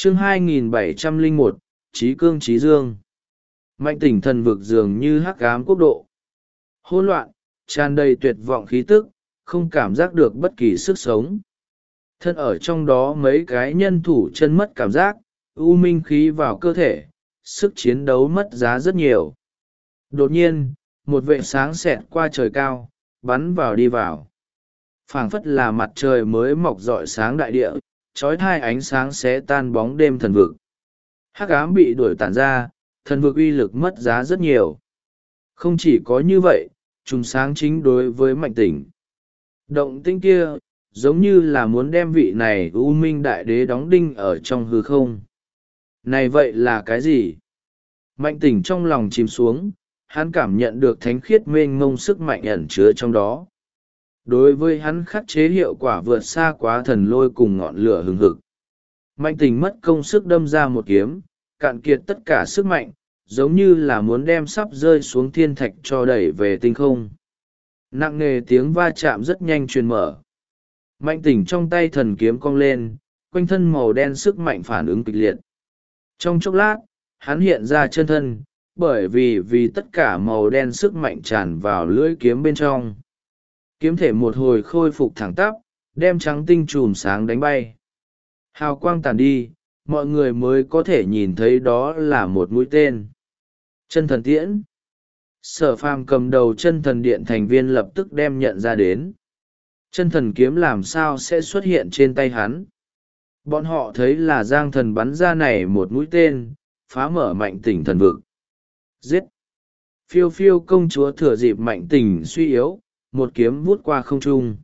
Chương 2701, Trí Cương Trí Dương. Mạnh tỉnh thần vực dường như hắc ám quốc độ. Hỗn loạn, tràn đầy tuyệt vọng khí tức, không cảm giác được bất kỳ sức sống. Thân ở trong đó mấy cái nhân thủ chân mất cảm giác, u minh khí vào cơ thể, sức chiến đấu mất giá rất nhiều. Đột nhiên, một vệ sáng xẹt qua trời cao, bắn vào đi vào. Phảng phất là mặt trời mới mọc rọi sáng đại địa, trói thai ánh sáng xé tan bóng đêm thần vực. Hắc ám bị đuổi tản ra, thần vực uy lực mất giá rất nhiều. Không chỉ có như vậy, trùng sáng chính đối với mạnh tỉnh. Động tĩnh kia, giống như là muốn đem vị này u minh đại đế đóng đinh ở trong hư không. Này vậy là cái gì? Mạnh tỉnh trong lòng chìm xuống, hắn cảm nhận được thánh khiết mênh mông sức mạnh ẩn chứa trong đó. Đối với hắn khắc chế hiệu quả vượt xa quá thần lôi cùng ngọn lửa hừng hực. Mạnh tỉnh mất công sức đâm ra một kiếm, cạn kiệt tất cả sức mạnh, giống như là muốn đem sắp rơi xuống thiên thạch cho đẩy về tinh không. Nặng nề tiếng va chạm rất nhanh truyền mở. Mạnh tỉnh trong tay thần kiếm cong lên, quanh thân màu đen sức mạnh phản ứng kịch liệt. Trong chốc lát, hắn hiện ra chân thân, bởi vì tất cả màu đen sức mạnh tràn vào lưỡi kiếm bên trong. Kiếm thể một hồi khôi phục thẳng tắp, đem trắng tinh chùm sáng đánh bay. Hào quang tàn đi, mọi người mới có thể nhìn thấy đó là một mũi tên. Chân thần tiễn. Sở Phàm cầm đầu chân thần điện thành viên lập tức đem nhận ra đến. Chân thần kiếm làm sao sẽ xuất hiện trên tay hắn? Bọn họ thấy là Giang Thần bắn ra này một mũi tên, phá mở mạnh tỉnh thần vực. Giết! Phiêu phiêu công chúa thừa dịp mạnh tỉnh suy yếu, một kiếm vút qua không trung.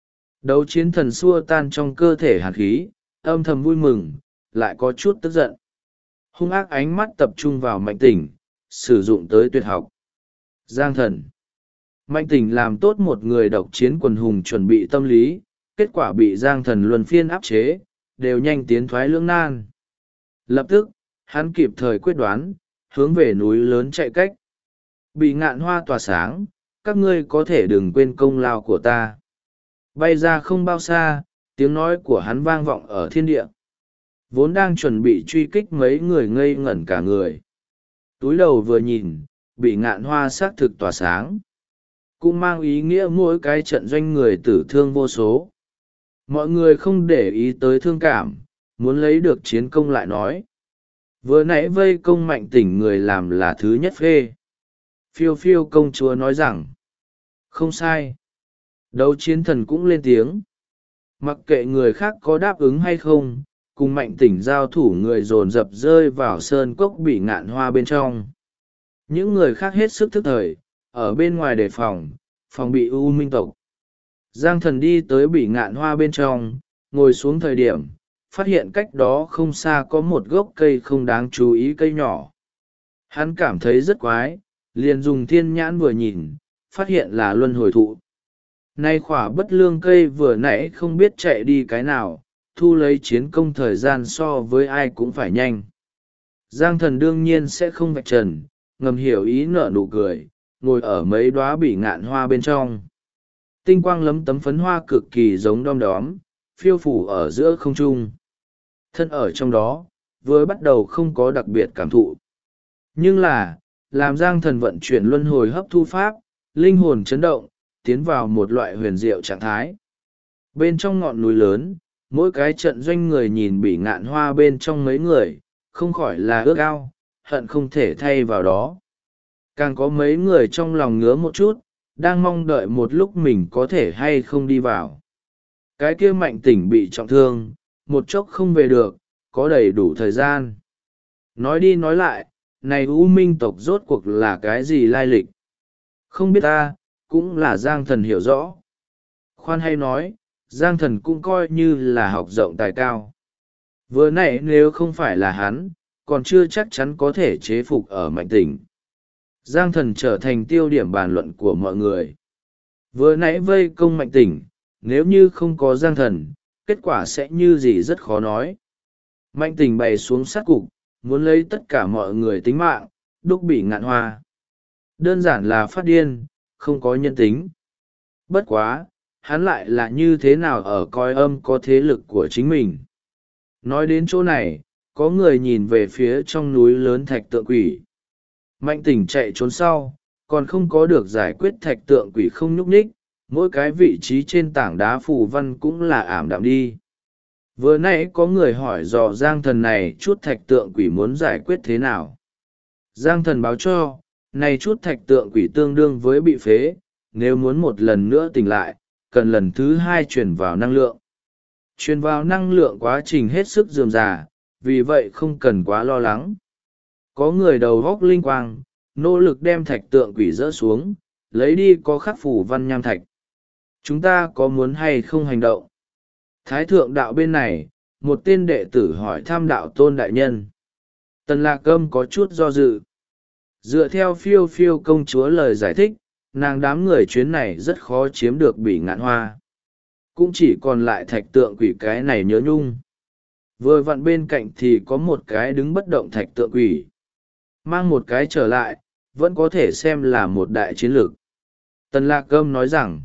Đấu chiến thần xua tan trong cơ thể hàn khí, âm thầm vui mừng, lại có chút tức giận. Hung ác ánh mắt tập trung vào mạnh tỉnh, sử dụng tới tuyệt học. Giang Thần. Mạnh tỉnh làm tốt một người độc chiến quần hùng chuẩn bị tâm lý, kết quả bị Giang Thần luân phiên áp chế, đều nhanh tiến thoái lưỡng nan. Lập tức, hắn kịp thời quyết đoán, hướng về núi lớn chạy cách. Bị ngạn hoa tỏa sáng, các ngươi có thể đừng quên công lao của ta. Bay ra không bao xa, tiếng nói của hắn vang vọng ở thiên địa. Vốn đang chuẩn bị truy kích mấy người ngây ngẩn cả người. Túi đầu vừa nhìn, bị ngạn hoa xác thực tỏa sáng. Cũng mang ý nghĩa mỗi cái trận doanh người tử thương vô số. Mọi người không để ý tới thương cảm, muốn lấy được chiến công lại nói. Vừa nãy vây công mạnh tỉnh người làm là thứ nhất phê. Phiêu phiêu công chúa nói rằng, không sai. Đấu chiến thần cũng lên tiếng. Mặc kệ người khác có đáp ứng hay không, cùng mạnh tỉnh giao thủ người dồn dập rơi vào sơn cốc bị ngạn hoa bên trong. Những người khác hết sức thức thời, ở bên ngoài đề phòng, phòng bị u minh tộc. Giang Thần đi tới bị ngạn hoa bên trong, ngồi xuống thời điểm, phát hiện cách đó không xa có một gốc cây không đáng chú ý cây nhỏ. Hắn cảm thấy rất quái, liền dùng thiên nhãn vừa nhìn, phát hiện là luân hồi thụ. Nay khỏa bất lương cây vừa nãy không biết chạy đi cái nào, thu lấy chiến công thời gian so với ai cũng phải nhanh. Giang Thần đương nhiên sẽ không vạch trần, ngầm hiểu ý nở nụ cười, ngồi ở mấy đóa bị ngạn hoa bên trong. Tinh quang lấm tấm phấn hoa cực kỳ giống đom đóm, phiêu phủ ở giữa không trung. Thân ở trong đó, vừa bắt đầu không có đặc biệt cảm thụ. Nhưng là, làm Giang Thần vận chuyển luân hồi hấp thu pháp, linh hồn chấn động, tiến vào một loại huyền diệu trạng thái. Bên trong ngọn núi lớn, mỗi cái trận doanh người nhìn bị ngạn hoa bên trong mấy người, không khỏi là ước ao, hận không thể thay vào đó. Càng có mấy người trong lòng ngứa một chút, đang mong đợi một lúc mình có thể hay không đi vào. Cái kia mạnh tỉnh bị trọng thương, một chốc không về được, có đầy đủ thời gian. Nói đi nói lại, này U Minh tộc rốt cuộc là cái gì lai lịch? Không biết ta, cũng là Giang Thần hiểu rõ. Khoan hay nói, Giang Thần cũng coi như là học rộng tài cao. Vừa nãy nếu không phải là hắn, còn chưa chắc chắn có thể chế phục ở mạnh tỉnh. Giang Thần trở thành tiêu điểm bàn luận của mọi người. Vừa nãy vây công mạnh tỉnh, nếu như không có Giang Thần, kết quả sẽ như gì rất khó nói. Mạnh tỉnh bày xuống sát cục, muốn lấy tất cả mọi người tính mạng, đúc bị ngạn hoa. Đơn giản là phát điên, không có nhân tính. Bất quá, hắn lại là như thế nào ở coi âm có thế lực của chính mình. Nói đến chỗ này, có người nhìn về phía trong núi lớn thạch tượng quỷ. Mạnh Tỉnh chạy trốn sau, còn không có được giải quyết thạch tượng quỷ không nhúc nhích, mỗi cái vị trí trên tảng đá phù văn cũng là ảm đạm đi. Vừa nãy có người hỏi dò Giang Thần này chút thạch tượng quỷ muốn giải quyết thế nào. Giang Thần báo cho, này chút thạch tượng quỷ tương đương với bị phế, nếu muốn một lần nữa tỉnh lại, cần lần thứ hai truyền vào năng lượng. Truyền vào năng lượng quá trình hết sức rườm rà, vì vậy không cần quá lo lắng. Có người đầu góc linh quang, nỗ lực đem thạch tượng quỷ dỡ xuống, lấy đi có khắc phủ văn nham thạch. Chúng ta có muốn hay không hành động? Thái thượng đạo bên này, một tên đệ tử hỏi thăm đạo tôn đại nhân. Tần Lạc Âm có chút do dự. Dựa theo phiêu phiêu công chúa lời giải thích, nàng đám người chuyến này rất khó chiếm được Bỉ Ngạn Hoa. Cũng chỉ còn lại thạch tượng quỷ cái này nhớ nhung. Vừa vặn bên cạnh thì có một cái đứng bất động thạch tượng quỷ. Mang một cái trở lại, vẫn có thể xem là một đại chiến lược. Tần Lạc Âm nói rằng,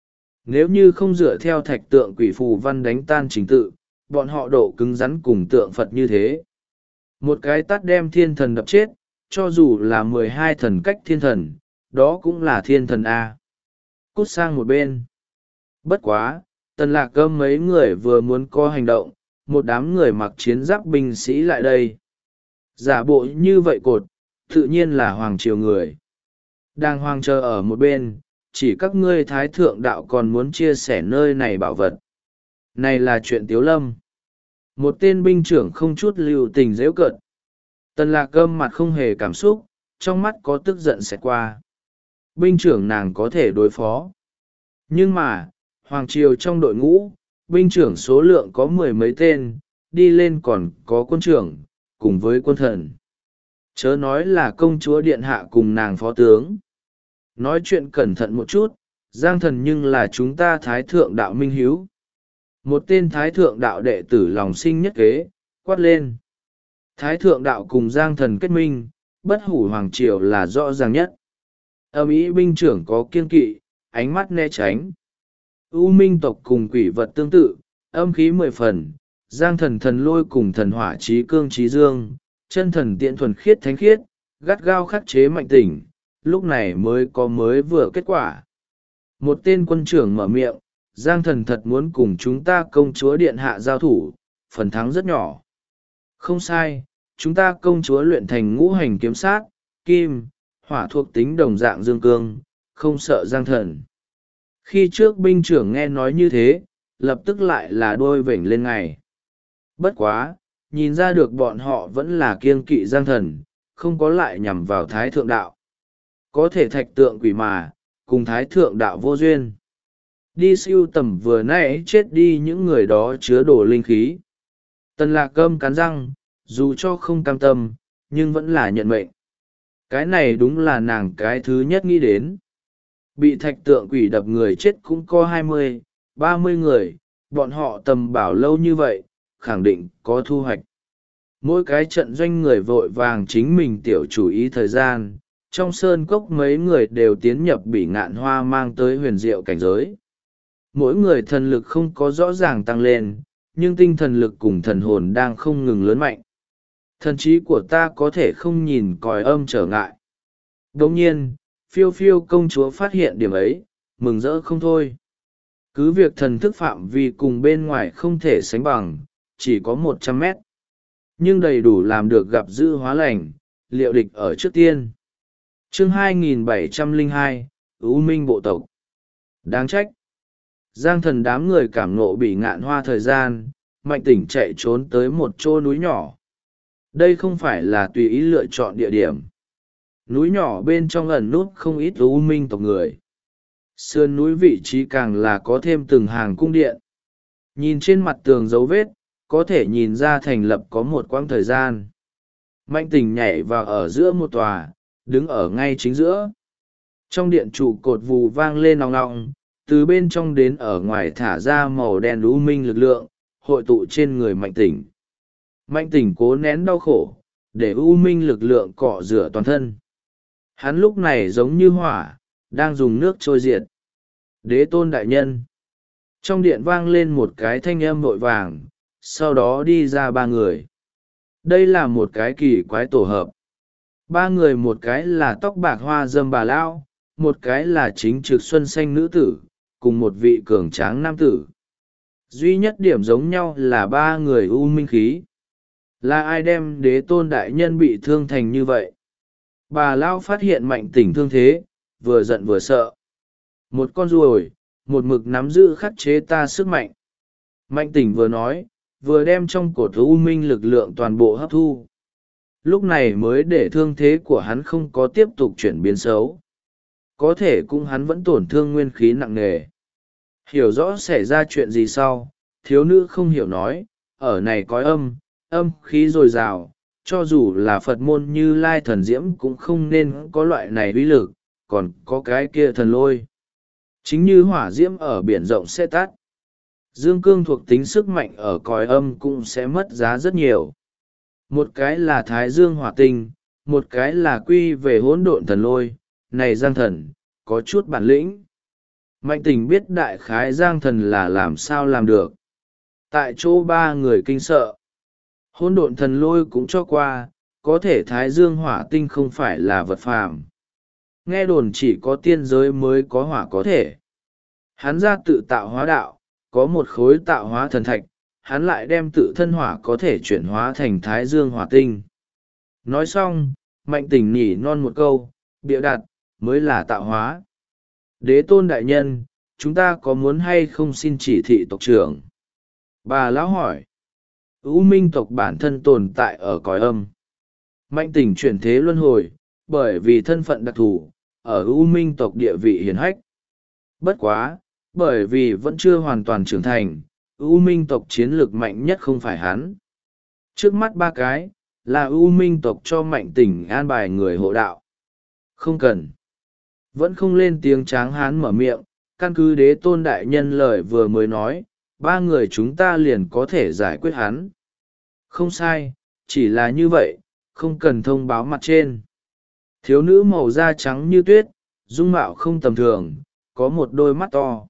nếu như không dựa theo thạch tượng quỷ phù văn đánh tan trình tự, bọn họ độ cứng rắn cùng tượng Phật như thế. Một cái tát đem thiên thần đập chết, cho dù là 12 thần cách thiên thần, đó cũng là thiên thần A. Cút sang một bên. Bất quá, Tần Lạc Âm mấy người vừa muốn có hành động, một đám người mặc chiến giáp binh sĩ lại đây. Giả bộ như vậy cột, tự nhiên là hoàng triều người. Đang hoang chờ ở một bên, chỉ các ngươi thái thượng đạo còn muốn chia sẻ nơi này bảo vật. Này là chuyện tiếu lâm. Một tên binh trưởng không chút lưu tình dễ cợt. Tần Lạc Âm mặt không hề cảm xúc, trong mắt có tức giận sẽ qua. Binh trưởng nàng có thể đối phó. Nhưng mà, hoàng triều trong đội ngũ, binh trưởng số lượng có 10 mấy tên, đi lên còn có quân trưởng, cùng với quân thần. Chớ nói là công chúa điện hạ cùng nàng phó tướng. Nói chuyện cẩn thận một chút, Giang Thần nhưng là chúng ta thái thượng đạo minh hiếu. Một tên thái thượng đạo đệ tử lòng sinh nhất kế, quát lên. Thái thượng đạo cùng Giang Thần kết minh, bất hủ hoàng triều là rõ ràng nhất. Âm ý binh trưởng có kiên kỵ, ánh mắt né tránh. U minh tộc cùng quỷ vật tương tự, âm khí 10 phần, Giang Thần thần lôi cùng thần hỏa trí cương trí dương, chân thần tiện thuần khiết thánh khiết, gắt gao khắc chế Mạnh Tỉnh, lúc này mới có mới vừa kết quả. Một tên quân trưởng mở miệng, Giang Thần thật muốn cùng chúng ta công chúa điện hạ giao thủ, phần thắng rất nhỏ. Không sai, chúng ta công chúa luyện thành ngũ hành kiếm sát, kim, hỏa thuộc tính đồng dạng dương cương, không sợ Giang Thần. Khi trước binh trưởng nghe nói như thế, lập tức lại là đôi vểnh lên ngày. Bất quá, nhìn ra được bọn họ vẫn là kiêng kỵ Giang Thần, không có lại nhằm vào thái thượng đạo. Có thể thạch tượng quỷ mà, cùng thái thượng đạo vô duyên. Đi siêu tầm vừa nãy chết đi những người đó chứa đồ linh khí. Tần Lạc Âm cắn răng, dù cho không cam tâm, nhưng vẫn là nhận mệnh. Cái này đúng là nàng cái thứ nhất nghĩ đến. Bị thạch tượng quỷ đập người chết cũng có 20, 30 người, bọn họ tầm bảo lâu như vậy, khẳng định có thu hoạch. Mỗi cái trận doanh người vội vàng chính mình tiểu chủ ý thời gian, trong sơn cốc mấy người đều tiến nhập Bỉ Ngạn Hoa mang tới huyền diệu cảnh giới. Mỗi người thần lực không có rõ ràng tăng lên, nhưng tinh thần lực cùng thần hồn đang không ngừng lớn mạnh. Thần trí của ta có thể không nhìn còi âm trở ngại. Đồng nhiên, phiêu phiêu công chúa phát hiện điểm ấy, mừng rỡ không thôi. Cứ việc thần thức phạm vi cùng bên ngoài không thể sánh bằng, chỉ có 100 mét. Nhưng đầy đủ làm được gặp dữ hóa lành, liệu địch ở trước tiên. Chương 2702, U Minh bộ tộc. Đáng trách. Giang Thần đám người cảm ngộ Bỉ Ngạn Hoa thời gian, Mạnh Tỉnh chạy trốn tới một chỗ núi nhỏ. Đây không phải là tùy ý lựa chọn địa điểm. Núi nhỏ bên trong ẩn nút không ít U Minh tộc người. Sườn núi vị trí càng là có thêm từng hàng cung điện. Nhìn trên mặt tường dấu vết, có thể nhìn ra thành lập có một quãng thời gian. Mạnh Tỉnh nhảy vào ở giữa một tòa, đứng ở ngay chính giữa. Trong điện trụ cột vù vang lên nòng nòng, từ bên trong đến ở ngoài thả ra màu đen u minh lực lượng, hội tụ trên người Mạnh Tỉnh. Mạnh Tỉnh cố nén đau khổ, để u minh lực lượng cọ rửa toàn thân. Hắn lúc này giống như hỏa, đang dùng nước trôi diệt. Đế tôn đại nhân. Trong điện vang lên một cái thanh âm vội vàng, sau đó đi ra 3 người. Đây là một cái kỳ quái tổ hợp. Ba người, một cái là tóc bạc hoa dâm bà lão, một cái là chính trực xuân xanh nữ tử, cùng một vị cường tráng nam tử. Duy nhất điểm giống nhau là ba người u minh khí. Là ai đem đế tôn đại nhân bị thương thành như vậy? Bà lão phát hiện Mạnh Tỉnh thương thế, vừa giận vừa sợ. Một con ruồi, một mực nắm giữ khắc chế ta sức mạnh. Mạnh Tỉnh vừa nói, vừa đem trong cột u minh lực lượng toàn bộ hấp thu. Lúc này mới để thương thế của hắn không có tiếp tục chuyển biến xấu. Có thể cũng hắn vẫn tổn thương nguyên khí nặng nề. Hiểu rõ xảy ra chuyện gì sau, thiếu nữ không hiểu nói, ở này có âm khí dồi dào, cho dù là Phật môn Như Lai thần diễm cũng không nên có loại này uy lực, còn có cái kia thần lôi. Chính như hỏa diễm ở biển rộng sẽ tắt. Dương cương thuộc tính sức mạnh ở cõi âm cũng sẽ mất giá rất nhiều. Một cái là thái dương hỏa tinh, một cái là quy về hỗn độn thần lôi. Này Giang thần, có chút bản lĩnh. Mạnh Tình biết đại khái Giang thần là làm sao làm được. Tại chỗ ba người kinh sợ. Hỗn độn thần lôi cũng cho qua, có thể thái dương hỏa tinh không phải là vật phàm. Nghe đồn chỉ có tiên giới mới có hỏa có thể. Hắn ra tự tạo hóa đạo, có một khối tạo hóa thần thạch, hắn lại đem tự thân hỏa có thể chuyển hóa thành thái dương hỏa tinh. Nói xong, Mạnh Tình nhỉ non một câu, bịa đặt, mới là tạo hóa. Đế tôn đại nhân, chúng ta có muốn hay không xin chỉ thị tộc trưởng? Bà lão hỏi. U minh tộc bản thân tồn tại ở cõi âm. Mạnh Tình chuyển thế luân hồi, bởi vì thân phận đặc thù, ở U minh tộc địa vị hiển hách. Bất quá, bởi vì vẫn chưa hoàn toàn trưởng thành, U minh tộc chiến lược mạnh nhất không phải hắn. Trước mắt ba cái, là U minh tộc cho Mạnh Tình an bài người hộ đạo. Không cần. Vẫn không lên tiếng tráng hán mở miệng, căn cứ đế tôn đại nhân lời vừa mới nói, ba người chúng ta liền có thể giải quyết hắn. Không sai, chỉ là như vậy, không cần thông báo mặt trên. Thiếu nữ màu da trắng như tuyết, dung mạo không tầm thường, có một đôi mắt to.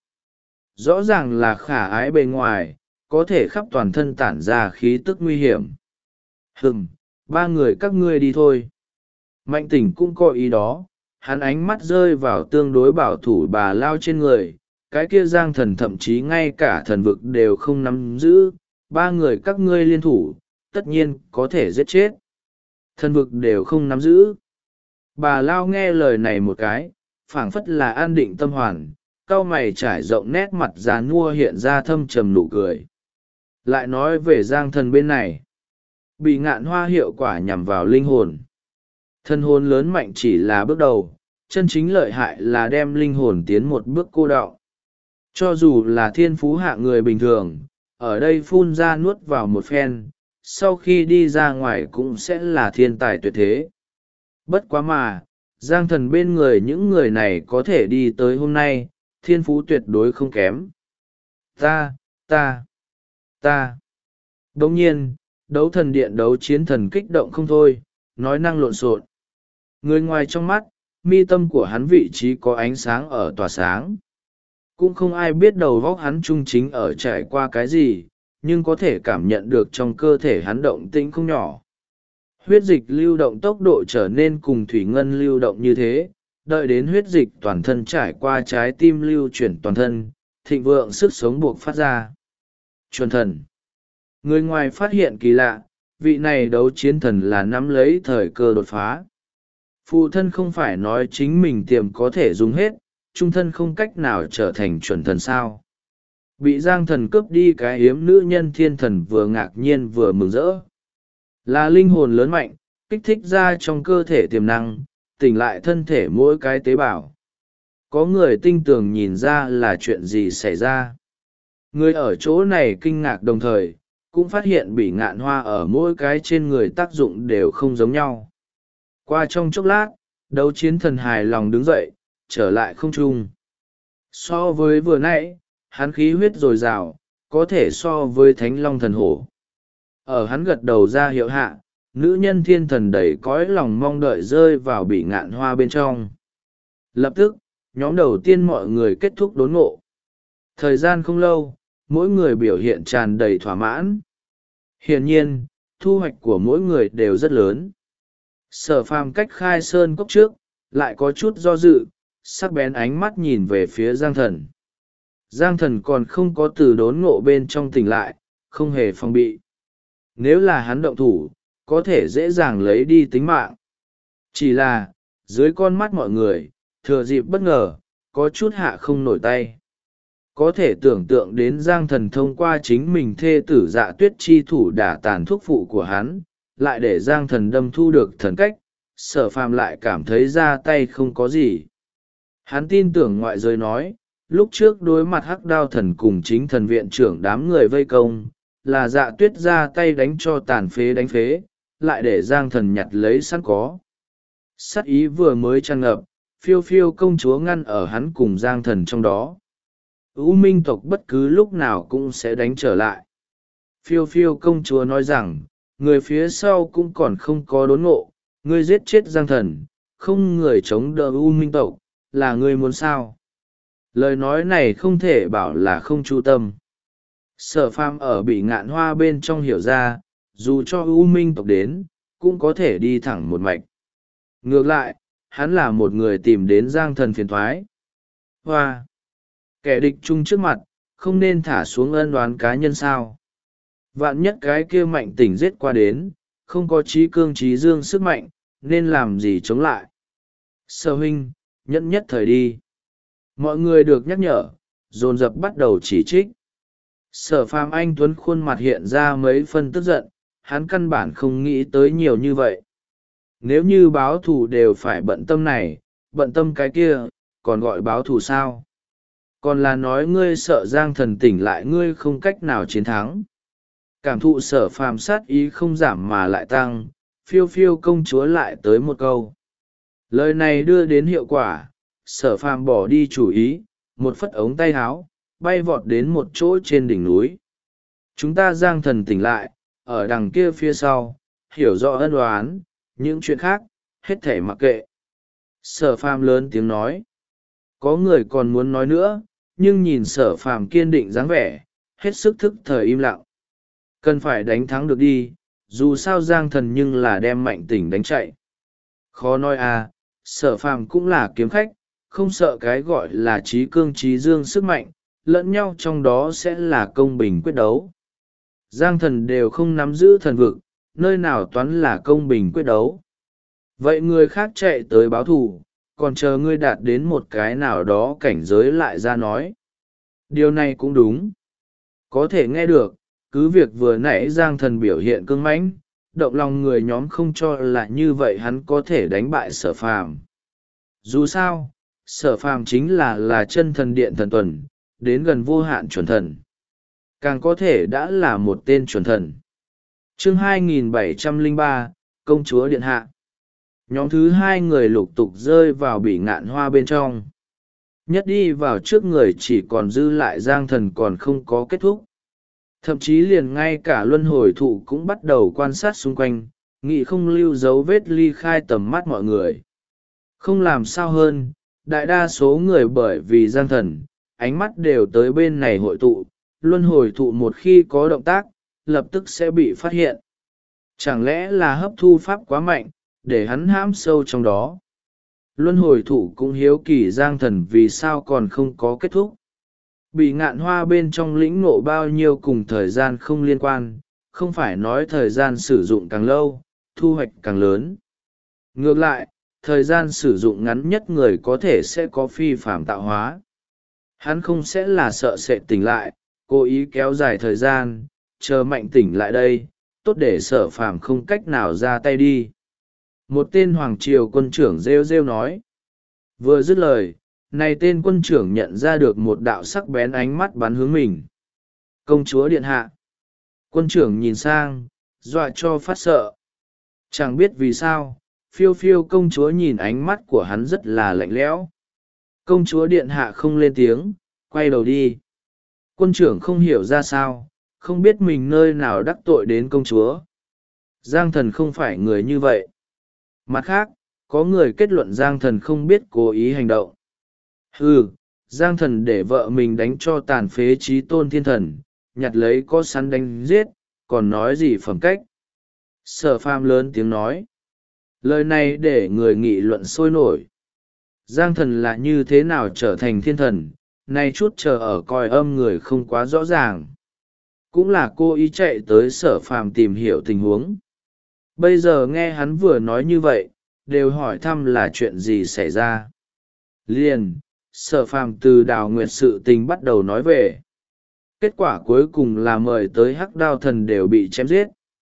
Rõ ràng là khả ái bề ngoài, có thể khắp toàn thân tản ra khí tức nguy hiểm. Ba người các ngươi đi thôi. Mạnh Tình cũng có ý đó, hắn ánh mắt rơi vào tương đối bảo thủ bà lao trên người, cái kia Giang thần thậm chí ngay cả thần vực đều không nắm giữ, ba người các ngươi liên thủ, tất nhiên có thể giết chết. Thần vực đều không nắm giữ. Bà lao nghe lời này một cái, phảng phất là an định tâm hoàn, cau mày trải rộng nét mặt già nua hiện ra thâm trầm nụ cười. Lại nói về Giang thần bên này, bị ngạn hoa hiệu quả nhằm vào linh hồn. Thân hồn lớn mạnh chỉ là bước đầu, chân chính lợi hại là đem linh hồn tiến một bước cô đọng. Cho dù là thiên phú hạ người bình thường, ở đây phun ra nuốt vào một phen, sau khi đi ra ngoài cũng sẽ là thiên tài tuyệt thế. Bất quá mà, Giang thần bên người những người này có thể đi tới hôm nay, thiên phú tuyệt đối không kém. Ta. Đồng nhiên, đấu thần điện đấu chiến thần kích động không thôi, nói năng lộn xộn. Người ngoài trong mắt, mi tâm của hắn vị trí có ánh sáng ở tỏa sáng. Cũng không ai biết đầu góc hắn trung chính ở trải qua cái gì, nhưng có thể cảm nhận được trong cơ thể hắn động tĩnh không nhỏ. Huyết dịch lưu động tốc độ trở nên cùng thủy ngân lưu động như thế, đợi đến huyết dịch toàn thân trải qua trái tim lưu chuyển toàn thân, thịnh vượng sức sống buộc phát ra. Chuẩn thần. Người ngoài phát hiện kỳ lạ, vị này đấu chiến thần là nắm lấy thời cơ đột phá. Phụ thân không phải nói chính mình tiềm có thể dùng hết, trung thân không cách nào trở thành chuẩn thần sao. Bị Giang thần cướp đi cái hiếm nữ nhân thiên thần vừa ngạc nhiên vừa mừng rỡ. Là linh hồn lớn mạnh, kích thích ra trong cơ thể tiềm năng, tỉnh lại thân thể mỗi cái tế bào. Có người tinh tường nhìn ra là chuyện gì xảy ra. Người ở chỗ này kinh ngạc đồng thời, cũng phát hiện bị ngạn hoa ở mỗi cái trên người tác dụng đều không giống nhau. Qua trong chốc lát, đấu chiến thần hài lòng đứng dậy, trở lại không trung. So với vừa nãy, hắn khí huyết dồi dào, có thể so với thánh long thần hổ. Ở hắn gật đầu ra hiệu hạ, nữ nhân thiên thần đầy cõi lòng mong đợi rơi vào bị ngạn hoa bên trong. Lập tức, nhóm đầu tiên mọi người kết thúc đốn ngộ. Thời gian không lâu, mỗi người biểu hiện tràn đầy thỏa mãn. Hiển nhiên, thu hoạch của mỗi người đều rất lớn. Sở Phàm cách khai sơn cốc trước lại có chút do dự, sắc bén ánh mắt nhìn về phía Giang Thần. Giang Thần còn không có từ đốn ngộ bên trong tỉnh lại, không hề phòng bị. Nếu là hắn động thủ, có thể dễ dàng lấy đi tính mạng. Chỉ là, dưới con mắt mọi người, thừa dịp bất ngờ, có chút hạ không nổi tay. Có thể tưởng tượng đến Giang Thần thông qua chính mình thê tử Dạ Tuyết chi thủ đả tàn thuốc phụ của hắn, lại để Giang Thần đâm thu được thần cách, Sở Phàm lại cảm thấy ra tay không có gì. Hắn tin tưởng ngoại giới nói, lúc trước đối mặt Hắc Đao Thần cùng chính thần viện trưởng đám người vây công, là Dạ Tuyết ra tay đánh cho tàn phế đánh phế, lại để Giang Thần nhặt lấy sẵn có. Sát ý vừa mới tràn ngập, Phiêu Phiêu công chúa ngăn ở hắn cùng Giang Thần trong đó. U Minh tộc bất cứ lúc nào cũng sẽ đánh trở lại. Phiêu Phiêu công chúa nói rằng, người phía sau cũng còn không có đốn ngộ, ngươi giết chết Giang Thần, không người chống đỡ U Minh tộc, là ngươi muốn sao? Lời nói này không thể bảo là không chu tâm. Sở Phàm ở Bỉ Ngạn Hoa bên trong hiểu ra, dù cho U Minh tộc đến, cũng có thể đi thẳng một mạch. Ngược lại, hắn là một người tìm đến Giang Thần phiền thoái. Hoa! Kẻ địch chung trước mặt, không nên thả xuống ân oán cá nhân sao? Vạn nhất cái kia Mạnh Tỉnh giết qua đến, không có trí cương trí dương sức mạnh, nên làm gì chống lại? Sở huynh, nhẫn nhất thời đi. Mọi người được nhắc nhở, dồn dập bắt đầu chỉ trích. Sở Phàm anh tuấn khuôn mặt hiện ra mấy phân tức giận, hắn căn bản không nghĩ tới nhiều như vậy. Nếu như báo thù đều phải bận tâm này, bận tâm cái kia, còn gọi báo thù sao? Còn là nói ngươi sợ Giang Thần tỉnh lại ngươi không cách nào chiến thắng. Cảm thụ Sở Phàm sát ý không giảm mà lại tăng, Phiêu Phiêu công chúa lại tới một câu. Lời này đưa đến hiệu quả, Sở Phàm bỏ đi chủ ý, một phất ống tay áo, bay vọt đến một chỗ trên đỉnh núi. Chúng ta Giang Thần tỉnh lại, ở đằng kia phía sau, hiểu rõ ân oán, những chuyện khác, hết thể mặc kệ. Sở Phàm lớn tiếng nói. Có người còn muốn nói nữa, nhưng nhìn Sở Phàm kiên định dáng vẻ, hết sức thức thời im lặng. Cần phải đánh thắng được đi, dù sao Giang Thần nhưng là đem Mạnh Tỉnh đánh chạy. Khó nói à, Sở Phàm cũng là kiếm khách, không sợ cái gọi là trí cương trí dương sức mạnh, lẫn nhau trong đó sẽ là công bình quyết đấu. Giang Thần đều không nắm giữ thần vực, nơi nào toán là công bình quyết đấu. Vậy người khác chạy tới báo thù, còn chờ ngươi đạt đến một cái nào đó cảnh giới lại ra nói. Điều này cũng đúng. Có thể nghe được, cứ việc vừa nãy Giang Thần biểu hiện cứng mãnh, động lòng người nhóm không cho là như vậy hắn có thể đánh bại Sở Phàm. Dù sao, Sở Phàm chính là chân thần điện thần tuần, đến gần vô hạn chuẩn thần. Càng có thể đã là một tên chuẩn thần. Chương 2703, Công chúa Điện Hạ. Nhóm thứ hai người lục tục rơi vào Bỉ Ngạn Hoa bên trong. Nhất đi vào trước người chỉ còn dư lại Giang Thần còn không có kết thúc. Thậm chí liền ngay cả luân hồi thụ cũng bắt đầu quan sát xung quanh, nghĩ không lưu dấu vết ly khai tầm mắt mọi người. Không làm sao hơn, đại đa số người bởi vì Giang Thần, ánh mắt đều tới bên này hội tụ, luân hồi thụ một khi có động tác, lập tức sẽ bị phát hiện. Chẳng lẽ là hấp thu pháp quá mạnh, để hắn hãm sâu trong đó. Luân hồi thụ cũng hiếu kỳ Giang Thần vì sao còn không có kết thúc. Bỉ Ngạn Hoa bên trong lĩnh ngộ bao nhiêu cùng thời gian không liên quan, không phải nói thời gian sử dụng càng lâu, thu hoạch càng lớn. Ngược lại, thời gian sử dụng ngắn nhất người có thể sẽ có phi phạm tạo hóa. Hắn không sẽ là sợ sẽ tỉnh lại, cố ý kéo dài thời gian, chờ Mạnh tỉnh lại đây, tốt để Sở Phàm không cách nào ra tay đi. Một tên hoàng triều quân trưởng rêu rêu nói. Vừa dứt lời, này tên quân trưởng nhận ra được một đạo sắc bén ánh mắt bắn hướng mình. Công chúa điện hạ. Quân trưởng nhìn sang, dọa cho phát sợ. Chẳng biết vì sao, Phiêu Phiêu công chúa nhìn ánh mắt của hắn rất là lạnh lẽo. Công chúa điện hạ không lên tiếng, quay đầu đi. Quân trưởng không hiểu ra sao, không biết mình nơi nào đắc tội đến công chúa. Giang Thần không phải người như vậy. Mặt khác, có người kết luận Giang Thần không biết cố ý hành động. Giang Thần để vợ mình đánh cho tàn phế trí tôn thiên thần, nhặt lấy có sắn đánh giết, còn nói gì phẩm cách. Sở Phàm lớn tiếng nói. Lời này để người nghị luận sôi nổi. Giang thần là như thế nào trở thành thiên thần, nay chút chờ ở coi âm người không quá rõ ràng. Cũng là cô ý chạy tới Sở Phàm tìm hiểu tình huống. Bây giờ nghe hắn vừa nói như vậy, đều hỏi thăm là chuyện gì xảy ra. Liền, Sở Phàm từ Đào Nguyệt sự tình bắt đầu nói về. Kết quả cuối cùng là mời tới Hắc Đao Thần đều bị chém giết.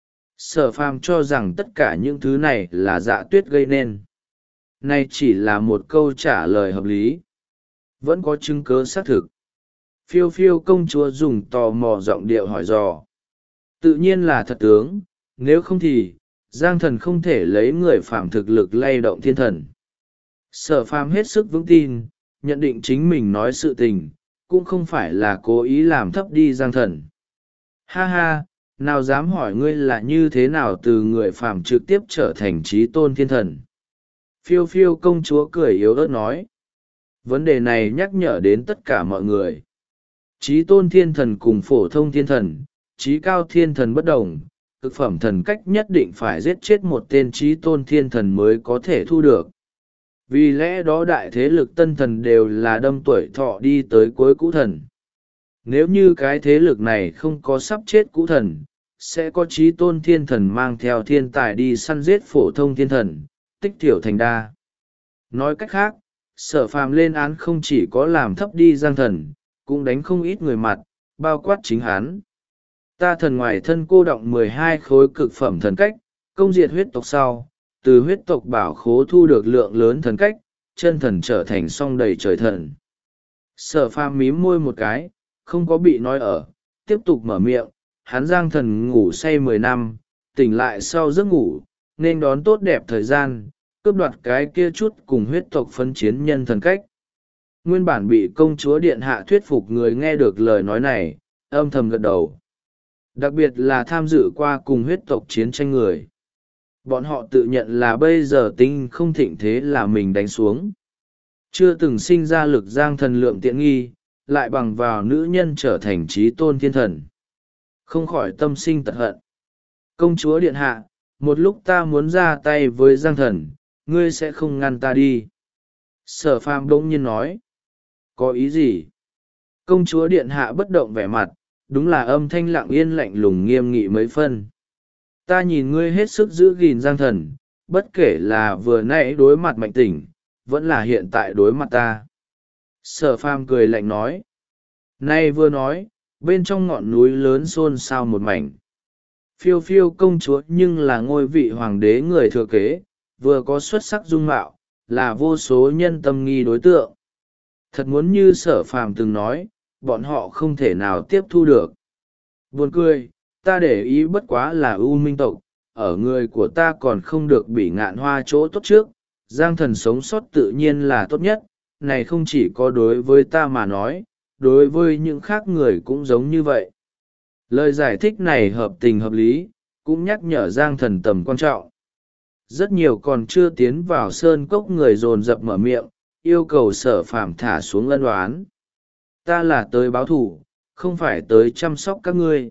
Sở Phàm cho rằng tất cả những thứ này là Dạ Tuyết gây nên. Nay chỉ là một câu trả lời hợp lý. Vẫn có chứng cớ xác thực. Phiêu phiêu công chúa dùng tò mò giọng điệu hỏi dò. Tự nhiên là thật tướng, nếu không thì, Giang thần không thể lấy người phạm thực lực lay động thiên thần. Sở Phàm hết sức vững tin, nhận định chính mình nói sự tình, cũng không phải là cố ý làm thấp đi Giang thần. Ha ha, nào dám hỏi ngươi là như thế nào từ người phàm trực tiếp trở thành trí tôn thiên thần. Phiêu phiêu công chúa cười yếu ớt nói. Vấn đề này nhắc nhở đến tất cả mọi người. Trí tôn thiên thần cùng phổ thông thiên thần, trí cao thiên thần bất đồng, cực phẩm thần cách nhất định phải giết chết một tên trí tôn thiên thần mới có thể thu được. Vì lẽ đó đại thế lực tân thần đều là đâm tuổi thọ đi tới cuối cũ thần. Nếu như cái thế lực này không có sắp chết cũ thần, sẽ có trí tôn thiên thần mang theo thiên tài đi săn giết phổ thông thiên thần, tích thiểu thành đa. Nói cách khác, Sở Phàm lên án không chỉ có làm thấp đi Giang thần, cũng đánh không ít người mặt, bao quát chính hắn. Ta thần ngoài thân cô động 12 khối cực phẩm thần cách, công diệt huyết tộc sau, từ huyết tộc bảo khố thu được lượng lớn thần cách, chân thần trở thành song đầy trời thần. Sở Phàm mím môi một cái, không có bị nói ở, tiếp tục mở miệng, hắn Giang thần ngủ say 10 năm, tỉnh lại sau giấc ngủ, nên đón tốt đẹp thời gian, cướp đoạt cái kia chút cùng huyết tộc phân chiến nhân thần cách. Nguyên bản bị công chúa điện hạ thuyết phục người nghe được lời nói này, âm thầm gật đầu. Đặc biệt là tham dự qua cùng huyết tộc chiến tranh người. Bọn họ tự nhận là bây giờ tinh không thịnh thế là mình đánh xuống. Chưa từng sinh ra lực Giang thần lượng tiện nghi, lại bằng vào nữ nhân trở thành trí tôn thiên thần. Không khỏi tâm sinh tật hận. Công chúa điện hạ, một lúc ta muốn ra tay với Giang thần, ngươi sẽ không ngăn ta đi. Sở Phàm bỗng nhiên nói. Có ý gì? Công chúa điện hạ bất động vẻ mặt, đúng là âm thanh lặng yên lạnh lùng nghiêm nghị mấy phân. Ta nhìn ngươi hết sức giữ gìn Giang thần, bất kể là vừa nãy đối mặt Mạnh Tỉnh, vẫn là hiện tại đối mặt ta. Sở Phàm cười lạnh nói. Nay vừa nói, bên trong ngọn núi lớn xôn xao một mảnh. Phiêu phiêu công chúa nhưng là ngôi vị hoàng đế người thừa kế, vừa có xuất sắc dung mạo, là vô số nhân tâm nghi đối tượng. Thật muốn như Sở Phàm từng nói, bọn họ không thể nào tiếp thu được. Buồn cười, ta để ý bất quá là ưu minh tộc, ở người của ta còn không được bị ngạn hoa chỗ tốt trước, Giang thần sống sót tự nhiên là tốt nhất, này không chỉ có đối với ta mà nói, đối với những khác người cũng giống như vậy. Lời giải thích này hợp tình hợp lý, cũng nhắc nhở Giang thần tầm quan trọng. Rất nhiều còn chưa tiến vào sơn cốc người dồn dập mở miệng, yêu cầu Sở Phàm thả xuống ân oán. Ta là tới báo thù, không phải tới chăm sóc các ngươi.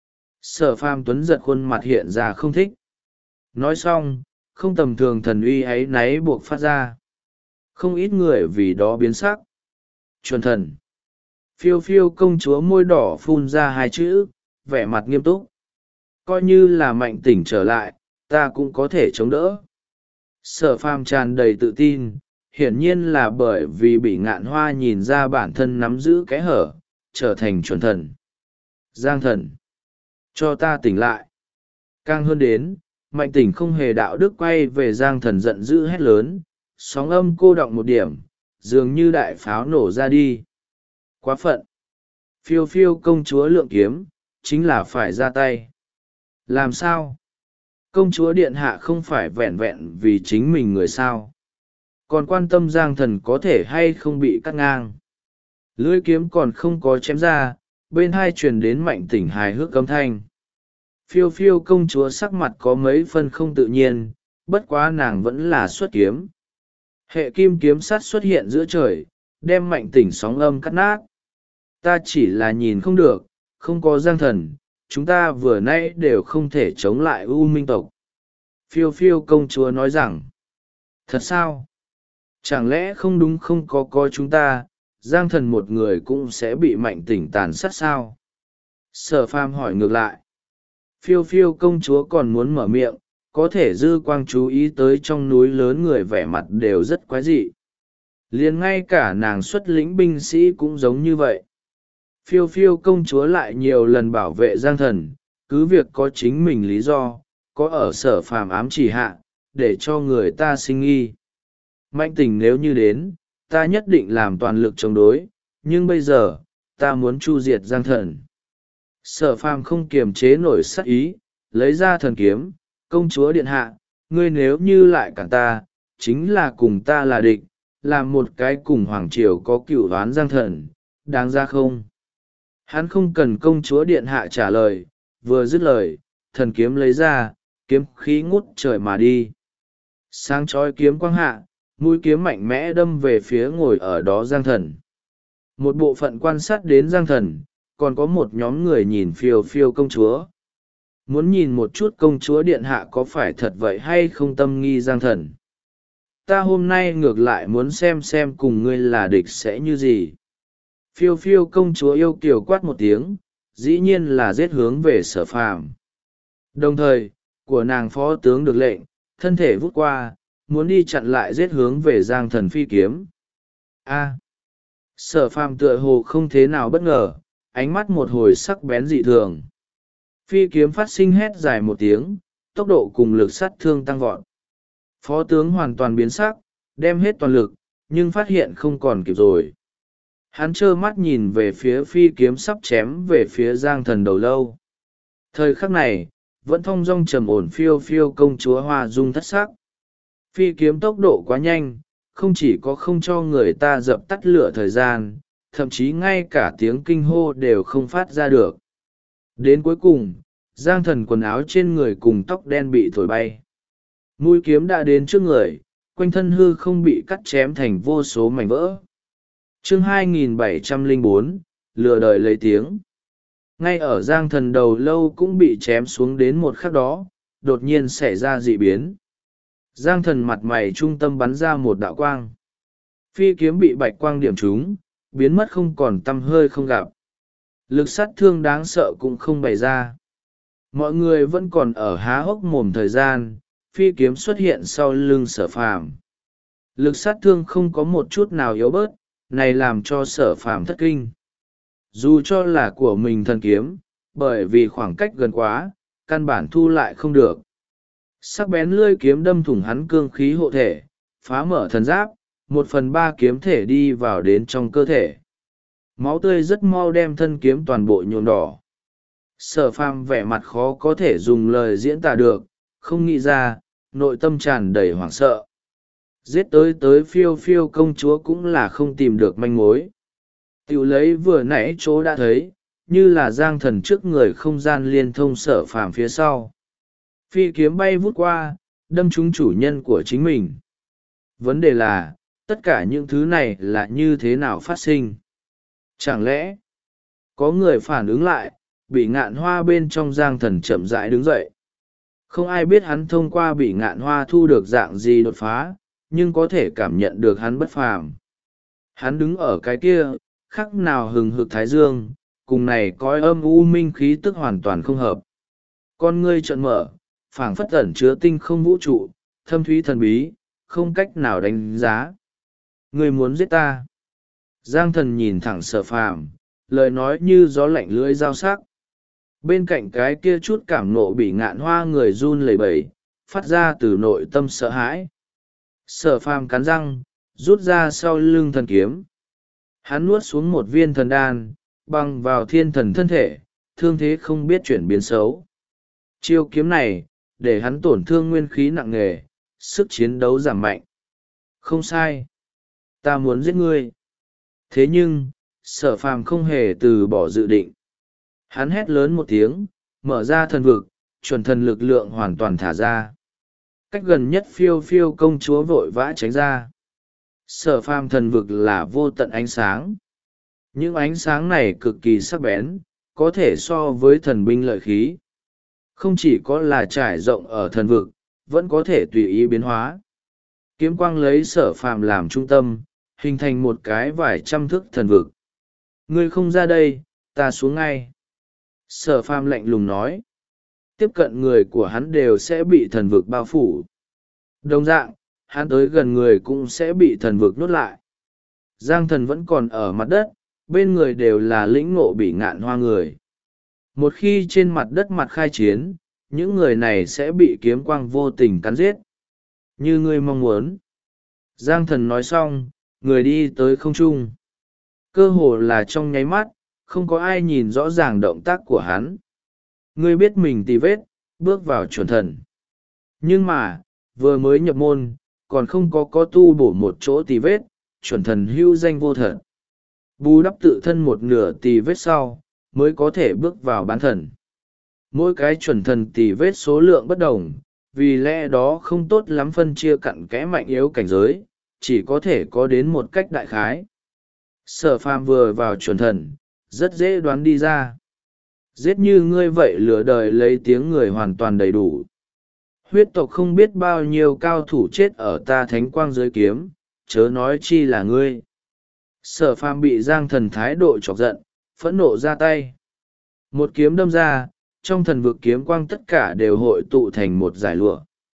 Sở Phàm tuấn giật khuôn mặt hiện ra không thích. Nói xong, không tầm thường thần uy ấy náy buộc phát ra. Không ít người vì đó biến sắc. Chuẩn thần. Phiêu phiêu công chúa môi đỏ phun ra hai chữ, vẻ mặt nghiêm túc. Coi như là Mạnh Tỉnh trở lại, ta cũng có thể chống đỡ. Sở Phàm tràn đầy tự tin, hiển nhiên là bởi vì bị ngạn hoa nhìn ra bản thân nắm giữ kẽ hở, trở thành chuẩn thần. Giang thần. Cho ta tỉnh lại. Càng hơn đến, Mạnh Tỉnh không hề đạo đức quay về Giang thần giận dữ hét lớn, sóng âm cô đọng một điểm, dường như đại pháo nổ ra đi. Quá phận. Phiêu phiêu công chúa lượng kiếm, chính là phải ra tay. Làm sao? Công chúa điện hạ không phải vẹn vẹn vì chính mình người sao? Còn quan tâm Giang thần có thể hay không bị cắt ngang. Lưỡi kiếm còn không có chém ra, bên hai truyền đến Mạnh Tỉnh hài hước âm thanh. Phiêu phiêu công chúa sắc mặt có mấy phân không tự nhiên, bất quá nàng vẫn là xuất kiếm. Hệ kim kiếm sắt xuất hiện giữa trời, đem Mạnh Tỉnh sóng âm cắt nát. Ta chỉ là nhìn không được, không có Giang thần, chúng ta vừa nãy đều không thể chống lại U Minh tộc. Phiêu phiêu công chúa nói rằng, thật sao? Chẳng lẽ không đúng, không có chúng ta, Giang Thần một người cũng sẽ bị Mạnh Tỉnh tàn sát sao? Sở Phàm hỏi ngược lại. Phiêu phiêu công chúa còn muốn mở miệng, có thể dư quang chú ý tới trong núi lớn người vẻ mặt đều rất quái dị. Liền ngay cả nàng xuất lĩnh binh sĩ cũng giống như vậy. Phiêu phiêu công chúa lại nhiều lần bảo vệ Giang Thần, cứ việc có chính mình lý do, có ở Sở Phàm ám chỉ hạ, để cho người ta sinh nghi. Mạnh Tỉnh nếu như đến, ta nhất định làm toàn lực chống đối, nhưng bây giờ, ta muốn chu diệt Giang Thần. Sở Phàm không kiềm chế nổi sát ý, lấy ra thần kiếm, công chúa điện hạ, ngươi nếu như lại cản ta, chính là cùng ta là địch, làm một cái cùng hoàng triều có cựu oán Giang Thần, đáng ra không? Hắn không cần công chúa điện hạ trả lời, vừa dứt lời, thần kiếm lấy ra, kiếm khí ngút trời mà đi. Sáng chói kiếm quang hạ, mũi kiếm mạnh mẽ đâm về phía ngồi ở đó Giang Thần. Một bộ phận quan sát đến Giang Thần, còn có một nhóm người nhìn phiêu phiêu công chúa. Muốn nhìn một chút công chúa điện hạ có phải thật vậy hay không tâm nghi Giang Thần. Ta hôm nay ngược lại muốn xem cùng ngươi là địch sẽ như gì. Phiêu phiêu công chúa yêu kiều quát một tiếng, dĩ nhiên là giết hướng về Sở Phàm. Đồng thời, của nàng phó tướng được lệnh, thân thể vút qua, muốn đi chặn lại giết hướng về Giang Thần phi kiếm. A. Sở Phàm tựa hồ không thế nào bất ngờ, ánh mắt một hồi sắc bén dị thường. Phi kiếm phát sinh hét dài một tiếng, tốc độ cùng lực sát thương tăng vọt. Phó tướng hoàn toàn biến sắc, đem hết toàn lực, nhưng phát hiện không còn kịp rồi. Hắn trơ mắt nhìn về phía phi kiếm sắp chém về phía Giang Thần đầu lâu. Thời khắc này, vẫn thong dong trầm ổn phiêu phiêu công chúa hoa dung thất sắc. Phi kiếm tốc độ quá nhanh, không chỉ có không cho người ta dập tắt lửa thời gian, thậm chí ngay cả tiếng kinh hô đều không phát ra được. Đến cuối cùng, Giang Thần quần áo trên người cùng tóc đen bị thổi bay. Mũi kiếm đã đến trước người, quanh thân hư không bị cắt chém thành vô số mảnh vỡ. Chương 2704, lừa đời lấy tiếng. Ngay ở Giang Thần đầu lâu cũng bị chém xuống đến một khắc đó, đột nhiên xảy ra dị biến. Giang Thần mặt mày trung tâm bắn ra một đạo quang. Phi kiếm bị bạch quang điểm trúng, biến mất không còn tăm hơi không gặp. Lực sát thương đáng sợ cũng không bày ra. Mọi người vẫn còn ở há hốc mồm thời gian, phi kiếm xuất hiện sau lưng Sở Phàm. Lực sát thương không có một chút nào yếu bớt, này làm cho Sở Phàm thất kinh. Dù cho là của mình thần kiếm, bởi vì khoảng cách gần quá, căn bản thu lại không được. Sắc bén lưỡi kiếm đâm thủng hắn cương khí hộ thể, phá mở thần giáp, 1/3 kiếm thể đi vào đến trong cơ thể. Máu tươi rất mau đem thân kiếm toàn bộ nhuộm đỏ. Sở Phàm vẻ mặt khó có thể dùng lời diễn tả được, không nghĩ ra, nội tâm tràn đầy hoảng sợ. Giết tới phiêu phiêu công chúa cũng là không tìm được manh mối. Tiểu lấy vừa nãy chỗ đã thấy, như là Giang Thần trước người không gian liên thông Sở Phàm phía sau. Phi kiếm bay vút qua, đâm trúng chủ nhân của chính mình. Vấn đề là, tất cả những thứ này là như thế nào phát sinh? Chẳng lẽ, có người phản ứng lại, bị ngạn hoa bên trong Giang Thần chậm rãi đứng dậy. Không ai biết hắn thông qua bị ngạn hoa thu được dạng gì đột phá, nhưng có thể cảm nhận được hắn bất phàm. Hắn đứng ở cái kia, khắc nào hừng hực thái dương, cùng này cõi âm u minh khí tức hoàn toàn không hợp. Con ngươi trợn mở, phảng phất ẩn chứa tinh không vũ trụ, thâm thúy thần bí, không cách nào đánh giá. Ngươi muốn giết ta? Giang Thần nhìn thẳng Sở Phàm, lời nói như gió lạnh lưỡi dao sắc. Bên cạnh cái kia chút cảm nộ bị ngạn hoa người run lẩy bẩy, phát ra từ nội tâm sợ hãi. Sở Phàm cắn răng, rút ra sau lưng thần kiếm. Hắn nuốt xuống một viên thần đan, băng vào thiên thần thân thể, thương thế không biết chuyển biến xấu. Chiêu kiếm này, để hắn tổn thương nguyên khí nặng nề, sức chiến đấu giảm mạnh. Không sai. Ta muốn giết ngươi. Thế nhưng, Sở Phàm không hề từ bỏ dự định. Hắn hét lớn một tiếng, mở ra thần vực, chuẩn thần lực lượng hoàn toàn thả ra. Cách gần nhất phiêu phiêu công chúa vội vã tránh ra. Sở Phàm thần vực là vô tận ánh sáng. Những ánh sáng này cực kỳ sắc bén, có thể so với thần binh lợi khí. Không chỉ có là trải rộng ở thần vực, vẫn có thể tùy ý biến hóa. Kiếm quang lấy Sở Phàm làm trung tâm, hình thành một cái vài trăm thước thần vực. Ngươi không ra đây, ta xuống ngay. Sở Phàm lạnh lùng nói. Tiếp cận người của hắn đều sẽ bị thần vực bao phủ. Đồng dạng, hắn tới gần người cũng sẽ bị thần vực nuốt lại. Giang Thần vẫn còn ở mặt đất, bên người đều là lĩnh ngộ Bỉ Ngạn Hoa người. Một khi trên mặt đất mặt khai chiến, những người này sẽ bị kiếm quang vô tình cắn giết. Như ngươi mong muốn. Giang Thần nói xong, người đi tới không trung. Cơ hồ là trong nháy mắt, không có ai nhìn rõ ràng động tác của hắn. Ngươi biết mình tì vết, bước vào chuẩn thần. Nhưng mà, vừa mới nhập môn, còn không có tu bổ một chỗ tì vết, chuẩn thần hữu danh vô thật. Bù đắp tự thân một nửa tì vết sau, mới có thể bước vào bán thần. Mỗi cái chuẩn thần tì vết số lượng bất đồng, vì lẽ đó không tốt lắm phân chia cặn kẽ mạnh yếu cảnh giới, chỉ có thể có đến một cách đại khái. Sở Phàm vừa vào chuẩn thần, rất dễ đoán đi ra. Giết như ngươi vậy lừa đời lấy tiếng người hoàn toàn đầy đủ. Huyết tộc không biết bao nhiêu cao thủ chết ở ta thánh quang dưới kiếm, chớ nói chi là ngươi. Sở Phàm bị Giang Thần thái độ chọc giận, phẫn nộ ra tay. Một kiếm đâm ra, trong thần vực kiếm quang tất cả đều hội tụ thành một dải lụa.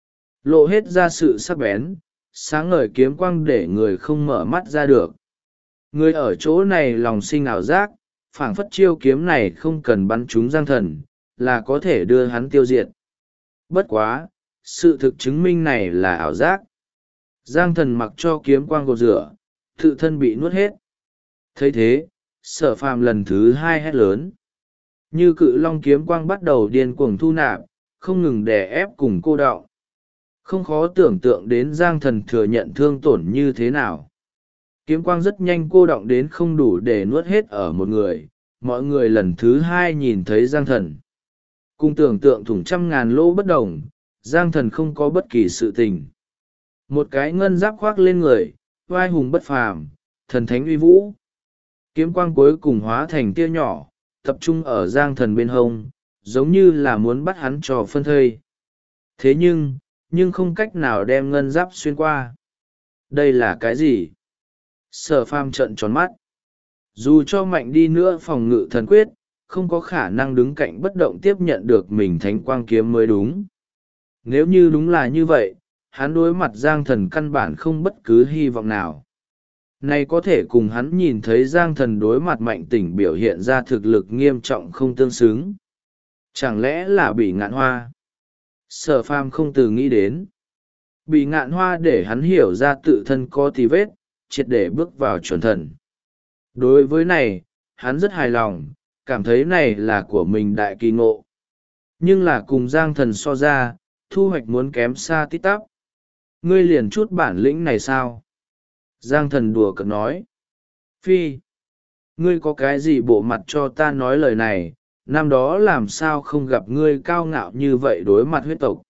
Lộ hết ra sự sắc bén, sáng ngời kiếm quang để người không mở mắt ra được. Người ở chỗ này lòng sinh ảo giác, phảng phất chiêu kiếm này không cần bắn trúng Giang Thần, là có thể đưa hắn tiêu diệt. Bất quá, sự thực chứng minh này là ảo giác. Giang Thần mặc cho kiếm quang gột rửa, tự thân bị nuốt hết. Thấy thế, Sở Phàm lần thứ hai hét lớn. Như cự long kiếm quang bắt đầu điên cuồng thu nạp, không ngừng đè ép cùng cô đọng. Không khó tưởng tượng đến Giang Thần thừa nhận thương tổn như thế nào. Kiếm quang rất nhanh cô đọng đến không đủ để nuốt hết ở một người, mọi người lần thứ hai nhìn thấy Giang Thần. Cùng tưởng tượng thủng trăm ngàn lỗ bất đồng, Giang Thần không có bất kỳ sự tình. Một cái ngân giáp khoác lên người, vai hùng bất phàm, thần thánh uy vũ. Kiếm quang cuối cùng hóa thành tia nhỏ, tập trung ở Giang Thần bên hông, giống như là muốn bắt hắn cho phân thây. Thế nhưng không cách nào đem ngân giáp xuyên qua. Đây là cái gì? Sở Phàm trợn tròn mắt. Dù cho mạnh đi nữa phòng ngự thần quyết, không có khả năng đứng cạnh bất động tiếp nhận được mình thánh quang kiếm mới đúng. Nếu như đúng là như vậy, hắn đối mặt Giang Thần căn bản không bất cứ hy vọng nào. Này có thể cùng hắn nhìn thấy Giang Thần đối mặt Mạnh Tỉnh biểu hiện ra thực lực nghiêm trọng không tương xứng. Chẳng lẽ là Bỉ Ngạn Hoa? Sở Phàm không từ nghĩ đến. Bỉ Ngạn Hoa để hắn hiểu ra tự thân có tì vết, triệt để bước vào chuẩn thần. Đối với này, hắn rất hài lòng, cảm thấy này là của mình đại kỳ ngộ. Nhưng là cùng Giang Thần so ra, thu hoạch muốn kém xa tít tắp. Ngươi liền chút bản lĩnh này sao? Giang Thần đùa cợt nói. Phi! Ngươi có cái gì bộ mặt cho ta nói lời này, năm đó làm sao không gặp ngươi cao ngạo như vậy đối mặt huyết tộc?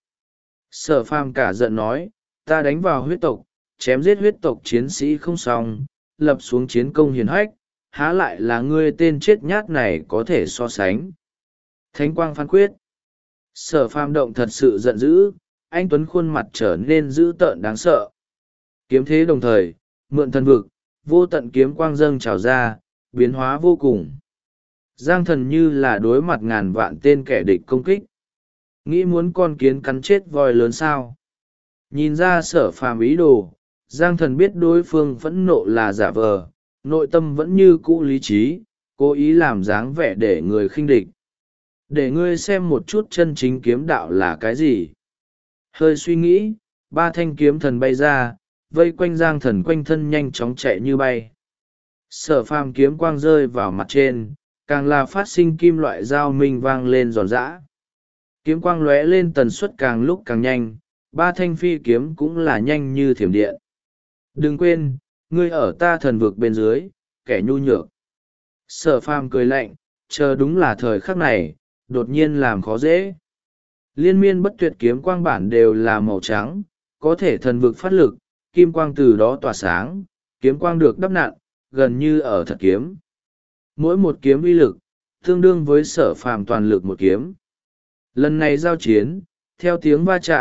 Sở Phàm cả giận nói, ta đánh vào huyết tộc, chém giết huyết tộc chiến sĩ không xong, lập xuống chiến công hiển hách, há lại là ngươi tên chết nhát này có thể so sánh. Thánh quang phán quyết. Sở Phàm động thật sự giận dữ, anh Tuấn khuôn mặt trở nên dữ tợn đáng sợ. Kiếm thế đồng thời, mượn thần vực, vô tận kiếm quang dâng trào ra, biến hóa vô cùng. Giang Thần như là đối mặt ngàn vạn tên kẻ địch công kích. Nghĩ muốn con kiến cắn chết voi lớn sao? Nhìn ra Sở Phàm ý đồ, Giang Thần biết đối phương phẫn nộ là giả vờ, nội tâm vẫn như cũ lý trí, cố ý làm dáng vẻ để người khinh địch. Để ngươi xem một chút chân chính kiếm đạo là cái gì. Hơi suy nghĩ, ba thanh kiếm thần bay ra, vây quanh Giang Thần quanh thân nhanh chóng chạy như bay. Sở Phàm kiếm quang rơi vào mặt trên, càng là phát sinh kim loại dao minh vang lên giòn giã. Kiếm quang lóe lên tần suất càng lúc càng nhanh, ba thanh phi kiếm cũng là nhanh như thiểm điện. Đừng quên, ngươi ở ta thần vực bên dưới, kẻ nhu nhược. Sở Phàm cười lạnh, chờ đúng là thời khắc này, đột nhiên làm khó dễ. Liên miên bất tuyệt kiếm quang bản đều là màu trắng, có thể thần vực phát lực, kim quang từ đó tỏa sáng, kiếm quang được đắp nặn, gần như ở thật kiếm. Mỗi một kiếm uy lực, tương đương với Sở Phàm toàn lực một kiếm. Lần này giao chiến, theo tiếng va chạm,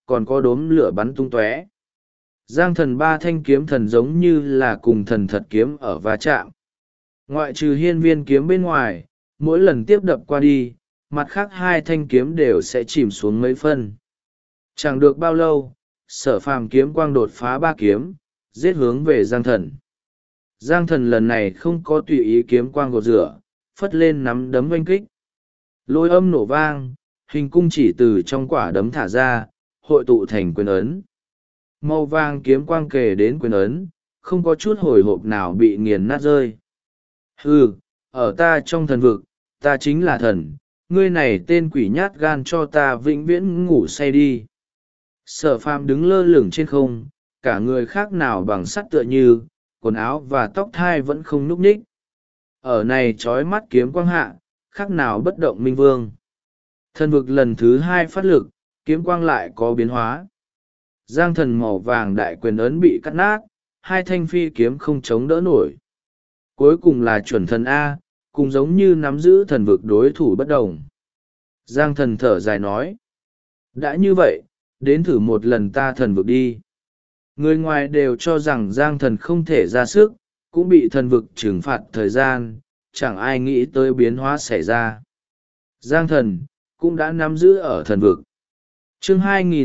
còn có đốm lửa bắn tung tóe. Giang thần ba thanh kiếm thần giống như là cùng thần thật kiếm ở va chạm. Ngoại trừ hiên viên kiếm bên ngoài, mỗi lần tiếp đập qua đi, mặt khác hai thanh kiếm đều sẽ chìm xuống mấy phân. Chẳng được bao lâu, Sở Phàm kiếm quang đột phá ba kiếm, giết hướng về Giang thần. Giang thần lần này không có tùy ý kiếm quang gột rửa, phất lên nắm đấm oanh kích. Lôi âm nổ vang, hình cung chỉ từ trong quả đấm thả ra, hội tụ thành quyền ấn. Màu vàng kiếm quang kề đến quyền ấn, không có chút hồi hộp nào bị nghiền nát rơi. Hừ, ở ta trong thần vực, ta chính là thần, ngươi này tên quỷ nhát gan cho ta vĩnh viễn ngủ say đi. Sở Phàm đứng lơ lửng trên không, cả người khác nào bằng sắt tựa như, quần áo và tóc thai vẫn không nhúc nhích. Ở này trói mắt kiếm quang hạ, khác nào bất động minh vương. Thần vực lần thứ hai phát lực, kiếm quang lại có biến hóa. Giang thần màu vàng đại quyền ấn bị cắt nát, hai thanh phi kiếm không chống đỡ nổi. Cuối cùng là chuẩn thần A, cùng giống như nắm giữ thần vực đối thủ bất đồng. Giang thần thở dài nói. Đã như vậy, đến thử một lần ta thần vực đi. Người ngoài đều cho rằng Giang thần không thể ra sức, cũng bị thần vực trừng phạt thời gian, chẳng ai nghĩ tới biến hóa xảy ra. Giang thần, cũng đã nắm giữ ở thần vực. Chương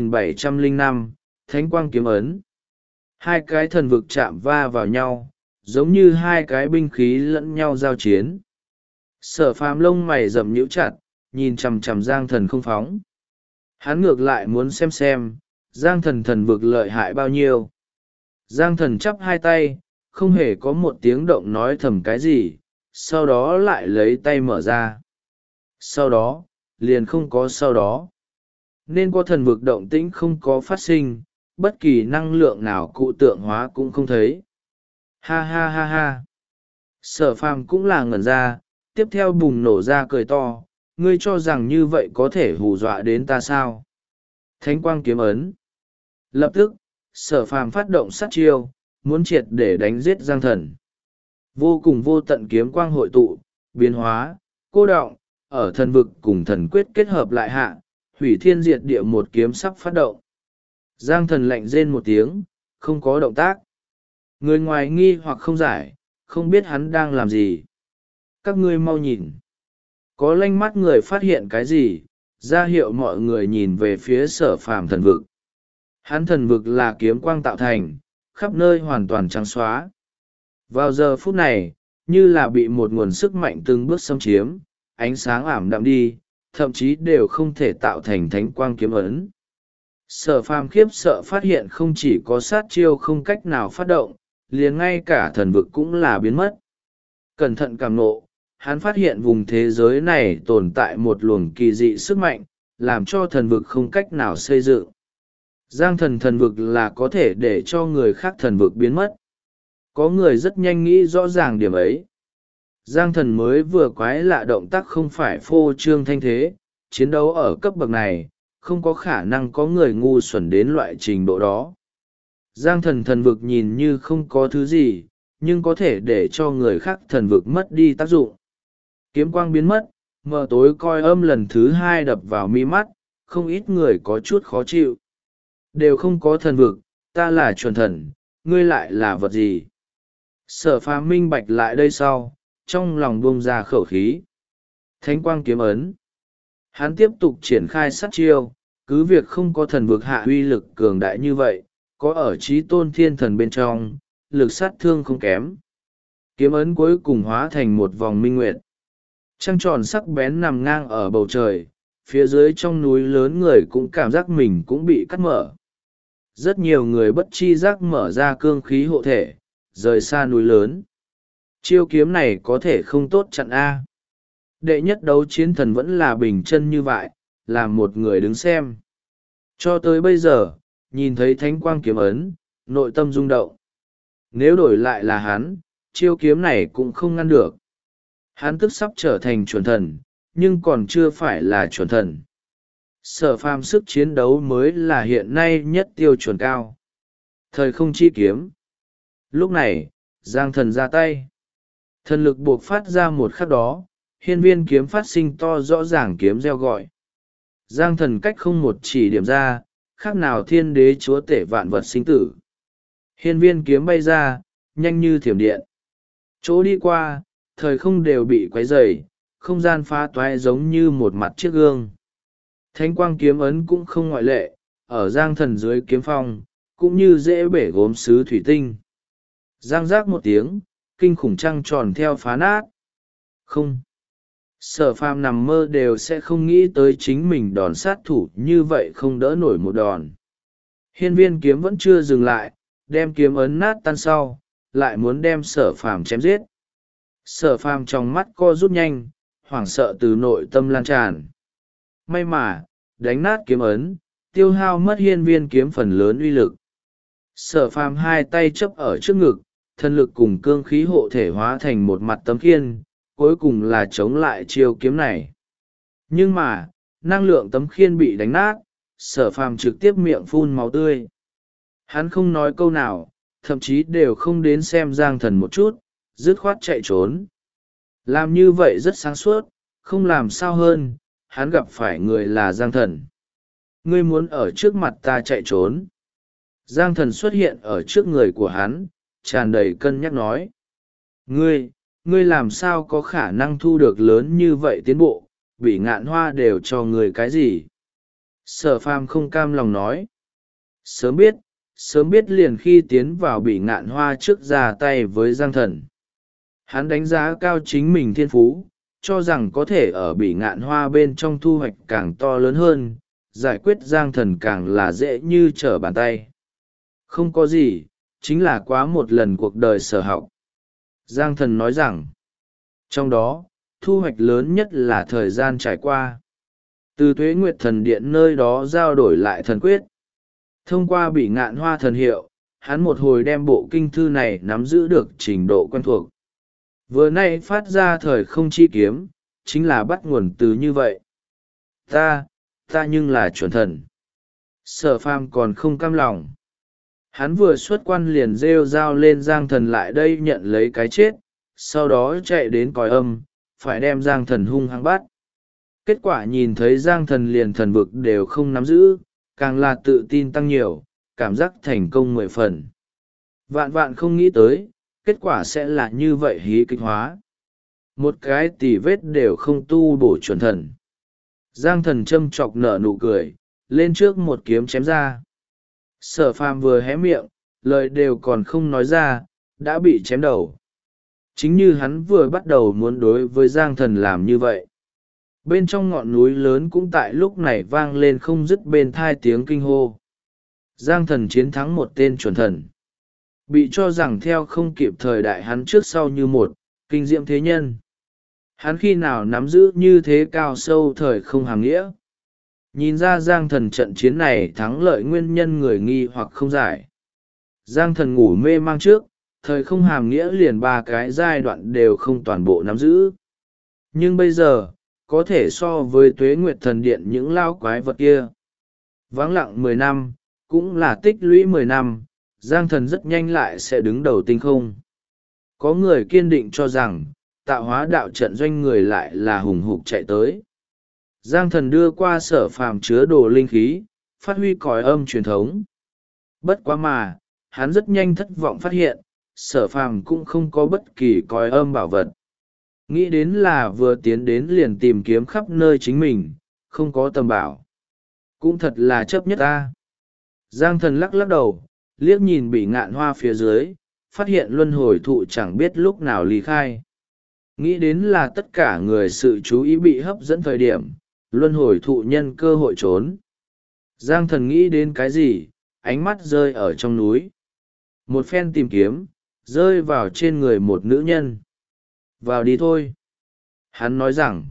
2705, Thánh quang kiếm ấn. Hai cái thần vực chạm va vào nhau, giống như hai cái binh khí lẫn nhau giao chiến. Sở Phàm lông mày rậm nhíu chặt, nhìn chằm chằm Giang thần không phóng. Hắn ngược lại muốn xem, Giang thần thần vực lợi hại bao nhiêu. Giang thần chắp hai tay, không hề có một tiếng động nói thầm cái gì, sau đó lại lấy tay mở ra. Sau đó, liền không có sau đó. Nên có thần vực động tĩnh không có phát sinh, bất kỳ năng lượng nào cụ tượng hóa cũng không thấy. Ha ha ha ha. Sở Phàm cũng là ngẩn ra, tiếp theo bùng nổ ra cười to, ngươi cho rằng như vậy có thể hù dọa đến ta sao? Thánh quang kiếm ấn. Lập tức, Sở Phàm phát động sát chiêu, muốn triệt để đánh giết Giang thần. Vô cùng vô tận kiếm quang hội tụ, biến hóa, cô đọng, ở thần vực cùng thần quyết kết hợp lại hạ, hủy thiên diệt địa một kiếm sắp phát động. Giang thần lạnh rên một tiếng, không có động tác. Người ngoài nghi hoặc không giải, không biết hắn đang làm gì. Các ngươi mau nhìn. Có lanh mắt người phát hiện cái gì, ra hiệu mọi người nhìn về phía Sở Phàm thần vực. Hắn thần vực là kiếm quang tạo thành, khắp nơi hoàn toàn trắng xóa. Vào giờ phút này, như là bị một nguồn sức mạnh từng bước xâm chiếm, ánh sáng ảm đạm đi, thậm chí đều không thể tạo thành thánh quang kiếm ấn. Sở Phàm khiếp sợ phát hiện không chỉ có sát chiêu không cách nào phát động, liền ngay cả thần vực cũng là biến mất. Cẩn thận cảm nộ, hắn phát hiện vùng thế giới này tồn tại một luồng kỳ dị sức mạnh, làm cho thần vực không cách nào xây dựng. Giang thần thần vực là có thể để cho người khác thần vực biến mất. Có người rất nhanh nghĩ rõ ràng điểm ấy. Giang thần mới vừa quái lạ động tác không phải phô trương thanh thế, chiến đấu ở cấp bậc này, không có khả năng có người ngu xuẩn đến loại trình độ đó. Giang thần thần vực nhìn như không có thứ gì, nhưng có thể để cho người khác thần vực mất đi tác dụng. Kiếm quang biến mất, mờ tối coi âm lần thứ hai đập vào mi mắt, không ít người có chút khó chịu. Đều không có thần vực, ta là chuẩn thần, ngươi lại là vật gì? Sở Phàm minh bạch lại đây sau, trong lòng buông ra khẩu khí. Thánh quang kiếm ấn. Hắn tiếp tục triển khai sát chiêu, cứ việc không có thần vực hạ uy lực cường đại như vậy, có ở chí tôn thiên thần bên trong, lực sát thương không kém. Kiếm ấn cuối cùng hóa thành một vòng minh nguyệt. Trăng tròn sắc bén nằm ngang ở bầu trời, phía dưới trong núi lớn người cũng cảm giác mình cũng bị cắt mở. Rất nhiều người bất chi giác mở ra cương khí hộ thể, rời xa núi lớn. Chiêu kiếm này có thể không tốt chặn A. Đệ nhất đấu chiến thần vẫn là bình chân như vậy, là một người đứng xem. Cho tới bây giờ, nhìn thấy thánh quang kiếm ấn, nội tâm rung động. Nếu đổi lại là hắn, chiêu kiếm này cũng không ngăn được. Hắn tức sắp trở thành chuẩn thần, nhưng còn chưa phải là chuẩn thần. Sở Phàm sức chiến đấu mới là hiện nay nhất tiêu chuẩn cao. Thời không chi kiếm. Lúc này, Giang thần ra tay. Thần lực buộc phát ra một khắc đó, hiên viên kiếm phát sinh to rõ ràng kiếm reo gọi. Giang thần cách không một chỉ điểm ra, khác nào thiên đế chúa tể vạn vật sinh tử. Hiên viên kiếm bay ra, nhanh như thiểm điện. Chỗ đi qua, thời không đều bị quấy rầy, không gian phá toái giống như một mặt chiếc gương. Thánh quang kiếm ấn cũng không ngoại lệ, ở giang thần dưới kiếm phong, cũng như dễ bể gốm sứ thủy tinh. Giang giác một tiếng, kinh khủng trăng tròn theo phá nát. Không. Sở phàm nằm mơ đều sẽ không nghĩ tới chính mình đòn sát thủ như vậy không đỡ nổi một đòn. Hiên viên kiếm vẫn chưa dừng lại, đem kiếm ấn nát tan sau, lại muốn đem sở phàm chém giết. Sở phàm trong mắt co rút nhanh, hoảng sợ từ nội tâm lan tràn. May mà, đánh nát kiếm ấn, tiêu hao mất hiên viên kiếm phần lớn uy lực. Sở phàm hai tay chấp ở trước ngực, thân lực cùng cương khí hộ thể hóa thành một mặt tấm khiên, cuối cùng là chống lại chiêu kiếm này. Nhưng mà, năng lượng tấm khiên bị đánh nát, sở phàm trực tiếp miệng phun máu tươi. Hắn không nói câu nào, thậm chí đều không đến xem giang thần một chút, dứt khoát chạy trốn. Làm như vậy rất sáng suốt, không làm sao hơn, hắn gặp phải người là giang thần. Ngươi muốn ở trước mặt ta chạy trốn. Giang thần xuất hiện ở trước người của hắn, tràn đầy cân nhắc nói. Ngươi làm sao có khả năng thu được lớn như vậy tiến bộ, bị ngạn hoa đều cho người cái gì? Sở phàm không cam lòng nói. Sớm biết liền khi tiến vào bị ngạn hoa trước ra tay với giang thần. Hắn đánh giá cao chính mình thiên phú, cho rằng có thể ở bị ngạn hoa bên trong thu hoạch càng to lớn hơn, giải quyết giang thần càng là dễ như trở bàn tay. Không có gì, chính là quá một lần cuộc đời sở học. Giang thần nói rằng, trong đó, thu hoạch lớn nhất là thời gian trải qua. Từ Tuế Nguyệt Thần Điện nơi đó giao đổi lại thần quyết. Thông qua bị ngạn hoa thần hiệu, hắn một hồi đem bộ kinh thư này nắm giữ được trình độ quen thuộc. Vừa nay phát ra thời không chi kiếm, chính là bắt nguồn từ như vậy. Ta nhưng là chuẩn thần. Sở phàm còn không cam lòng. Hắn vừa xuất quan liền rêu rao lên giang thần lại đây nhận lấy cái chết, sau đó chạy đến cõi âm, phải đem giang thần hung hăng bắt. Kết quả nhìn thấy giang thần liền thần vực đều không nắm giữ, càng là tự tin tăng nhiều, cảm giác thành công 10 phần. Vạn vạn không nghĩ tới, kết quả sẽ là như vậy hí kịch hóa. Một cái tỉ vết đều không tu bổ chuẩn thần. Giang thần châm chọc nở nụ cười, lên trước một kiếm chém ra. Sở phàm vừa hé miệng, lời đều còn không nói ra, đã bị chém đầu. Chính như hắn vừa bắt đầu muốn đối với giang thần làm như vậy. Bên trong ngọn núi lớn cũng tại lúc này vang lên không dứt bên thai tiếng kinh hô. Giang thần chiến thắng một tên chuẩn thần. Bị cho rằng theo không kịp thời đại hắn trước sau như một, kinh diệm thế nhân. Hắn khi nào nắm giữ như thế cao sâu thời không hàm nghĩa. Nhìn ra giang thần trận chiến này thắng lợi nguyên nhân người nghi hoặc không giải. Giang thần ngủ mê mang trước, thời không hàm nghĩa liền 3 cái giai đoạn đều không toàn bộ nắm giữ. Nhưng bây giờ, có thể so với Tuế Nguyệt Thần Điện những lao quái vật kia. Vắng lặng 10 năm, cũng là tích lũy 10 năm, giang thần rất nhanh lại sẽ đứng đầu tinh không. Có người kiên định cho rằng, tạo hóa đạo trận doanh người lại là hùng hục chạy tới. Giang thần đưa qua sở phàm chứa đồ linh khí, phát huy còi âm truyền thống. Bất quá mà, hắn rất nhanh thất vọng phát hiện, sở phàm cũng không có bất kỳ còi âm bảo vật. Nghĩ đến là vừa tiến đến liền tìm kiếm khắp nơi chính mình, không có tầm bảo. Cũng thật là chấp nhất ta. Giang thần lắc lắc đầu, liếc nhìn bị ngạn hoa phía dưới, phát hiện luân hồi thụ chẳng biết lúc nào ly khai. Nghĩ đến là tất cả người sự chú ý bị hấp dẫn thời điểm, luân hồi thụ nhân cơ hội trốn. Giang thần nghĩ đến cái gì, ánh mắt rơi ở trong núi. Một phen tìm kiếm, rơi vào trên người một nữ nhân. Vào đi thôi. Hắn nói rằng,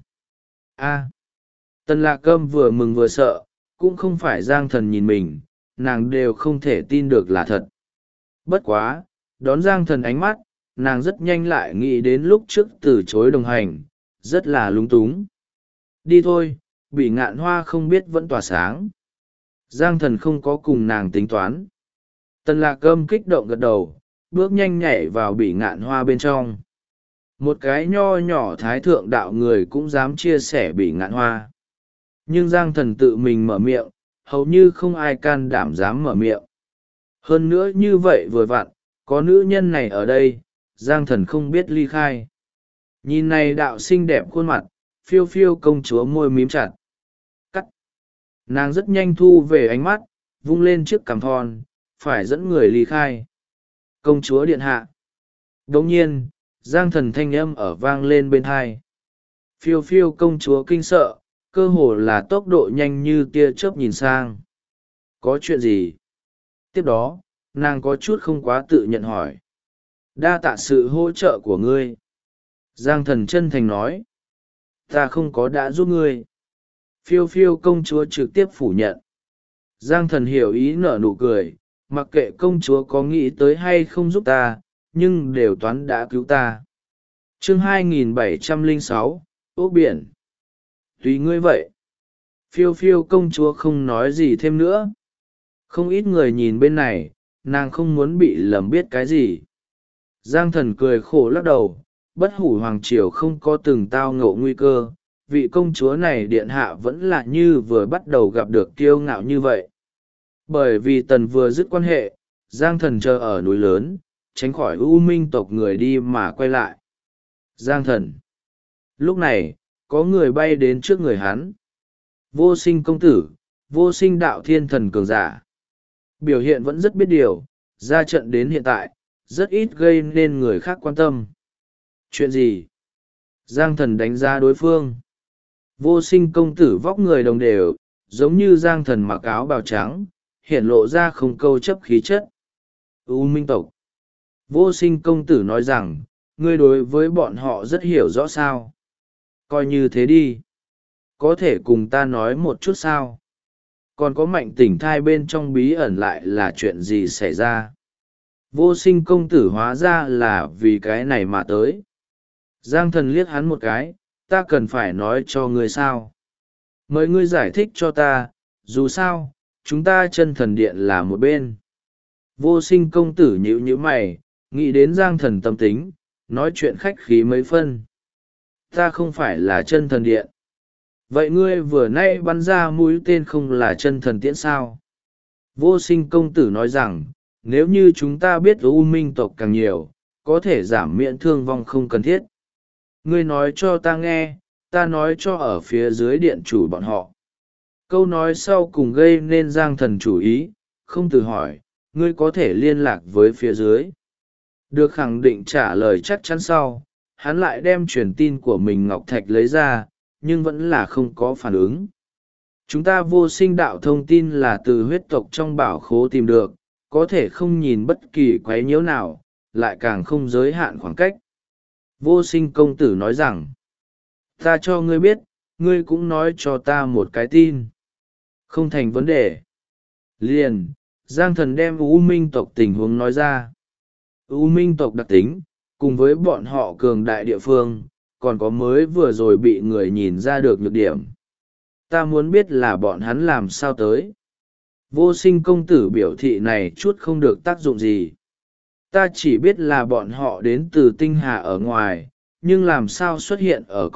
Tần Lạc Câm vừa mừng vừa sợ, cũng không phải giang thần nhìn mình, nàng đều không thể tin được là thật. Bất quá, đón giang thần ánh mắt, nàng rất nhanh lại nghĩ đến lúc trước từ chối đồng hành, rất là lúng túng. Đi thôi, bị ngạn hoa không biết vẫn tỏa sáng. Giang thần không có cùng nàng tính toán. Tần Lạc Câm kích động gật đầu, bước nhanh nhảy vào bị ngạn hoa bên trong. Một cái nho nhỏ thái thượng đạo người cũng dám chia sẻ bị ngạn hoa. Nhưng giang thần tự mình mở miệng, hầu như không ai can đảm dám mở miệng. Hơn nữa như vậy vừa vặn, có nữ nhân này ở đây, Giang Thần không biết ly khai. Nhìn này đạo xinh đẹp khuôn mặt, phiêu phiêu công chúa môi mím chặt. Cắt. Nàng rất nhanh thu về ánh mắt, vung lên chiếc cằm thon, phải dẫn người ly khai. Công chúa điện hạ. Đồng nhiên, Giang Thần thanh âm ở vang lên bên tai. Phiêu phiêu công chúa kinh sợ, cơ hồ là tốc độ nhanh như tia chớp nhìn sang. Có chuyện gì? Tiếp đó, nàng có chút không quá tự nhận hỏi. Đa tạ sự hỗ trợ của ngươi. Giang Thần chân thành nói. Ta không có đã giúp ngươi. Phiêu phiêu công chúa trực tiếp phủ nhận. Giang Thần hiểu ý nở nụ cười, mặc kệ công chúa có nghĩ tới hay không giúp ta, nhưng đều toán đã cứu ta. Chương 2706, ốc biển. Tùy ngươi vậy. Phiêu phiêu công chúa không nói gì thêm nữa. Không ít người nhìn bên này, nàng không muốn bị lầm biết cái gì. Giang Thần cười khổ lắc đầu, bất hủ hoàng triều không có từng tao ngộ nguy cơ, vị công chúa này điện hạ vẫn là như vừa bắt đầu gặp được kiêu ngạo như vậy. Bởi vì Tần vừa dứt quan hệ, Giang Thần chờ ở núi lớn, tránh khỏi U Minh tộc người đi mà quay lại. Giang Thần. Lúc này, có người bay đến trước người hắn. Vô Sinh công tử, Vô Sinh đạo thiên thần cường giả. Biểu hiện vẫn rất biết điều, ra trận đến hiện tại, rất ít gây nên người khác quan tâm. Chuyện gì? Giang Thần đánh giá đối phương. Vô Sinh công tử vóc người đồng đều, giống như Giang Thần mặc áo bào trắng, hiện lộ ra không câu chấp khí chất. U Minh tộc. Vô Sinh công tử nói rằng, ngươi đối với bọn họ rất hiểu rõ sao. Coi như thế đi. Có thể cùng ta nói một chút sao? Còn có Mạnh Tỉnh thai bên trong bí ẩn lại là chuyện gì xảy ra? Vô Sinh công tử hóa ra là vì cái này mà tới. Giang Thần liếc hắn một cái, ta cần phải nói cho ngươi sao? Mời ngươi giải thích cho ta, dù sao, chúng ta chân thần điện là một bên. Vô Sinh công tử nhíu nhíu mày, nghĩ đến Giang Thần tâm tính, nói chuyện khách khí mấy phân. Ta không phải là chân thần điện. Vậy ngươi vừa nay bắn ra mũi tên không là chân thần tiễn sao? Vô Sinh công tử nói rằng, nếu như chúng ta biết U Minh tộc càng nhiều, có thể giảm miễn thương vong không cần thiết. Ngươi nói cho ta nghe, ta nói cho ở phía dưới điện chủ bọn họ. Câu nói sau cùng gây nên Giang Thần chủ ý, không tự hỏi, ngươi có thể liên lạc với phía dưới. Được khẳng định trả lời chắc chắn sau, hắn lại đem truyền tin của mình Ngọc Thạch lấy ra, nhưng vẫn là không có phản ứng. Chúng ta Vô Sinh đạo thông tin là từ huyết tộc trong bảo khố tìm được, có thể không nhìn bất kỳ quấy nhiễu nào, lại càng không giới hạn khoảng cách. Vô Sinh công tử nói rằng, ta cho ngươi biết, ngươi cũng nói cho ta một cái tin. Không thành vấn đề. Liền, Giang Thần đem U Minh tộc tình huống nói ra. U Minh tộc đặc tính, cùng với bọn họ cường đại địa phương, còn có mới vừa rồi bị người nhìn ra được nhược điểm. Ta muốn biết là bọn hắn làm sao tới. Vô Sinh công tử biểu thị này chút không được tác dụng gì. Ta chỉ biết là bọn họ đến từ tinh hà ở ngoài, nhưng làm sao xuất hiện ở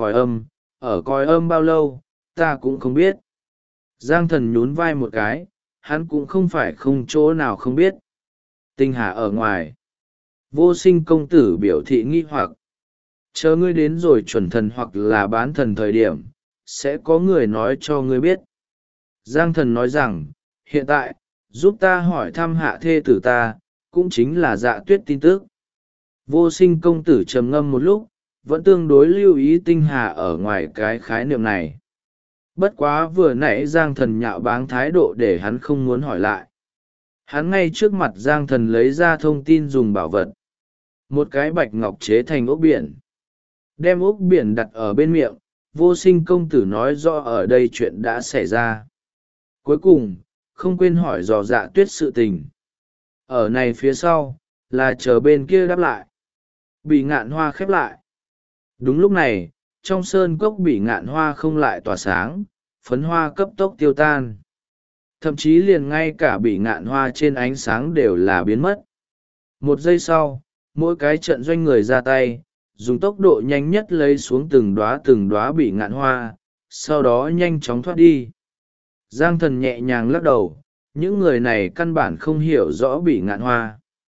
cõi âm bao lâu, ta cũng không biết. Giang Thần nhún vai một cái, hắn cũng không phải không chỗ nào không biết. Tinh hà ở ngoài. Vô Sinh công tử biểu thị nghi hoặc. Chờ ngươi đến rồi chuẩn thần hoặc là bán thần thời điểm, sẽ có người nói cho ngươi biết. Giang Thần nói rằng, hiện tại, giúp ta hỏi thăm hạ thê tử ta, cũng chính là Dạ Tuyết tin tức. Vô Sinh công tử trầm ngâm một lúc, vẫn tương đối lưu ý tinh hà ở ngoài cái khái niệm này. Bất quá vừa nãy Giang Thần nhạo báng thái độ để hắn không muốn hỏi lại. Hắn ngay trước mặt Giang Thần lấy ra thông tin dùng bảo vật. Một cái bạch ngọc chế thành ốc biển. Đem ốc biển đặt ở bên miệng, Vô Sinh công tử nói rõ ở đây chuyện đã xảy ra. Cuối cùng, không quên hỏi dò Dạ Tuyết sự tình. Ở này phía sau, là chờ bên kia đáp lại. Bị ngạn hoa khép lại. Đúng lúc này, trong sơn cốc bị ngạn hoa không lại tỏa sáng, phấn hoa cấp tốc tiêu tan. Thậm chí liền ngay cả bị ngạn hoa trên ánh sáng đều là biến mất. Một giây sau, mỗi cái trận doanh người ra tay, dùng tốc độ nhanh nhất lấy xuống từng đóa bị ngạn hoa, sau đó nhanh chóng thoát đi. Giang Thần nhẹ nhàng lắc đầu, những người này căn bản không hiểu rõ Bỉ Ngạn Hoa.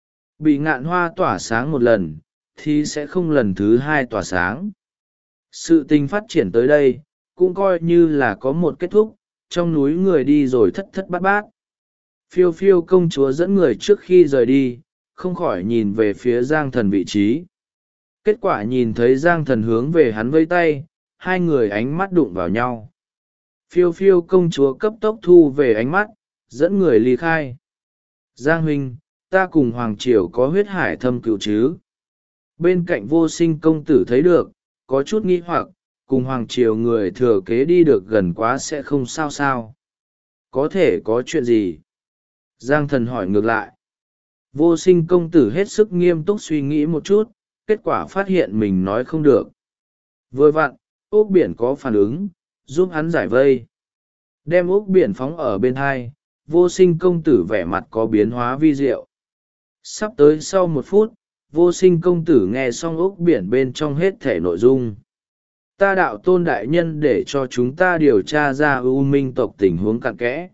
Bỉ Ngạn Hoa tỏa sáng một lần thì sẽ không lần thứ hai tỏa sáng. Sự tình phát triển tới đây cũng coi như là có một kết thúc. Trong núi người đi rồi thất thất bát bát. Phiêu phiêu công chúa dẫn người trước khi rời đi không khỏi nhìn về phía Giang Thần vị trí. Kết quả nhìn thấy Giang Thần hướng về hắn vây tay, hai người ánh mắt đụng vào nhau. Phiêu phiêu công chúa cấp tốc thu về ánh mắt, dẫn người ly khai. Giang huynh, ta cùng Hoàng Triều có huyết hải thâm cựu chứ? Bên cạnh Vô Sinh công tử thấy được, có chút nghi hoặc, cùng Hoàng Triều người thừa kế đi được gần quá sẽ không sao sao. Có thể có chuyện gì? Giang Thần hỏi ngược lại. Vô Sinh công tử hết sức nghiêm túc suy nghĩ một chút, kết quả phát hiện mình nói không được. Vừa vặn, ốc biển có phản ứng, giúp hắn giải vây. Đem ốc biển phóng ở bên hai, Vô Sinh công tử vẻ mặt có biến hóa vi diệu. Sắp tới sau 1 phút, Vô Sinh công tử nghe xong ốc biển bên trong hết thể nội dung. Ta đạo tôn đại nhân để cho chúng ta điều tra ra U Minh tộc tình huống cặn kẽ.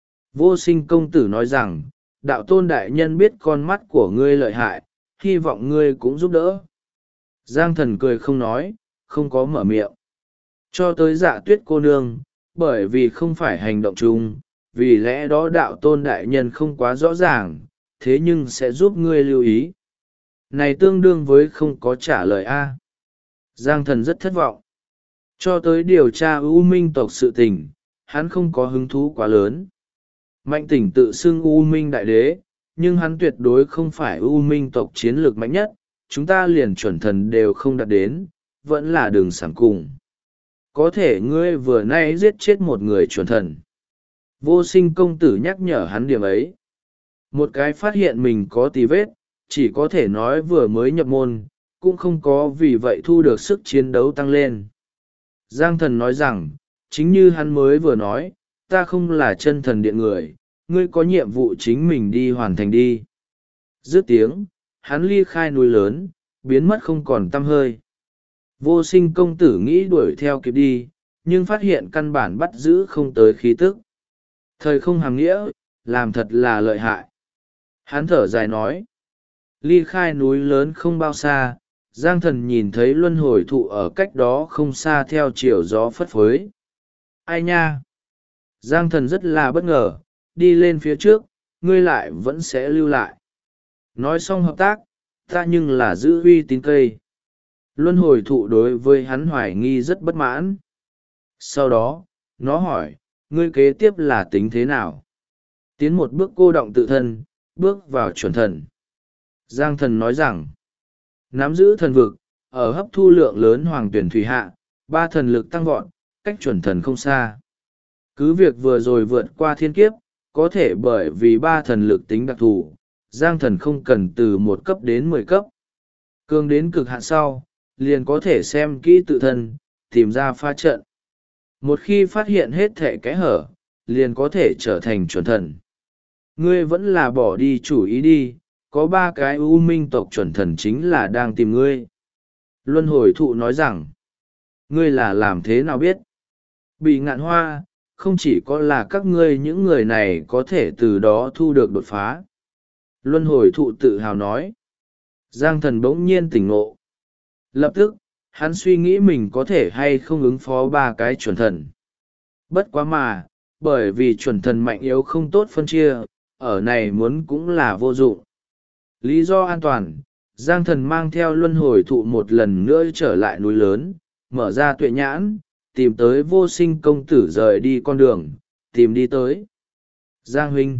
Vô Sinh công tử nói rằng, đạo tôn đại nhân biết con mắt của ngươi lợi hại, hy vọng ngươi cũng giúp đỡ. Giang Thần cười không nói, không có mở miệng. Cho tới Dạ Tuyết cô nương, bởi vì không phải hành động chung, vì lẽ đó đạo tôn đại nhân không quá rõ ràng, thế nhưng sẽ giúp ngươi lưu ý. Này tương đương với không có trả lời A. Giang Thần rất thất vọng. Cho tới điều tra U Minh tộc sự tình, hắn không có hứng thú quá lớn. Mạnh Tỉnh tự xưng U Minh đại đế, nhưng hắn tuyệt đối không phải U Minh tộc chiến lược mạnh nhất, chúng ta liền chuẩn thần đều không đạt đến, vẫn là đường sảng cùng. Có thể ngươi vừa nay giết chết một người chuẩn thần. Vô Sinh công tử nhắc nhở hắn điểm ấy. Một cái phát hiện mình có tì vết, chỉ có thể nói vừa mới nhập môn, cũng không có vì vậy thu được sức chiến đấu tăng lên. Giang Thần nói rằng, chính như hắn mới vừa nói, ta không là chân thần điện người, ngươi có nhiệm vụ chính mình đi hoàn thành đi. Dứt tiếng, hắn ly khai núi lớn, biến mất không còn tăm hơi. Vô Sinh công tử nghĩ đuổi theo kịp đi, nhưng phát hiện căn bản bắt giữ không tới khí tức. Thời không hàm nghĩa, làm thật là lợi hại. Hắn thở dài nói. Ly khai núi lớn không bao xa, Giang Thần nhìn thấy luân hồi thụ ở cách đó không xa theo chiều gió phất phới. Ai nha? Giang Thần rất là bất ngờ, đi lên phía trước, ngươi lại vẫn sẽ lưu lại. Nói xong hợp tác, ta nhưng là giữ uy tín cây. Luân hồi thụ đối với hắn hoài nghi rất bất mãn. Sau đó, nó hỏi, ngươi kế tiếp là tính thế nào? Tiến một bước cô động tự thân, bước vào chuẩn thần. Giang Thần nói rằng, nắm giữ thần vực, ở hấp thu lượng lớn hoàng tuyển thủy hạ, 3 thần lực tăng vọt, cách chuẩn thần không xa. Cứ việc vừa rồi vượt qua thiên kiếp, có thể bởi vì 3 thần lực tính đặc thù, Giang Thần không cần từ 1 cấp đến 10 cấp. Cường đến cực hạn sau, liền có thể xem kỹ tự thân, tìm ra pha trận. Một khi phát hiện hết thể kẽ hở, liền có thể trở thành chuẩn thần. Ngươi vẫn là bỏ đi chủ ý đi, có 3 cái U Minh tộc chuẩn thần chính là đang tìm ngươi. Luân hồi thụ nói rằng, ngươi là làm thế nào biết? Bị Ngạn Hoa, không chỉ có là các ngươi những người này có thể từ đó thu được đột phá. Luân hồi thụ tự hào nói. Giang Thần bỗng nhiên tỉnh ngộ. Lập tức, hắn suy nghĩ mình có thể hay không ứng phó 3 cái chuẩn thần. Bất quá mà, bởi vì chuẩn thần mạnh yếu không tốt phân chia, ở này muốn cũng là vô dụng. Lý do an toàn, Giang Thần mang theo luân hồi thụ một lần nữa trở lại núi lớn, mở ra tuệ nhãn, tìm tới Vô Sinh công tử rời đi con đường, tìm đi tới. Giang huynh.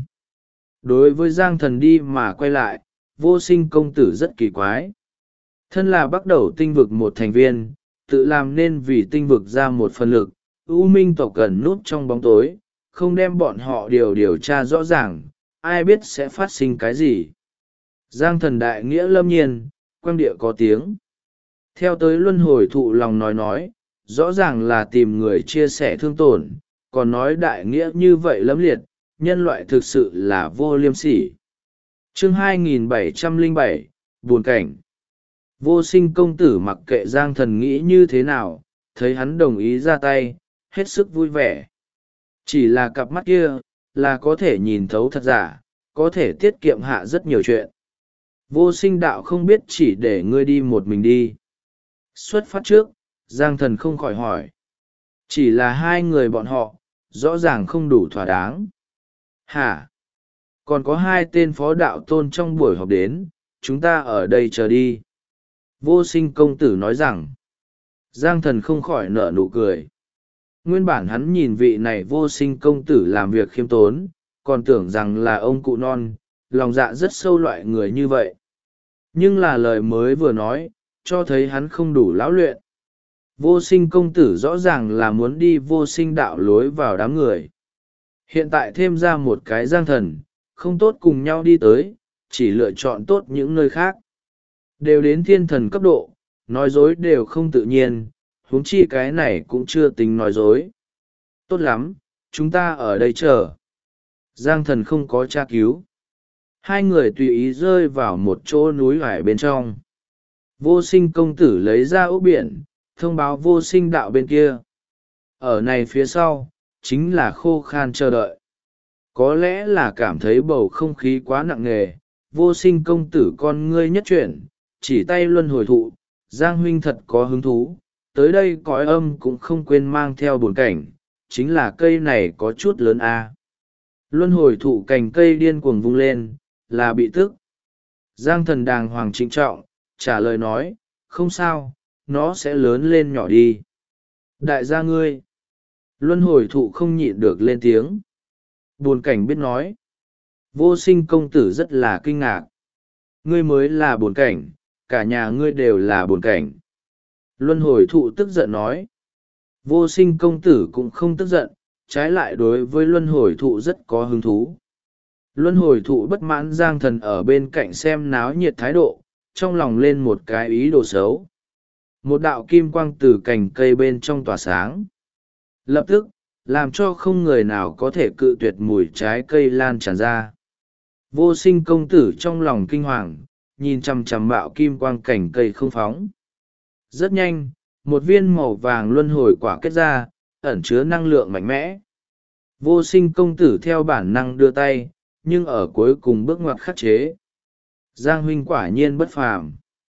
Đối với Giang Thần đi mà quay lại, Vô Sinh công tử rất kỳ quái. Thân là bắt đầu tinh vực một thành viên, tự làm nên vì tinh vực ra một phần lực, U Minh tộc cần núp trong bóng tối, không đem bọn họ điều tra rõ ràng, ai biết sẽ phát sinh cái gì. Giang Thần đại nghĩa lâm nhiên, quang địa có tiếng. Theo tới luân hồi thụ lòng nói, rõ ràng là tìm người chia sẻ thương tổn, còn nói đại nghĩa như vậy lẫm liệt, nhân loại thực sự là vô liêm sỉ. Chương 2707, buồn cảnh. Vô Sinh công tử mặc kệ Giang Thần nghĩ như thế nào, thấy hắn đồng ý ra tay, hết sức vui vẻ. Chỉ là cặp mắt kia, là có thể nhìn thấu thật giả, có thể tiết kiệm hạ rất nhiều chuyện. Vô sinh đạo không biết chỉ để ngươi đi một mình đi. Xuất phát trước, Giang Thần không khỏi hỏi. Chỉ là hai người bọn họ, rõ ràng không đủ thỏa đáng. Hả? Còn có hai tên phó đạo tôn trong buổi họp đến, chúng ta ở đây chờ đi. Vô sinh công tử nói rằng. Giang Thần không khỏi nở nụ cười. Nguyên bản hắn nhìn vị này vô sinh công tử làm việc khiêm tốn, còn tưởng rằng là ông cụ non, lòng dạ rất sâu loại người như vậy. Nhưng là lời mới vừa nói, cho thấy hắn không đủ lão luyện. Vô sinh công tử rõ ràng là muốn đi vô sinh đạo lối vào đám người. Hiện tại thêm ra một cái Giang Thần, không tốt cùng nhau đi tới, chỉ lựa chọn tốt những nơi khác. Đều đến thiên thần cấp độ, nói dối đều không tự nhiên, huống chi cái này cũng chưa tính nói dối. Tốt lắm, chúng ta ở đây chờ. Giang Thần không có tra cứu. Hai người tùy ý rơi vào một chỗ núi hải bên trong. Vô sinh công tử lấy ra ốc biển, thông báo vô sinh đạo bên kia. Ở này phía sau, chính là khô khan chờ đợi. Có lẽ là cảm thấy bầu không khí quá nặng nề, vô sinh công tử con ngươi nhất chuyển, chỉ tay luân hồi thụ, Giang huynh thật có hứng thú, tới đây cõi âm cũng không quên mang theo bổn cảnh, chính là cây này có chút lớn a. Luân hồi thụ cành cây điên cuồng vung lên, là bị tức. Giang Thần đàng hoàng trịnh trọng, trả lời nói, không sao, nó sẽ lớn lên nhỏ đi. Đại gia ngươi. Luân hồi thụ không nhịn được lên tiếng. Buồn cảnh biết nói. Vô sinh công tử rất là kinh ngạc. Ngươi mới là buồn cảnh, cả nhà ngươi đều là buồn cảnh. Luân hồi thụ tức giận nói. Vô sinh công tử cũng không tức giận, trái lại đối với luân hồi thụ rất có hứng thú. Luân hồi thụ bất mãn Giang Thần ở bên cạnh xem náo nhiệt thái độ, trong lòng lên một cái ý đồ xấu. Một đạo kim quang từ cành cây bên trong tỏa sáng. Lập tức, làm cho không người nào có thể cự tuyệt mùi trái cây lan tràn ra. Vô sinh công tử trong lòng kinh hoàng, nhìn chằm chằm bạo kim quang cành cây không phóng. Rất nhanh, một viên màu vàng luân hồi quả kết ra, ẩn chứa năng lượng mạnh mẽ. Vô sinh công tử theo bản năng đưa tay, nhưng ở cuối cùng bước ngoặt khắc chế. Giang huynh quả nhiên bất phàm.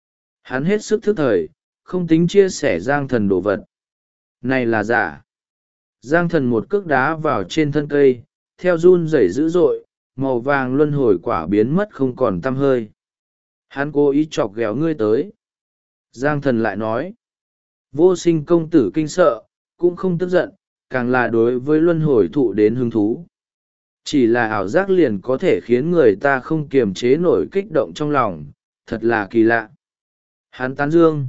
Hắn hết sức thức thời, không tính chia sẻ Giang Thần đồ vật. Này là giả. Giang Thần một cước đá vào trên thân cây, theo run rẩy dữ dội, màu vàng luân hồi quả biến mất không còn tăm hơi. Hắn cố ý chọc ghẹo ngươi tới. Giang Thần lại nói. Vô sinh công tử kinh sợ, cũng không tức giận, càng là đối với luân hồi thụ đến hứng thú. Chỉ là ảo giác liền có thể khiến người ta không kiềm chế nổi kích động trong lòng, thật là kỳ lạ. Hắn tán dương.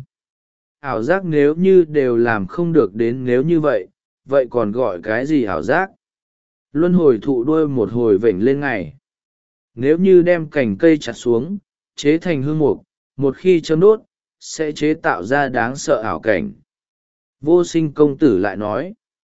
Ảo giác nếu như đều làm không được đến nếu như vậy, vậy còn gọi cái gì ảo giác? Luân hồi thụ đuôi một hồi vểnh lên ngày. Nếu như đem cành cây chặt xuống, chế thành hương mục, một khi châm đốt, sẽ chế tạo ra đáng sợ ảo cảnh. Vô sinh công tử lại nói.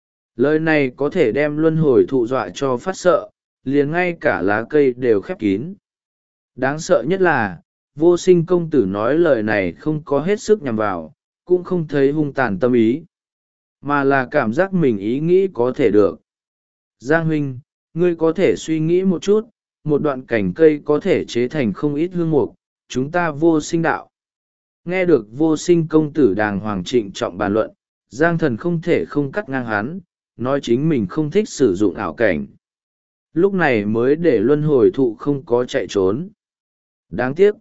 Lời này có thể đem luân hồi thụ dọa cho phát sợ, liền ngay cả lá cây đều khép kín. Đáng sợ nhất là, vô sinh công tử nói lời này không có hết sức nhằm vào, cũng không thấy hung tàn tâm ý, mà là cảm giác mình ý nghĩ có thể được. Giang huynh, ngươi có thể suy nghĩ một chút, một đoạn cành cây có thể chế thành không ít hương mục, chúng ta vô sinh đạo. Nghe được vô sinh công tử đàng hoàng trịnh trọng bàn luận, Giang Thần không thể không cắt ngang hắn, nói chính mình không thích sử dụng ảo cảnh. Lúc này mới để luân hồi thụ không có chạy trốn. Đáng tiếc.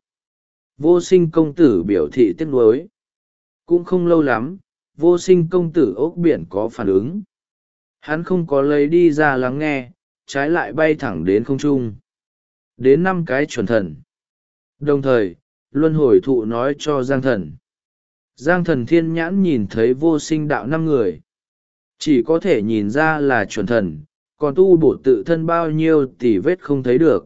Vô sinh công tử biểu thị tiếc nuối. Cũng không lâu lắm, vô sinh công tử ốc biển có phản ứng. Hắn không có lấy đi ra lắng nghe, trái lại bay thẳng đến không trung. Đến 5 cái chuẩn thần. Đồng thời, luân hồi thụ nói cho Giang Thần. Giang Thần thiên nhãn nhìn thấy vô sinh đạo 5 người. Chỉ có thể nhìn ra là chuẩn thần, còn tu bổ tự thân bao nhiêu thì vết không thấy được.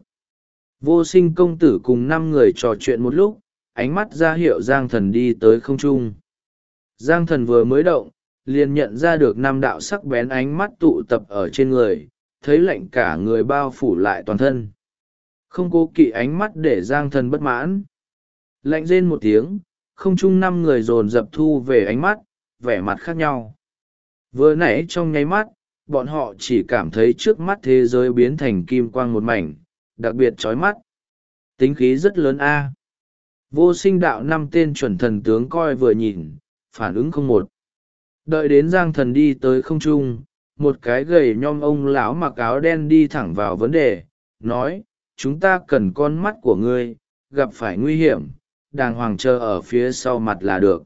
Vô sinh công tử cùng 5 người trò chuyện một lúc, ánh mắt ra hiệu Giang Thần đi tới không trung. Giang Thần vừa mới động, liền nhận ra được 5 đạo sắc bén ánh mắt tụ tập ở trên người, thấy lạnh cả người bao phủ lại toàn thân. Không cố kỵ ánh mắt để Giang Thần bất mãn. Lạnh rên một tiếng, không trung 5 người dồn dập thu về ánh mắt, vẻ mặt khác nhau. Vừa nãy trong nháy mắt, bọn họ chỉ cảm thấy trước mắt thế giới biến thành kim quang một mảnh, đặc biệt chói mắt. Tính khí rất lớn a. Vô sinh đạo 5 tên chuẩn thần tướng coi vừa nhìn, phản ứng không một. Đợi đến Giang Thần đi tới không trung, một cái gầy nhom ông lão mặc áo đen đi thẳng vào vấn đề, nói, chúng ta cần con mắt của ngươi, gặp phải nguy hiểm, đàng hoàng chờ ở phía sau mặt là được.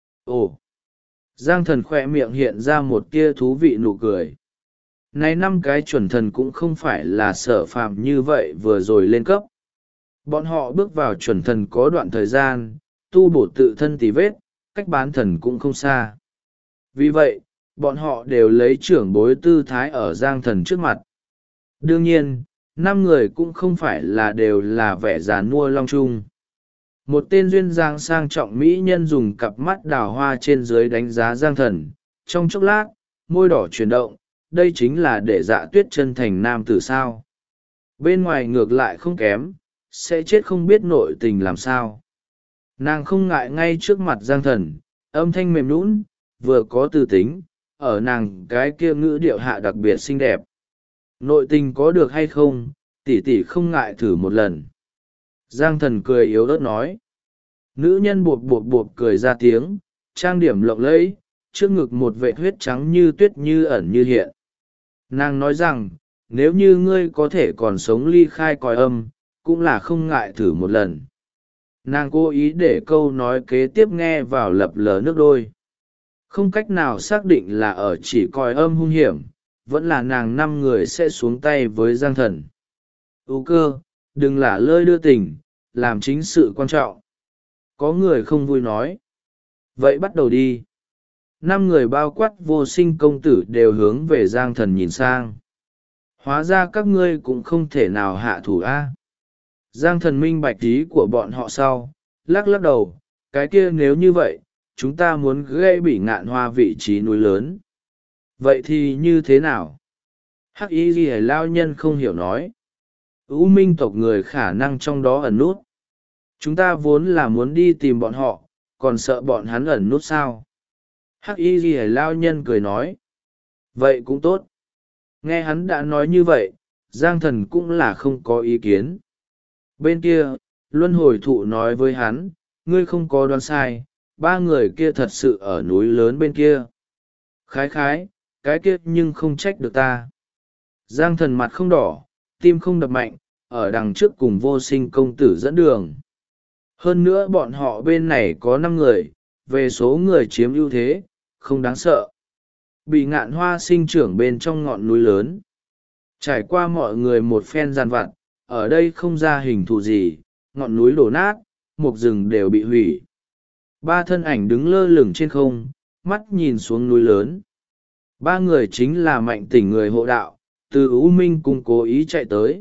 Ồ! Giang Thần khoe miệng hiện ra một tia thú vị nụ cười. Này 5 cái chuẩn thần cũng không phải là Sở Phàm như vậy vừa rồi lên cấp. Bọn họ bước vào chuẩn thần có đoạn thời gian, tu bổ tự thân tì vết, cách bán thần cũng không xa. Vì vậy, bọn họ đều lấy trưởng bối tư thái ở Giang Thần trước mặt. Đương nhiên, 5 người cũng không phải là đều là vẻ giàn mua long trung. Một tên duyên dáng sang trọng mỹ nhân dùng cặp mắt đào hoa trên dưới đánh giá Giang Thần, trong chốc lát, môi đỏ chuyển động, đây chính là để Dạ Tuyết chân thành nam tử sao. Bên ngoài ngược lại không kém, sẽ chết không biết nội tình làm sao. Nàng không ngại ngay trước mặt Giang Thần, âm thanh mềm nhũn, vừa có tư tính, ở nàng cái kia ngữ điệu hạ đặc biệt xinh đẹp. Nội tình có được hay không, tỷ tỷ không ngại thử một lần. Giang Thần cười yếu ớt nói. Nữ nhân buộc buộc buộc cười ra tiếng, trang điểm lộng lẫy, trước ngực một vệt huyết trắng như tuyết như ẩn như hiện. Nàng nói rằng, nếu như ngươi có thể còn sống ly khai cõi âm, cũng là không ngại thử một lần. Nàng cố ý để câu nói kế tiếp nghe vào lập lờ nước đôi. Không cách nào xác định là ở chỉ cõi âm hung hiểm, vẫn là nàng 5 người sẽ xuống tay với Giang Thần. Ú cơ, đừng lả lơi đưa tình, làm chính sự quan trọng. Có người không vui nói. Vậy bắt đầu đi. 5 người bao quát vô sinh công tử đều hướng về Giang Thần nhìn sang. Hóa ra các ngươi cũng không thể nào hạ thủ a. Giang Thần minh bạch ý của bọn họ sau, lắc lắc đầu, cái kia nếu như vậy, chúng ta muốn gây Bỉ Ngạn Hoa vị trí núi lớn. Vậy thì như thế nào? Hắc Y Ghi Lao nhân không hiểu nói. U Minh tộc người khả năng trong đó ẩn nút. Chúng ta vốn là muốn đi tìm bọn họ, còn sợ bọn hắn ẩn nút sao? Hắc Y Ghi Lao nhân cười nói. Vậy cũng tốt. Nghe hắn đã nói như vậy, Giang Thần cũng là không có ý kiến. Bên kia, Luân Hồi Thụ nói với hắn, ngươi không có đoán sai, 3 người kia thật sự ở núi lớn bên kia. Khái khái, cái kia nhưng không trách được ta. Giang Thần mặt không đỏ, tim không đập mạnh, ở đằng trước cùng vô sinh công tử dẫn đường. Hơn nữa bọn họ bên này có 5 người, về số người chiếm ưu thế, không đáng sợ. Bỉ Ngạn Hoa sinh trưởng bên trong ngọn núi lớn. Trải qua mọi người một phen gian vặt, ở đây không ra hình thù gì, ngọn núi đổ nát, một rừng đều bị hủy. 3 thân ảnh đứng lơ lửng trên không, mắt nhìn xuống núi lớn. 3 người chính là Mạnh Tỉnh người hộ đạo, từ U Minh cùng cố ý chạy tới.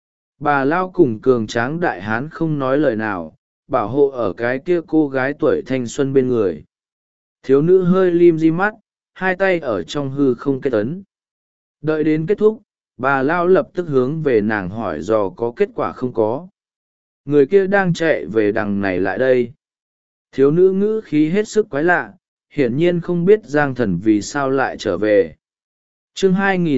Bà Lao cùng cường tráng đại hán không nói lời nào, bảo hộ ở cái kia cô gái tuổi thanh xuân bên người. Thiếu nữ hơi lim di mắt, 2 tay ở trong hư không kết ấn. Đợi đến kết thúc, bà Lao lập tức hướng về nàng hỏi dò có kết quả không có. Người kia đang chạy về đằng này lại đây. Thiếu nữ ngữ khí hết sức quái lạ, hiển nhiên không biết Giang Thần vì sao lại trở về. Chương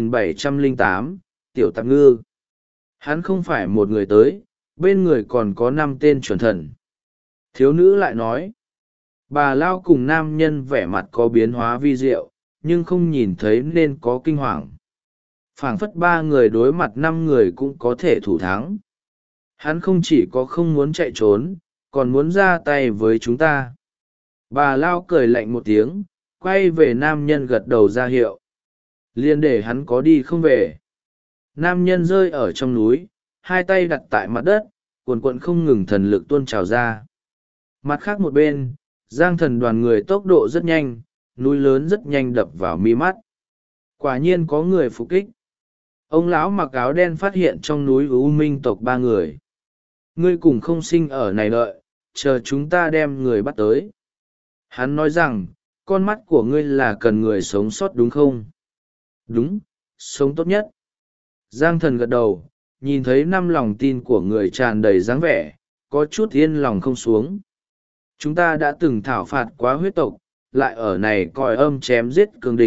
2708, Tiểu Tạp Ngư. Hắn không phải một người tới, bên người còn có 5 tên chuẩn thần. Thiếu nữ lại nói. Bà Lao cùng nam nhân vẻ mặt có biến hóa vi diệu, nhưng không nhìn thấy nên có kinh hoàng. Phảng phất 3 người đối mặt 5 người cũng có thể thủ thắng. Hắn không chỉ có không muốn chạy trốn, còn muốn ra tay với chúng ta. Bà Lao cười lạnh một tiếng, quay về nam nhân gật đầu ra hiệu. Liên để hắn có đi không về. Nam nhân rơi ở trong núi, 2 tay đặt tại mặt đất, cuồn cuộn không ngừng thần lực tuôn trào ra. Mặt khác một bên, Giang Thần đoàn người tốc độ rất nhanh, núi lớn rất nhanh đập vào mi mắt. Quả nhiên có người phục kích. Ông lão mặc áo đen phát hiện trong núi U Minh tộc 3 người. Ngươi cùng không sinh ở này đợi, chờ chúng ta đem người bắt tới. Hắn nói rằng, con mắt của ngươi là cần người sống sót đúng không? Đúng, sống tốt nhất. Giang Thần gật đầu, nhìn thấy 5 lòng tin của người tràn đầy dáng vẻ, có chút yên lòng không xuống. Chúng ta đã từng thảo phạt quá huyết tộc, lại ở này coi âm chém giết cường địch,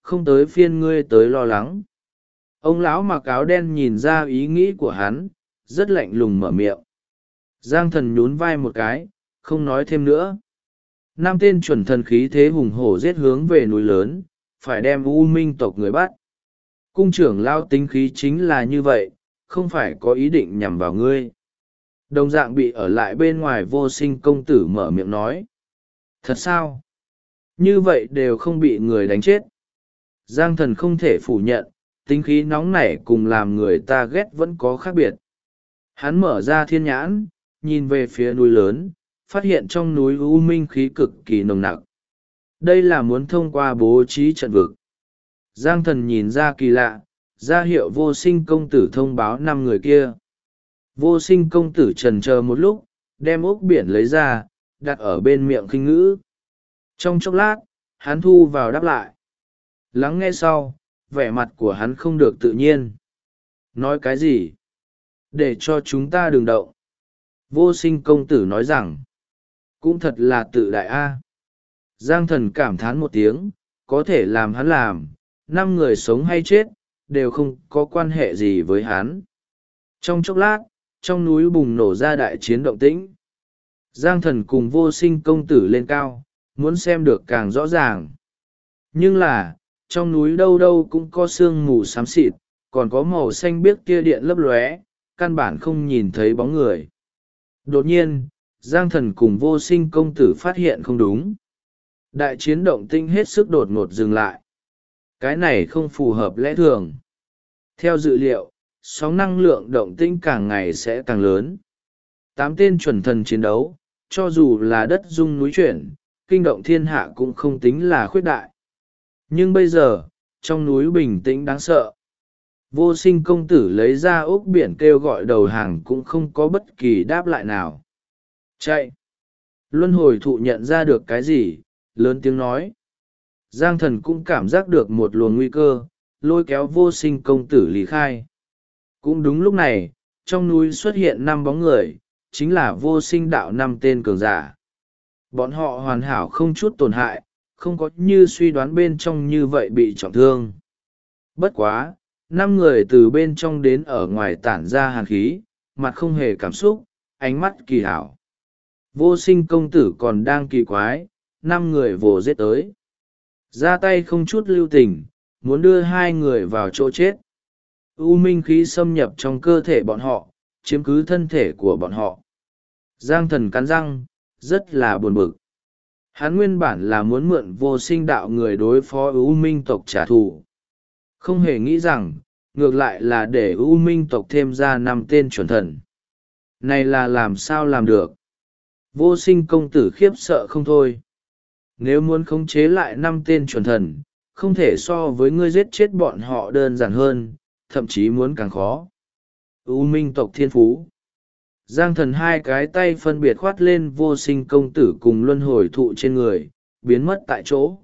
không tới phiên ngươi tới lo lắng. Ông lão mặc áo đen nhìn ra ý nghĩ của hắn, rất lạnh lùng mở miệng. Giang Thần nhún vai một cái, không nói thêm nữa. Năm tên chuẩn thần khí thế hùng hổ giết hướng về núi lớn, phải đem U Minh tộc người bắt. Cung trưởng lao tính khí chính là như vậy, không phải có ý định nhằm vào ngươi. Đồng dạng bị ở lại bên ngoài Vô Sinh công tử mở miệng nói. Thật sao? Như vậy đều không bị người đánh chết. Giang Thần không thể phủ nhận, tính khí nóng nảy cùng làm người ta ghét vẫn có khác biệt. Hắn mở ra thiên nhãn, nhìn về phía núi lớn, phát hiện trong núi U Minh khí cực kỳ nồng nặc. Đây là muốn thông qua bố trí trận vực. Giang Thần nhìn ra kỳ lạ, ra hiệu Vô Sinh công tử thông báo 5 người kia. Vô Sinh công tử chần chờ một lúc, đem ốc biển lấy ra, đặt ở bên miệng khinh ngữ. Trong chốc lát, hắn thu vào đáp lại. Lắng nghe sau, vẻ mặt của hắn không được tự nhiên. Nói cái gì? Để cho chúng ta đừng động. Vô Sinh công tử nói rằng, cũng thật là tự đại a. Giang Thần cảm thán một tiếng, có thể làm hắn làm, 5 người sống hay chết, đều không có quan hệ gì với hắn. Trong chốc lát, trong núi bùng nổ ra đại chiến động tĩnh. Giang Thần cùng Vô Sinh công tử lên cao, muốn xem được càng rõ ràng. Nhưng là, trong núi đâu đâu cũng có sương mù xám xịt, còn có màu xanh biếc kia điện lấp lóe, căn bản không nhìn thấy bóng người. Đột nhiên, Giang Thần cùng Vô Sinh công tử phát hiện không đúng. Đại chiến động tĩnh hết sức đột ngột dừng lại. Cái này không phù hợp lẽ thường. Theo dự liệu, sóng năng lượng động tĩnh càng ngày sẽ càng lớn. 8 tên chuẩn thần chiến đấu, cho dù là đất rung núi chuyển, kinh động thiên hạ cũng không tính là khuyết đại. Nhưng bây giờ, trong núi bình tĩnh đáng sợ. Vô Sinh công tử lấy ra ốc biển kêu gọi đầu hàng cũng không có bất kỳ đáp lại nào. Chạy! Luân hồi thụ nhận ra được cái gì, lớn tiếng nói. Giang Thần cũng cảm giác được một luồng nguy cơ, lôi kéo Vô Sinh công tử lý khai. Cũng đúng lúc này, trong núi xuất hiện 5 bóng người, chính là Vô Sinh đạo 5 tên cường giả. Bọn họ hoàn hảo không chút tổn hại, không có như suy đoán bên trong như vậy bị trọng thương. Bất quá, 5 người từ bên trong đến ở ngoài tản ra hàn khí, mặt không hề cảm xúc, ánh mắt kỳ hảo. Vô Sinh công tử còn đang kỳ quái, 5 người vồ giết tới. Ra tay không chút lưu tình, muốn đưa 2 người vào chỗ chết. U minh khí xâm nhập trong cơ thể bọn họ, chiếm cứ thân thể của bọn họ. Giang Thần cắn răng, rất là buồn bực. Hắn nguyên bản là muốn mượn Vô Sinh đạo người đối phó U minh tộc trả thù. Không hề nghĩ rằng, ngược lại là để U minh tộc thêm ra 5 tên chuẩn thần. Này là làm sao làm được? Vô Sinh công tử khiếp sợ không thôi. Nếu muốn khống chế lại 5 tên chuẩn thần, không thể so với ngươi giết chết bọn họ đơn giản hơn, thậm chí muốn càng khó. U minh tộc thiên phú. Giang Thần 2 cái tay phân biệt khoát lên Vô Sinh công tử cùng luân hồi thụ trên người, biến mất tại chỗ.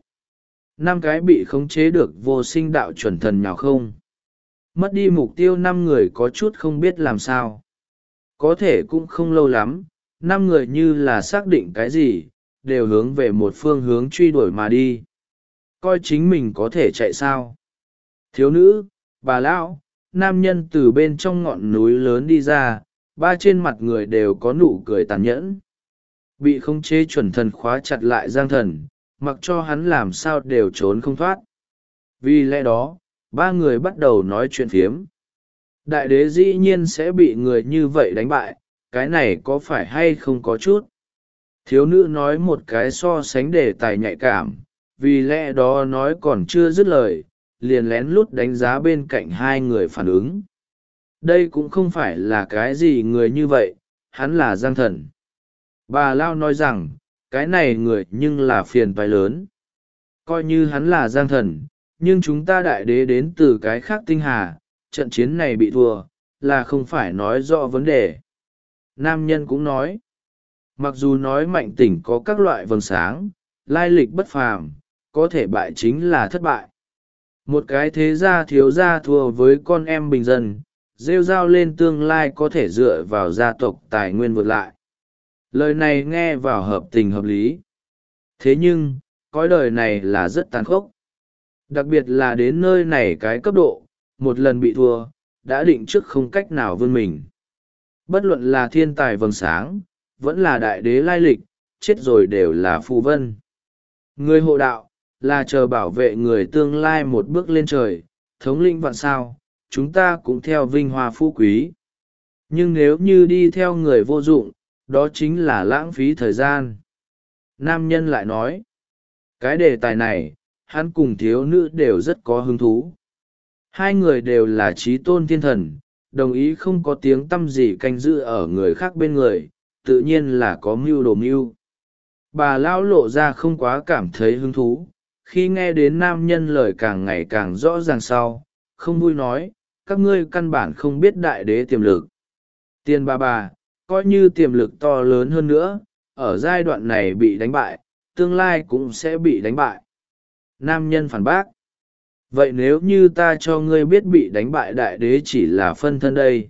5 cái bị khống chế được Vô Sinh đạo chuẩn thần nhào không. Mất đi mục tiêu 5 người có chút không biết làm sao. Có thể cũng không lâu lắm, 5 người như là xác định cái gì, đều hướng về một phương hướng truy đuổi mà đi. Coi chính mình có thể chạy sao. Thiếu nữ, bà lão, nam nhân từ bên trong ngọn núi lớn đi ra, 3 trên mặt người đều có nụ cười tàn nhẫn. Bị khống chế chuẩn thần khóa chặt lại Giang Thần, mặc cho hắn làm sao đều trốn không thoát. Vì lẽ đó, 3 người bắt đầu nói chuyện phiếm. Đại đế dĩ nhiên sẽ bị người như vậy đánh bại, cái này có phải hay không có chút. Thiếu nữ nói một cái so sánh đề tài nhạy cảm, vì lẽ đó nói còn chưa dứt lời, liền lén lút đánh giá bên cạnh 2 người phản ứng. Đây cũng không phải là cái gì người như vậy, hắn là Giang Thần. Bà Lao nói rằng, cái này người nhưng là phiền toái lớn. Coi như hắn là Giang Thần, nhưng chúng ta đại đế đến từ cái khác tinh hà, trận chiến này bị thua, là không phải nói rõ vấn đề. Nam nhân cũng nói, mặc dù nói Mạnh Tỉnh có các loại vầng sáng, lai lịch bất phàm, có thể bại chính là thất bại. Một cái thế gia thiếu gia thua với con em bình dân, rêu rao lên tương lai có thể dựa vào gia tộc tài nguyên vượt lại. Lời này nghe vào hợp tình hợp lý. Thế nhưng, cõi đời này là rất tàn khốc. Đặc biệt là đến nơi này cái cấp độ, một lần bị thua, đã định trước không cách nào vươn mình. Bất luận là thiên tài vầng sáng, vẫn là đại đế lai lịch, chết rồi đều là phù vân. Người hộ đạo, là chờ bảo vệ người tương lai một bước lên trời, thống lĩnh vạn sao, chúng ta cũng theo vinh hoa phú quý. Nhưng nếu như đi theo người vô dụng, đó chính là lãng phí thời gian. Nam nhân lại nói, cái đề tài này, hắn cùng thiếu nữ đều rất có hứng thú. Hai người đều là trí tôn thiên thần, đồng ý không có tiếng tăm gì canh giữ ở người khác bên người, tự nhiên là có mưu đồ mưu. Bà lão lộ ra không quá cảm thấy hứng thú, khi nghe đến nam nhân lời càng ngày càng rõ ràng sau, không vui nói, các ngươi căn bản không biết đại đế tiềm lực. Tiền bà, coi như tiềm lực to lớn hơn nữa, ở giai đoạn này bị đánh bại, tương lai cũng sẽ bị đánh bại. Nam nhân phản bác. Vậy nếu như ta cho ngươi biết bị đánh bại đại đế chỉ là phân thân đây?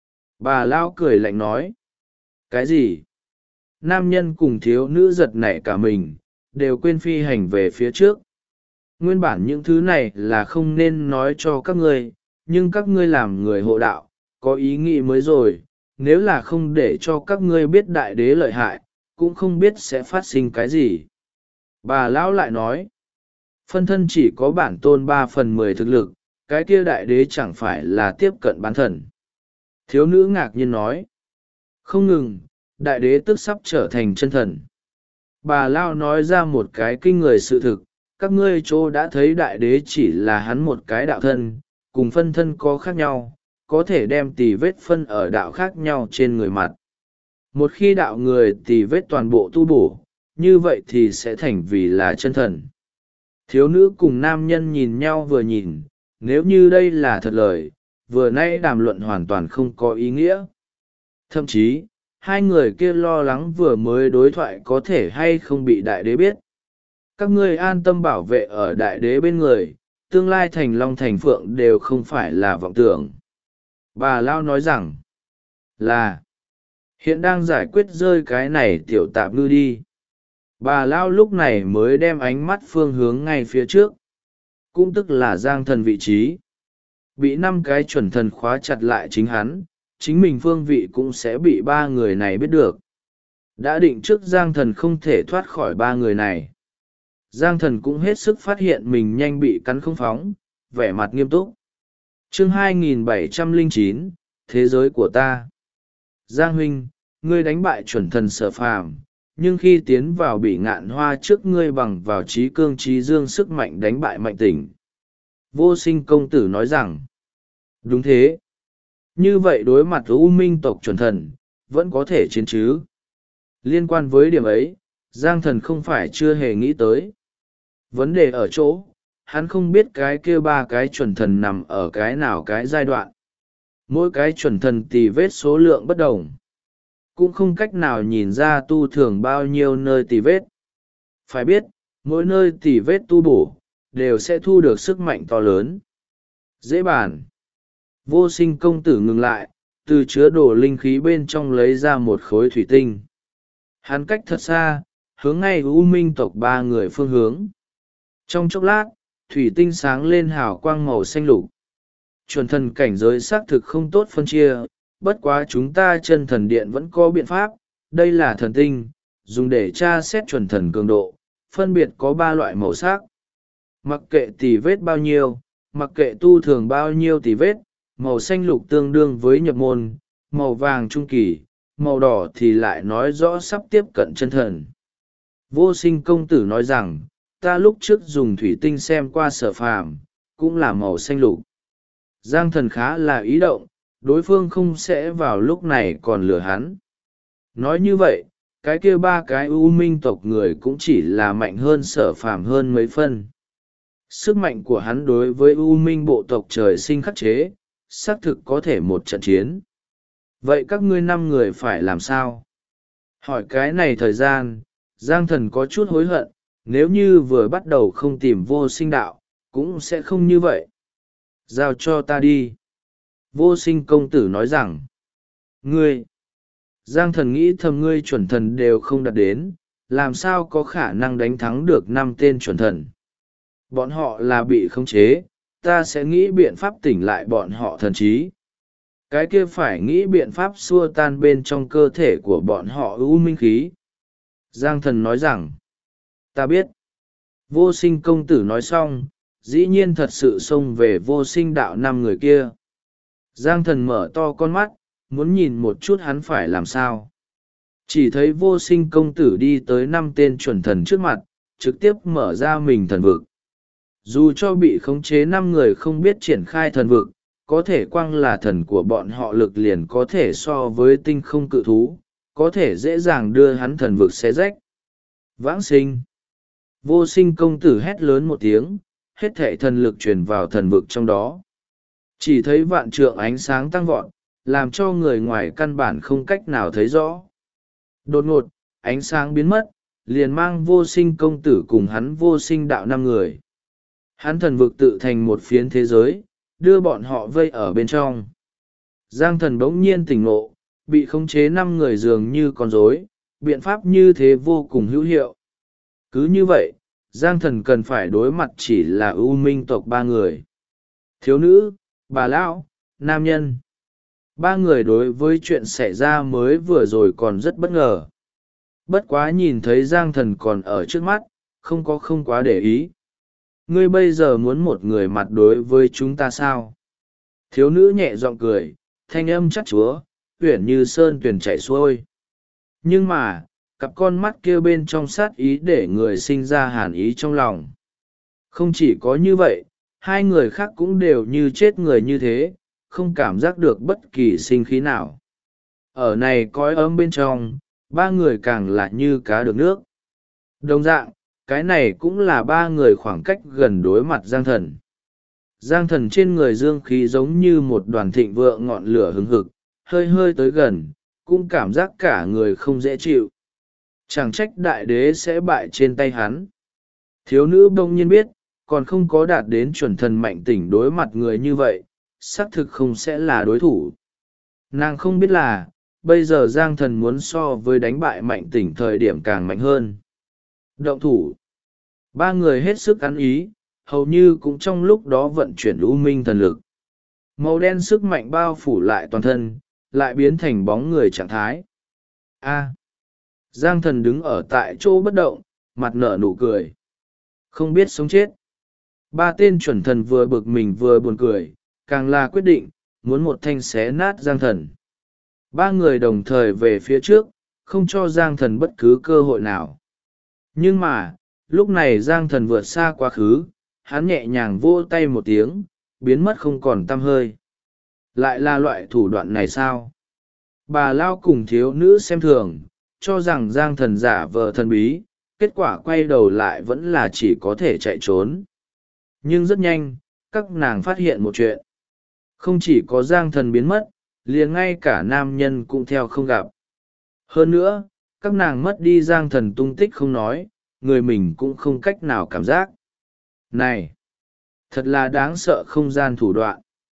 Bà lão cười lạnh nói. Cái gì? Nam nhân cùng thiếu nữ giật nảy cả mình, đều quên phi hành về phía trước. Nguyên bản những thứ này là không nên nói cho các ngươi, nhưng các ngươi làm người hộ đạo, có ý nghĩ mới rồi, nếu là không để cho các ngươi biết đại đế lợi hại, cũng không biết sẽ phát sinh cái gì. Bà lão lại nói, phân thân chỉ có bản tôn 3/10 thực lực, cái kia đại đế chẳng phải là tiếp cận bán thần. Thiếu nữ ngạc nhiên nói, không ngừng, đại đế tức sắp trở thành chân thần. Bà lão nói ra một cái kinh người sự thực, các ngươi chỗ đã thấy đại đế chỉ là hắn một cái đạo thân, cùng phân thân có khác nhau, có thể đem tì vết phân ở đạo khác nhau trên người mặt. Một khi đạo người tì vết toàn bộ tu bổ, như vậy thì sẽ thành vì là chân thần. Thiếu nữ cùng nam nhân nhìn nhau vừa nhìn, nếu như đây là thật lời, vừa nay đàm luận hoàn toàn không có ý nghĩa. Thậm chí, hai người kia lo lắng vừa mới đối thoại có thể hay không bị đại đế biết. Các ngươi an tâm bảo vệ ở đại đế bên người, tương lai thành long thành phượng đều không phải là vọng tưởng. Bà Lao nói rằng, là, hiện đang giải quyết rơi cái này tiểu tạp ngư đi. Bà Lao lúc này mới đem ánh mắt phương hướng ngay phía trước, cũng tức là giang thần vị trí. Bị 5 cái chuẩn thần khóa chặt lại chính hắn, chính mình phương vị cũng sẽ bị 3 người này biết được. Đã định trước giang thần không thể thoát khỏi 3 người này. Giang thần cũng hết sức phát hiện mình nhanh bị cắn không phóng, vẻ mặt nghiêm túc. Chương 2709, Thế giới của ta. Giang huynh, ngươi đánh bại chuẩn thần Sở Phàm, nhưng khi tiến vào Bỉ Ngạn Hoa trước ngươi bằng vào trí cương trí dương sức mạnh đánh bại Mạnh Tỉnh. Vô Sinh công tử nói rằng, đúng thế. Như vậy đối mặt U Minh tộc chuẩn thần, vẫn có thể chiến chứ. Liên quan với điểm ấy, Giang thần không phải chưa hề nghĩ tới. Vấn đề ở chỗ, hắn không biết cái kia 3 cái chuẩn thần nằm ở cái nào cái giai đoạn. Mỗi cái chuẩn thần tì vết số lượng bất đồng. Cũng không cách nào nhìn ra tu thường bao nhiêu nơi tì vết. Phải biết, mỗi nơi tì vết tu bổ, đều sẽ thu được sức mạnh to lớn. Dễ bàn. Vô Sinh công tử ngừng lại, từ chứa đồ linh khí bên trong lấy ra một khối thủy tinh. Hắn cách thật xa, hướng ngay U Minh tộc 3 người phương hướng. Trong chốc lát, thủy tinh sáng lên hào quang màu xanh lục. Chuẩn thần cảnh giới xác thực không tốt phân chia, bất quá chúng ta chân thần điện vẫn có biện pháp. Đây là thần tinh, dùng để tra xét chuẩn thần cường độ, phân biệt có 3 loại màu sắc. Mặc kệ tì vết bao nhiêu, mặc kệ tu thường bao nhiêu tì vết, màu xanh lục tương đương với nhập môn, màu vàng trung kỳ, màu đỏ thì lại nói rõ sắp tiếp cận chân thần. Vô Sinh công tử nói rằng, ta lúc trước dùng thủy tinh xem qua Sở Phàm, cũng là màu xanh lục. Giang thần khá là ý động, đối phương không sẽ vào lúc này còn lừa hắn. Nói như vậy, cái kia 3 cái U Minh tộc người cũng chỉ là mạnh hơn Sở Phàm hơn mấy phân. Sức mạnh của hắn đối với U Minh bộ tộc trời sinh khắc chế, xác thực có thể một trận chiến. Vậy các ngươi 5 người phải làm sao? Hỏi cái này thời gian, Giang thần có chút hối hận, nếu như vừa bắt đầu không tìm Vô Sinh đạo, cũng sẽ không như vậy. Giao cho ta đi. Vô Sinh công tử nói rằng, ngươi, Giang thần nghĩ thầm ngươi chuẩn thần đều không đạt đến, làm sao có khả năng đánh thắng được 5 tên chuẩn thần. Bọn họ là bị khống chế, ta sẽ nghĩ biện pháp tỉnh lại bọn họ thần trí. Cái kia phải nghĩ biện pháp xua tan bên trong cơ thể của bọn họ u minh khí. Giang thần nói rằng, ta biết. Vô sinh công tử nói xong, dĩ nhiên thật sự xông về vô sinh đạo 5 người kia. Giang thần mở to con mắt, muốn nhìn một chút hắn phải làm sao. Chỉ thấy vô sinh công tử đi tới 5 tên chuẩn thần trước mặt, trực tiếp mở ra mình thần vực. Dù cho bị khống chế 5 người không biết triển khai thần vực, có thể quăng là thần của bọn họ lực liền có thể so với tinh không cự thú, có thể dễ dàng đưa hắn thần vực xé rách. Vãng sinh. Vô sinh công tử hét lớn một tiếng, hết thảy thần lực truyền vào thần vực trong đó. Chỉ thấy vạn trượng ánh sáng tăng vọt, làm cho người ngoài căn bản không cách nào thấy rõ. Đột ngột, ánh sáng biến mất, liền mang vô sinh công tử cùng hắn vô sinh đạo 5 người. Hắn thần vực tự thành một phiến thế giới, đưa bọn họ vây ở bên trong. Giang thần bỗng nhiên tỉnh ngộ, bị khống chế 5 người dường như con rối, biện pháp như thế vô cùng hữu hiệu. Cứ như vậy, Giang thần cần phải đối mặt chỉ là ưu minh tộc 3 người. Thiếu nữ, bà lão, nam nhân. 3 người đối với chuyện xảy ra mới vừa rồi còn rất bất ngờ. Bất quá nhìn thấy Giang thần còn ở trước mắt, không quá để ý. Ngươi bây giờ muốn một người mặt đối với chúng ta sao? Thiếu nữ nhẹ giọng cười, thanh âm chắc chúa, uyển như sơn tuyền chảy xuôi. Nhưng mà, cặp con mắt kia bên trong sát ý để người sinh ra hàn ý trong lòng. Không chỉ có như vậy, 2 người khác cũng đều như chết người như thế, không cảm giác được bất kỳ sinh khí nào. Ở này cõi ấm bên trong, 3 người càng lại như cá được nước. Đồng dạng, cái này cũng là 3 người khoảng cách gần đối mặt Giang thần. Giang thần trên người dương khí giống như một đoàn thịnh vượng ngọn lửa hứng hực, hơi hơi tới gần, cũng cảm giác cả người không dễ chịu. Chẳng trách đại đế sẽ bại trên tay hắn. Thiếu nữ bỗng nhiên biết, còn không có đạt đến chuẩn thần mạnh tỉnh đối mặt người như vậy, xác thực không sẽ là đối thủ. Nàng không biết là, bây giờ Giang thần muốn so với đánh bại mạnh tỉnh thời điểm càng mạnh hơn. Động thủ. 3 người hết sức ăn ý, hầu như cũng trong lúc đó vận chuyển u minh thần lực. Màu đen sức mạnh bao phủ lại toàn thân, lại biến thành bóng người trạng thái. A. Giang thần đứng ở tại chỗ bất động, mặt nở nụ cười. Không biết sống chết. 3 tên chuẩn thần vừa bực mình vừa buồn cười, càng là quyết định, muốn một thanh xé nát Giang thần. 3 người đồng thời về phía trước, không cho Giang thần bất cứ cơ hội nào. Nhưng mà, lúc này Giang thần vượt xa quá khứ, hắn nhẹ nhàng vỗ tay một tiếng, biến mất không còn tăm hơi. Lại là loại thủ đoạn này sao? Bà lao cùng thiếu nữ xem thường, cho rằng Giang thần giả vờ thần bí, kết quả quay đầu lại vẫn là chỉ có thể chạy trốn. Nhưng rất nhanh, các nàng phát hiện một chuyện. Không chỉ có Giang thần biến mất, liền ngay cả nam nhân cũng theo không gặp. Hơn nữa, các nàng mất đi Giang thần tung tích không nói, người mình cũng không cách nào cảm giác. Này! Thật là đáng sợ không gian thủ đoạn.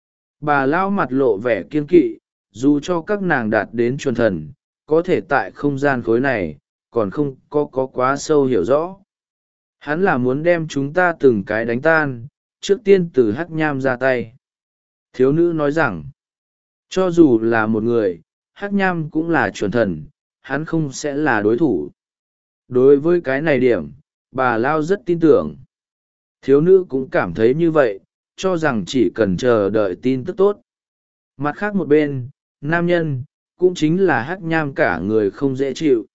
Bà lao mặt lộ vẻ kiên kỵ, dù cho các nàng đạt đến chuẩn thần, có thể tại không gian khối này, còn không có quá sâu hiểu rõ. Hắn là muốn đem chúng ta từng cái đánh tan, trước tiên từ Hắc Nham ra tay. Thiếu nữ nói rằng, cho dù là một người, Hắc Nham cũng là chuẩn thần, hắn không sẽ là đối thủ. Đối với cái này điểm, bà lao rất tin tưởng. Thiếu nữ cũng cảm thấy như vậy, cho rằng chỉ cần chờ đợi tin tức tốt. Mặt khác một bên, nam nhân, cũng chính là Hắc Nham cả người không dễ chịu.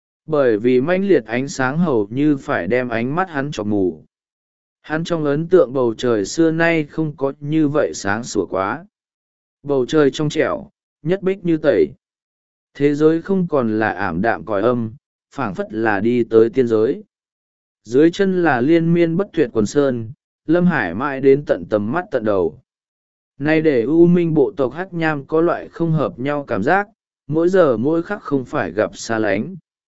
Bởi vì mãnh liệt ánh sáng hầu như phải đem ánh mắt hắn chọc mù. Hắn trong ấn tượng bầu trời xưa nay không có như vậy sáng sủa quá. Bầu trời trong trẻo, nhất bích như tẩy. Thế giới không còn là ảm đạm còi âm, phảng phất là đi tới tiên giới. Dưới chân là liên miên bất tuyệt quần sơn, Lâm Hải mãi đến tận tầm mắt tận đầu. Này để U Minh bộ tộc Hắc Nham có loại không hợp nhau cảm giác, mỗi giờ mỗi khắc không phải gặp xa lánh.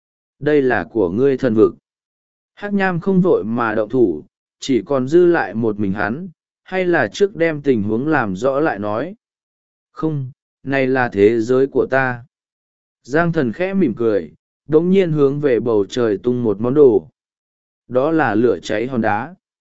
Đây là của ngươi thần vực. Hắc Nham không vội mà động thủ, chỉ còn dư lại một mình hắn, hay là trước đem tình huống làm rõ lại nói. Không, này là thế giới của ta. Giang thần khẽ mỉm cười, đống nhiên hướng về bầu trời tung một món đồ. Đó là lửa cháy hòn đá.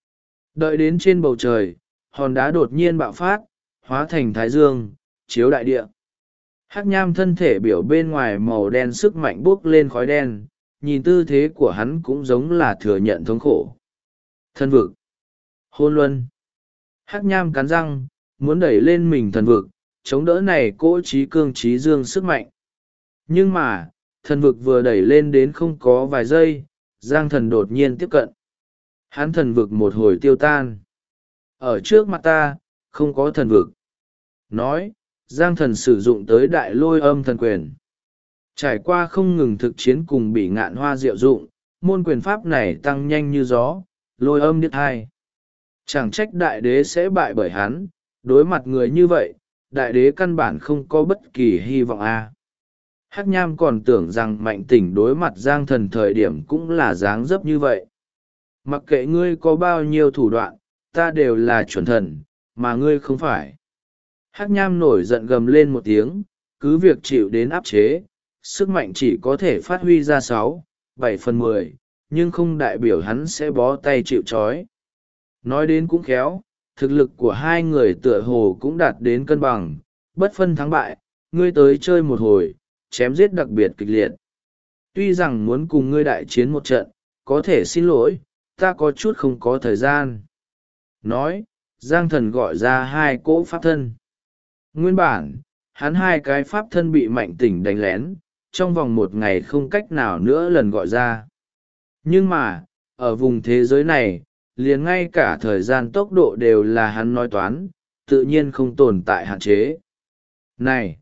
Đợi đến trên bầu trời, hòn đá đột nhiên bạo phát, hóa thành thái dương, chiếu đại địa. Hắc nham thân thể biểu bên ngoài màu đen sức mạnh bốc lên khói đen, nhìn tư thế của hắn cũng giống là thừa nhận thống khổ. Thần vực. Hôn luân. Hắc nham cắn răng, muốn đẩy lên mình thần vực, chống đỡ này cỗ trí cương trí dương sức mạnh. Nhưng mà, thần vực vừa đẩy lên đến không có vài giây, Giang Thần đột nhiên tiếp cận. Hắn thần vực một hồi tiêu tan. Ở trước mặt ta, không có thần vực. Nói, Giang Thần sử dụng tới đại lôi âm thần quyền. Trải qua không ngừng thực chiến cùng bị ngạn hoa diệu dụng, môn quyền pháp này tăng nhanh như gió, lôi âm điếc hai. Chẳng trách đại đế sẽ bại bởi hắn, đối mặt người như vậy, đại đế căn bản không có bất kỳ hy vọng a. Hắc nham còn tưởng rằng Mạnh Tỉnh đối mặt Giang Thần thời điểm cũng là dáng dấp như vậy. Mặc kệ ngươi có bao nhiêu thủ đoạn, ta đều là chuẩn thần, mà ngươi không phải. Hắc nham nổi giận gầm lên một tiếng, cứ việc chịu đến áp chế, sức mạnh chỉ có thể phát huy ra 6-7/10, nhưng không đại biểu hắn sẽ bó tay chịu trói. Nói đến cũng khéo, thực lực của hai người tựa hồ cũng đạt đến cân bằng, bất phân thắng bại, ngươi tới chơi một hồi, chém giết đặc biệt kịch liệt. Tuy rằng muốn cùng ngươi đại chiến một trận, có thể xin lỗi, ta có chút không có thời gian. Nói, Giang Thần gọi ra hai cỗ pháp thân. Nguyên bản, hắn hai cái pháp thân bị Mạnh Tỉnh đánh lén, trong vòng một ngày không cách nào nữa lần gọi ra. Nhưng mà, ở vùng thế giới này, liền ngay cả thời gian tốc độ đều là hắn nói toán, tự nhiên không tồn tại hạn chế. Này,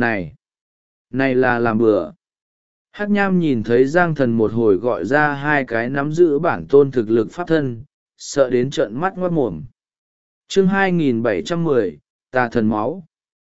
này là làm bừa. Hắc nham nhìn thấy Giang Thần một hồi gọi ra hai cái nắm giữ bản tôn thực lực pháp thân, sợ đến trợn mắt ngoát mồm. Chương 2710, Tà Thần Máu.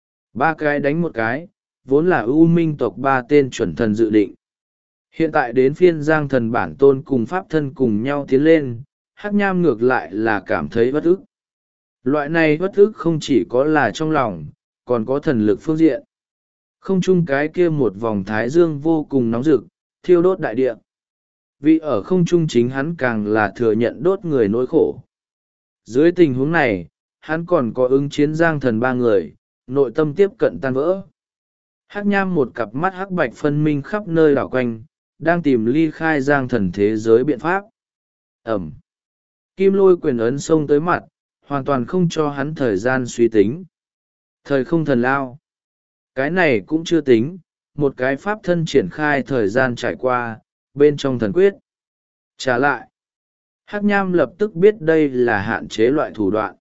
Ba cái đánh một cái, vốn là ưu minh tộc ba tên chuẩn thần dự định. Hiện tại đến phiên Giang Thần bản tôn cùng pháp thân cùng nhau tiến lên, Hắc nham ngược lại là cảm thấy bất ức. Loại này bất ức không chỉ có là trong lòng, còn có thần lực phương diện. Không chung cái kia một vòng thái dương vô cùng nóng rực, thiêu đốt đại địa. Vì ở không trung chính hắn càng là thừa nhận đốt người nỗi khổ. Dưới tình huống này, hắn còn có ứng chiến Giang Thần ba người, nội tâm tiếp cận tan vỡ. Hắc nham một cặp mắt hắc bạch phân minh khắp nơi đảo quanh, đang tìm ly khai Giang Thần thế giới biện pháp. Ẩm. Kim lôi quyền ấn xông tới mặt, hoàn toàn không cho hắn thời gian suy tính. Thời không thần lao. Cái này cũng chưa tính, một cái pháp thân triển khai thời gian trải qua, bên trong thần quyết. Trả lại. Hắc nham lập tức biết đây là hạn chế loại thủ đoạn.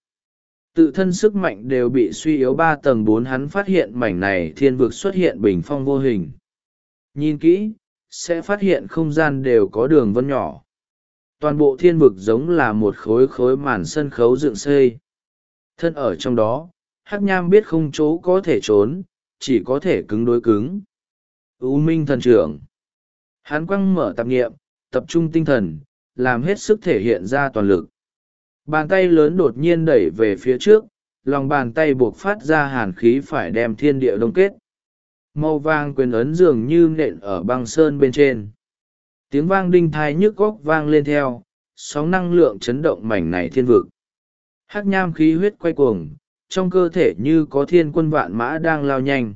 Tự thân sức mạnh đều bị suy yếu 3 tầng 4, hắn phát hiện mảnh này thiên vực xuất hiện bình phong vô hình. Nhìn kỹ, sẽ phát hiện không gian đều có đường vân nhỏ. Toàn bộ thiên vực giống là một khối khối màn sân khấu dựng xây. Thân ở trong đó, Hắc nham biết không chỗ có thể trốn, chỉ có thể cứng đối cứng. U minh thần trưởng. Hắn quăng mở tạp nghiệm, tập trung tinh thần, làm hết sức thể hiện ra toàn lực. Bàn tay lớn đột nhiên đẩy về phía trước, lòng bàn tay buộc phát ra hàn khí phải đem thiên địa đông kết. Màu vàng quyền ấn dường như nện ở băng sơn bên trên. Tiếng vang đinh thai nhức góc vang lên theo, sóng năng lượng chấn động mảnh này thiên vực. Hắc nham khí huyết quay cuồng, trong cơ thể như có thiên quân vạn mã đang lao nhanh.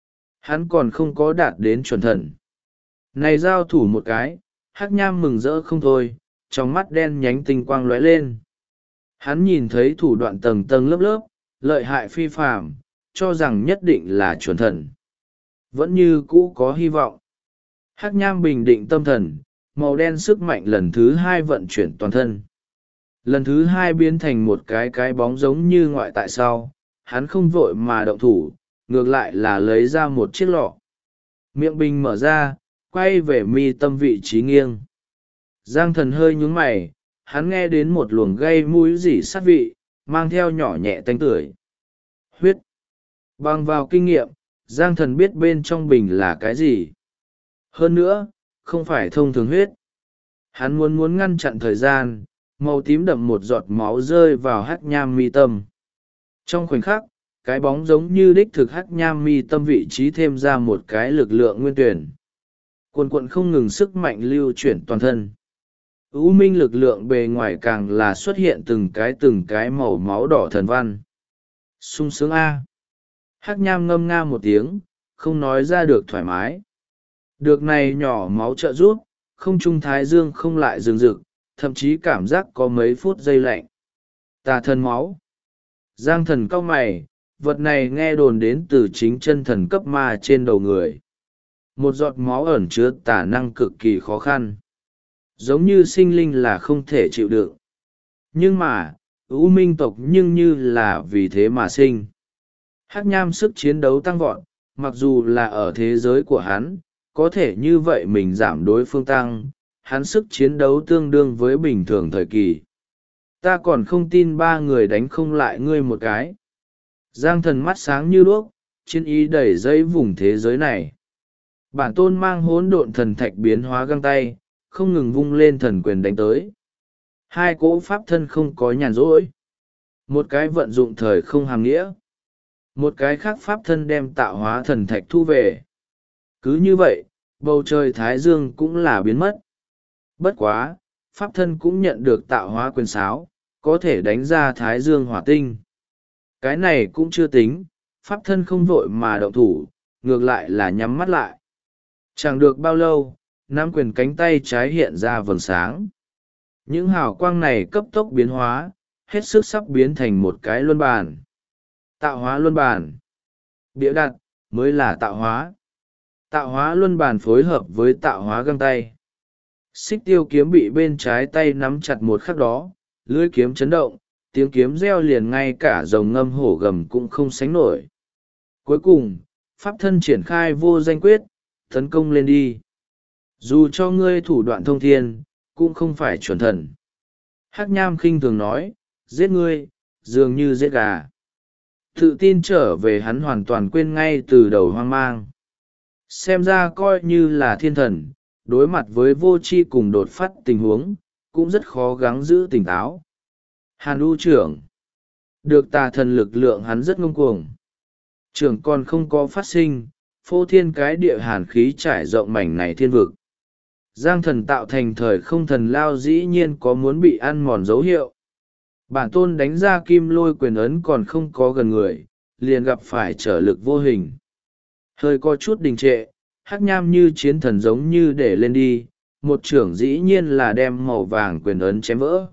Hắn còn không có đạt đến chuẩn thần. Này giao thủ một cái, Hắc nham mừng rỡ không thôi, trong mắt đen nhánh tinh quang lóe lên. Hắn nhìn thấy thủ đoạn tầng tầng lớp lớp, lợi hại phi phàm, cho rằng nhất định là chuẩn thần. Vẫn như cũ có hy vọng. Hắc nham bình định tâm thần, màu đen sức mạnh lần thứ 2 vận chuyển toàn thân. Lần thứ 2 biến thành một cái bóng giống như ngoại tại sau, hắn không vội mà động thủ, ngược lại là lấy ra một chiếc lọ. Miệng bình mở ra, quay về mi tâm vị trí nghiêng. Giang Thần hơi nhún mày, hắn nghe đến một luồng gây mũi rỉ sát vị, mang theo nhỏ nhẹ tanh tưởi. Huyết. Bằng vào kinh nghiệm, Giang Thần biết bên trong bình là cái gì. Hơn nữa, không phải thông thường huyết. Hắn muốn ngăn chặn thời gian, màu tím đậm một giọt máu rơi vào Hắc nham mi tâm. Trong khoảnh khắc, cái bóng giống như đích thực Hắc nham mi tâm vị trí thêm ra một cái lực lượng nguyên tuyển. Cuồn cuộn không ngừng sức mạnh lưu chuyển toàn thân. U minh lực lượng bề ngoài càng là xuất hiện từng cái màu máu đỏ thần văn. Sung sướng a. Hắc nham ngâm nga một tiếng, không nói ra được thoải mái. Được này nhỏ máu trợ giúp, không trung thái dương không lại rừng rực, thậm chí cảm giác có mấy phút giây lạnh. Tà thần máu. Giang thần cau mày, vật này nghe đồn đến từ chính chân thần cấp ma trên đầu người. Một giọt máu ẩn chứa tà năng cực kỳ khó khăn. Giống như sinh linh là không thể chịu đựng. Nhưng mà, U minh tộc nhưng như là vì thế mà sinh. Hắc nham sức chiến đấu tăng vọt, mặc dù là ở thế giới của hắn, có thể như vậy mình giảm đối phương tăng, hắn sức chiến đấu tương đương với bình thường thời kỳ. Ta còn không tin ba người đánh không lại ngươi một cái. Giang thần mắt sáng như đuốc, chiến ý đẩy dây vùng thế giới này. Bản tôn mang hỗn độn thần thạch biến hóa găng tay, không ngừng vung lên thần quyền đánh tới. Hai cỗ pháp thân không có nhàn rỗi. Một cái vận dụng thời không hàm nghĩa. Một cái khác pháp thân đem tạo hóa thần thạch thu về. Cứ như vậy, bầu trời thái dương cũng là biến mất. Bất quá, pháp thân cũng nhận được tạo hóa quyền sáo, có thể đánh ra thái dương hỏa tinh. Cái này cũng chưa tính, pháp thân không vội mà động thủ, ngược lại là nhắm mắt lại. Chẳng được bao lâu, nắm quyền cánh tay trái hiện ra vầng sáng. Những hào quang này cấp tốc biến hóa, hết sức sắp biến thành một cái luân bàn. Tạo hóa luân bàn. Bịa đặt, mới là tạo hóa. Tạo hóa luân bàn phối hợp với tạo hóa găng tay. Xích tiêu kiếm bị bên trái tay nắm chặt một khắc đó, lưỡi kiếm chấn động, tiếng kiếm reo liền ngay cả rồng ngâm hổ gầm cũng không sánh nổi. Cuối cùng, pháp thân triển khai vô danh quyết, tấn công lên đi. Dù cho ngươi thủ đoạn thông thiên, cũng không phải chuẩn thần. Hắc nham khinh thường nói, giết ngươi, dường như giết gà. Tự tin trở về hắn hoàn toàn quên ngay từ đầu hoang mang. Xem ra coi như là thiên thần, đối mặt với vô tri cùng đột phát tình huống, cũng rất khó gắng giữ tỉnh táo. Hàn U trưởng. Được tà thần lực lượng hắn rất ngông cuồng. Trưởng còn không có phát sinh, phô thiên cái địa hàn khí trải rộng mảnh này thiên vực. Giang thần tạo thành thời không thần lao dĩ nhiên có muốn bị ăn mòn dấu hiệu. Bản tôn đánh ra kim lôi quyền ấn còn không có gần người, liền gặp phải trở lực vô hình. Hơi có chút đình trệ, hắc nham như chiến thần giống như để lên đi, một trưởng dĩ nhiên là đem màu vàng quyền ấn chém vỡ.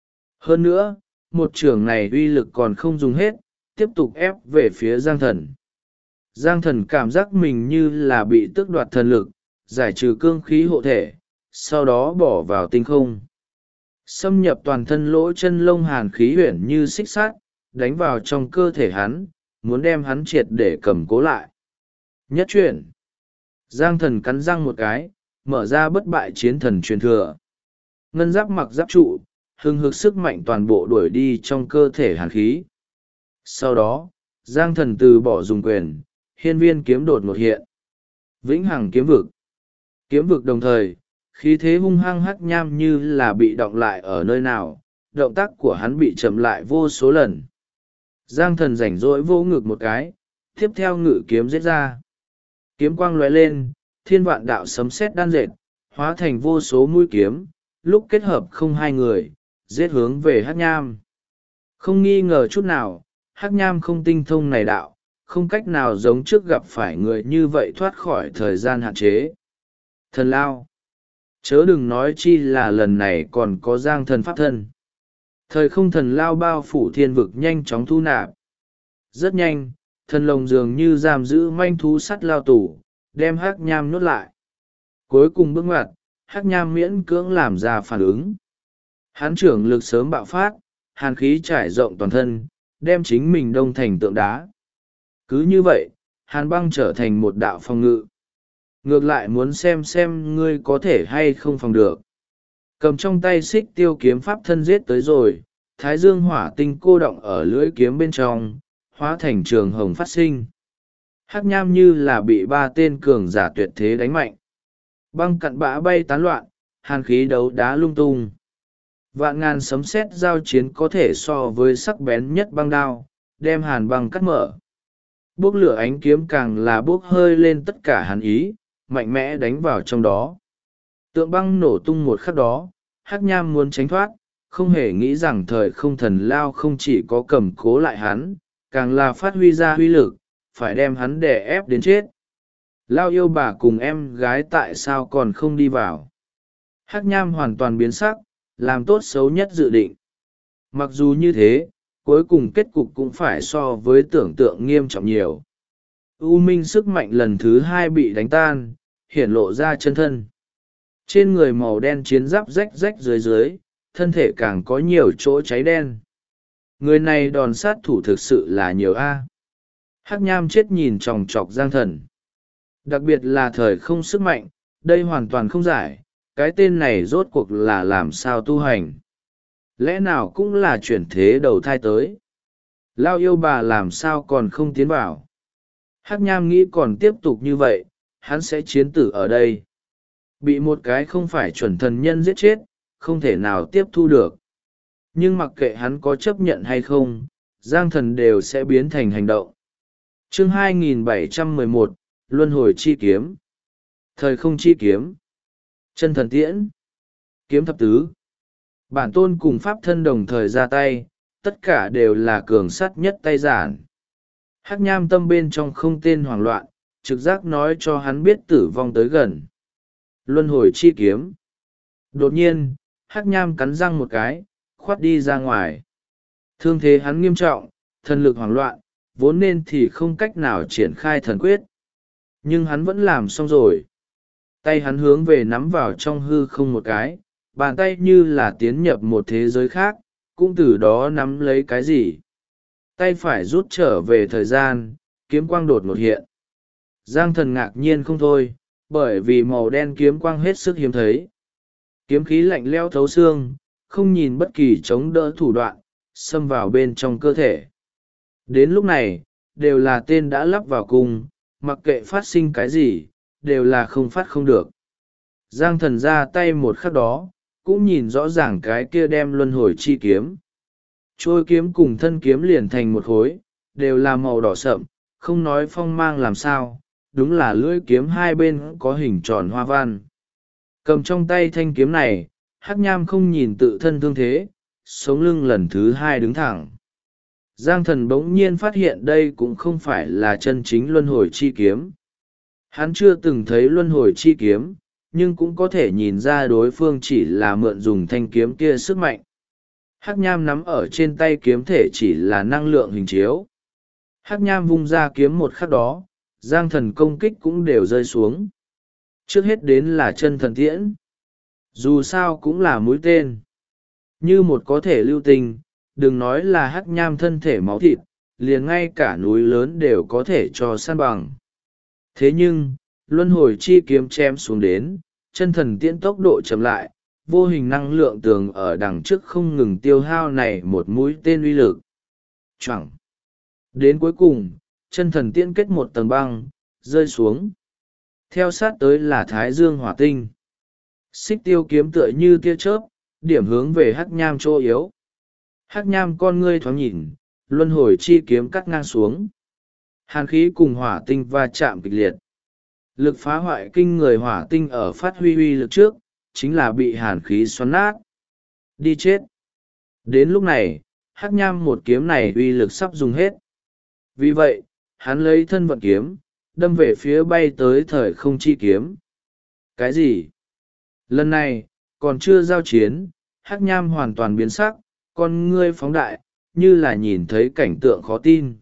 Hơn nữa, một trưởng này uy lực còn không dùng hết, tiếp tục ép về phía Giang thần. Giang thần cảm giác mình như là bị tước đoạt thần lực, giải trừ cương khí hộ thể, sau đó bỏ vào tinh không. Xâm nhập toàn thân lỗ chân lông hàn khí huyển như xích sắt, đánh vào trong cơ thể hắn, muốn đem hắn triệt để cầm cố lại. Nhất chuyển. Giang thần cắn răng một cái, mở ra bất bại chiến thần truyền thừa. Ngân giáp mặc giáp trụ, hừng hực sức mạnh toàn bộ đuổi đi trong cơ thể hàn khí. Sau đó, Giang thần từ bỏ dùng quyền, hiên viên kiếm đột ngột hiện. Vĩnh hằng kiếm vực. Kiếm vực đồng thời, khí thế hung hăng hắc nham như là bị đọng lại ở nơi nào, động tác của hắn bị chậm lại vô số lần. Giang thần rảnh rỗi vô ngực một cái, tiếp theo ngự kiếm giết ra. Kiếm quang lóe lên, thiên vạn đạo sấm sét đan dệt, hóa thành vô số mũi kiếm, lúc kết hợp không hai người, giết hướng về hắc nham. Không nghi ngờ chút nào, hắc nham không tinh thông này đạo, không cách nào giống trước gặp phải người như vậy thoát khỏi thời gian hạn chế. Thần lao. Chớ đừng nói chi là lần này còn có Giang thần pháp thân. Thời không thần lao bao phủ thiên vực nhanh chóng thu nạp. Rất nhanh, thần lồng dường như giam giữ manh thú sắt lao tủ, đem hắc nham nhốt lại. Cuối cùng bước ngoặt, hắc nham miễn cưỡng làm ra phản ứng. Hán trưởng lực sớm bạo phát, hàn khí trải rộng toàn thân, đem chính mình đông thành tượng đá. Cứ như vậy, hàn băng trở thành một đạo phòng ngự. Ngược lại muốn xem ngươi có thể hay không phòng được. Cầm trong tay xích tiêu kiếm pháp thân giết tới rồi, thái dương hỏa tinh cô động ở lưỡi kiếm bên trong, hóa thành trường hồng phát sinh. Hắc nham như là bị ba tên cường giả tuyệt thế đánh mạnh. Băng cặn bã bay tán loạn, hàn khí đấu đá lung tung. Vạn ngàn sấm sét giao chiến có thể so với sắc bén nhất băng đao, đem hàn băng cắt mở. Bốc lửa ánh kiếm càng là bốc hơi lên tất cả hàn ý, mạnh mẽ đánh vào trong đó. Tượng băng nổ tung một khắc đó, Hắc Nham muốn tránh thoát, không hề nghĩ rằng thời không thần lao không chỉ có cầm cố lại hắn, càng là phát huy ra uy lực, phải đem hắn đè ép đến chết. Lao yêu bà cùng em gái tại sao còn không đi vào? Hắc Nham hoàn toàn biến sắc, làm tốt xấu nhất dự định. Mặc dù như thế, cuối cùng kết cục cũng phải so với tưởng tượng nghiêm trọng nhiều. U minh sức mạnh lần thứ hai bị đánh tan, hiển lộ ra chân thân. Trên người màu đen chiến giáp rách rách dưới dưới, thân thể càng có nhiều chỗ cháy đen. Người này đòn sát thủ thực sự là nhiều a. Hắc Nham chết nhìn chòng chọc Giang Thần. Đặc biệt là thời không sức mạnh, đây hoàn toàn không giải, cái tên này rốt cuộc là làm sao tu hành. Lẽ nào cũng là chuyển thế đầu thai tới. Lao yêu bà làm sao còn không tiến vào. Hắc Nham nghĩ còn tiếp tục như vậy, hắn sẽ chiến tử ở đây. Bị một cái không phải chuẩn thần nhân giết chết, không thể nào tiếp thu được. Nhưng mặc kệ hắn có chấp nhận hay không, Giang Thần đều sẽ biến thành hành động. Chương 2711, Luân hồi chi kiếm. Thời không chi kiếm. Chân thần tiễn. Kiếm thập tứ. Bản tôn cùng pháp thân đồng thời ra tay, tất cả đều là cường sắt nhất tay giản. Hắc Nham tâm bên trong không tên hoảng loạn, trực giác nói cho hắn biết tử vong tới gần. Luân hồi chi kiếm. Đột nhiên, Hắc Nham cắn răng một cái, khoát đi ra ngoài. Thương thế hắn nghiêm trọng, thần lực hoảng loạn, vốn nên thì không cách nào triển khai thần quyết. Nhưng hắn vẫn làm xong rồi. Tay hắn hướng về nắm vào trong hư không một cái, bàn tay như là tiến nhập một thế giới khác, cũng từ đó nắm lấy cái gì. Tay phải rút trở về thời gian, kiếm quang đột ngột hiện. Giang Thần ngạc nhiên không thôi, bởi vì màu đen kiếm quang hết sức hiếm thấy. Kiếm khí lạnh lẽo thấu xương, không nhìn bất kỳ chống đỡ thủ đoạn, xâm vào bên trong cơ thể. Đến lúc này, đều là tên đã lắp vào cung, mặc kệ phát sinh cái gì, đều là không phát không được. Giang Thần ra tay một khắc đó, cũng nhìn rõ ràng cái kia đem luân hồi chi kiếm. Trôi kiếm cùng thân kiếm liền thành một khối, đều là màu đỏ sậm, không nói phong mang làm sao, đúng là lưỡi kiếm hai bên có hình tròn hoa văn. Cầm trong tay thanh kiếm này, Hắc Nham không nhìn tự thân thương thế, sống lưng lần thứ hai đứng thẳng. Giang Thần bỗng nhiên phát hiện đây cũng không phải là chân chính luân hồi chi kiếm. Hắn chưa từng thấy luân hồi chi kiếm, nhưng cũng có thể nhìn ra đối phương chỉ là mượn dùng thanh kiếm kia sức mạnh. Hắc Nham nắm ở trên tay kiếm thể chỉ là năng lượng hình chiếu. Hắc Nham vung ra kiếm một khắc đó, Giang Thần công kích cũng đều rơi xuống. Trước hết đến là chân thần tiễn. Dù sao cũng là mũi tên. Như một có thể lưu tình, đừng nói là Hắc Nham thân thể máu thịt, liền ngay cả núi lớn đều có thể cho san bằng. Thế nhưng, luân hồi chi kiếm chém xuống đến, chân thần tiễn tốc độ chậm lại, vô hình năng lượng tường ở đằng trước không ngừng tiêu hao này một mũi tên uy lực. Chẳng. Đến cuối cùng, chân thần tiễn kết một tầng băng, rơi xuống. Theo sát tới là Thái Dương hỏa tinh. Xích tiêu kiếm tựa như tia chớp, điểm hướng về Hắc Nham chỗ yếu. Hắc Nham con ngươi thoáng nhìn, luân hồi chi kiếm cắt ngang xuống. Hàn khí cùng hỏa tinh va chạm kịch liệt. Lực phá hoại kinh người hỏa tinh ở phát huy uy lực trước, chính là bị hàn khí xoắn nát. Đi chết. Đến lúc này, Hắc Nham một kiếm này uy lực sắp dùng hết. Vì vậy, hắn lấy thân vận kiếm, đâm về phía bay tới thời không chi kiếm. Cái gì? Lần này, còn chưa giao chiến, Hắc Nham hoàn toàn biến sắc, con ngươi phóng đại, như là nhìn thấy cảnh tượng khó tin.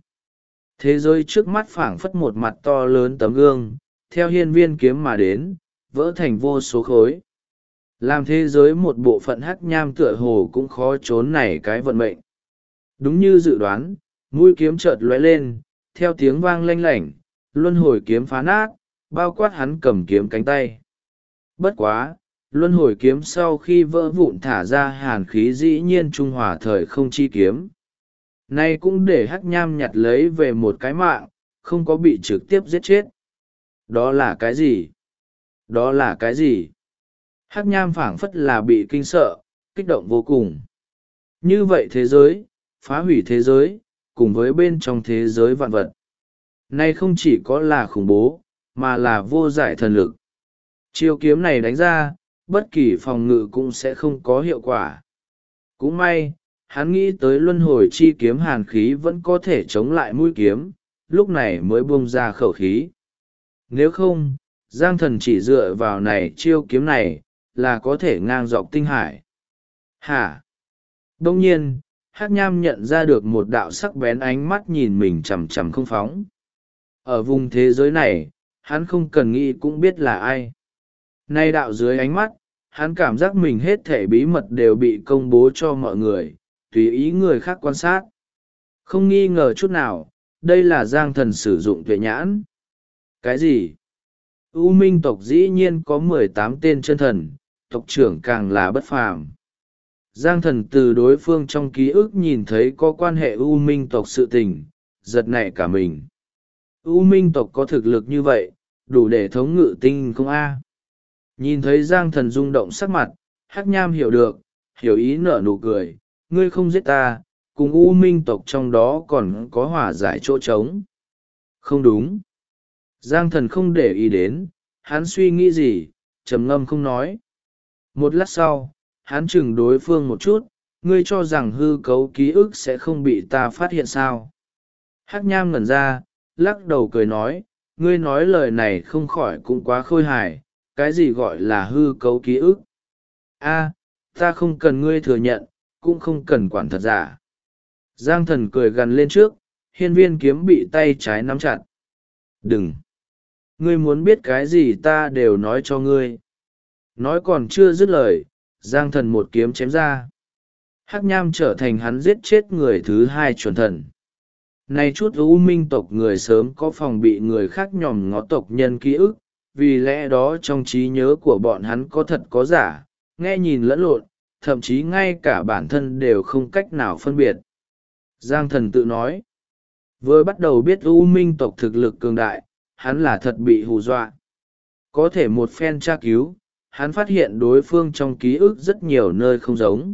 Thế giới trước mắt phảng phất một mặt to lớn tấm gương, theo hiên viên kiếm mà đến, vỡ thành vô số khối. Làm thế giới một bộ phận Hắc Nham tựa hồ cũng khó trốn này cái vận mệnh. Đúng như dự đoán, mũi kiếm chợt lóe lên, theo tiếng vang lanh lảnh, luân hồi kiếm phá nát, bao quát hắn cầm kiếm cánh tay. Bất quá, luân hồi kiếm sau khi vỡ vụn thả ra hàn khí dĩ nhiên trung hòa thời không chi kiếm. Nay cũng để Hắc Nham nhặt lấy về một cái mạng, không có bị trực tiếp giết chết. Đó là cái gì? Đó là cái gì? Hắc Nham phảng phất là bị kinh sợ, kích động vô cùng. Như vậy thế giới, phá hủy thế giới, cùng với bên trong thế giới vạn vật. Nay không chỉ có là khủng bố, mà là vô giải thần lực. Chiêu kiếm này đánh ra, bất kỳ phòng ngự cũng sẽ không có hiệu quả. Cũng may, hắn nghĩ tới luân hồi chi kiếm hàn khí vẫn có thể chống lại mũi kiếm, lúc này mới buông ra khẩu khí. Nếu không, Giang Thần chỉ dựa vào này chiêu kiếm này, là có thể ngang dọc tinh hải. Hả? Đông nhiên, Hắc Nham nhận ra được một đạo sắc bén ánh mắt nhìn mình chằm chằm không phóng. Ở vùng thế giới này, hắn không cần nghĩ cũng biết là ai. Nay đạo dưới ánh mắt, hắn cảm giác mình hết thể bí mật đều bị công bố cho mọi người, tùy ý người khác quan sát. Không nghi ngờ chút nào, đây là Giang Thần sử dụng tuệ nhãn. Cái gì? U Minh tộc dĩ nhiên có 18 tên chân thần, tộc trưởng càng là bất phàm. Giang Thần từ đối phương trong ký ức nhìn thấy có quan hệ U Minh tộc sự tình, giật nảy cả mình. U Minh tộc có thực lực như vậy, đủ để thống ngự tinh không a? Nhìn thấy Giang Thần rung động sắc mặt, Hắc Nham hiểu được, hiểu ý nở nụ cười, ngươi không giết ta, cùng U Minh tộc trong đó còn có hòa giải chỗ trống. Không đúng. Giang Thần không để ý đến, hắn suy nghĩ gì, trầm ngâm không nói. Một lát sau, hắn chừng đối phương một chút, ngươi cho rằng hư cấu ký ức sẽ không bị ta phát hiện sao? Hắc Nham ngẩn ra, lắc đầu cười nói, ngươi nói lời này không khỏi cũng quá khôi hài, cái gì gọi là hư cấu ký ức? A, ta không cần ngươi thừa nhận, cũng không cần quản thật giả. Giang Thần cười gần lên trước, hiên viên kiếm bị tay trái nắm chặt. Đừng! Ngươi muốn biết cái gì ta đều nói cho ngươi. Nói còn chưa dứt lời, Giang Thần một kiếm chém ra. Hắc Nham trở thành hắn giết chết người thứ hai chuẩn thần. Này chút U Minh tộc người sớm có phòng bị người khác nhòm ngó tộc nhân ký ức, vì lẽ đó trong trí nhớ của bọn hắn có thật có giả, nghe nhìn lẫn lộn, thậm chí ngay cả bản thân đều không cách nào phân biệt. Giang Thần tự nói, vừa bắt đầu biết U Minh tộc thực lực cường đại, hắn là thật bị hù dọa. Có thể một phen tra cứu, hắn phát hiện đối phương trong ký ức rất nhiều nơi không giống.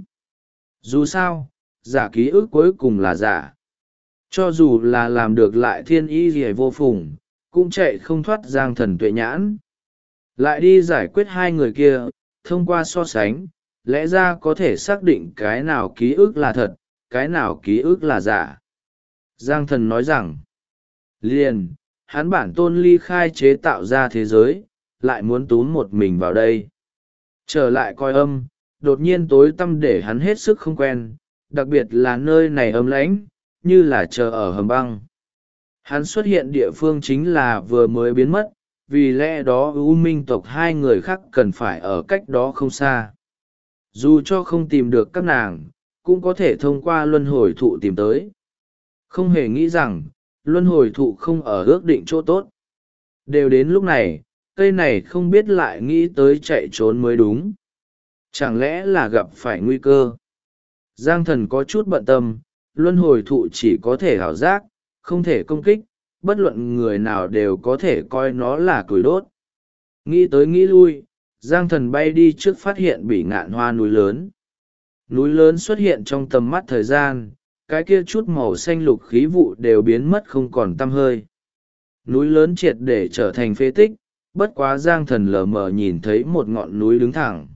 Dù sao, giả ký ức cuối cùng là giả. Cho dù là làm được lại thiên y gì vô phùng, cũng chạy không thoát Giang Thần tuệ nhãn. Lại đi giải quyết hai người kia, thông qua so sánh, lẽ ra có thể xác định cái nào ký ức là thật, cái nào ký ức là giả. Giang Thần nói rằng, liền, hắn bản tôn ly khai chế tạo ra thế giới, lại muốn túm một mình vào đây. Trở lại coi âm, đột nhiên tối tăm để hắn hết sức không quen, đặc biệt là nơi này ấm lãnh, như là chờ ở hầm băng. Hắn xuất hiện địa phương chính là vừa mới biến mất, vì lẽ đó U Minh tộc hai người khác cần phải ở cách đó không xa. Dù cho không tìm được các nàng, cũng có thể thông qua luân hồi thụ tìm tới. Không hề nghĩ rằng, luân hồi thụ không ở ước định chỗ tốt. Đều đến lúc này, cây này không biết lại nghĩ tới chạy trốn mới đúng. Chẳng lẽ là gặp phải nguy cơ? Giang Thần có chút bận tâm, luân hồi thụ chỉ có thể ảo giác, không thể công kích, bất luận người nào đều có thể coi nó là củi đốt. Nghĩ tới nghĩ lui, Giang Thần bay đi trước phát hiện Bỉ Ngạn Hoa núi lớn. Núi lớn xuất hiện trong tầm mắt thời gian, cái kia chút màu xanh lục khí vụ đều biến mất không còn tăm hơi. Núi lớn triệt để trở thành phế tích, bất quá Giang Thần lờ mờ nhìn thấy một ngọn núi đứng thẳng.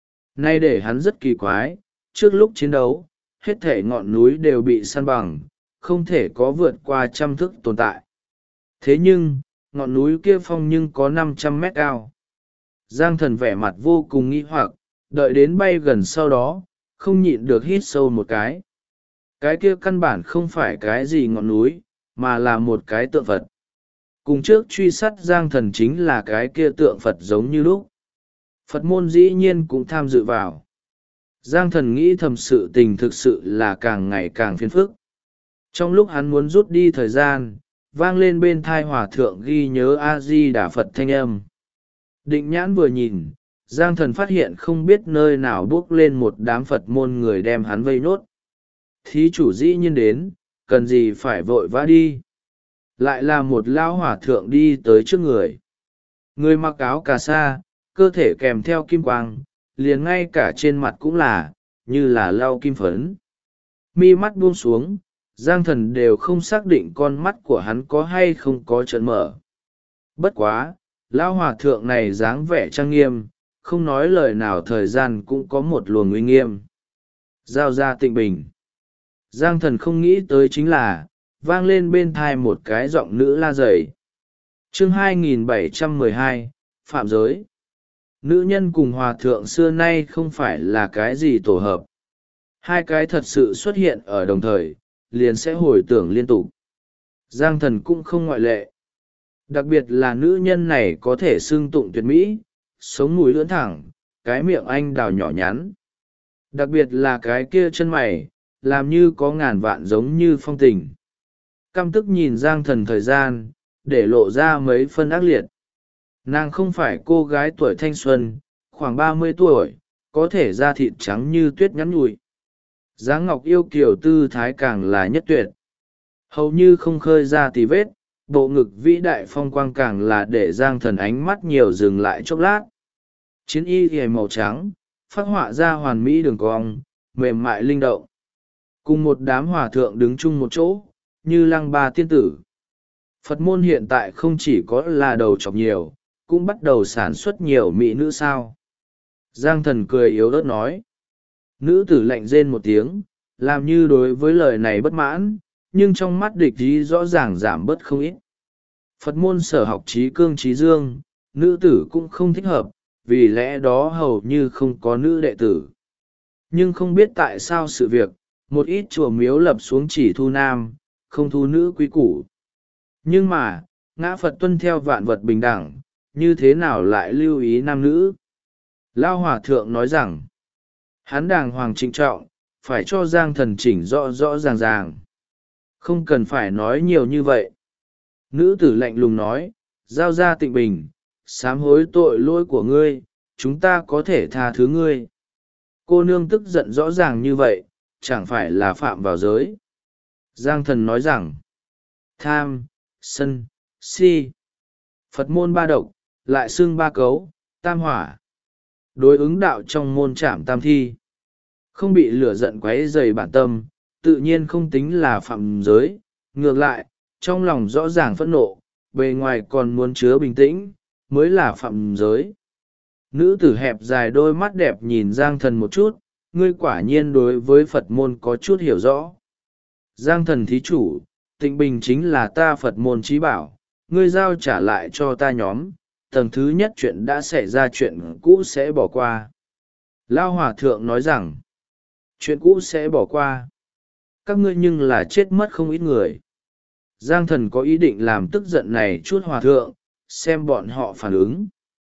Nay để hắn rất kỳ quái, trước lúc chiến đấu, hết thể ngọn núi đều bị săn bằng, không thể có vượt qua 100 thước tồn tại. Thế nhưng, ngọn núi kia phong nhưng có 500 mét cao. Giang Thần vẻ mặt vô cùng nghi hoặc, đợi đến bay gần sau đó, không nhịn được hít sâu một cái. Cái kia căn bản không phải cái gì ngọn núi, mà là một cái tượng Phật. Cùng trước truy sát Giang Thần chính là cái kia tượng Phật giống như lúc. Phật môn dĩ nhiên cũng tham dự vào. Giang Thần nghĩ thầm sự tình thực sự là càng ngày càng phiền phức. Trong lúc hắn muốn rút đi thời gian, vang lên bên thai hòa thượng ghi nhớ A-di-đà Phật thanh âm. Định nhãn vừa nhìn, Giang Thần phát hiện không biết nơi nào bước lên một đám Phật môn người đem hắn vây nốt. Thí chủ dĩ nhiên đến, cần gì phải vội vã đi. Lại là một lão hòa thượng đi tới trước người. Người mặc áo cà sa, cơ thể kèm theo kim quang, liền ngay cả trên mặt cũng là, như là lau kim phấn. Mi mắt buông xuống, Giang Thần đều không xác định con mắt của hắn có hay không có trận mở. Bất quá, lão hòa thượng này dáng vẻ trang nghiêm, không nói lời nào thời gian cũng có một luồng uy nghiêm. Giao ra Tịnh Bình. Giang Thần không nghĩ tới chính là, vang lên bên thai một cái giọng nữ la dày. Chương 2712, Phạm Giới. Nữ nhân cùng hòa thượng xưa nay không phải là cái gì tổ hợp. Hai cái thật sự xuất hiện ở đồng thời, liền sẽ hồi tưởng liên tục. Giang Thần cũng không ngoại lệ. Đặc biệt là nữ nhân này có thể xưng tụng tuyệt mỹ, sống mũi lưỡn thẳng, cái miệng anh đào nhỏ nhắn. Đặc biệt là cái kia chân mày, làm như có ngàn vạn giống như phong tình. Căm tức nhìn Giang Thần thời gian, để lộ ra mấy phân ác liệt. Nàng không phải cô gái tuổi thanh xuân, khoảng 30 tuổi, có thể da thịt trắng như tuyết nhắn nhụi. Dáng ngọc yêu kiều tư thái càng là nhất tuyệt. Hầu như không khơi ra tì vết, bộ ngực vĩ đại phong quang càng là để Giang Thần ánh mắt nhiều dừng lại chốc lát. Chiến y ghề màu trắng, phác họa ra hoàn mỹ đường cong, mềm mại linh động. Cùng một đám hòa thượng đứng chung một chỗ, như lăng ba tiên tử. Phật môn hiện tại không chỉ có là đầu chọc nhiều, cũng bắt đầu sản xuất nhiều mỹ nữ sao. Giang Thần cười yếu ớt nói. Nữ tử lạnh rên một tiếng, làm như đối với lời này bất mãn, nhưng trong mắt địch ý rõ ràng giảm bớt không ít. Phật môn sở học trí cương trí dương, nữ tử cũng không thích hợp, vì lẽ đó hầu như không có nữ đệ tử. Nhưng không biết tại sao sự việc, một ít chùa miếu lập xuống chỉ thu nam, không thu nữ quý củ. Nhưng mà, ngã Phật tuân theo vạn vật bình đẳng, như thế nào lại lưu ý nam nữ? Lao Hòa Thượng nói rằng, hắn đàng hoàng trịnh trọng, phải cho Giang Thần chỉnh rõ rõ ràng ràng. Không cần phải nói nhiều như vậy. Nữ tử lạnh lùng nói, giao ra Tịnh Bình, sám hối tội lỗi của ngươi, chúng ta có thể tha thứ ngươi. Cô nương tức giận rõ ràng như vậy, chẳng phải là phạm vào giới. Giang Thần nói rằng, tham, sân, si. Phật môn ba độc, lại xưng ba cấu, tam hỏa. Đối ứng đạo trong môn trảm tam thi. Không bị lửa giận quấy dày bản tâm, tự nhiên không tính là phạm giới. Ngược lại, trong lòng rõ ràng phẫn nộ, bề ngoài còn muốn chứa bình tĩnh, mới là phạm giới. Nữ tử hẹp dài đôi mắt đẹp nhìn Giang Thần một chút, ngươi quả nhiên đối với Phật môn có chút hiểu rõ. Giang Thần thí chủ, Tịnh Bình chính là ta Phật môn trí bảo, ngươi giao trả lại cho ta nhóm, tầng thứ nhất chuyện đã xảy ra chuyện cũ sẽ bỏ qua. Lao Hòa Thượng nói rằng, chuyện cũ sẽ bỏ qua. Các ngươi nhưng là chết mất không ít người. Giang Thần có ý định làm tức giận này chút Hòa Thượng, xem bọn họ phản ứng.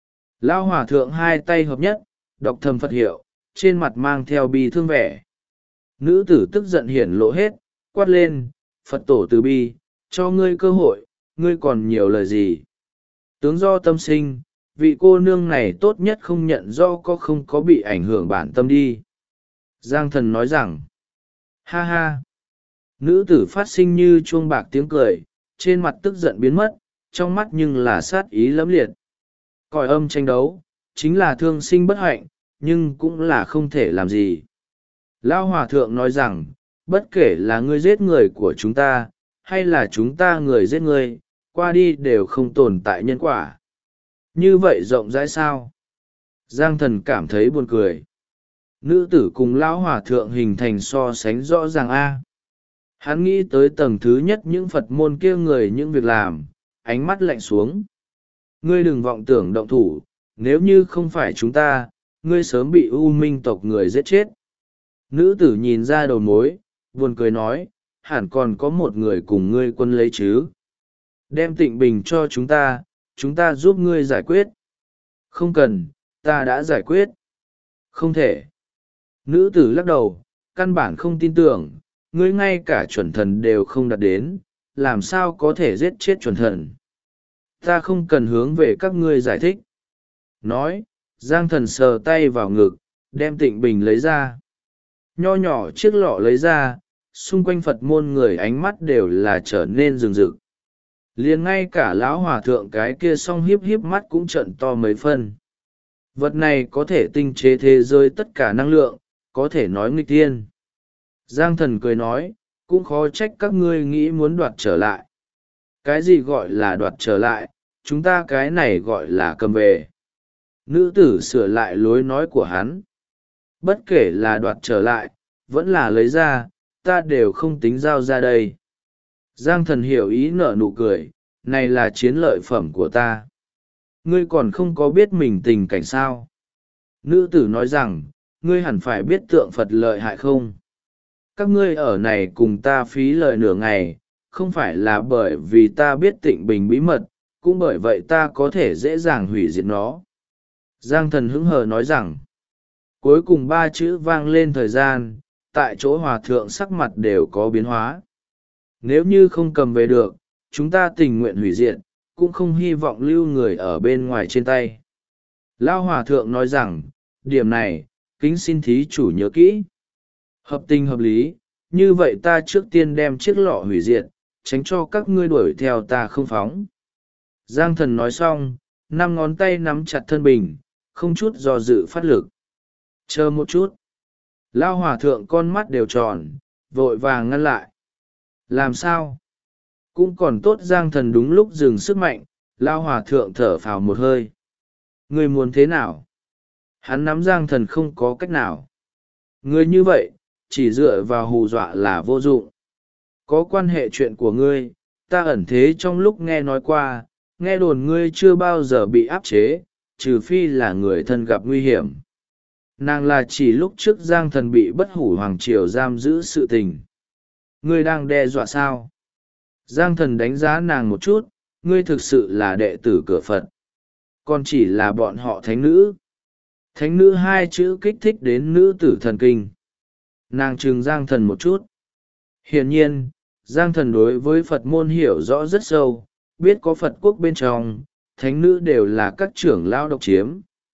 Lao Hòa Thượng hai tay hợp nhất, đọc thầm Phật hiệu, trên mặt mang theo bi thương vẻ. Nữ tử tức giận hiển lộ hết, quát lên, Phật tổ từ bi, cho ngươi cơ hội, ngươi còn nhiều lời gì. Tướng do tâm sinh, vị cô nương này tốt nhất không nhận do có không có bị ảnh hưởng bản tâm đi. Giang Thần nói rằng, ha ha. Nữ tử phát sinh như chuông bạc tiếng cười, trên mặt tức giận biến mất, trong mắt nhưng là sát ý lẫm liệt. Còi âm tranh đấu, chính là thương sinh bất hạnh, nhưng cũng là không thể làm gì. Lão Hòa Thượng nói rằng, bất kể là ngươi giết người của chúng ta, hay là chúng ta người giết ngươi, qua đi đều không tồn tại nhân quả. Như vậy rộng rãi sao? Giang Thần cảm thấy buồn cười. Nữ tử cùng Lão Hòa Thượng hình thành so sánh rõ ràng a. Hắn nghĩ tới tầng thứ nhất những Phật môn kia người những việc làm, ánh mắt lạnh xuống. Ngươi đừng vọng tưởng động thủ, nếu như không phải chúng ta, ngươi sớm bị U Minh tộc người giết chết. Nữ tử nhìn ra đầu mối, buồn cười nói, hẳn còn có một người cùng ngươi quân lấy chứ. Đem Tịnh Bình cho chúng ta giúp ngươi giải quyết. Không cần, ta đã giải quyết. Không thể. Nữ tử lắc đầu, căn bản không tin tưởng, ngươi ngay cả chuẩn thần đều không đạt đến, làm sao có thể giết chết chuẩn thần. Ta không cần hướng về các ngươi giải thích. Nói, Giang Thần sờ tay vào ngực, đem Tịnh Bình lấy ra. Nho nhỏ chiếc lọ lấy ra, xung quanh Phật môn người ánh mắt đều là trở nên rừng rực. Liền ngay cả Lão Hòa Thượng cái kia song hiếp hiếp mắt cũng trợn to mấy phân. Vật này có thể tinh chế thế giới tất cả năng lượng, có thể nói nghịch thiên. Giang Thần cười nói, cũng khó trách các ngươi nghĩ muốn đoạt trở lại. Cái gì gọi là đoạt trở lại, chúng ta cái này gọi là cầm về. Nữ tử sửa lại lối nói của hắn. Bất kể là đoạt trở lại, vẫn là lấy ra, ta đều không tính giao ra đây. Giang thần hiểu ý nở nụ cười, này là chiến lợi phẩm của ta. Ngươi còn không có biết mình tình cảnh sao. Nữ tử nói rằng, ngươi hẳn phải biết tượng Phật lợi hại không. Các ngươi ở này cùng ta phí lời nửa ngày, không phải là bởi vì ta biết Tịnh Bình bí mật, cũng bởi vậy ta có thể dễ dàng hủy diệt nó. Giang thần hứng hờ nói rằng, cuối cùng ba chữ vang lên thời gian, tại chỗ hòa thượng sắc mặt đều có biến hóa. Nếu như không cầm về được, chúng ta tình nguyện hủy diệt, cũng không hy vọng lưu người ở bên ngoài trên tay. Lao hòa thượng nói rằng, điểm này, kính xin thí chủ nhớ kỹ. Hợp tình hợp lý, như vậy ta trước tiên đem chiếc lọ hủy diệt, tránh cho các ngươi đuổi theo ta không phóng. Giang thần nói xong, 5 ngón tay nắm chặt thân bình, không chút do dự phát lực. Chờ một chút. Lao hòa thượng con mắt đều tròn, vội vàng ngăn lại. Làm sao? Cũng còn tốt Giang thần đúng lúc dừng sức mạnh, Lao hòa thượng thở phào một hơi. Người muốn thế nào? Hắn nắm Giang thần không có cách nào. Người như vậy, chỉ dựa vào hù dọa là vô dụng. Có quan hệ chuyện của ngươi, ta ẩn thế trong lúc nghe nói qua, nghe đồn ngươi chưa bao giờ bị áp chế, trừ phi là người thân gặp nguy hiểm. Nàng là chỉ lúc trước Giang thần bị bất hủ hoàng triều giam giữ sự tình. Ngươi đang đe dọa sao? Giang thần đánh giá nàng một chút, ngươi thực sự là đệ tử cửa Phật. Còn chỉ là bọn họ thánh nữ. Thánh nữ 2 chữ kích thích đến nữ tử thần kinh. Nàng trừng Giang thần một chút. Hiển nhiên, Giang thần đối với Phật môn hiểu rõ rất sâu, biết có Phật quốc bên trong, thánh nữ đều là các trưởng lão độc chiếm.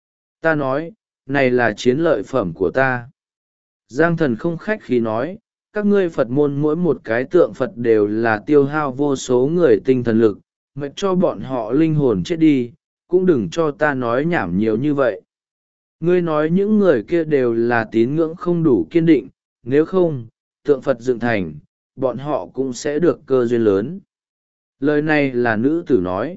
Ta nói, này là chiến lợi phẩm của ta. Giang thần không khách khí nói, các ngươi Phật môn mỗi một cái tượng Phật đều là tiêu hao vô số người tinh thần lực, mệt cho bọn họ linh hồn chết đi, cũng đừng cho ta nói nhảm nhiều như vậy. Ngươi nói những người kia đều là tín ngưỡng không đủ kiên định, nếu không, tượng Phật dựng thành, bọn họ cũng sẽ được cơ duyên lớn. Lời này là nữ tử nói.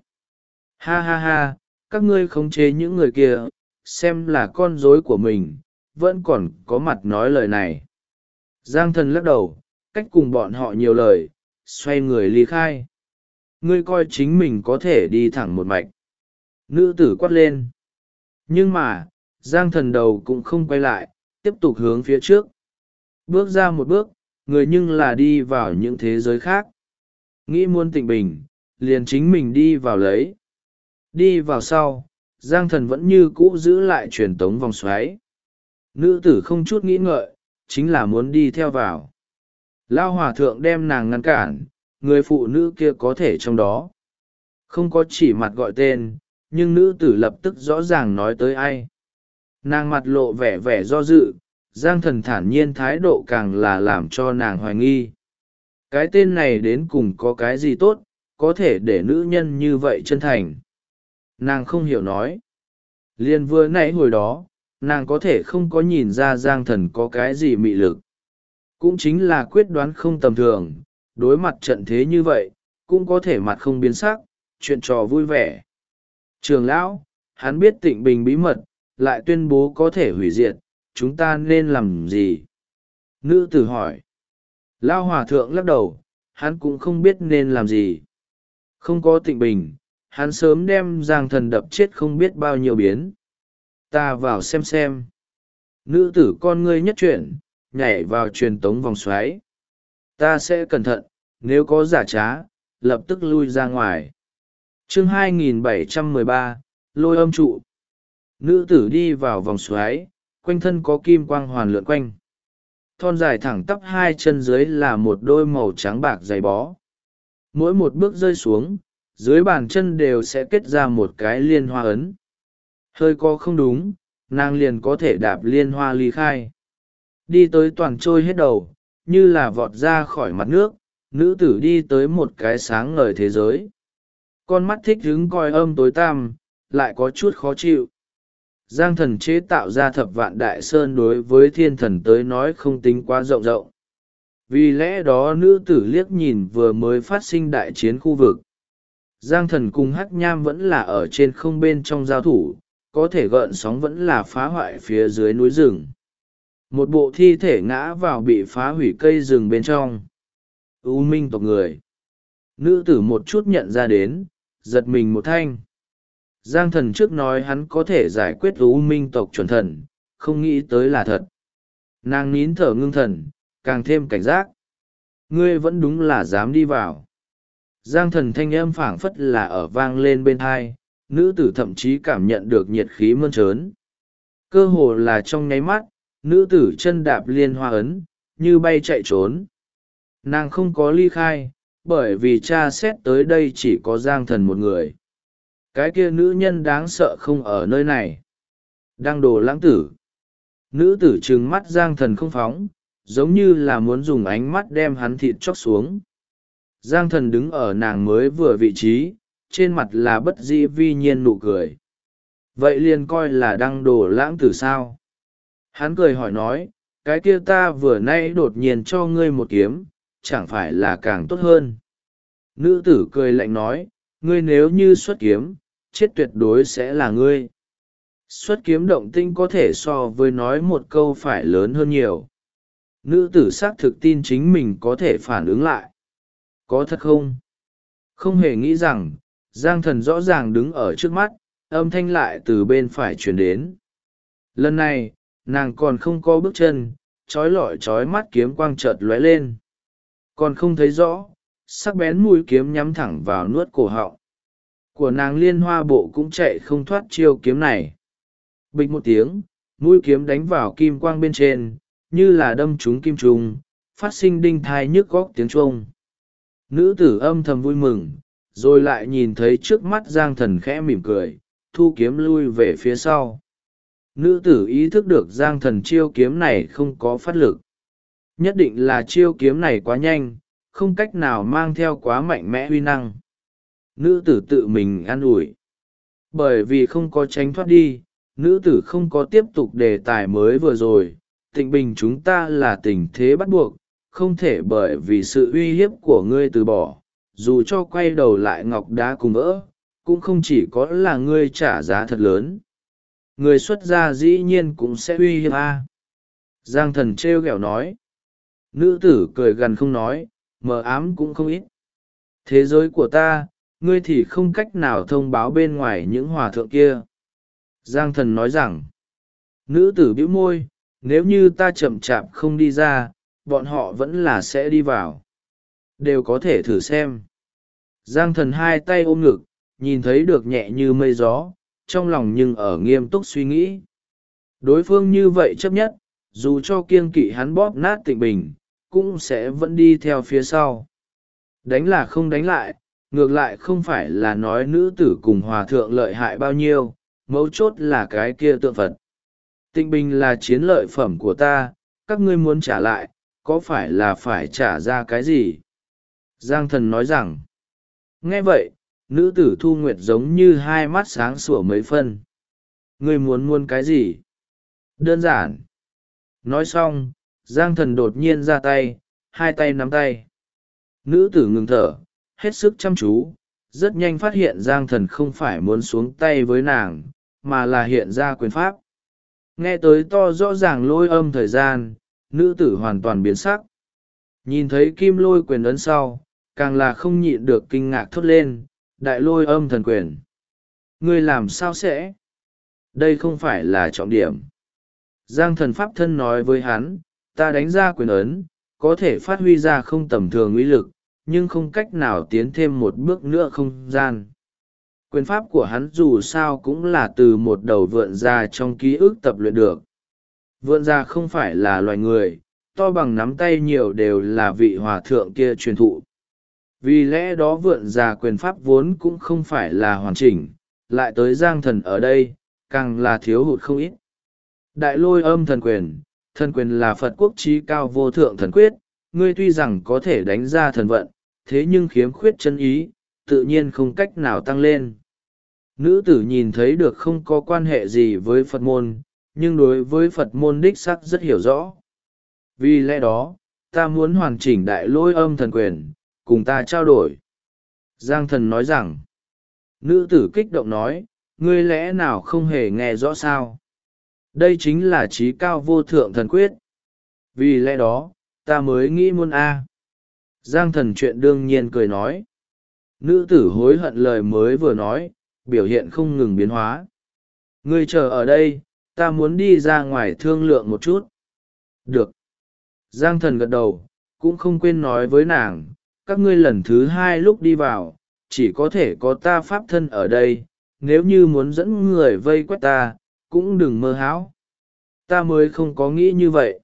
Ha ha ha, các ngươi khống chế những người kia, xem là con rối của mình, vẫn còn có mặt nói lời này. Giang thần lắc đầu, cách cùng bọn họ nhiều lời, xoay người ly khai. Ngươi coi chính mình có thể đi thẳng một mạch. Nữ tử quát lên. Nhưng mà, Giang thần đầu cũng không quay lại, tiếp tục hướng phía trước. Bước ra một bước, người nhưng là đi vào những thế giới khác. Nghĩ muốn tịnh bình, liền chính mình đi vào lấy. Đi vào sau, Giang thần vẫn như cũ giữ lại truyền tống vòng xoáy. Nữ tử không chút nghĩ ngợi, chính là muốn đi theo vào. Lao hòa thượng đem nàng ngăn cản, người phụ nữ kia có thể trong đó. Không có chỉ mặt gọi tên, nhưng nữ tử lập tức rõ ràng nói tới ai. Nàng mặt lộ vẻ vẻ do dự, Giang thần thản nhiên thái độ càng là làm cho nàng hoài nghi. Cái tên này đến cùng có cái gì tốt, có thể để nữ nhân như vậy chân thành. Nàng không hiểu nói. Liên vừa nãy hồi đó, nàng có thể không có nhìn ra Giang thần có cái gì mị lực. Cũng chính là quyết đoán không tầm thường, đối mặt trận thế như vậy, cũng có thể mặt không biến sắc, chuyện trò vui vẻ. Trường lão, hắn biết Tịnh Bình bí mật, lại tuyên bố có thể hủy diệt, chúng ta nên làm gì? Nữ tử hỏi. Lao hòa thượng lắc đầu, hắn cũng không biết nên làm gì. Không có Tịnh Bình, hắn sớm đem Giang thần đập chết không biết bao nhiêu biến. Ta vào xem. Nữ tử con ngươi nhất chuyển, nhảy vào truyền tống vòng xoáy. Ta sẽ cẩn thận, nếu có giả trá, lập tức lui ra ngoài. Chương 2713, Lôi âm trụ. Nữ tử đi vào vòng xoáy, quanh thân có kim quang hoàn lượn quanh. Thon dài thẳng tắp 2 chân dưới là một đôi màu trắng bạc dày bó. Mỗi một bước rơi xuống, dưới bàn chân đều sẽ kết ra một cái liên hoa ấn. Hơi có không đúng, nàng liền có thể đạp liên hoa ly khai. Đi tới toàn trôi hết đầu, như là vọt ra khỏi mặt nước, nữ tử đi tới một cái sáng ngời thế giới. Con mắt thích hứng coi âm tối tăm, lại có chút khó chịu. Giang thần chế tạo ra Thập Vạn Đại Sơn đối với thiên thần tới nói không tính quá rộng rộng. Vì lẽ đó nữ tử liếc nhìn vừa mới phát sinh đại chiến khu vực. Giang thần cùng Hắc Nham vẫn là ở trên không bên trong giao thủ, có thể gợn sóng vẫn là phá hoại phía dưới núi rừng. Một bộ thi thể ngã vào bị phá hủy cây rừng bên trong. U minh tộc người. Nữ tử một chút nhận ra đến, giật mình một thanh. Giang Thần trước nói hắn có thể giải quyết U minh tộc chuẩn thần, không nghĩ tới là thật. Nàng nín thở ngưng thần, càng thêm cảnh giác. Ngươi vẫn đúng là dám đi vào. Giang Thần thanh âm phảng phất là ở vang lên bên thai, nữ tử thậm chí cảm nhận được nhiệt khí mơn trớn. Cơ hồ là trong nháy mắt, nữ tử chân đạp liên hoa ấn, như bay chạy trốn. Nàng không có ly khai, bởi vì tra xét tới đây chỉ có Giang Thần một người. Cái kia nữ nhân đáng sợ không ở nơi này. Đang đồ lãng tử. Nữ tử trừng mắt Giang Thần không phóng, giống như là muốn dùng ánh mắt đem hắn thịt chóc xuống. Giang Thần đứng ở nàng mới vừa vị trí, trên mặt là bất dĩ vi nhiên nụ cười. Vậy liền coi là đang đồ lãng tử sao? Hắn cười hỏi nói, cái kia ta vừa nay đột nhiên cho ngươi một kiếm, chẳng phải là càng tốt hơn. Nữ tử cười lạnh nói, ngươi nếu như xuất kiếm, chết tuyệt đối sẽ là ngươi. Xuất kiếm động tinh có thể so với nói một câu phải lớn hơn nhiều. Nữ tử xác thực tin chính mình có thể phản ứng lại. Có thật không? Không hề nghĩ rằng, Giang Thần rõ ràng đứng ở trước mắt, âm thanh lại từ bên phải truyền đến. Lần này, nàng còn không có bước chân, trói lọi trói mắt kiếm quang chợt lóe lên. Còn không thấy rõ, sắc bén mũi kiếm nhắm thẳng vào nuốt cổ họng. Của nàng liên hoa bộ cũng chạy không thoát chiêu kiếm này. Bịch một tiếng, mũi kiếm đánh vào kim quang bên trên, như là đâm trúng kim trùng, phát sinh đinh thai nhức góc tiếng chuông. Nữ tử âm thầm vui mừng, rồi lại nhìn thấy trước mắt Giang Thần khẽ mỉm cười, thu kiếm lui về phía sau. Nữ tử ý thức được Giang Thần chiêu kiếm này không có phát lực. Nhất định là chiêu kiếm này quá nhanh, không cách nào mang theo quá mạnh mẽ uy năng. Nữ tử tự mình an ủi. Bởi vì không có tránh thoát đi, nữ tử không có tiếp tục đề tài mới vừa rồi. Tịnh bình chúng ta là tình thế bắt buộc, không thể bởi vì sự uy hiếp của ngươi từ bỏ. Dù cho quay đầu lại ngọc đá cùng vỡ, cũng không chỉ có là ngươi trả giá thật lớn. Người xuất gia dĩ nhiên cũng sẽ uy hiếp a. Giang Thần trêu ghẹo nói. Nữ tử cười gằn không nói, mờ ám cũng không ít. Thế giới của ta, ngươi thì không cách nào thông báo bên ngoài những hòa thượng kia. Giang Thần nói rằng. Nữ tử bĩu môi, nếu như ta chậm chạp không đi ra, bọn họ vẫn là sẽ đi vào. Đều có thể thử xem. Giang Thần hai tay ôm ngực, nhìn thấy được nhẹ như mây gió, trong lòng nhưng ở nghiêm túc suy nghĩ. Đối phương như vậy chấp nhất, dù cho kiêng kỵ hắn bóp nát Tịnh Bình, cũng sẽ vẫn đi theo phía sau. Đánh là không đánh lại, ngược lại không phải là nói nữ tử cùng hòa thượng lợi hại bao nhiêu, mấu chốt là cái kia tượng Phật. Tịnh Bình là chiến lợi phẩm của ta, các ngươi muốn trả lại, có phải là phải trả ra cái gì? Giang Thần nói rằng, nghe vậy, nữ tử Thu Nguyệt giống như hai mắt sáng sủa mấy phân. Ngươi muốn cái gì? Đơn giản. Nói xong, Giang Thần đột nhiên ra tay, hai tay nắm tay. Nữ tử ngừng thở, hết sức chăm chú, rất nhanh phát hiện Giang Thần không phải muốn xuống tay với nàng, mà là hiện ra quyền pháp. Nghe tới to rõ ràng lôi âm thời gian, nữ tử hoàn toàn biến sắc. Nhìn thấy kim lôi quyền ấn sau, càng là không nhịn được kinh ngạc thốt lên, đại lôi âm thần quyền. Ngươi làm sao sẽ? Đây không phải là trọng điểm. Giang Thần pháp thân nói với hắn, ta đánh ra quyền ấn, có thể phát huy ra không tầm thường uy lực, nhưng không cách nào tiến thêm một bước nữa không gian. Quyền pháp của hắn dù sao cũng là từ một đầu vượn già trong ký ức tập luyện được. Vượn già không phải là loài người, to bằng nắm tay nhiều đều là vị hòa thượng kia truyền thụ. Vì lẽ đó vượn già quyền pháp vốn cũng không phải là hoàn chỉnh, lại tới Giang Thần ở đây, càng là thiếu hụt không ít. Đại lôi âm thần quyền là Phật quốc trí cao vô thượng thần quyết, ngươi tuy rằng có thể đánh ra thần vận, thế nhưng khiếm khuyết chân ý, tự nhiên không cách nào tăng lên. Nữ tử nhìn thấy được không có quan hệ gì với Phật môn, nhưng đối với Phật môn đích sắc rất hiểu rõ. Vì lẽ đó, ta muốn hoàn chỉnh đại lôi âm thần quyền, cùng ta trao đổi. Giang Thần nói rằng, nữ tử kích động nói, ngươi lẽ nào không hề nghe rõ sao? Đây chính là trí cao vô thượng thần quyết. Vì lẽ đó ta mới nghĩ muốn Giang Thần chuyện đương nhiên cười nói. Nữ tử hối hận lời mới vừa nói, biểu hiện không ngừng biến hóa. Ngươi chờ ở đây, ta muốn đi ra ngoài thương lượng một chút. Được. Giang Thần gật đầu, cũng không quên nói với nàng, các ngươi lần thứ hai lúc đi vào, chỉ có thể có ta pháp thân ở đây, nếu như muốn dẫn người vây quét ta, cũng đừng mơ hão. Ta mới không có nghĩ như vậy.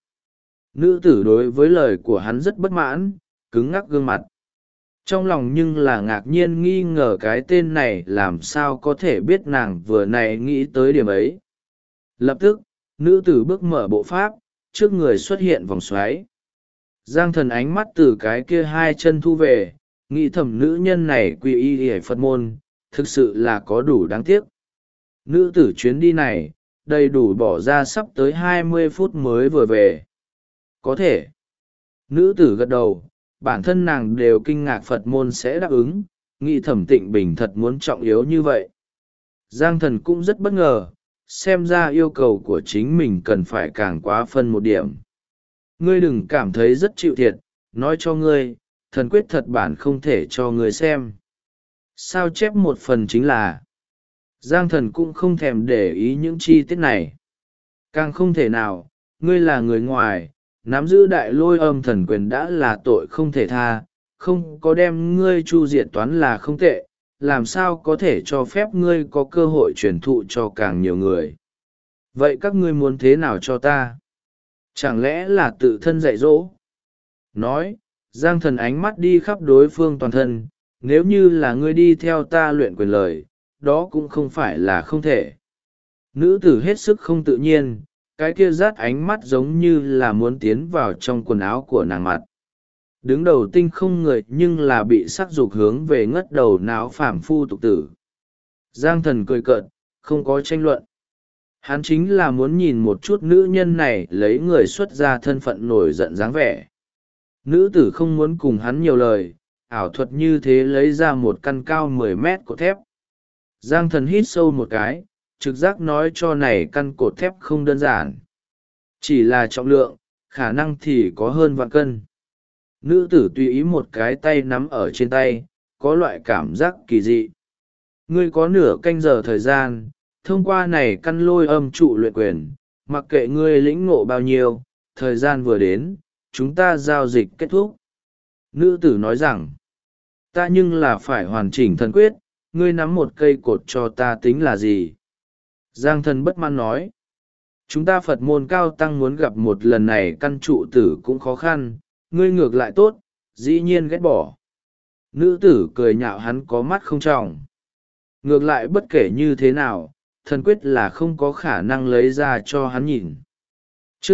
Nữ tử đối với lời của hắn rất bất mãn, cứng ngắc gương mặt. Trong lòng nhưng là ngạc nhiên nghi ngờ cái tên này làm sao có thể biết nàng vừa này nghĩ tới điểm ấy. Lập tức, nữ tử bước mở bộ pháp, trước người xuất hiện vòng xoáy. Giang Thần ánh mắt từ cái kia hai chân thu về, nghĩ thầm nữ nhân này quy y hề Phật môn, thực sự là có đủ đáng tiếc. Nữ tử chuyến đi này, đầy đủ bỏ ra sắp tới 20 phút mới vừa về. Có thể. Nữ tử gật đầu, bản thân nàng đều kinh ngạc Phật môn sẽ đáp ứng, nghĩ thẩm Tịnh Bình thật muốn trọng yếu như vậy. Giang Thần cũng rất bất ngờ, xem ra yêu cầu của chính mình cần phải càng quá phân một điểm. Ngươi đừng cảm thấy rất chịu thiệt, nói cho ngươi, thần quyết thật bản không thể cho ngươi xem. Sao chép một phần chính là, Giang Thần cũng không thèm để ý những chi tiết này. Càng không thể nào, ngươi là người ngoài, nắm giữ đại lôi âm thần quyền đã là tội không thể tha, không có đem ngươi chu diệt toán là không tệ, làm sao có thể cho phép ngươi có cơ hội truyền thụ cho càng nhiều người. Vậy các ngươi muốn thế nào cho ta? Chẳng lẽ là tự thân dạy dỗ? Nói, Giang Thần ánh mắt đi khắp đối phương toàn thân, nếu như là ngươi đi theo ta luyện quyền lời, đó cũng không phải là không thể. Nữ tử hết sức không tự nhiên, cái kia rát ánh mắt giống như là muốn tiến vào trong quần áo của nàng mặt. Đứng đầu tinh không người nhưng là bị sắc dục hướng về ngất đầu náo phàm phu tục tử. Giang Thần cười cợt, không có tranh luận. Hắn chính là muốn nhìn một chút nữ nhân này lấy người xuất ra thân phận nổi giận dáng vẻ. Nữ tử không muốn cùng hắn nhiều lời, ảo thuật như thế lấy ra một căn cao 10 mét cột thép. Giang Thần hít sâu một cái, trực giác nói cho này căn cột thép không đơn giản. Chỉ là trọng lượng, khả năng thì có hơn vạn cân. Nữ tử tùy ý một cái tay nắm ở trên tay, có loại cảm giác kỳ dị. Ngươi có nửa canh giờ thời gian, thông qua này căn lôi âm trụ luyện quyền, mặc kệ ngươi lĩnh ngộ bao nhiêu, thời gian vừa đến, chúng ta giao dịch kết thúc. Nữ tử nói rằng, ta nhưng là phải hoàn chỉnh thần quyết, ngươi nắm một cây cột cho ta tính là gì? Giang Thần bất mãn nói, chúng ta Phật môn cao tăng muốn gặp một lần này căn trụ tử cũng khó khăn, ngươi ngược lại tốt, dĩ nhiên ghét bỏ. Nữ tử cười nhạo hắn có mắt không tròng. Ngược lại bất kể như thế nào, thần quyết là không có khả năng lấy ra cho hắn nhìn. Chương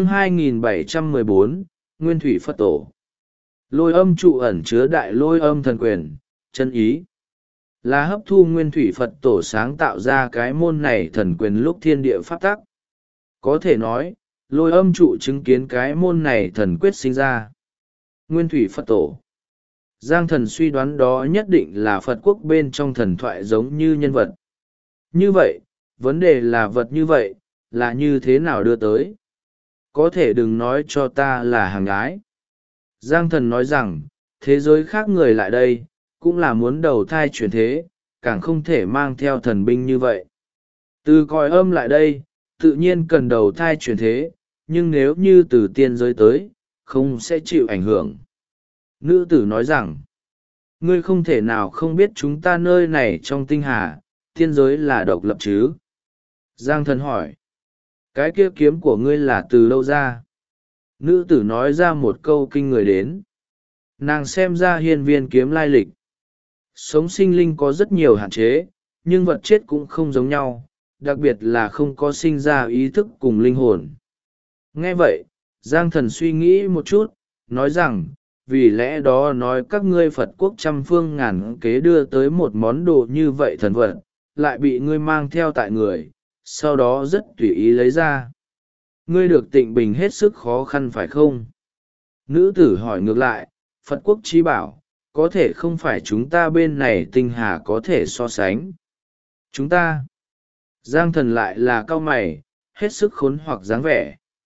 2714, Nguyên Thủy Phật Tổ. Lôi âm trụ ẩn chứa đại lôi âm thần quyền, chân ý. Là hấp thu Nguyên Thủy Phật Tổ sáng tạo ra cái môn này thần quyền lúc thiên địa pháp tắc. Có thể nói, lôi âm trụ chứng kiến cái môn này thần quyết sinh ra. Nguyên Thủy Phật Tổ. Giang Thần suy đoán đó nhất định là Phật quốc bên trong thần thoại giống như nhân vật. Như vậy, vấn đề là vật như vậy, là như thế nào đưa tới? Có thể đừng nói cho ta là hàng gái. Giang Thần nói rằng, thế giới khác người lại đây, cũng là muốn đầu thai chuyển thế, càng không thể mang theo thần binh như vậy. Từ cõi âm lại đây, tự nhiên cần đầu thai chuyển thế, nhưng nếu như từ tiên giới tới, không sẽ chịu ảnh hưởng. Nữ tử nói rằng, ngươi không thể nào không biết chúng ta nơi này trong tinh hà, tiên giới là độc lập chứ? Giang Thần hỏi, cái kia kiếm của ngươi là từ đâu ra? Nữ tử nói ra một câu kinh người đến. Nàng xem ra hiên viên kiếm lai lịch. Sống sinh linh có rất nhiều hạn chế, nhưng vật chết cũng không giống nhau, đặc biệt là không có sinh ra ý thức cùng linh hồn. Nghe vậy, Giang Thần suy nghĩ một chút, nói rằng, vì lẽ đó nói các ngươi Phật quốc trăm phương ngàn kế đưa tới một món đồ như vậy thần vật, lại bị ngươi mang theo tại người, sau đó rất tùy ý lấy ra. Ngươi được Tịnh Bình hết sức khó khăn phải không? Nữ tử hỏi ngược lại, Phật quốc chí bảo, có thể không phải chúng ta bên này tinh hà có thể so sánh. Chúng ta, Giang Thần lại là cau mày, hết sức khốn hoặc dáng vẻ.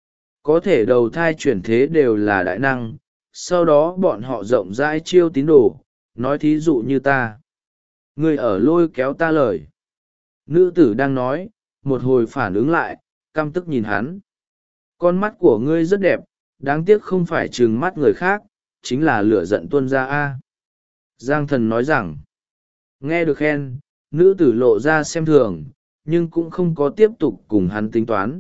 Có thể đầu thai chuyển thế đều là đại năng, sau đó bọn họ rộng rãi chiêu tín đồ, nói thí dụ như ta. Ngươi ở lôi kéo ta lời. Nữ tử đang nói, một hồi phản ứng lại, căm tức nhìn hắn. Con mắt của ngươi rất đẹp, đáng tiếc không phải trừng mắt người khác, chính là lửa giận tuôn ra a. Giang Thần nói rằng, nghe được khen, nữ tử lộ ra xem thường, nhưng cũng không có tiếp tục cùng hắn tính toán.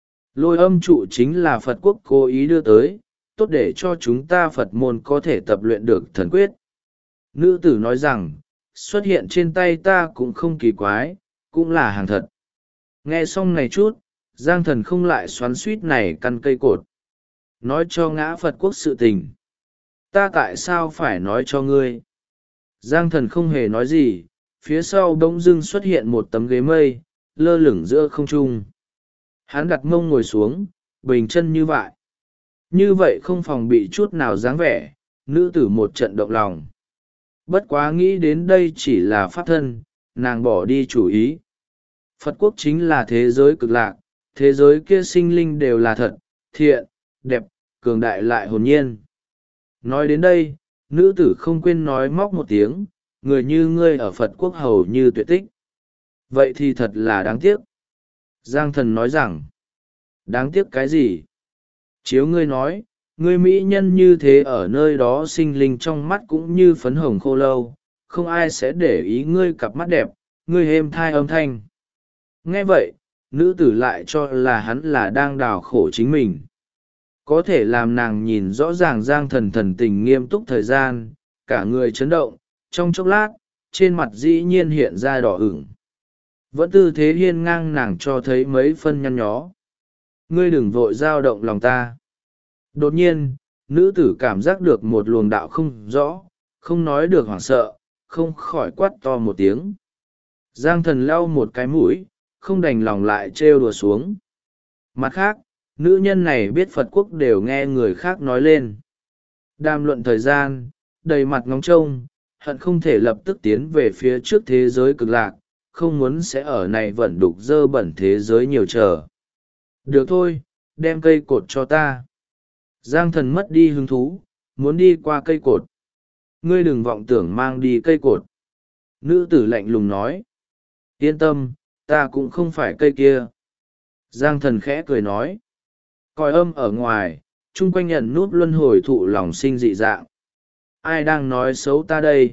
Lôi âm trụ chính là Phật quốc cố ý đưa tới, tốt để cho chúng ta Phật môn có thể tập luyện được thần quyết. Nữ tử nói rằng, xuất hiện trên tay ta cũng không kỳ quái, cũng là hàng thật. Nghe xong này chút, Giang Thần không lại xoắn suýt này căn cây cột. Nói cho ngã Phật quốc sự tình. Ta tại sao phải nói cho ngươi? Giang Thần không hề nói gì, phía sau bỗng dưng xuất hiện một tấm ghế mây, lơ lửng giữa không trung. Hắn đặt mông ngồi xuống, bình chân như vậy. Như vậy không phòng bị chút nào dáng vẻ, nữ tử một trận động lòng. Bất quá nghĩ đến đây chỉ là pháp thân, nàng bỏ đi chủ ý. Phật quốc chính là thế giới cực lạc, thế giới kia sinh linh đều là thật, thiện, đẹp, cường đại lại hồn nhiên. Nói đến đây, nữ tử không quên nói móc một tiếng, người như ngươi ở Phật quốc hầu như tuyệt tích. Vậy thì thật là đáng tiếc. Giang Thần nói rằng, đáng tiếc cái gì? Chiếu ngươi nói, ngươi mỹ nhân như thế ở nơi đó sinh linh trong mắt cũng như phấn hồng khô lâu, không ai sẽ để ý ngươi cặp mắt đẹp, ngươi êm thai âm thanh. Nghe vậy, nữ tử lại cho là hắn là đang đào khổ chính mình. Có thể làm nàng nhìn rõ ràng Giang Thần thần tình nghiêm túc thời gian, cả người chấn động, trong chốc lát, trên mặt dĩ nhiên hiện ra đỏ ửng. Vẫn tư thế hiên ngang nàng cho thấy mấy phân nhăn nhó. Ngươi đừng vội dao động lòng ta. Đột nhiên, nữ tử cảm giác được một luồng đạo không rõ, không nói được hoảng sợ, không khỏi quát to một tiếng. Giang Thần lau một cái mũi, không đành lòng lại trêu đùa xuống. Mặt khác, nữ nhân này biết Phật quốc đều nghe người khác nói lên. Đàm luận thời gian, đầy mặt ngóng trông, hận không thể lập tức tiến về phía trước thế giới cực lạc, không muốn sẽ ở này vẫn đục dơ bẩn thế giới nhiều chờ. Được thôi, đem cây cột cho ta. Giang Thần mất đi hứng thú, muốn đi qua cây cột. Ngươi đừng vọng tưởng mang đi cây cột. Nữ tử lạnh lùng nói. Yên tâm, ta cũng không phải cây kia. Giang Thần khẽ cười nói. Còi âm ở ngoài, chung quanh nhận nút luân hồi thụ lòng sinh dị dạng. Ai đang nói xấu ta đây?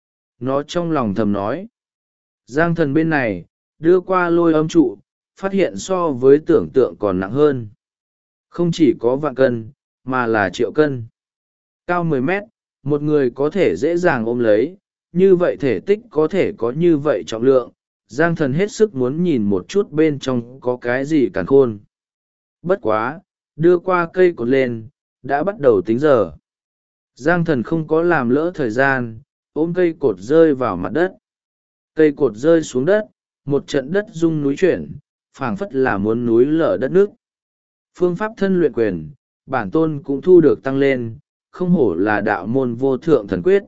Nó trong lòng thầm nói. Giang Thần bên này, đưa qua lôi âm trụ, phát hiện so với tưởng tượng còn nặng hơn. Không chỉ có vạn cân, mà là triệu cân. Cao 10 mét, một người có thể dễ dàng ôm lấy, như vậy thể tích có thể có như vậy trọng lượng. Giang Thần hết sức muốn nhìn một chút bên trong có cái gì càn khôn. Bất quá, đưa qua cây cột lên, đã bắt đầu tính giờ. Giang Thần không có làm lỡ thời gian, ôm cây cột rơi vào mặt đất. Cây cột rơi xuống đất, một trận đất rung núi chuyển, phảng phất là muốn núi lở đất nước. Phương pháp thân luyện quyền, bản tôn cũng thu được tăng lên, không hổ là đạo môn vô thượng thần quyết.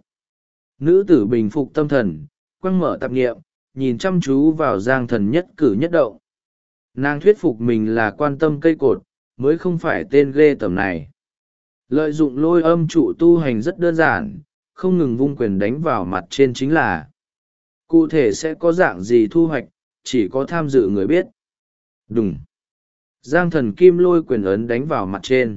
Nữ tử bình phục tâm thần, quăng mở tạp nghiệm, nhìn chăm chú vào Giang Thần nhất cử nhất động. Nàng thuyết phục mình là quan tâm cây cột, mới không phải tên ghê tởm này. Lợi dụng lôi âm trụ tu hành rất đơn giản, không ngừng vung quyền đánh vào mặt trên chính là. Cụ thể sẽ có dạng gì thu hoạch, chỉ có tham dự người biết. Đùng. Giang Thần kim lôi quyền ấn đánh vào mặt trên.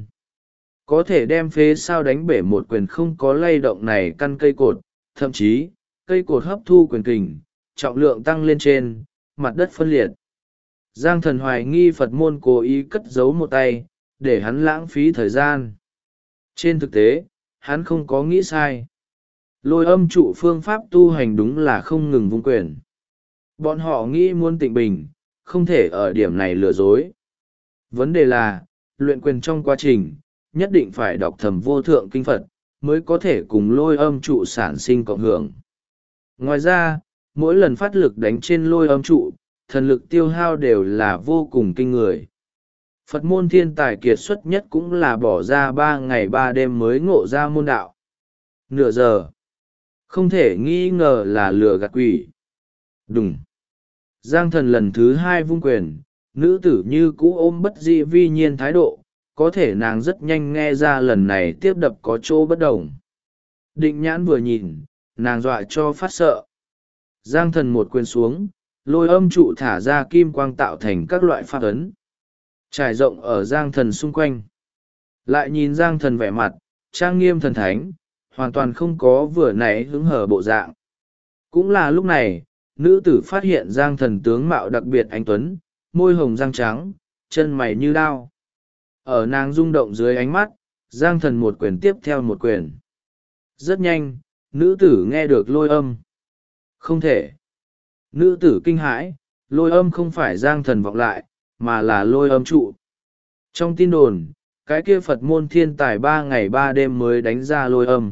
Có thể đem phế sao đánh bể một quyền không có lay động này căn cây cột, thậm chí, cây cột hấp thu quyền kình, trọng lượng tăng lên trên, mặt đất phân liệt. Giang Thần hoài nghi Phật môn cố ý cất giấu một tay, để hắn lãng phí thời gian. Trên thực tế, hắn không có nghĩ sai. Lôi âm trụ phương pháp tu hành đúng là không ngừng vung quyền. Bọn họ nghĩ muốn tịnh bình, không thể ở điểm này lừa dối. Vấn đề là, luyện quyền trong quá trình, nhất định phải đọc thầm vô thượng kinh Phật, mới có thể cùng lôi âm trụ sản sinh cộng hưởng. Ngoài ra, mỗi lần phát lực đánh trên lôi âm trụ, thần lực tiêu hao đều là vô cùng kinh người. Phật môn thiên tài kiệt xuất nhất cũng là bỏ ra 3 ngày 3 đêm mới ngộ ra môn đạo. Nửa giờ. Không thể nghi ngờ là lừa gạt quỷ. Đùng. Giang thần lần thứ hai vung quyền, nữ tử như cũ ôm bất dị vi nhiên thái độ, có thể nàng rất nhanh nghe ra lần này tiếp đập có chỗ bất đồng. Định nhãn vừa nhìn, nàng dọa cho phát sợ. Giang thần một quyền xuống, lôi âm trụ thả ra kim quang tạo thành các loại pháp ấn, trải rộng ở Giang thần xung quanh. Lại nhìn Giang thần vẻ mặt, trang nghiêm thần thánh, hoàn toàn không có vừa nãy hứng hở bộ dạng. Cũng là lúc này, nữ tử phát hiện Giang thần tướng mạo đặc biệt anh tuấn, môi hồng răng trắng, chân mày như đao. Ở nàng rung động dưới ánh mắt, Giang thần một quyền tiếp theo một quyền. Rất nhanh, nữ tử nghe được lôi âm. Không thể. Nữ tử kinh hãi, lôi âm không phải Giang thần vọng lại, mà là lôi âm trụ. Trong tin đồn, cái kia Phật môn thiên tài 3 ngày 3 đêm mới đánh ra lôi âm.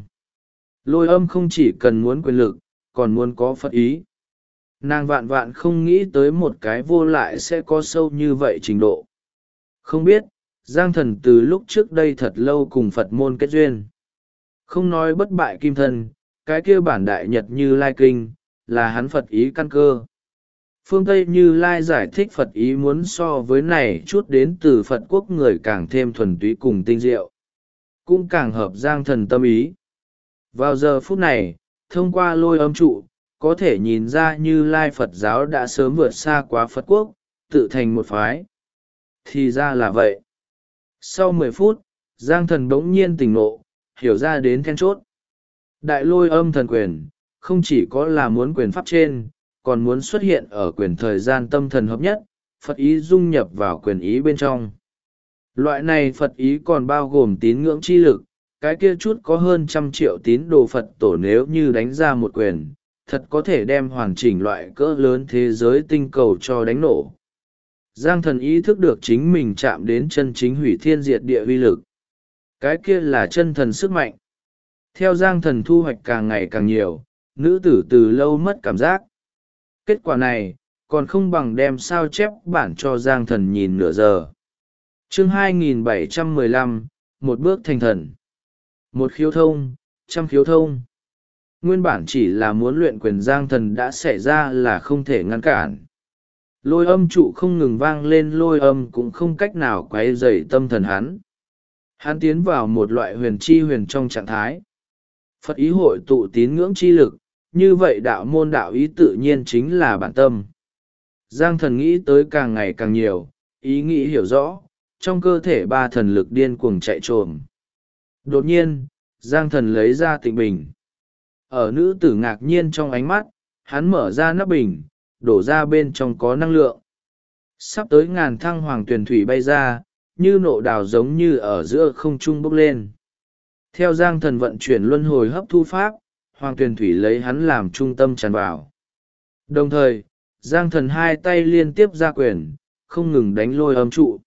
Lôi âm không chỉ cần muốn quyền lực, còn muốn có Phật ý. Nàng vạn vạn không nghĩ tới một cái vô lại sẽ có sâu như vậy trình độ. Không biết, Giang thần từ lúc trước đây thật lâu cùng Phật môn kết duyên. Không nói bất bại kim thân, cái kia bản đại nhật Như Lai kinh, là hắn Phật ý căn cơ. Phương Tây Như Lai giải thích Phật ý muốn so với này chút đến từ Phật quốc người càng thêm thuần túy cùng tinh diệu. Cũng càng hợp Giang thần tâm ý. Vào giờ phút này, thông qua lôi âm trụ, có thể nhìn ra Như Lai Phật giáo đã sớm vượt xa quá Phật quốc, tự thành một phái. Thì ra là vậy. Sau 10 phút, Giang thần bỗng nhiên tỉnh ngộ, hiểu ra đến then chốt. Đại lôi âm thần quyền, không chỉ có là muốn quyền pháp trên, còn muốn xuất hiện ở quyền thời gian tâm thần hợp nhất, Phật ý dung nhập vào quyền ý bên trong. Loại này Phật ý còn bao gồm tín ngưỡng chi lực, cái kia chút có hơn 100 triệu tín đồ Phật tổ nếu như đánh ra một quyền, thật có thể đem hoàn chỉnh loại cỡ lớn thế giới tinh cầu cho đánh nổ. Giang thần ý thức được chính mình chạm đến chân chính hủy thiên diệt địa uy lực. Cái kia là chân thần sức mạnh. Theo Giang thần thu hoạch càng ngày càng nhiều, nữ tử từ lâu mất cảm giác. Kết quả này, còn không bằng đem sao chép bản cho Giang thần nhìn nửa giờ. Chương 2715, một bước thành thần. Một khiếu thông, trăm khiếu thông. Nguyên bản chỉ là muốn luyện quyền Giang thần đã xảy ra là không thể ngăn cản. Lôi âm trụ không ngừng vang lên, lôi âm cũng không cách nào quấy rầy tâm thần hắn. Hắn tiến vào một loại huyền chi huyền trong trạng thái. Phật ý hội tụ tín ngưỡng chi lực, như vậy đạo môn đạo ý tự nhiên chính là bản tâm. Giang thần nghĩ tới càng ngày càng nhiều, ý nghĩ hiểu rõ, trong cơ thể 3 thần lực điên cuồng chạy trồm. Đột nhiên, Giang thần lấy ra tịnh bình. Ở nữ tử ngạc nhiên trong ánh mắt, hắn mở ra nắp bình, đổ ra bên trong có năng lượng. Sắp tới ngàn thăng hoàng tuyền thủy bay ra, như nộ đào giống như ở giữa không trung bốc lên. Theo Giang thần vận chuyển luân hồi hấp thu pháp, hoàng tuyền thủy lấy hắn làm trung tâm tràn vào. Đồng thời, Giang thần 2 tay liên tiếp ra quyền, không ngừng đánh lôi âm trụ.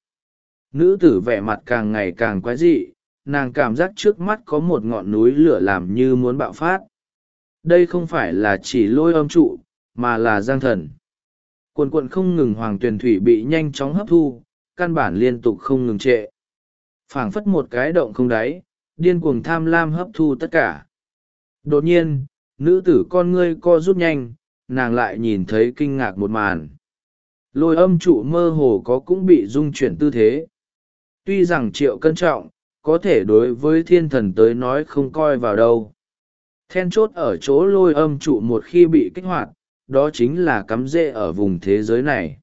Nữ tử vẻ mặt càng ngày càng quái dị, nàng cảm giác trước mắt có một ngọn núi lửa làm như muốn bạo phát. Đây không phải là chỉ lôi âm trụ, mà là Giang thần. Cuồn cuộn không ngừng hoàng tuyền thủy bị nhanh chóng hấp thu, căn bản liên tục không ngừng trệ. Phảng phất một cái động không đáy, điên cuồng tham lam hấp thu tất cả. Đột nhiên, nữ tử con ngươi co rút nhanh, nàng lại nhìn thấy kinh ngạc một màn. Lôi âm trụ mơ hồ có cũng bị rung chuyển tư thế. Tuy rằng triệu cân trọng, có thể đối với thiên thần tới nói không coi vào đâu. Then chốt ở chỗ lôi âm trụ một khi bị kích hoạt, đó chính là cắm rễ ở vùng thế giới này.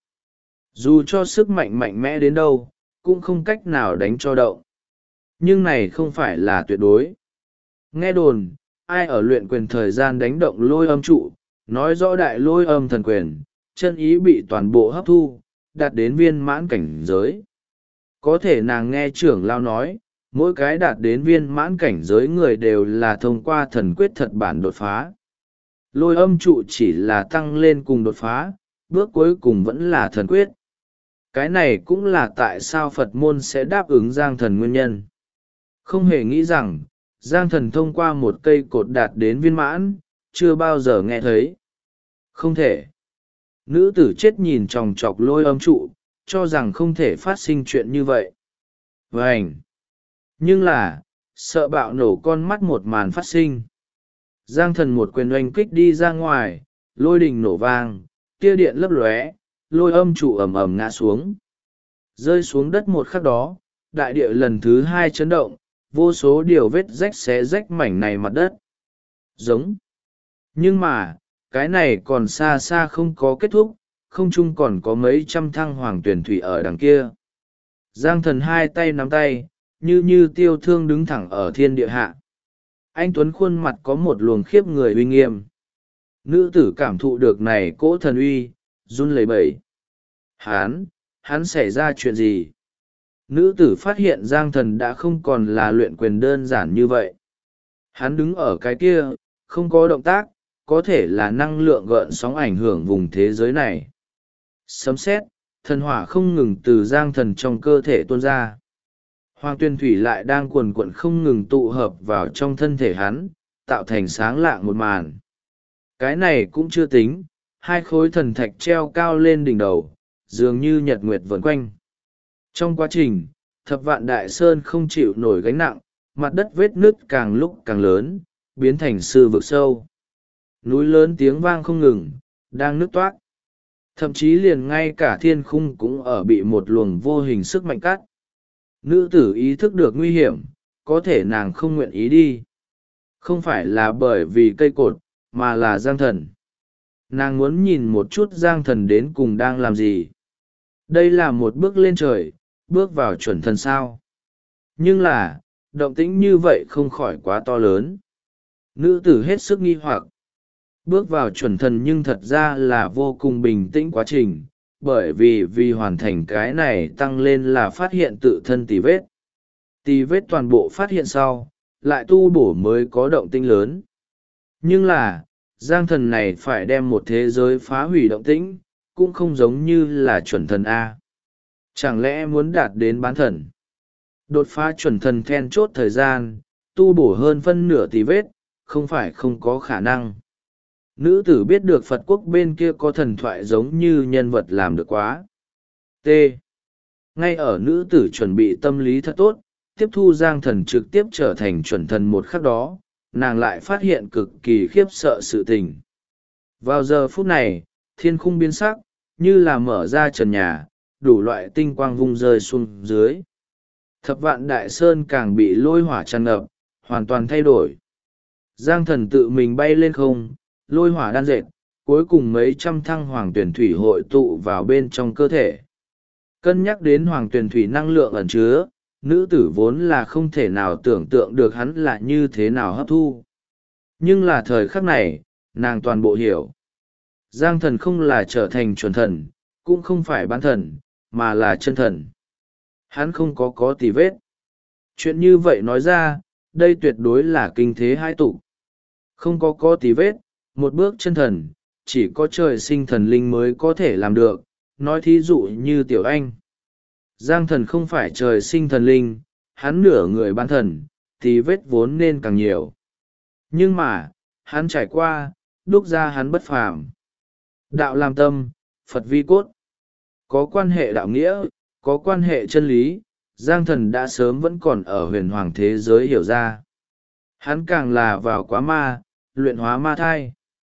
Dù cho sức mạnh mạnh mẽ đến đâu, cũng không cách nào đánh cho động. Nhưng này không phải là tuyệt đối. Nghe đồn, ai ở luyện quyền thời gian đánh động lôi âm trụ, nói rõ đại lôi âm thần quyền, chân ý bị toàn bộ hấp thu, đạt đến viên mãn cảnh giới. Có thể nàng nghe trưởng lao nói, mỗi cái đạt đến viên mãn cảnh giới người đều là thông qua thần quyết thật bản đột phá. Lôi âm trụ chỉ là tăng lên cùng đột phá, bước cuối cùng vẫn là thần quyết. Cái này cũng là tại sao Phật môn sẽ đáp ứng Giang thần nguyên nhân. Không hề nghĩ rằng, Giang thần thông qua một cây cột đạt đến viên mãn, chưa bao giờ nghe thấy. Không thể. Nữ tử chết nhìn chòng chọc lôi âm trụ, cho rằng không thể phát sinh chuyện như vậy. Vânh! Nhưng là, sợ bạo nổ con mắt một màn phát sinh. Giang thần một quyền oanh kích đi ra ngoài, lôi đình nổ vang, tia điện lấp lóe, lôi âm trụ ầm ầm ngã xuống. Rơi xuống đất một khắc đó, đại địa lần thứ hai chấn động, vô số điều vết rách xé rách mảnh này mặt đất. Giống. Nhưng mà, cái này còn xa xa không có kết thúc, không chung còn có mấy trăm thăng hoàng tuyển thủy ở đằng kia. Giang Thần hai tay nắm tay, như tiêu thương đứng thẳng ở thiên địa hạ. Anh Tuấn khuôn mặt có một luồng khiếp người uy nghiêm. Nữ tử cảm thụ được này cỗ thần uy, run lẩy bẩy. Hắn xảy ra chuyện gì? Nữ tử phát hiện Giang Thần đã không còn là luyện quyền đơn giản như vậy. Hắn đứng ở cái kia, không có động tác, có thể là năng lượng gợn sóng ảnh hưởng vùng thế giới này. Sấm sét, thần hỏa không ngừng từ Giang Thần trong cơ thể tuôn ra. Hoàng tuyên thủy lại đang cuồn cuộn không ngừng tụ hợp vào trong thân thể hắn, tạo thành sáng lạng một màn. Cái này cũng chưa tính, hai khối thần thạch treo cao lên đỉnh đầu, dường như nhật nguyệt vần quanh. Trong quá trình, thập vạn đại sơn không chịu nổi gánh nặng, mặt đất vết nứt càng lúc càng lớn, biến thành sư vực sâu. Núi lớn tiếng vang không ngừng, đang nứt toác. Thậm chí liền ngay cả thiên khung cũng ở bị một luồng vô hình sức mạnh cắt. Nữ tử ý thức được nguy hiểm, có thể nàng không nguyện ý đi. Không phải là bởi vì cây cột, mà là Giang Thần. Nàng muốn nhìn một chút Giang Thần đến cùng đang làm gì. Đây là một bước lên trời, bước vào chuẩn thần sao. Nhưng là, động tĩnh như vậy không khỏi quá to lớn. Nữ tử hết sức nghi hoặc. Bước vào chuẩn thần nhưng thật ra là vô cùng bình tĩnh quá trình, bởi vì hoàn thành cái này tăng lên là phát hiện tự thân tì vết. Tì vết toàn bộ phát hiện sau, lại tu bổ mới có động tĩnh lớn. Nhưng là, Giang Thần này phải đem một thế giới phá hủy động tĩnh, cũng không giống như là chuẩn thần A. Chẳng lẽ muốn đạt đến bán thần? Đột phá chuẩn thần then chốt thời gian, tu bổ hơn phân nửa tì vết, không phải không có khả năng. Nữ tử biết được Phật quốc bên kia có thần thoại giống như nhân vật làm được quá. T. Ngay ở nữ tử chuẩn bị tâm lý thật tốt, tiếp thu Giang Thần trực tiếp trở thành chuẩn thần một khắc đó, nàng lại phát hiện cực kỳ khiếp sợ sự tình. Vào giờ phút này, thiên khung biến sắc, như là mở ra trần nhà, đủ loại tinh quang vung rơi xuống dưới. Thập vạn đại sơn càng bị lôi hỏa tràn ngập, hoàn toàn thay đổi. Giang Thần tự mình bay lên không, lôi hỏa đan dệt, cuối cùng mấy trăm thăng hoàng tuyển thủy hội tụ vào bên trong cơ thể. Cân nhắc đến hoàng tuyển thủy năng lượng ẩn chứa, nữ tử vốn là không thể nào tưởng tượng được hắn là như thế nào hấp thu. Nhưng là thời khắc này, nàng toàn bộ hiểu. Giang Thần không là trở thành chuẩn thần, cũng không phải bán thần, mà là chân thần. Hắn không có tì vết. Chuyện như vậy nói ra, đây tuyệt đối là kinh thế hai tụ. Không có tì vết, một bước chân thần, chỉ có trời sinh thần linh mới có thể làm được, nói thí dụ như Tiểu Anh. Giang Thần không phải trời sinh thần linh, hắn nửa người bán thần, tì vết vốn nên càng nhiều. Nhưng mà, hắn trải qua, đúc ra hắn bất phàm. Đạo làm tâm, Phật vi cốt. Có quan hệ đạo nghĩa, có quan hệ chân lý, Giang Thần đã sớm vẫn còn ở huyền hoàng thế giới hiểu ra. Hắn càng là vào quá ma, luyện hóa ma thai.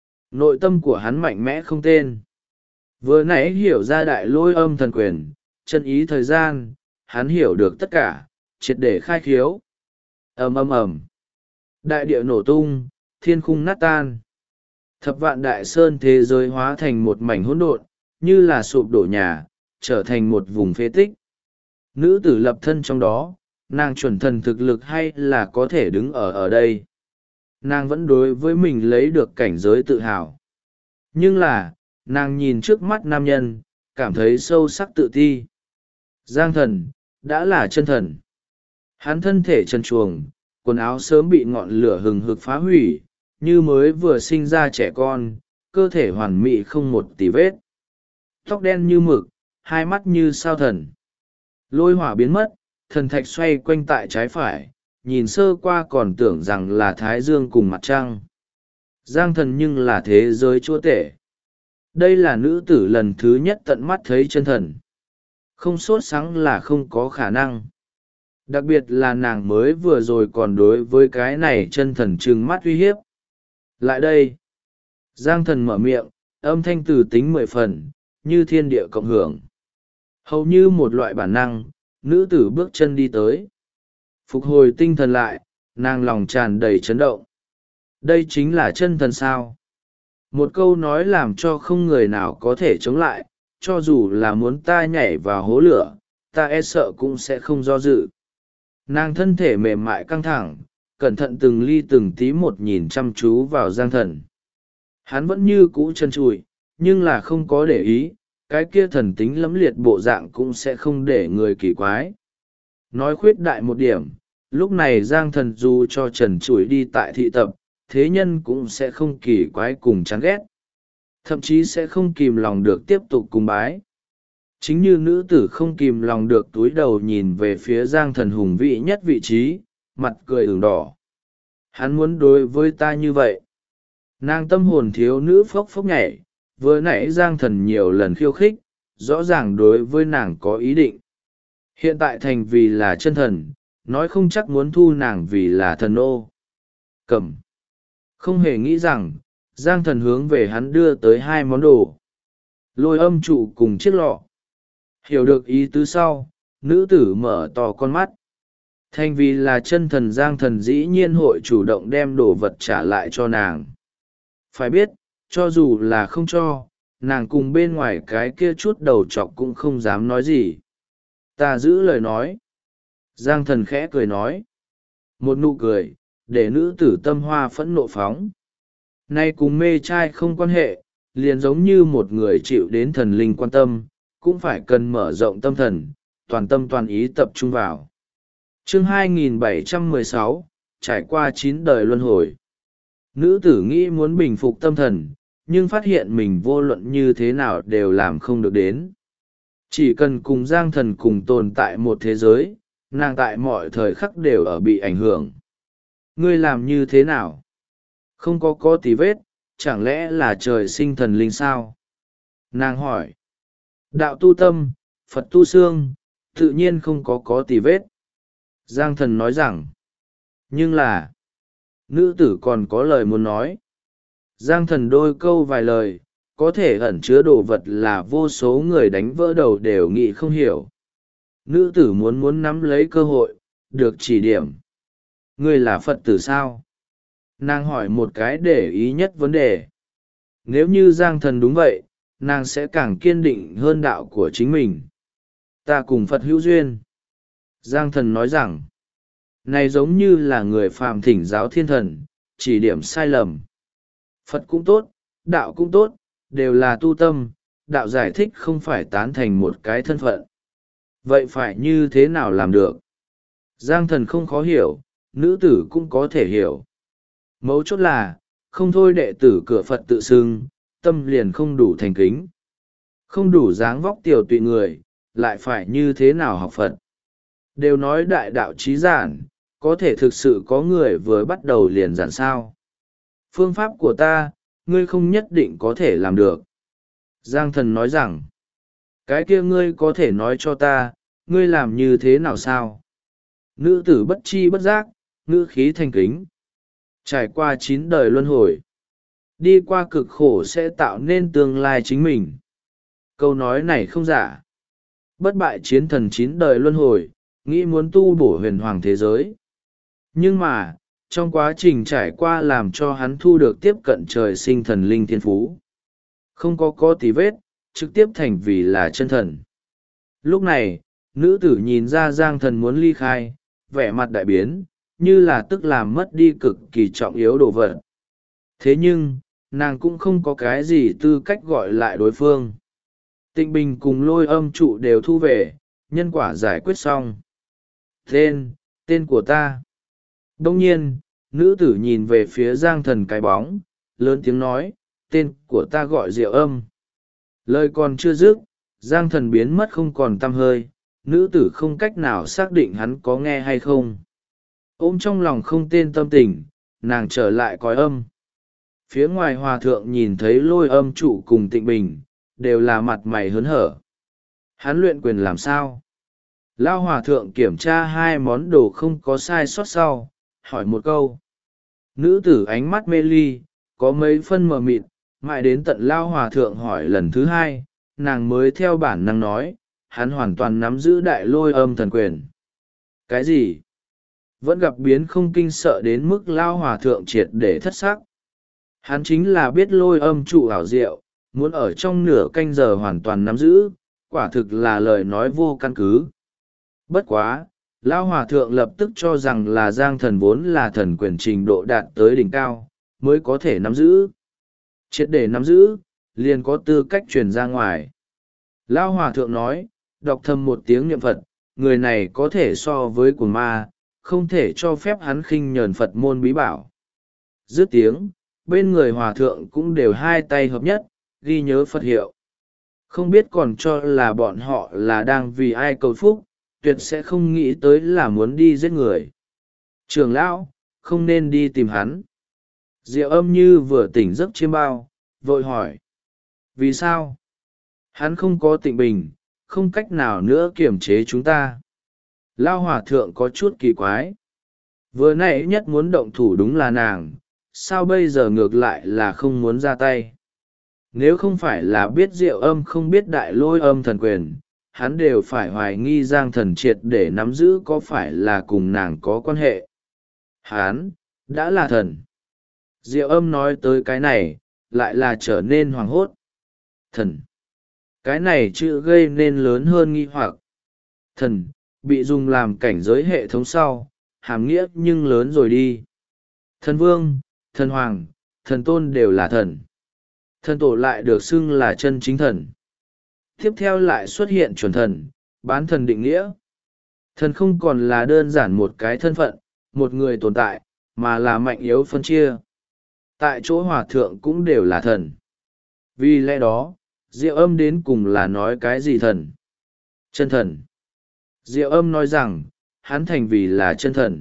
Nội tâm của hắn mạnh mẽ không tên. Vừa nãy hiểu ra đại lôi âm thần quyền, chân ý thời gian, hắn hiểu được tất cả, triệt để khai khiếu. Ầm ầm ầm. Đại địa nổ tung, thiên khung nát tan. Thập vạn đại sơn thế giới hóa thành một mảnh hỗn độn, như là sụp đổ nhà, trở thành một vùng phế tích. Nữ tử lập thân trong đó, nàng chuẩn thần thực lực hay là có thể đứng ở đây. Nàng vẫn đối với mình lấy được cảnh giới tự hào. Nhưng là, nàng nhìn trước mắt nam nhân, cảm thấy sâu sắc tự ti. Giang Thần, đã là chân thần. Hắn thân thể trần truồng, quần áo sớm bị ngọn lửa hừng hực phá hủy, như mới vừa sinh ra trẻ con, cơ thể hoàn mỹ không một tì vết. Tóc đen như mực, hai mắt như sao thần. Lôi hỏa biến mất, thần thạch xoay quanh tại trái phải, nhìn sơ qua còn tưởng rằng là Thái Dương cùng mặt trăng. Giang Thần nhưng là thế giới chúa tể. Đây là nữ tử lần thứ nhất tận mắt thấy chân thần. Không sốt sắng là không có khả năng. Đặc biệt là nàng mới vừa rồi còn đối với cái này chân thần trừng mắt uy hiếp. Lại đây. Giang Thần mở miệng, âm thanh từ tính 10 phần, như thiên địa cộng hưởng. Hầu như một loại bản năng, nữ tử bước chân đi tới. Phục hồi tinh thần lại, nàng lòng tràn đầy chấn động. Đây chính là chân thần sao? Một câu nói làm cho không người nào có thể chống lại, cho dù là muốn ta nhảy vào hố lửa, ta e sợ cũng sẽ không do dự. Nàng thân thể mềm mại căng thẳng, cẩn thận từng ly từng tí một nhìn chăm chú vào Giang Thần. Hắn vẫn như cũ chân trụi, nhưng là không có để ý, cái kia thần tính lẫm liệt bộ dạng cũng sẽ không để người kỳ quái. Nói khuyết đại một điểm, lúc này Giang Thần dù cho trần trụi đi tại thị tập, thế nhân cũng sẽ không kỳ quái cùng chán ghét. Thậm chí sẽ không kìm lòng được tiếp tục cung bái. Chính như nữ tử không kìm lòng được túi đầu nhìn về phía Giang Thần hùng vĩ nhất vị trí, mặt cười ửng đỏ. Hắn muốn đối với ta như vậy. Nàng tâm hồn thiếu nữ phốc phốc nhảy, vừa nãy Giang Thần nhiều lần khiêu khích, rõ ràng đối với nàng có ý định. Hiện tại thành vì là chân thần, nói không chắc muốn thu nàng vì là thần ô. Cầm. Không hề nghĩ rằng, Giang Thần hướng về hắn đưa tới hai món đồ. Lôi âm trụ cùng chiếc lọ. Hiểu được ý tứ sau, nữ tử mở to con mắt. Thành vì là chân thần Giang Thần dĩ nhiên hội chủ động đem đồ vật trả lại cho nàng. Phải biết, cho dù là không cho, nàng cùng bên ngoài cái kia chút đầu chọc cũng không dám nói gì. Ta giữ lời nói. Giang Thần khẽ cười nói. Một nụ cười, để nữ tử tâm hoa phẫn nộ phóng. Nay cùng mê trai không quan hệ, liền giống như một người chịu đến thần linh quan tâm, cũng phải cần mở rộng tâm thần, toàn tâm toàn ý tập trung vào. Chương 2716, trải qua 9 đời luân hồi. Nữ tử nghĩ muốn bình phục tâm thần, nhưng phát hiện mình vô luận như thế nào đều làm không được đến. Chỉ cần cùng Giang Thần cùng tồn tại một thế giới, nàng tại mọi thời khắc đều ở bị ảnh hưởng. Ngươi làm như thế nào? Không có tí vết, chẳng lẽ là trời sinh thần linh sao? Nàng hỏi. Đạo tu tâm, Phật tu xương, tự nhiên không có tí vết. Giang Thần nói rằng. Nhưng là, nữ tử còn có lời muốn nói. Giang Thần đôi câu vài lời, có thể ẩn chứa đồ vật là vô số người đánh vỡ đầu đều nghĩ không hiểu. Nữ tử muốn nắm lấy cơ hội, được chỉ điểm. Ngươi là Phật tử sao? Nàng hỏi một cái để ý nhất vấn đề. Nếu như Giang Thần đúng vậy, nàng sẽ càng kiên định hơn đạo của chính mình. Ta cùng Phật hữu duyên. Giang Thần nói rằng, này giống như là người phàm thỉnh giáo thiên thần, chỉ điểm sai lầm. Phật cũng tốt, đạo cũng tốt, đều là tu tâm, đạo giải thích không phải tán thành một cái thân phận. Vậy phải như thế nào làm được? Giang Thần không khó hiểu, nữ tử cũng có thể hiểu. Mấu chốt là, không thôi đệ tử cửa Phật tự xưng, tâm liền không đủ thành kính. Không đủ dáng vóc tiểu tụy người, lại phải như thế nào học Phật. Đều nói đại đạo trí giản, có thể thực sự có người vừa bắt đầu liền giản sao. Phương pháp của ta, ngươi không nhất định có thể làm được. Giang Thần nói rằng, cái kia ngươi có thể nói cho ta, ngươi làm như thế nào sao? Nữ tử bất chi bất giác, ngữ khí thành kính. Trải qua 9 đời luân hồi. Đi qua cực khổ sẽ tạo nên tương lai chính mình. Câu nói này không giả. Bất bại chiến thần 9 đời luân hồi, nghĩ muốn tu bổ huyền hoàng thế giới. Nhưng mà, trong quá trình trải qua làm cho hắn thu được tiếp cận trời sinh thần linh thiên phú. Không có tí vết, trực tiếp thành vì là chân thần. Lúc này, nữ tử nhìn ra Giang Thần muốn ly khai, vẻ mặt đại biến, như là tức làm mất đi cực kỳ trọng yếu đồ vật. Thế nhưng, nàng cũng không có cái gì tư cách gọi lại đối phương. Tịnh Bình cùng Lôi âm trụ đều thu về, nhân quả giải quyết xong. Tên của ta. Đông nhiên, nữ tử nhìn về phía Giang Thần cái bóng, lớn tiếng nói, tên của ta gọi Diệu Âm. Lời còn chưa dứt, Giang Thần biến mất không còn tăm hơi, nữ tử không cách nào xác định hắn có nghe hay không. Ôm trong lòng không tên tâm tình, nàng trở lại cõi âm. Phía ngoài hòa thượng nhìn thấy Lôi âm trụ cùng Tịnh Bình, đều là mặt mày hớn hở. Hắn luyện quyền làm sao? Lao hòa thượng kiểm tra hai món đồ không có sai sót sau, hỏi một câu. Nữ tử ánh mắt mê ly, có mấy phân mờ mịt, mãi đến tận Lao Hòa Thượng hỏi lần thứ hai, nàng mới theo bản năng nói, hắn hoàn toàn nắm giữ đại lôi âm thần quyền. Cái gì? Vẫn gặp biến không kinh sợ đến mức Lao Hòa Thượng triệt để thất sắc. Hắn chính là biết lôi âm trụ ảo diệu, muốn ở trong nửa canh giờ hoàn toàn nắm giữ, quả thực là lời nói vô căn cứ. Bất quá, Lao Hòa Thượng lập tức cho rằng là Giang Thần vốn là thần quyền trình độ đạt tới đỉnh cao, mới có thể nắm giữ. Triệt để nắm giữ, liền có tư cách truyền ra ngoài. Lao Hòa Thượng nói, đọc thầm một tiếng niệm Phật, người này có thể so với cuồng ma, không thể cho phép hắn khinh nhờn Phật môn bí bảo. Dứt tiếng, bên người Hòa Thượng cũng đều hai tay hợp nhất, ghi nhớ Phật hiệu. Không biết còn cho là bọn họ là đang vì ai cầu phúc, tuyệt sẽ không nghĩ tới là muốn đi giết người. Trưởng lão, không nên đi tìm hắn. Diệu Âm như vừa tỉnh giấc chiêm bao, vội hỏi. Vì sao? Hắn không có tịnh bình, không cách nào nữa kiềm chế chúng ta. Lao Hòa Thượng có chút kỳ quái. Vừa nãy nhất muốn động thủ đúng là nàng, sao bây giờ ngược lại là không muốn ra tay? Nếu không phải là biết Diệu Âm không biết đại lôi âm thần quyền, hắn đều phải hoài nghi Giang Thần triệt để nắm giữ có phải là cùng nàng có quan hệ. Hắn đã là thần. Diệu Âm nói tới cái này, lại là trở nên hoảng hốt. Thần. Cái này chữ gây nên lớn hơn nghi hoặc. Thần, bị dùng làm cảnh giới hệ thống sau, hàm nghĩa nhưng lớn rồi đi. Thần vương, thần hoàng, thần tôn đều là thần. Thần tổ lại được xưng là chân chính thần. Tiếp theo lại xuất hiện chuẩn thần, bán thần định nghĩa. Thần không còn là đơn giản một cái thân phận, một người tồn tại, mà là mạnh yếu phân chia. Tại chỗ Hòa Thượng cũng đều là thần. Vì lẽ đó, Diệu Âm đến cùng là nói cái gì thần? Chân thần. Diệu Âm nói rằng, hắn thành vì là chân thần.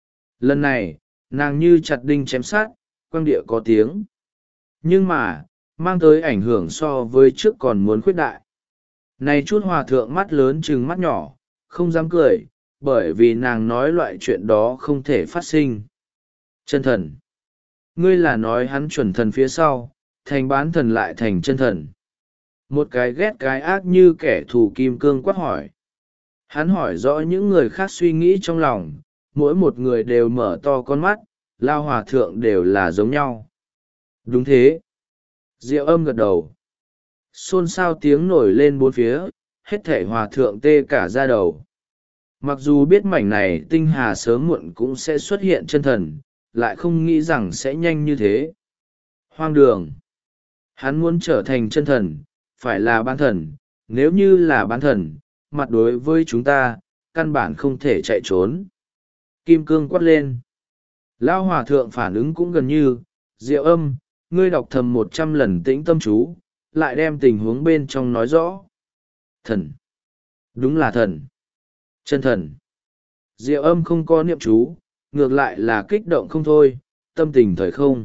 Lần này, nàng như chặt đinh chém sát, quang địa có tiếng. Nhưng mà, mang tới ảnh hưởng so với trước còn muốn khuyết đại. Này chút Hòa Thượng mắt lớn trừng mắt nhỏ, không dám cười, bởi vì nàng nói loại chuyện đó không thể phát sinh. Chân thần. Ngươi là nói hắn chuẩn thần phía sau, thành bán thần lại thành chân thần. Một cái ghét cái ác như kẻ thù kim cương quát hỏi. Hắn hỏi rõ những người khác suy nghĩ trong lòng, mỗi một người đều mở to con mắt, Lao Hòa Thượng đều là giống nhau. Đúng thế. Diệu Âm gật đầu. Xôn xao tiếng nổi lên bốn phía, hết thảy Hòa Thượng tê cả da đầu. Mặc dù biết mảnh này tinh hà sớm muộn cũng sẽ xuất hiện chân thần, lại không nghĩ rằng sẽ nhanh như thế. Hoang đường. Hắn muốn trở thành chân thần, phải là bán thần, nếu như là bán thần, mặt đối với chúng ta, căn bản không thể chạy trốn. Kim cương quát lên. Lao Hòa Thượng phản ứng cũng gần như, Diệu Âm, ngươi đọc thầm 100 lần tĩnh tâm chú, lại đem tình huống bên trong nói rõ. Thần. Đúng là thần. Chân thần. Diệu Âm không có niệm chú, ngược lại là kích động không thôi, tâm tình thời không.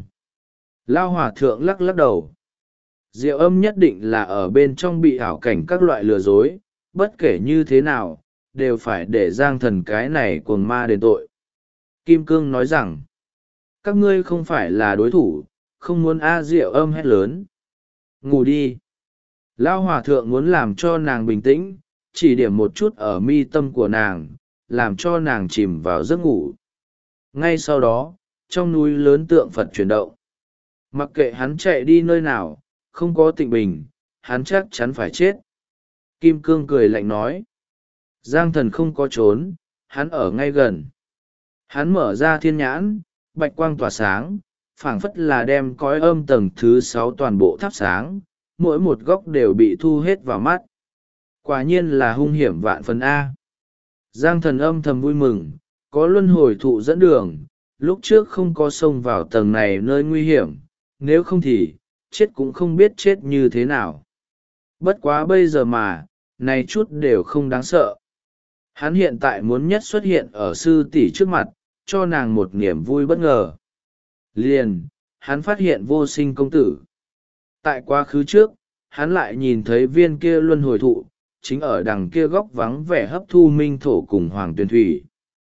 Lao Hòa Thượng lắc lắc đầu. Diệu Âm nhất định là ở bên trong bị ảo cảnh các loại lừa dối, bất kể như thế nào, đều phải để Giang Thần cái này cuồng ma đền tội. Kim Cương nói rằng, các ngươi không phải là đối thủ, không muốn Diệu Âm hét lớn. Ngủ đi. Lao Hòa Thượng muốn làm cho nàng bình tĩnh, chỉ điểm một chút ở mi tâm của nàng, làm cho nàng chìm vào giấc ngủ. Ngay sau đó, trong núi lớn tượng Phật chuyển động. Mặc kệ hắn chạy đi nơi nào, không có tịnh bình, hắn chắc chắn phải chết. Kim Cương cười lạnh nói. Giang Thần không có trốn, hắn ở ngay gần. Hắn mở ra thiên nhãn, bạch quang tỏa sáng, phảng phất là đem cõi âm tầng thứ 6 toàn bộ thắp sáng, mỗi một góc đều bị thu hết vào mắt. Quả nhiên là hung hiểm vạn phần A. Giang Thần âm thầm vui mừng, có luân hồi thụ dẫn đường, lúc trước không có xông vào tầng này nơi nguy hiểm, nếu không thì, chết cũng không biết chết như thế nào. Bất quá bây giờ mà, này chút đều không đáng sợ. Hắn hiện tại muốn nhất xuất hiện ở sư tỷ trước mặt, cho nàng một niềm vui bất ngờ. Liền, hắn phát hiện vô sinh công tử. Tại quá khứ trước, hắn lại nhìn thấy viên kia luân hồi thụ, chính ở đằng kia góc vắng vẻ hấp thu minh thổ cùng hoàng tuyền thủy.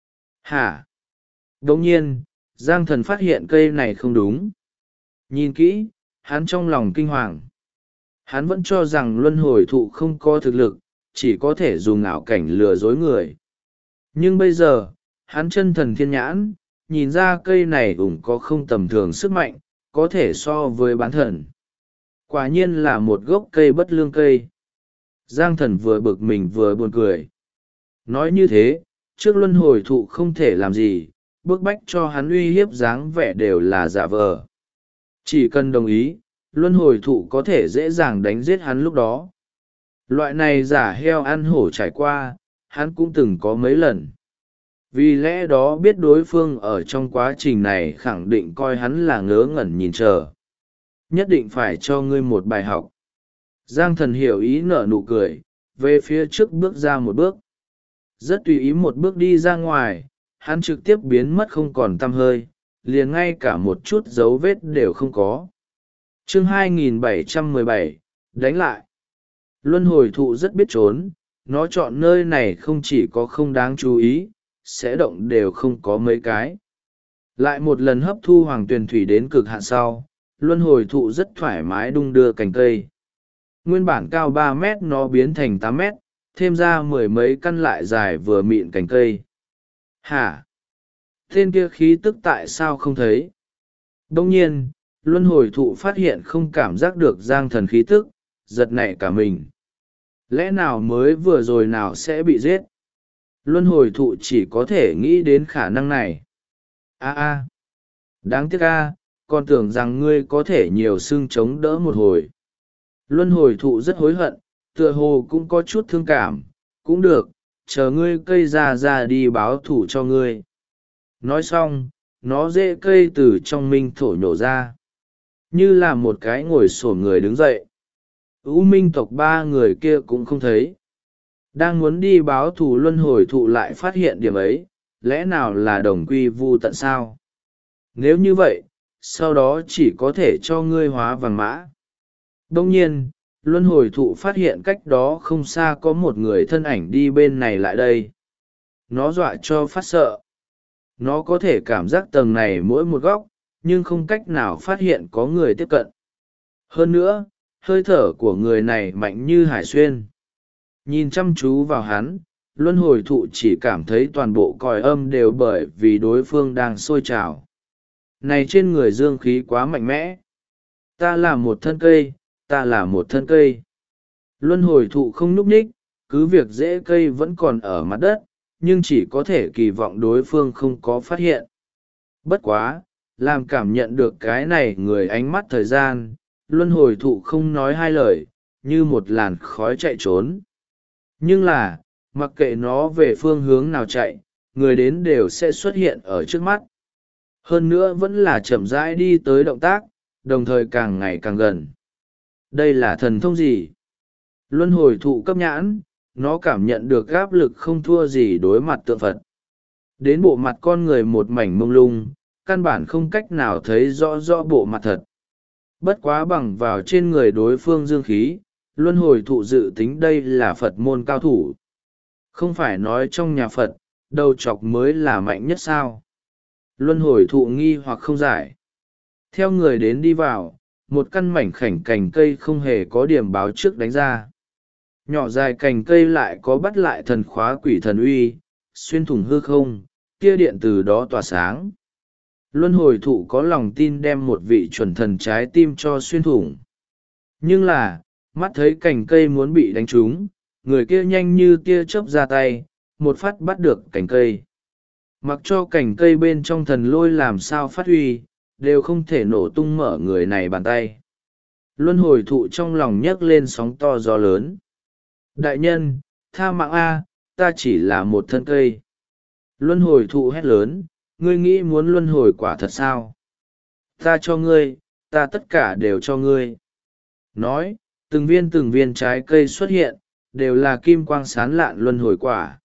Hả? Đồng nhiên, Giang Thần phát hiện cây này không đúng. Nhìn kỹ, hắn trong lòng kinh hoàng. Hắn vẫn cho rằng luân hồi thụ không có thực lực, chỉ có thể dùng ảo cảnh lừa dối người. Nhưng bây giờ, hắn chân thần thiên nhãn, nhìn ra cây này ủng có không tầm thường sức mạnh, có thể so với bán thần. Quả nhiên là một gốc cây bất lương cây. Giang thần vừa bực mình vừa buồn cười. Nói như thế, trước luân hồi thụ không thể làm gì, bức bách cho hắn uy hiếp dáng vẻ đều là giả vờ. Chỉ cần đồng ý, luân hồi thụ có thể dễ dàng đánh giết hắn lúc đó. Loại này giả heo ăn hổ trải qua, hắn cũng từng có mấy lần. Vì lẽ đó biết đối phương ở trong quá trình này khẳng định coi hắn là ngớ ngẩn nhìn chờ. Nhất định phải cho ngươi một bài học. Giang thần hiểu ý nở nụ cười, về phía trước bước ra một bước. Rất tùy ý một bước đi ra ngoài, hắn trực tiếp biến mất không còn tăm hơi, liền ngay cả một chút dấu vết đều không có. Chương 2717, đánh lại. Luân hồi thụ rất biết trốn, nó chọn nơi này không chỉ có không đáng chú ý, sẽ động đều không có mấy cái. Lại một lần hấp thu hoàng tuyền thủy đến cực hạn sau, luân hồi thụ rất thoải mái đung đưa cành cây. Nguyên bản cao 3 mét nó biến thành 8 mét, thêm ra mười mấy căn lại dài vừa mịn cành cây. Hả? Tên kia khí tức tại sao không thấy? Đông nhiên, luân hồi thụ phát hiện không cảm giác được giang thần khí tức, giật nảy cả mình. Lẽ nào mới vừa rồi nào sẽ bị giết? Luân hồi thụ chỉ có thể nghĩ đến khả năng này. Đáng tiếc còn tưởng rằng ngươi có thể nhiều xương chống đỡ một hồi. Luân hồi thụ rất hối hận, tựa hồ cũng có chút thương cảm, cũng được, chờ ngươi cây ra đi báo thủ cho ngươi. Nói xong, nó rễ cây từ trong minh thổ nhổ ra. Như là một cái ngồi xổm người đứng dậy. U minh tộc 3 người kia cũng không thấy. Đang muốn đi báo thù luân hồi thụ lại phát hiện điểm ấy, lẽ nào là đồng quy vu tận sao? Nếu như vậy, sau đó chỉ có thể cho ngươi hóa vàng mã. Đông nhiên, luân hồi thụ phát hiện cách đó không xa có một người thân ảnh đi bên này lại đây. Nó dọa cho phát sợ. Nó có thể cảm giác tầng này mỗi một góc, nhưng không cách nào phát hiện có người tiếp cận. Hơn nữa, hơi thở của người này mạnh như hải xuyên. Nhìn chăm chú vào hắn, luân hồi thụ chỉ cảm thấy toàn bộ còi âm đều bởi vì đối phương đang sôi trào. Này trên người dương khí quá mạnh mẽ. Ta là một thân cây, ta là một thân cây. Luân hồi thụ không nhúc nhích, cứ việc rễ cây vẫn còn ở mặt đất, nhưng chỉ có thể kỳ vọng đối phương không có phát hiện. Bất quá, làm cảm nhận được cái này người ánh mắt thời gian, luân hồi thụ không nói hai lời, như một làn khói chạy trốn. Nhưng là, mặc kệ nó về phương hướng nào chạy, người đến đều sẽ xuất hiện ở trước mắt. Hơn nữa vẫn là chậm rãi đi tới động tác, đồng thời càng ngày càng gần. Đây là thần thông gì? Luân hồi thụ cấp nhãn, nó cảm nhận được áp lực không thua gì đối mặt tượng Phật. Đến bộ mặt con người một mảnh mông lung, căn bản không cách nào thấy rõ rõ bộ mặt thật. Bất quá bằng vào trên người đối phương dương khí, luân hồi thụ dự tính đây là Phật môn cao thủ. Không phải nói trong nhà Phật, đầu chọc mới là mạnh nhất sao? Luân hồi thụ nghi hoặc không giải. Theo người đến đi vào, một căn mảnh khảnh cành cây không hề có điểm báo trước đánh ra. Nhỏ dài cành cây lại có bắt lại thần khóa quỷ thần uy, xuyên thủng hư không, tia điện từ đó tỏa sáng. Luân hồi thụ có lòng tin đem một vị chuẩn thần trái tim cho xuyên thủng. Nhưng là, mắt thấy cành cây muốn bị đánh trúng, người kia nhanh như tia chớp ra tay, một phát bắt được cành cây. Mặc cho cành cây bên trong thần lôi làm sao phát huy, đều không thể nổ tung mở người này bàn tay. Luân hồi thụ trong lòng nhấc lên sóng to gió lớn. Đại nhân, tha mạng a, ta chỉ là một thân cây. Luân hồi thụ hét lớn, ngươi nghĩ muốn luân hồi quả thật sao? Ta cho ngươi, ta tất cả đều cho ngươi. Nói, từng viên trái cây xuất hiện, đều là kim quang sán lạn luân hồi quả.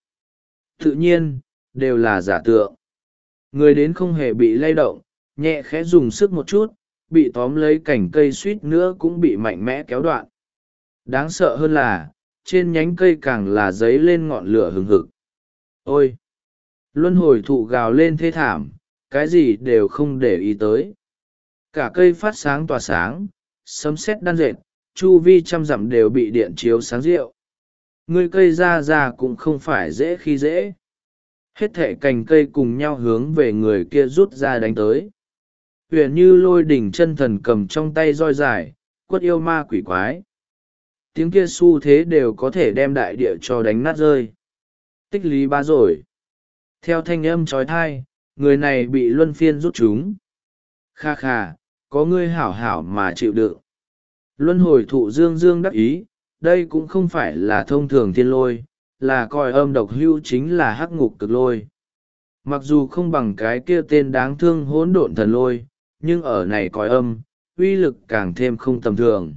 Tự nhiên, đều là giả tượng. Người đến không hề bị lay động, nhẹ khẽ dùng sức một chút, bị tóm lấy cành cây suýt nữa cũng bị mạnh mẽ kéo đoạn. Đáng sợ hơn là, trên nhánh cây càng là dấy lên ngọn lửa hừng hực. Ôi! Luân hồi thụ gào lên thê thảm, cái gì đều không để ý tới. Cả cây phát sáng tỏa sáng, sấm sét đan dệt, chu vi trăm dặm đều bị điện chiếu sáng rượu. Ngươi cây ra cũng không phải dễ khi dễ. Hết thệ cành cây cùng nhau hướng về người kia rút ra đánh tới. Huyền như lôi đỉnh chân thần cầm trong tay roi dài, quất yêu ma quỷ quái. Tiếng kia xu thế đều có thể đem đại địa cho đánh nát rơi. Tích lý ba rồi. Theo thanh âm trói thai, người này bị luân phiên rút chúng. Kha kha, có ngươi hảo hảo mà chịu đựng. Luân hồi thụ dương dương đắc ý, đây cũng không phải là thông thường thiên lôi, là coi âm độc hưu, chính là hắc ngục cực lôi. Mặc dù không bằng cái kia tên đáng thương hỗn độn thần lôi, nhưng ở này coi âm, uy lực càng thêm không tầm thường.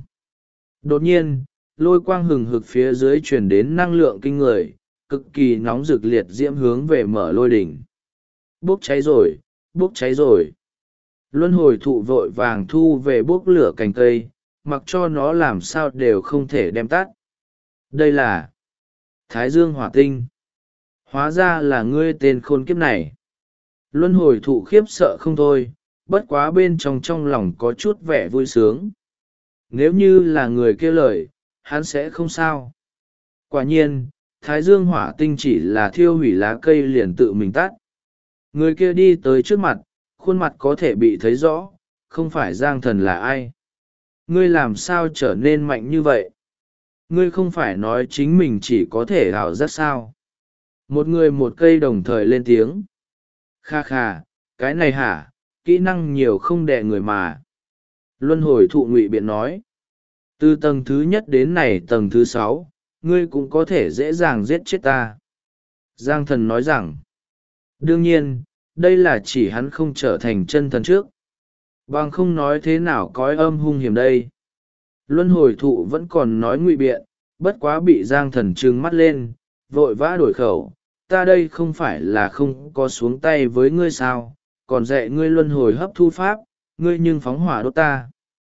Đột nhiên, lôi quang hừng hực phía dưới truyền đến năng lượng kinh người, cực kỳ nóng rực liệt diễm hướng về mở lôi đỉnh. Bốc cháy rồi, bốc cháy rồi. Luân hồi thụ vội vàng thu về bốc lửa cành cây, mặc cho nó làm sao đều không thể đem tắt. Đây là Thái Dương hỏa tinh. Hóa ra là ngươi tên khôn kiếp này. Luân hồi thụ khiếp sợ không thôi, bất quá bên trong lòng có chút vẻ vui sướng. Nếu như là người kia lời, hắn sẽ không sao. Quả nhiên, Thái Dương hỏa tinh chỉ là thiêu hủy lá cây liền tự mình tắt. Người kia đi tới trước mặt, khuôn mặt có thể bị thấy rõ, không phải Giang Thần là ai. Ngươi làm sao trở nên mạnh như vậy? Ngươi không phải nói chính mình chỉ có thể ảo giác sao? Một người một cây đồng thời lên tiếng. Kha kha, cái này hả, kỹ năng nhiều không đè người mà. Luân hồi thụ ngụy biện nói. Từ tầng thứ nhất đến này tầng thứ 6, ngươi cũng có thể dễ dàng giết chết ta. Giang Thần nói rằng. Đương nhiên, đây là chỉ hắn không trở thành chân thần trước. Bằng không nói thế nào cõi âm hung hiểm đây. Luân hồi thụ vẫn còn nói ngụy biện, bất quá bị Giang Thần trừng mắt lên, vội vã đổi khẩu. Ta đây không phải là không có xuống tay với ngươi sao, còn dạy ngươi luân hồi hấp thu pháp, ngươi nhưng phóng hỏa đốt ta.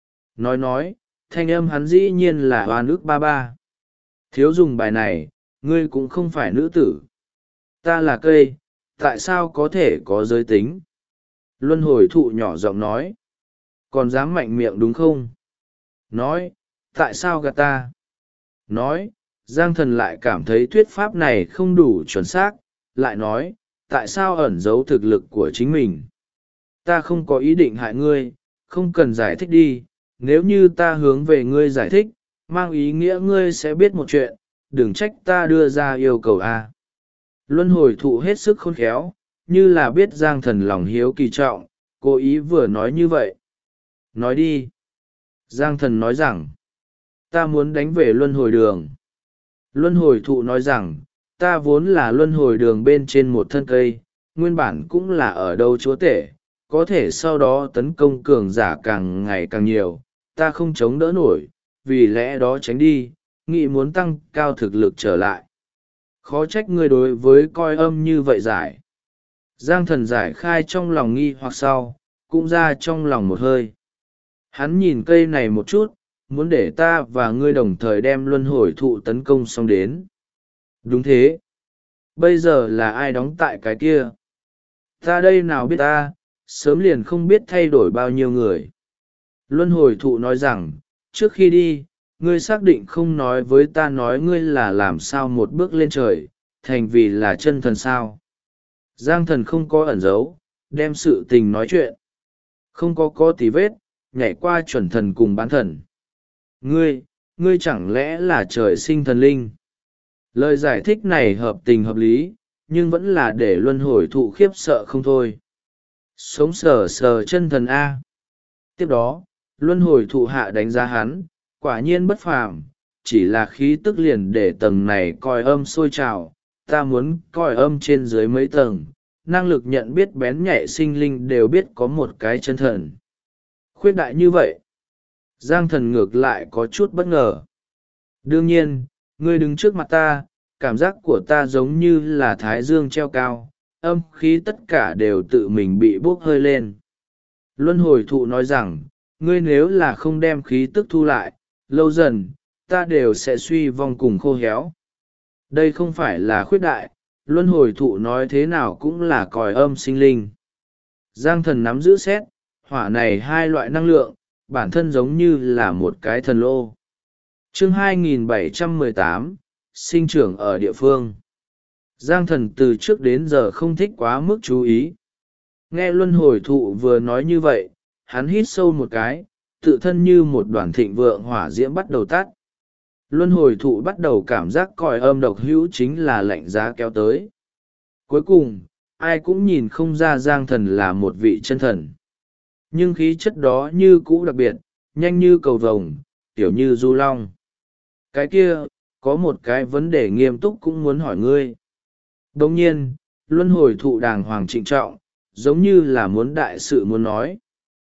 Nói, thanh âm hắn dĩ nhiên là oan ức ba ba. Thiếu dùng bài này, ngươi cũng không phải nữ tử. Ta là cây, tại sao có thể có giới tính? Luân hồi thụ nhỏ giọng nói. Còn dám mạnh miệng đúng không? Nói, tại sao gạt ta? Nói, Giang Thần lại cảm thấy thuyết pháp này không đủ chuẩn xác, lại nói, tại sao ẩn giấu thực lực của chính mình? Ta không có ý định hại ngươi, không cần giải thích đi, nếu như ta hướng về ngươi giải thích, mang ý nghĩa ngươi sẽ biết một chuyện, đừng trách ta đưa ra yêu cầu a. Luân hồi thụ hết sức khôn khéo, như là biết Giang Thần lòng hiếu kỳ trọng, cố ý vừa nói như vậy. Nói đi. Giang Thần nói rằng, ta muốn đánh về luân hồi đường. Luân hồi thụ nói rằng, ta vốn là luân hồi đường bên trên một thân cây, nguyên bản cũng là ở đâu chúa tể, có thể sau đó tấn công cường giả càng ngày càng nhiều, ta không chống đỡ nổi, vì lẽ đó tránh đi, nghĩ muốn tăng cao thực lực trở lại. Khó trách ngươi đối với coi âm như vậy giải. Giang Thần giải khai trong lòng nghi hoặc sau, cũng ra trong lòng một hơi. Hắn nhìn cây này một chút, muốn để ta và ngươi đồng thời đem luân hồi thụ tấn công xong đến. Đúng thế. Bây giờ là ai đóng tại cái kia? Ta đây nào biết ta, sớm liền không biết thay đổi bao nhiêu người. Luân hồi thụ nói rằng, trước khi đi, ngươi xác định không nói với ta nói ngươi là làm sao một bước lên trời, thành vì là chân thần sao. Giang Thần không có ẩn giấu, đem sự tình nói chuyện. Không có tí vết, nhảy qua chuẩn thần cùng bán thần. Ngươi chẳng lẽ là trời sinh thần linh? Lời giải thích này hợp tình hợp lý, nhưng vẫn là để luân hồi thụ khiếp sợ không thôi. Sống sờ chân thần A. Tiếp đó, luân hồi thụ hạ đánh giá hắn, quả nhiên bất phàm, chỉ là khí tức liền để tầng này coi âm sôi trào, ta muốn coi âm trên dưới mấy tầng, năng lực nhận biết bén nhạy sinh linh đều biết có một cái chân thần. Khuyết đại như vậy, Giang Thần ngược lại có chút bất ngờ. Đương nhiên, ngươi đứng trước mặt ta, cảm giác của ta giống như là thái dương treo cao, âm khí tất cả đều tự mình bị bốc hơi lên. Luân hồi thụ nói rằng, ngươi nếu là không đem khí tức thu lại, lâu dần, ta đều sẽ suy vong cùng khô héo. Đây không phải là khuyết đại, luân hồi thụ nói thế nào cũng là còi âm sinh linh. Giang Thần nắm giữ xét, hỏa này hai loại năng lượng, bản thân giống như là một cái thần lô. Chương 2718, sinh trưởng ở địa phương. Giang Thần từ trước đến giờ không thích quá mức chú ý. Nghe luân hồi thụ vừa nói như vậy, hắn hít sâu một cái, tự thân như một đoàn thịnh vượng hỏa diễm bắt đầu tắt. Luân hồi thụ bắt đầu cảm giác còi âm độc hữu chính là lạnh giá kéo tới. Cuối cùng, ai cũng nhìn không ra Giang Thần là một vị chân thần. Nhưng khí chất đó như cũ đặc biệt, nhanh như cầu vồng, tiểu như du long. Cái kia, có một cái vấn đề nghiêm túc cũng muốn hỏi ngươi. Đồng nhiên, luân hồi thụ đàng hoàng trịnh trọng, giống như là muốn đại sự muốn nói.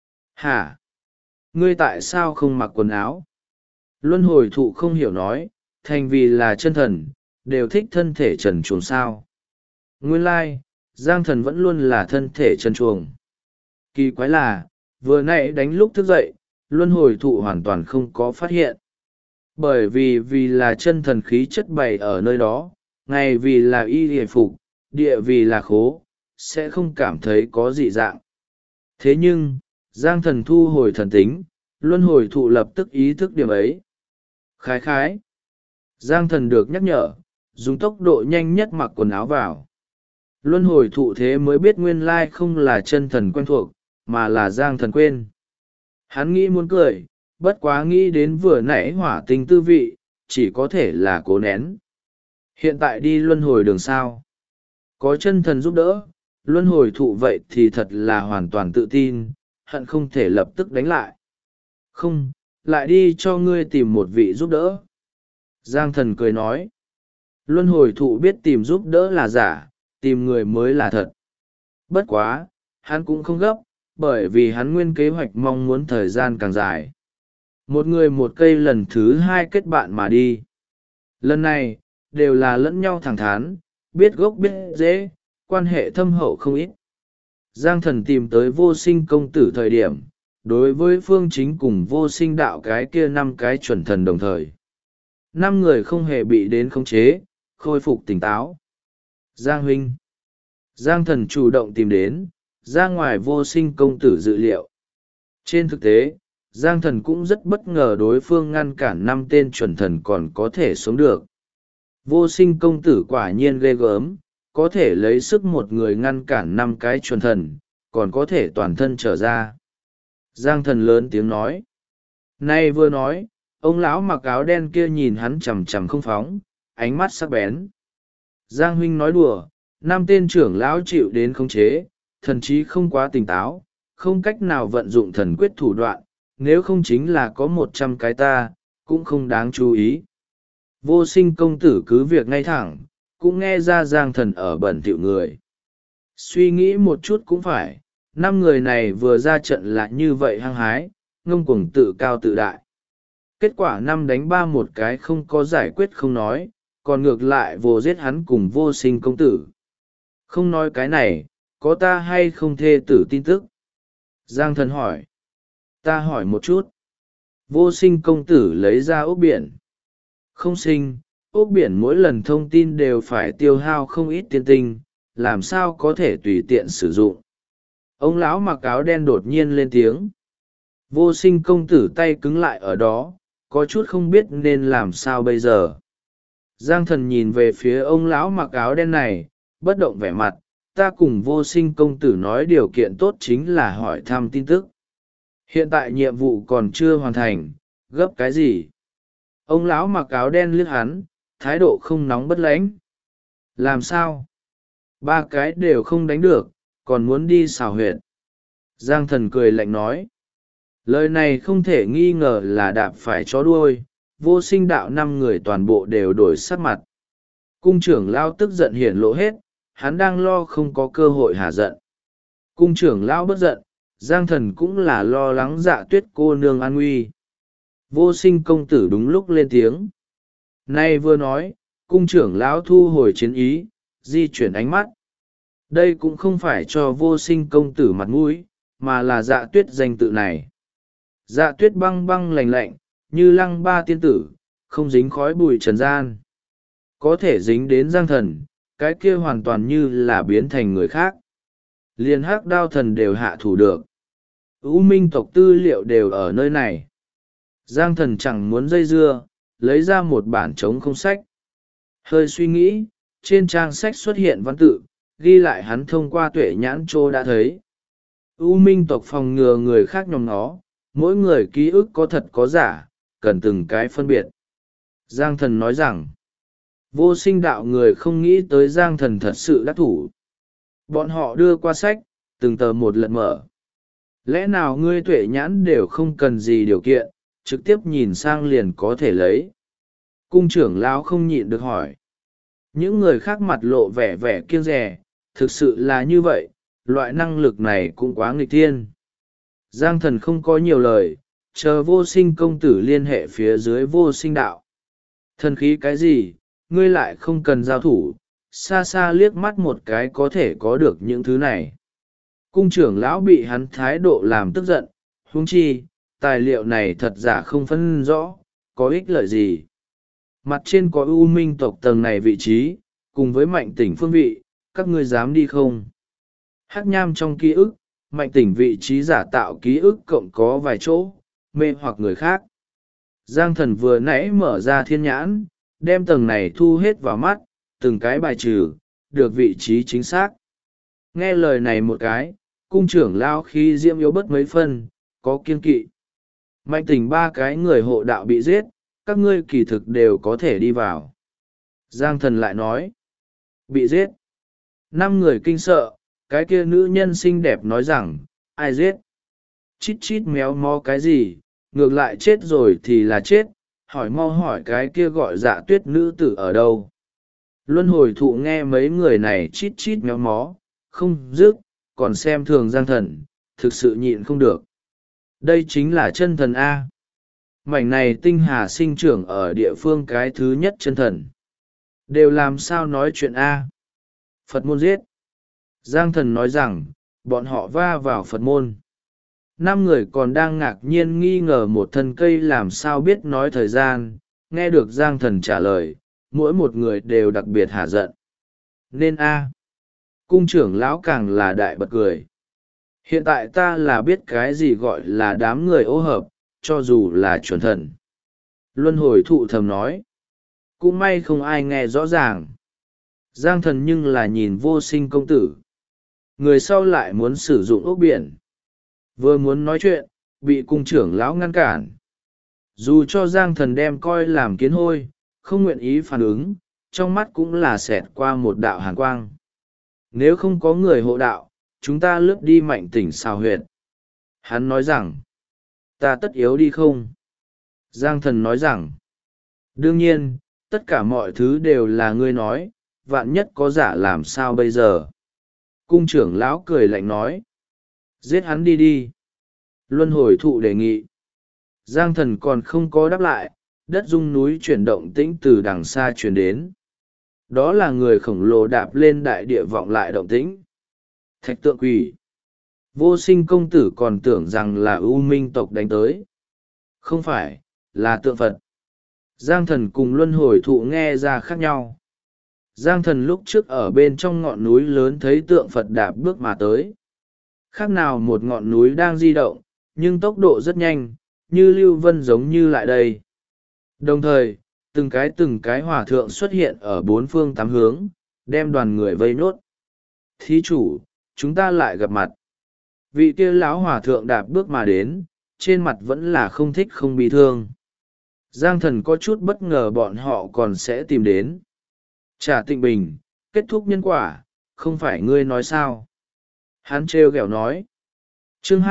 Hả? Ngươi tại sao không mặc quần áo? Luân hồi thụ không hiểu nói, thành vì là chân thần, đều thích thân thể trần truồng sao. Nguyên lai, Giang Thần vẫn luôn là thân thể trần truồng. Kỳ quái là, vừa nãy đánh lúc thức dậy, luân hồi thụ hoàn toàn không có phát hiện. Bởi vì là chân thần khí chất bày ở nơi đó, ngày vì là y hề phục, địa vì là khố, sẽ không cảm thấy có dị dạng. Thế nhưng, Giang Thần thu hồi thần tính, luân hồi thụ lập tức ý thức điểm ấy. Khái khái. Giang Thần được nhắc nhở, dùng tốc độ nhanh nhất mặc quần áo vào. Luân hồi thụ thế mới biết nguyên lai không là chân thần quen thuộc, mà là Giang Thần quên. Hắn nghĩ muốn cười, bất quá nghĩ đến vừa nãy hỏa tinh tư vị, chỉ có thể là cố nén. Hiện tại đi luân hồi đường sao. Có chân thần giúp đỡ, luân hồi thụ vậy thì thật là hoàn toàn tự tin, hận không thể lập tức đánh lại. Không, lại đi cho ngươi tìm một vị giúp đỡ. Giang Thần cười nói. Luân hồi thụ biết tìm giúp đỡ là giả, tìm người mới là thật. Bất quá, hắn cũng không gấp, bởi vì hắn nguyên kế hoạch mong muốn thời gian càng dài. Một người một cây lần thứ hai kết bạn mà đi. Lần này, đều là lẫn nhau thẳng thắn, biết gốc biết dễ, quan hệ thâm hậu không ít. Giang Thần tìm tới Vô Sinh công tử thời điểm, đối với Phương Chính cùng Vô Sinh đạo cái kia 5 cái chuẩn thần đồng thời. 5 người không hề bị đến khống chế, khôi phục tỉnh táo. Giang huynh. Giang Thần chủ động tìm đến, ra ngoài Vô Sinh công tử dự liệu. Trên thực tế, Giang Thần cũng rất bất ngờ đối phương ngăn cản 5 tên chuẩn thần còn có thể sống được. Vô Sinh công tử quả nhiên ghê gớm, có thể lấy sức một người ngăn cản 5 cái chuẩn thần, còn có thể toàn thân trở ra. Giang Thần lớn tiếng nói. Nay vừa nói, ông lão mặc áo đen kia nhìn hắn chằm chằm không phóng, ánh mắt sắc bén. Giang huynh nói đùa, 5 tên trưởng lão chịu đến khống chế, thần trí không quá tỉnh táo, không cách nào vận dụng thần quyết thủ đoạn, nếu không chính là có 100 cái ta, cũng không đáng chú ý. Vô Sinh công tử cứ việc ngay thẳng, cũng nghe ra Giang Thần ở bẩn thỉu người. Suy nghĩ một chút cũng phải, 5 người này vừa ra trận là như vậy hăng hái, ngông cuồng tự cao tự đại. Kết quả 5 đánh 3 một cái không có giải quyết không nói, còn ngược lại vô giết hắn cùng Vô Sinh công tử. Không nói cái này, có ta hay không thê tử tin tức? Giang Thần hỏi. Ta hỏi một chút. Vô Sinh công tử lấy ra ốc biển. Không sinh, ốc biển mỗi lần thông tin đều phải tiêu hao không ít tiên tinh, làm sao có thể tùy tiện sử dụng. Ông lão mặc áo đen đột nhiên lên tiếng. Vô Sinh công tử tay cứng lại ở đó, có chút không biết nên làm sao bây giờ. Giang Thần nhìn về phía ông lão mặc áo đen này, bất động vẻ mặt, ta cùng Vô Sinh công tử nói điều kiện tốt chính là hỏi thăm tin tức. Hiện tại nhiệm vụ còn chưa hoàn thành, gấp cái gì? Ông lão mặc áo đen liếc hắn, thái độ không nóng bất lãnh. Làm sao? 3 cái đều không đánh được, còn muốn đi xào huyệt. Giang Thần cười lạnh nói. Lời này không thể nghi ngờ là đạp phải chó đuôi, Vô Sinh đạo 5 người toàn bộ đều đổi sắc mặt. Cung trưởng lão tức giận hiển lộ hết, hắn đang lo không có cơ hội hạ giận. Cung trưởng lão bất giận, Giang Thần cũng là lo lắng Dạ Tuyết cô nương an nguy. Vô Sinh công tử đúng lúc lên tiếng. Nay vừa nói, cung trưởng lão thu hồi chiến ý, di chuyển ánh mắt. Đây cũng không phải cho Vô Sinh công tử mặt mũi, mà là Dạ Tuyết danh tự này. Dạ Tuyết băng băng lạnh lạnh, như lăng ba tiên tử, không dính khói bụi trần gian. Có thể dính đến Giang Thần, cái kia hoàn toàn như là biến thành người khác. Liền hắc đao thần đều hạ thủ được. U minh tộc tư liệu đều ở nơi này. Giang thần chẳng muốn dây dưa, lấy ra một bản trống không sách. Hơi suy nghĩ, trên trang sách xuất hiện văn tự, ghi lại hắn thông qua tuệ nhãn trô đã thấy. U minh tộc phòng ngừa người khác nhòm nó, mỗi người ký ức có thật có giả, cần từng cái phân biệt. Giang thần nói rằng, vô sinh đạo người không nghĩ tới giang thần thật sự đắc thủ. Bọn họ đưa qua sách, từng tờ một lật mở. Lẽ nào ngươi tuệ nhãn đều không cần gì điều kiện, trực tiếp nhìn sang liền có thể lấy? Cung trưởng lão không nhịn được hỏi. Những người khác mặt lộ vẻ vẻ kiêng dè, thực sự là như vậy, loại năng lực này cũng quá nghịch thiên. Giang thần không có nhiều lời, chờ vô sinh công tử liên hệ phía dưới vô sinh đạo. Thần khí cái gì, ngươi lại không cần giao thủ, xa xa liếc mắt một cái có thể có được những thứ này. Cung trưởng lão bị hắn thái độ làm tức giận, huống chi, tài liệu này thật giả không phân rõ, có ích lợi gì. Mặt trên có U minh tộc tầng này vị trí, cùng với mạnh tỉnh phương vị, các ngươi dám đi không? Hắc nham trong ký ức, mạnh tỉnh vị trí giả tạo ký ức cộng có vài chỗ, mê hoặc người khác. Giang thần vừa nãy mở ra thiên nhãn, đem tầng này thu hết vào mắt, từng cái bài trừ, được vị trí chính xác. Nghe lời này một cái, cung trưởng lao khi diễm yếu bất mấy phân, có kiên kỵ. Mạnh tỉnh ba cái người hộ đạo bị giết, các ngươi kỳ thực đều có thể đi vào. Giang thần lại nói, bị giết. 5 người kinh sợ, cái kia nữ nhân xinh đẹp nói rằng, ai giết? Chít chít méo mó cái gì, ngược lại chết rồi thì là chết, hỏi mau hỏi cái kia gọi Dạ Tuyết nữ tử ở đâu. Luân hồi thụ nghe mấy người này chít chít méo mó, không dứt, còn xem thường giang thần, thực sự nhịn không được. Đây chính là chân thần A. Mảnh này tinh hà sinh trưởng ở địa phương cái thứ nhất chân thần. Đều làm sao nói chuyện A. Phật môn giết. Giang thần nói rằng, bọn họ va vào Phật môn. 5 người còn đang ngạc nhiên nghi ngờ một thân cây làm sao biết nói thời gian, nghe được Giang thần trả lời, mỗi một người đều đặc biệt hả giận. Nên A. Cung trưởng lão càng là đại bật cười. Hiện tại ta là biết cái gì gọi là đám người ô hợp, cho dù là chuẩn thần. Luân hồi thụ thầm nói. Cũng may không ai nghe rõ ràng. Giang thần nhưng là nhìn vô sinh công tử. Người sau lại muốn sử dụng ốc biển. Vừa muốn nói chuyện, bị cung trưởng lão ngăn cản. Dù cho giang thần đem coi làm kiến hôi, không nguyện ý phản ứng, trong mắt cũng là xẹt qua một đạo hàn quang. Nếu không có người hộ đạo, chúng ta lướt đi mạnh tỉnh xào huyệt. Hắn nói rằng, ta tất yếu đi không? Giang thần nói rằng, đương nhiên, tất cả mọi thứ đều là ngươi nói, vạn nhất có giả làm sao bây giờ? Cung trưởng lão cười lạnh nói, giết hắn đi đi. Luân hồi thụ đề nghị. Giang thần còn không có đáp lại, đất rung núi chuyển động tĩnh từ đằng xa chuyển đến. Đó là người khổng lồ đạp lên đại địa vọng lại động tĩnh. Thạch tượng quỷ. Vô sinh công tử còn tưởng rằng là U minh tộc đánh tới. Không phải, là tượng Phật. Giang thần cùng luân hồi thụ nghe ra khác nhau. Giang thần lúc trước ở bên trong ngọn núi lớn thấy tượng Phật đạp bước mà tới. Khác nào một ngọn núi đang di động, nhưng tốc độ rất nhanh, như lưu vân giống như lại đây. Đồng thời, từng cái hòa thượng xuất hiện ở 4 phương 8 hướng, đem đoàn người vây nốt. Thí chủ, chúng ta lại gặp mặt. Vị kia lão hòa thượng đạp bước mà đến, trên mặt vẫn là không thích không bị thương. Giang thần có chút bất ngờ bọn họ còn sẽ tìm đến. Trả tịnh bình, kết thúc nhân quả, không phải ngươi nói sao? Hắn trêu ghẹo nói. Chương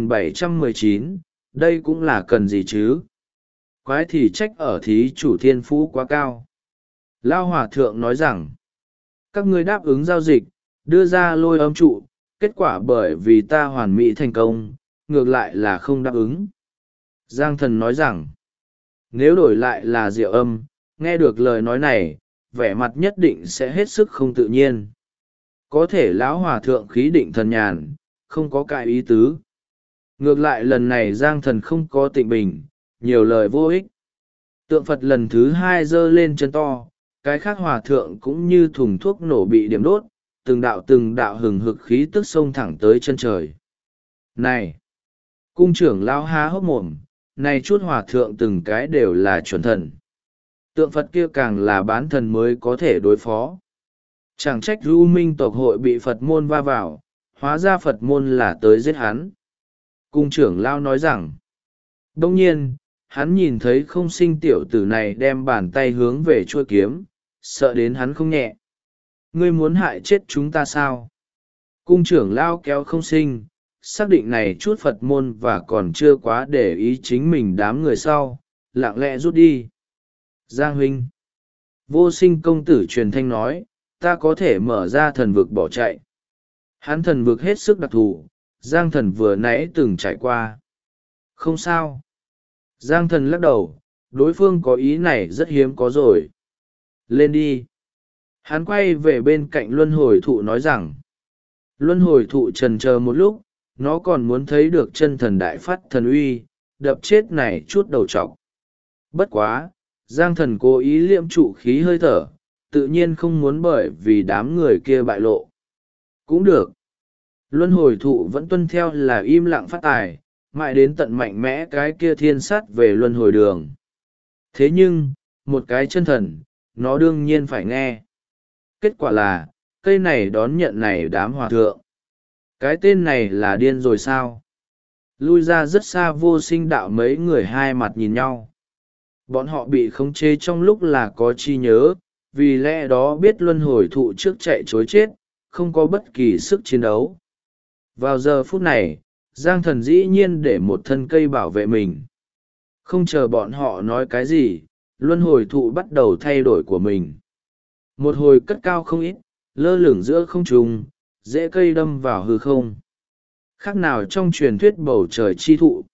2719, đây cũng là cần gì chứ? Quái thì trách ở thí chủ thiên phú quá cao. Lao hòa thượng nói rằng, các ngươi đáp ứng giao dịch, đưa ra lôi âm trụ, kết quả bởi vì ta hoàn mỹ thành công, ngược lại là không đáp ứng. Giang thần nói rằng, nếu đổi lại là Diệu Âm, nghe được lời nói này, vẻ mặt nhất định sẽ hết sức không tự nhiên. Có thể lão hòa thượng khí định thần nhàn, không có cãi ý tứ. Ngược lại lần này Giang thần không có tịnh bình, nhiều lời vô ích. Tượng Phật lần thứ 2 giơ lên chân to, cái khác hòa thượng cũng như thùng thuốc nổ bị điểm đốt, từng đạo hừng hực khí tức xông thẳng tới chân trời. Này! Cung trưởng lão há hốc mồm, này chút hòa thượng từng cái đều là chuẩn thần. Tượng Phật kia càng là bán thần mới có thể đối phó. Chẳng trách Du Minh tộc hội bị Phật môn va vào, hóa ra Phật môn là tới giết hắn. Cung trưởng lão nói rằng, đông nhiên, hắn nhìn thấy không sinh tiểu tử này đem bàn tay hướng về chuôi kiếm, sợ đến hắn không nhẹ. Ngươi muốn hại chết chúng ta sao? Cung trưởng lão kéo không sinh, xác định này chút Phật môn và còn chưa quá để ý chính mình đám người sau, lặng lẽ rút đi. Giang huynh. Vô sinh công tử truyền thanh nói, ta có thể mở ra thần vực bỏ chạy. Hắn thần vực hết sức đặc thù, Giang thần vừa nãy từng trải qua. Không sao. Giang thần lắc đầu, đối phương có ý này rất hiếm có rồi. Lên đi. Hắn quay về bên cạnh luân hồi thụ nói rằng, luân hồi thụ trần chờ một lúc, nó còn muốn thấy được chân thần đại phát thần uy, đập chết này chút đầu trọc. Bất quá, Giang thần cố ý liệm trụ khí hơi thở, tự nhiên không muốn bởi vì đám người kia bại lộ. Cũng được. Luân hồi thụ vẫn tuân theo là im lặng phát tài, mãi đến tận mạnh mẽ cái kia thiên sát về luân hồi đường. Thế nhưng, một cái chân thần, nó đương nhiên phải nghe. Kết quả là, cây này đón nhận này đám hòa thượng. Cái tên này là điên rồi sao? Lui ra rất xa vô sinh đạo mấy người hai mặt nhìn nhau. Bọn họ bị khống chế trong lúc là có chi nhớ, vì lẽ đó biết luân hồi thụ trước chạy chối chết, không có bất kỳ sức chiến đấu. Vào giờ phút này, Giang thần dĩ nhiên để một thân cây bảo vệ mình. Không chờ bọn họ nói cái gì, luân hồi thụ bắt đầu thay đổi của mình. Một hồi cất cao không ít, lơ lửng giữa không trung, rễ cây đâm vào hư không. Khác nào trong truyền thuyết bầu trời chi thụ.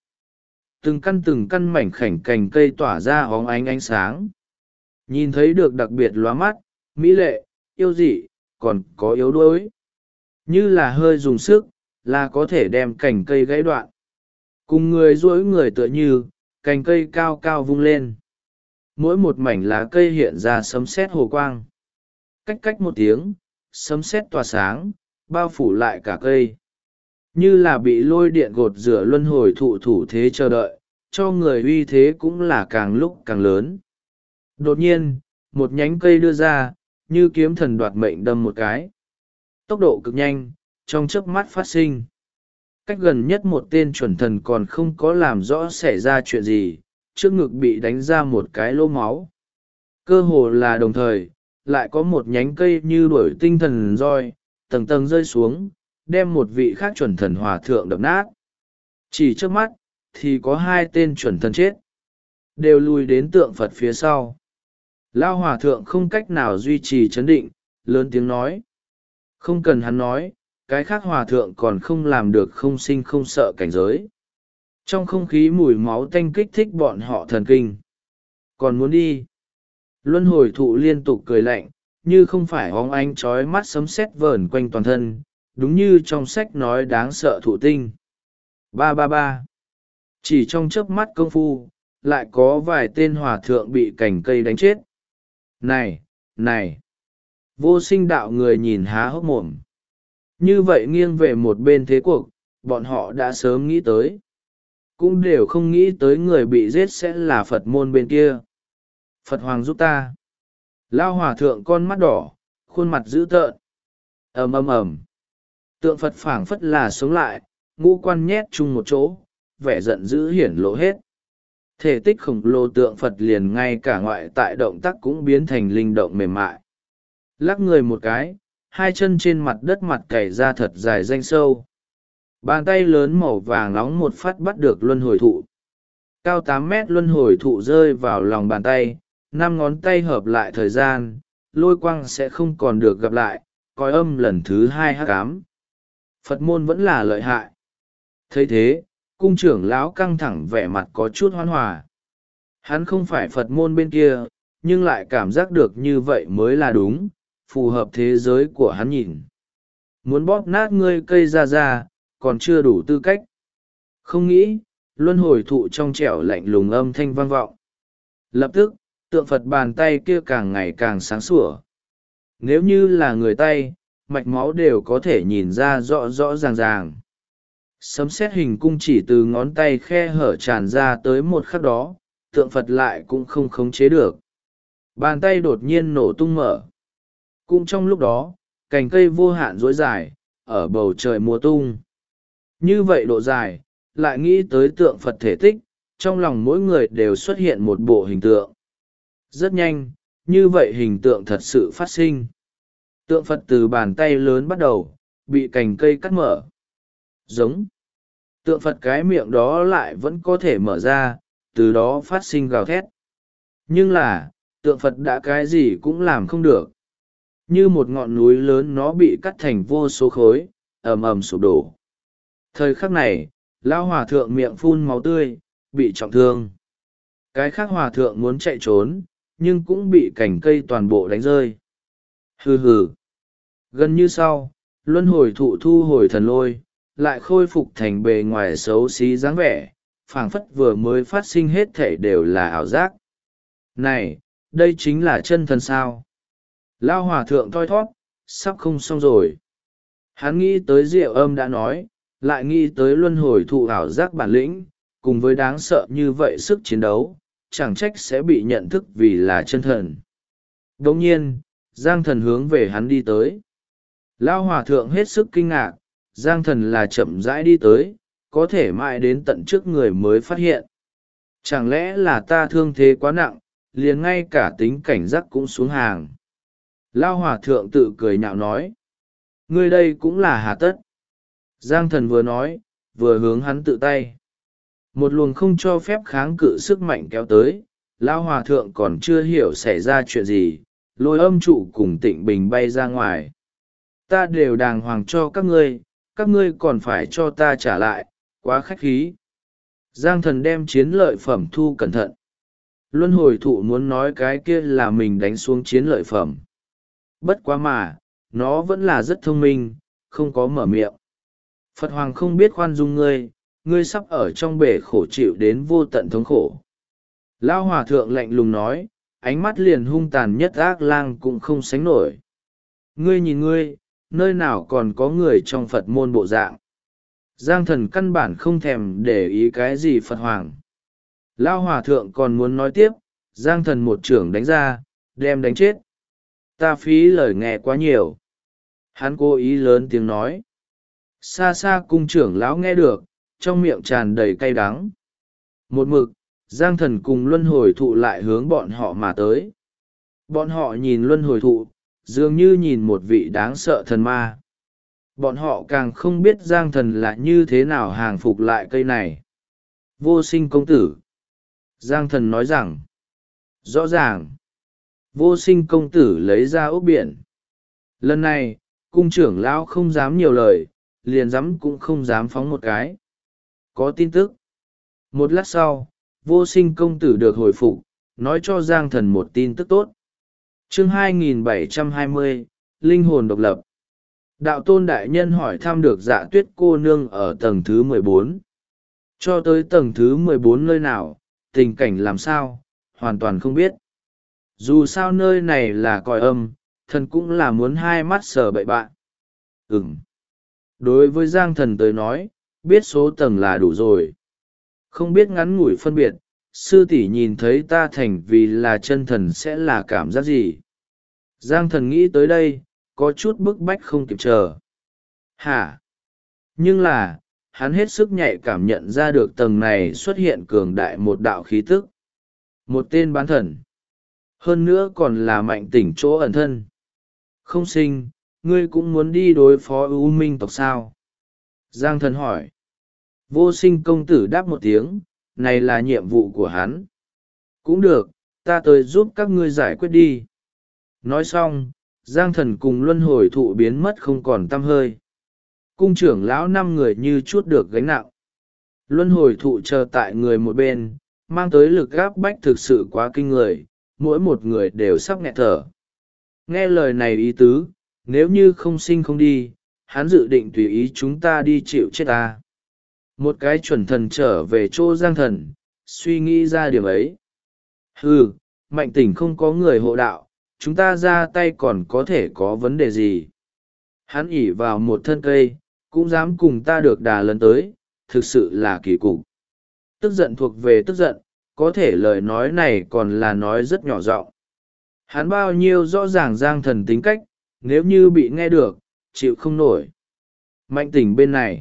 Từng căn mảnh khảnh cành cây tỏa ra óng ánh sáng. Nhìn thấy được đặc biệt lóa mắt, mỹ lệ, yêu dị, còn có yếu đuối. Như là hơi dùng sức, là có thể đem cành cây gãy đoạn. Cùng người duỗi người tựa như, cành cây cao cao vung lên. Mỗi một mảnh lá cây hiện ra sấm sét hồ quang. Cách một tiếng, sấm sét tỏa sáng, bao phủ lại cả cây. Như là bị lôi điện gột rửa luân hồi thụ thủ thế chờ đợi, cho người uy thế cũng là càng lúc càng lớn. Đột nhiên, một nhánh cây đưa ra, như kiếm thần đoạt mệnh đâm một cái. Tốc độ cực nhanh, trong chớp mắt phát sinh. Cách gần nhất một tên chuẩn thần còn không có làm rõ xảy ra chuyện gì, trước ngực bị đánh ra một cái lỗ máu. Cơ hồ là đồng thời, lại có một nhánh cây như đuổi tinh thần roi, tầng tầng rơi xuống, đem một vị khác chuẩn thần hòa thượng đập nát. Chỉ trước mắt, thì có hai tên chuẩn thần chết. Đều lùi đến tượng Phật phía sau. Lao hòa thượng không cách nào duy trì chấn định, lớn tiếng nói. Không cần hắn nói, cái khác hòa thượng còn không làm được không sinh không sợ cảnh giới. Trong không khí mùi máu tanh kích thích bọn họ thần kinh. Còn muốn đi. Luân hồi thụ liên tục cười lạnh, như không phải óng ánh trói mắt sấm sét vờn quanh toàn thân, đúng như trong sách nói đáng sợ thụ tinh. Ba. Chỉ trong chớp mắt công phu, lại có vài tên hòa thượng bị cành cây đánh chết. Này! Vô sinh đạo người nhìn há hốc mồm. Như vậy nghiêng về một bên thế cuộc, bọn họ đã sớm nghĩ tới. Cũng đều không nghĩ tới người bị giết sẽ là Phật môn bên kia. Phật Hoàng giúp ta. Lao hòa thượng con mắt đỏ, khuôn mặt dữ tợn. ầm. Tượng Phật phảng phất là sống lại, ngũ quan nhét chung một chỗ, vẻ giận dữ hiển lộ hết. Thể tích khổng lồ tượng Phật liền ngay cả ngoại tại động tác cũng biến thành linh động mềm mại. Lắc người một cái, hai chân trên mặt đất mặt cày ra thật dài ranh sâu. Bàn tay lớn màu vàng nóng một phát bắt được luân hồi thụ. Cao 8 mét luân hồi thụ rơi vào lòng bàn tay, 5 ngón tay hợp lại thời gian, lôi quang sẽ không còn được gặp lại, coi âm lần thứ 2 hắc ám. Phật môn vẫn là lợi hại. Thấy thế, cung trưởng lão căng thẳng vẻ mặt có chút hoan hòa. Hắn không phải Phật môn bên kia, nhưng lại cảm giác được như vậy mới là đúng, phù hợp thế giới của hắn nhìn. Muốn bóp nát ngươi cây ra, còn chưa đủ tư cách. Không nghĩ, luân hồi thụ trong trẻo lạnh lùng âm thanh vang vọng. Lập tức, tượng Phật bàn tay kia càng ngày càng sáng sủa. Nếu như là người tay, mạch máu đều có thể nhìn ra rõ rõ ràng. Sấm sét hình cung chỉ từ ngón tay khe hở tràn ra tới một khắc đó, tượng Phật lại cũng không khống chế được. Bàn tay đột nhiên nổ tung mở. Cũng trong lúc đó, cành cây vô hạn dối dài, ở bầu trời mùa tung. Như vậy độ dài, lại nghĩ tới tượng Phật thể tích, trong lòng mỗi người đều xuất hiện một bộ hình tượng. Rất nhanh, như vậy hình tượng thật sự phát sinh. Tượng Phật từ bàn tay lớn bắt đầu, bị cành cây cắt mở. Giống. Tượng Phật cái miệng đó lại vẫn có thể mở ra, từ đó phát sinh gào thét. Nhưng là, tượng Phật đã cái gì cũng làm không được. Như một ngọn núi lớn nó bị cắt thành vô số khối, ầm ầm sụp đổ. Thời khắc này, lão hòa thượng miệng phun máu tươi, bị trọng thương. Cái khác hòa thượng muốn chạy trốn, nhưng cũng bị cành cây toàn bộ đánh rơi. Hừ hừ. Gần như sau, luân hồi thụ thu hồi thần lôi, lại khôi phục thành bề ngoài xấu xí dáng vẻ, phảng phất vừa mới phát sinh hết thể đều là ảo giác. Này, đây chính là chân thần sao? Lao hòa thượng thoi thót, sắp không xong rồi. Hắn nghĩ tới Diệu Âm đã nói, lại nghĩ tới luân hồi thụ ảo giác bản lĩnh, cùng với đáng sợ như vậy sức chiến đấu, chẳng trách sẽ bị nhận thức vì là chân thần. Đồng nhiên, Giang Thần hướng về hắn đi tới. Lao hòa thượng hết sức kinh ngạc, Giang Thần là chậm rãi đi tới, có thể mãi đến tận trước người mới phát hiện. Chẳng lẽ là ta thương thế quá nặng, liền ngay cả tính cảnh giác cũng xuống hàng. Lao hòa thượng tự cười nhạo nói. Ngươi đây cũng là hà tất. Giang Thần vừa nói, vừa hướng hắn tự tay. Một luồng không cho phép kháng cự sức mạnh kéo tới, Lao hòa thượng còn chưa hiểu xảy ra chuyện gì, lôi âm trụ cùng Tịnh Bình bay ra ngoài. Ta đều đàng hoàng cho các ngươi còn phải cho ta trả lại, quá khách khí. Giang Thần đem chiến lợi phẩm thu cẩn thận. Luân hồi thụ muốn nói cái kia là mình đánh xuống chiến lợi phẩm. Bất quá mà, nó vẫn là rất thông minh, không có mở miệng. Phật Hoàng không biết khoan dung ngươi sắp ở trong bể khổ chịu đến vô tận thống khổ. Lão hòa thượng lạnh lùng nói, ánh mắt liền hung tàn nhất ác lang cũng không sánh nổi. Ngươi nhìn ngươi, nơi nào còn có người trong Phật môn bộ dạng. Giang Thần căn bản không thèm để ý cái gì Phật Hoàng. Lão hòa thượng còn muốn nói tiếp, Giang Thần một chưởng đánh ra, đem đánh chết. Ta phí lời nghe quá nhiều. Hắn cố ý lớn tiếng nói. Xa xa cung trưởng lão nghe được, trong miệng tràn đầy cay đắng. Một mực, Giang Thần cùng luân hồi thụ lại hướng bọn họ mà tới. Bọn họ nhìn luân hồi thụ, dường như nhìn một vị đáng sợ thần ma. Bọn họ càng không biết Giang Thần là như thế nào hàng phục lại cây này. Vô Sinh công tử. Giang Thần nói rằng. Rõ ràng. Vô Sinh công tử lấy ra ốc biển. Lần này, cung trưởng lão không dám nhiều lời, liền dám cũng không dám phóng một cái. Có tin tức. Một lát sau, Vô Sinh công tử được hồi phục, nói cho Giang Thần một tin tức tốt. Chương 2720, Linh hồn độc lập. Đạo tôn đại nhân hỏi thăm được Dạ Tuyết cô nương ở tầng thứ 14. Cho tới tầng thứ 14 nơi nào, tình cảnh làm sao, hoàn toàn không biết. Dù sao nơi này là cõi âm, thần cũng là muốn hai mắt sờ bậy bạn. Đối với Giang Thần tới nói, biết số tầng là đủ rồi. Không biết ngắn ngủi phân biệt, sư tỷ nhìn thấy ta thành vì là chân thần sẽ là cảm giác gì. Giang Thần nghĩ tới đây, có chút bức bách không kịp chờ. Hả? Nhưng là, hắn hết sức nhạy cảm nhận ra được tầng này xuất hiện cường đại một đạo khí tức. Một tên bán thần. Hơn nữa còn là mạnh tỉnh chỗ ẩn thân. Không Sinh, ngươi cũng muốn đi đối phó U Minh tộc sao? Giang Thần hỏi. Vô Sinh công tử đáp một tiếng, này là nhiệm vụ của hắn. Cũng được, ta tới giúp các ngươi giải quyết đi. Nói xong, Giang Thần cùng luân hồi thụ biến mất không còn tăm hơi. Cung trưởng lão 5 người như chút được gánh nặng. Luân hồi thụ chờ tại người một bên, mang tới lực gáp bách thực sự quá kinh người, mỗi một người đều sắp nghẹt thở. Nghe lời này ý tứ, nếu như Không Sinh không đi, hắn dự định tùy ý chúng ta đi chịu chết ta. Một cái chuẩn thần trở về chỗ Giang Thần, suy nghĩ ra điểm ấy. Mạnh tỉnh không có người hộ đạo, chúng ta ra tay còn có thể có vấn đề gì. Hắn ỉ vào một thân cây, cũng dám cùng ta được đà lấn tới, thực sự là kỳ cục. Tức giận thuộc về tức giận, có thể lời nói này còn là nói rất nhỏ giọng. Hắn bao nhiêu rõ ràng Giang Thần tính cách, nếu như bị nghe được, chịu không nổi. Mạnh Tỉnh bên này,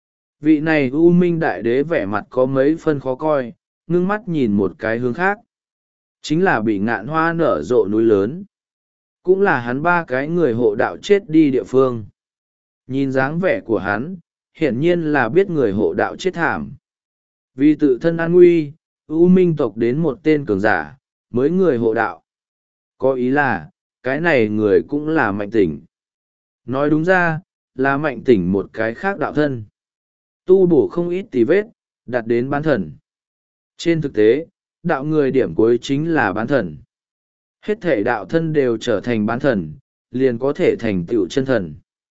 vị này U Minh Đại Đế vẻ mặt có mấy phân khó coi, ngưng mắt nhìn một cái hướng khác. Chính là bị Ngạn Hoa nở rộ núi lớn. Cũng là hắn ba cái người hộ đạo chết đi địa phương. Nhìn dáng vẻ của hắn, hiển nhiên là biết người hộ đạo chết thảm. Vì tự thân an nguy, U Minh tộc đến một tên cường giả, mới người hộ đạo. Có ý là, cái này người cũng là Mạnh Tỉnh. Nói đúng ra, là Mạnh Tỉnh một cái khác đạo thân. Tu bổ không ít tì vết, đạt đến bán thần. Trên thực tế, đạo người điểm cuối chính là bán thần. Hết thể đạo thân đều trở thành bán thần, liền có thể thành tựu chân thần.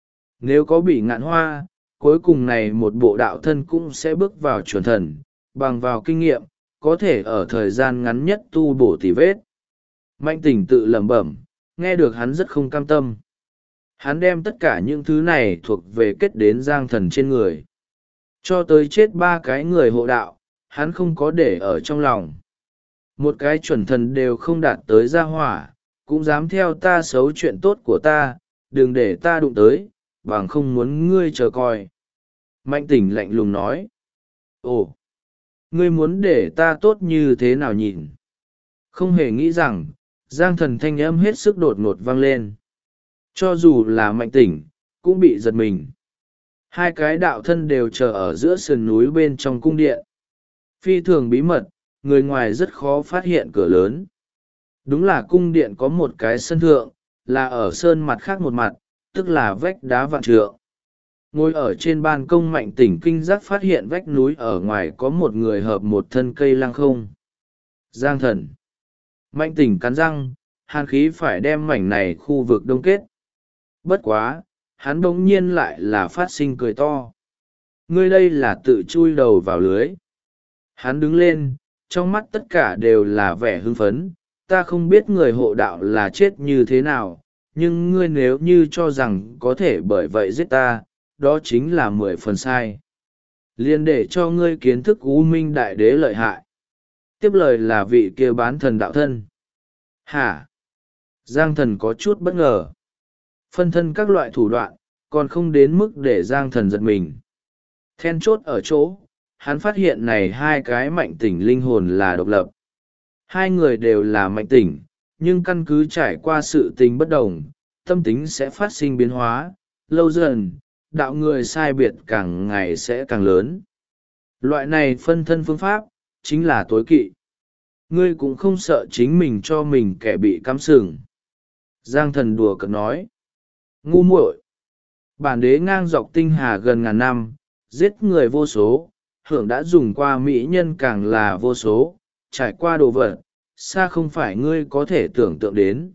Nếu có bị Ngạn Hoa, cuối cùng này một bộ đạo thân cũng sẽ bước vào chuẩn thần, bằng vào kinh nghiệm, có thể ở thời gian ngắn nhất tu bổ tỉ vết. Mạnh Tỉnh tự lẩm bẩm, nghe được hắn rất không cam tâm. Hắn đem tất cả những thứ này thuộc về kết đến Giang Thần trên người. Cho tới chết ba cái người hộ đạo, hắn không có để ở trong lòng. Một cái chuẩn thần đều không đạt tới gia hỏa, cũng dám theo ta xấu chuyện tốt của ta, đừng để ta đụng tới, bằng không muốn ngươi chờ coi. Mạnh Tỉnh lạnh lùng nói. Ồ, ngươi muốn để ta tốt như thế nào nhìn? Không hề nghĩ rằng, Giang Thần thanh âm hết sức đột ngột vang lên. Cho dù là Mạnh Tỉnh, cũng bị giật mình. Hai cái đạo thân đều chờ ở giữa sườn núi bên trong cung điện. Phi thường bí mật, người ngoài rất khó phát hiện cửa lớn. Đúng là cung điện có một cái sân thượng, là ở sơn mặt khác một mặt, tức là vách đá vạn trượng. Ngồi ở trên ban công Mạnh Tỉnh kinh giác phát hiện vách núi ở ngoài có một người hợp một thân cây lăng không. Giang Thần. Mạnh Tỉnh cắn răng, hàn khí phải đem mảnh này khu vực đông kết. Bất quá, hắn bỗng nhiên lại là phát sinh cười to. Ngươi đây là tự chui đầu vào lưới. Hắn đứng lên, trong mắt tất cả đều là vẻ hưng phấn. Ta không biết người hộ đạo là chết như thế nào, nhưng ngươi nếu như cho rằng có thể bởi vậy giết ta, đó chính là 10 phần sai. Liên để cho ngươi kiến thức U Minh Đại Đế lợi hại. Tiếp lời là vị kia bán thần đạo thân. Hả? Giang Thần có chút bất ngờ. Phân thân các loại thủ đoạn, còn không đến mức để Giang Thần giật mình. Then chốt ở chỗ, hắn phát hiện này hai cái Mạnh Tỉnh linh hồn là độc lập. Hai người đều là Mạnh Tỉnh, nhưng căn cứ trải qua sự tình bất đồng, tâm tính sẽ phát sinh biến hóa, lâu dần, đạo người sai biệt càng ngày sẽ càng lớn. Loại này phân thân phương pháp, chính là tối kỵ. Ngươi cũng không sợ chính mình cho mình kẻ bị cắm sừng. Giang Thần đùa cợt nói. Ngu muội. Bản đế ngang dọc tinh hà gần ngàn năm, giết người vô số, hưởng đã dùng qua mỹ nhân càng là vô số, trải qua đồ vật, xa không phải ngươi có thể tưởng tượng đến.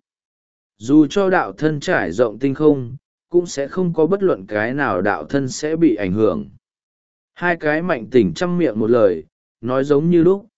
Dù cho đạo thân trải rộng tinh không, cũng sẽ không có bất luận cái nào đạo thân sẽ bị ảnh hưởng. Hai cái Mạnh Tỉnh chăm miệng một lời, nói giống như lúc.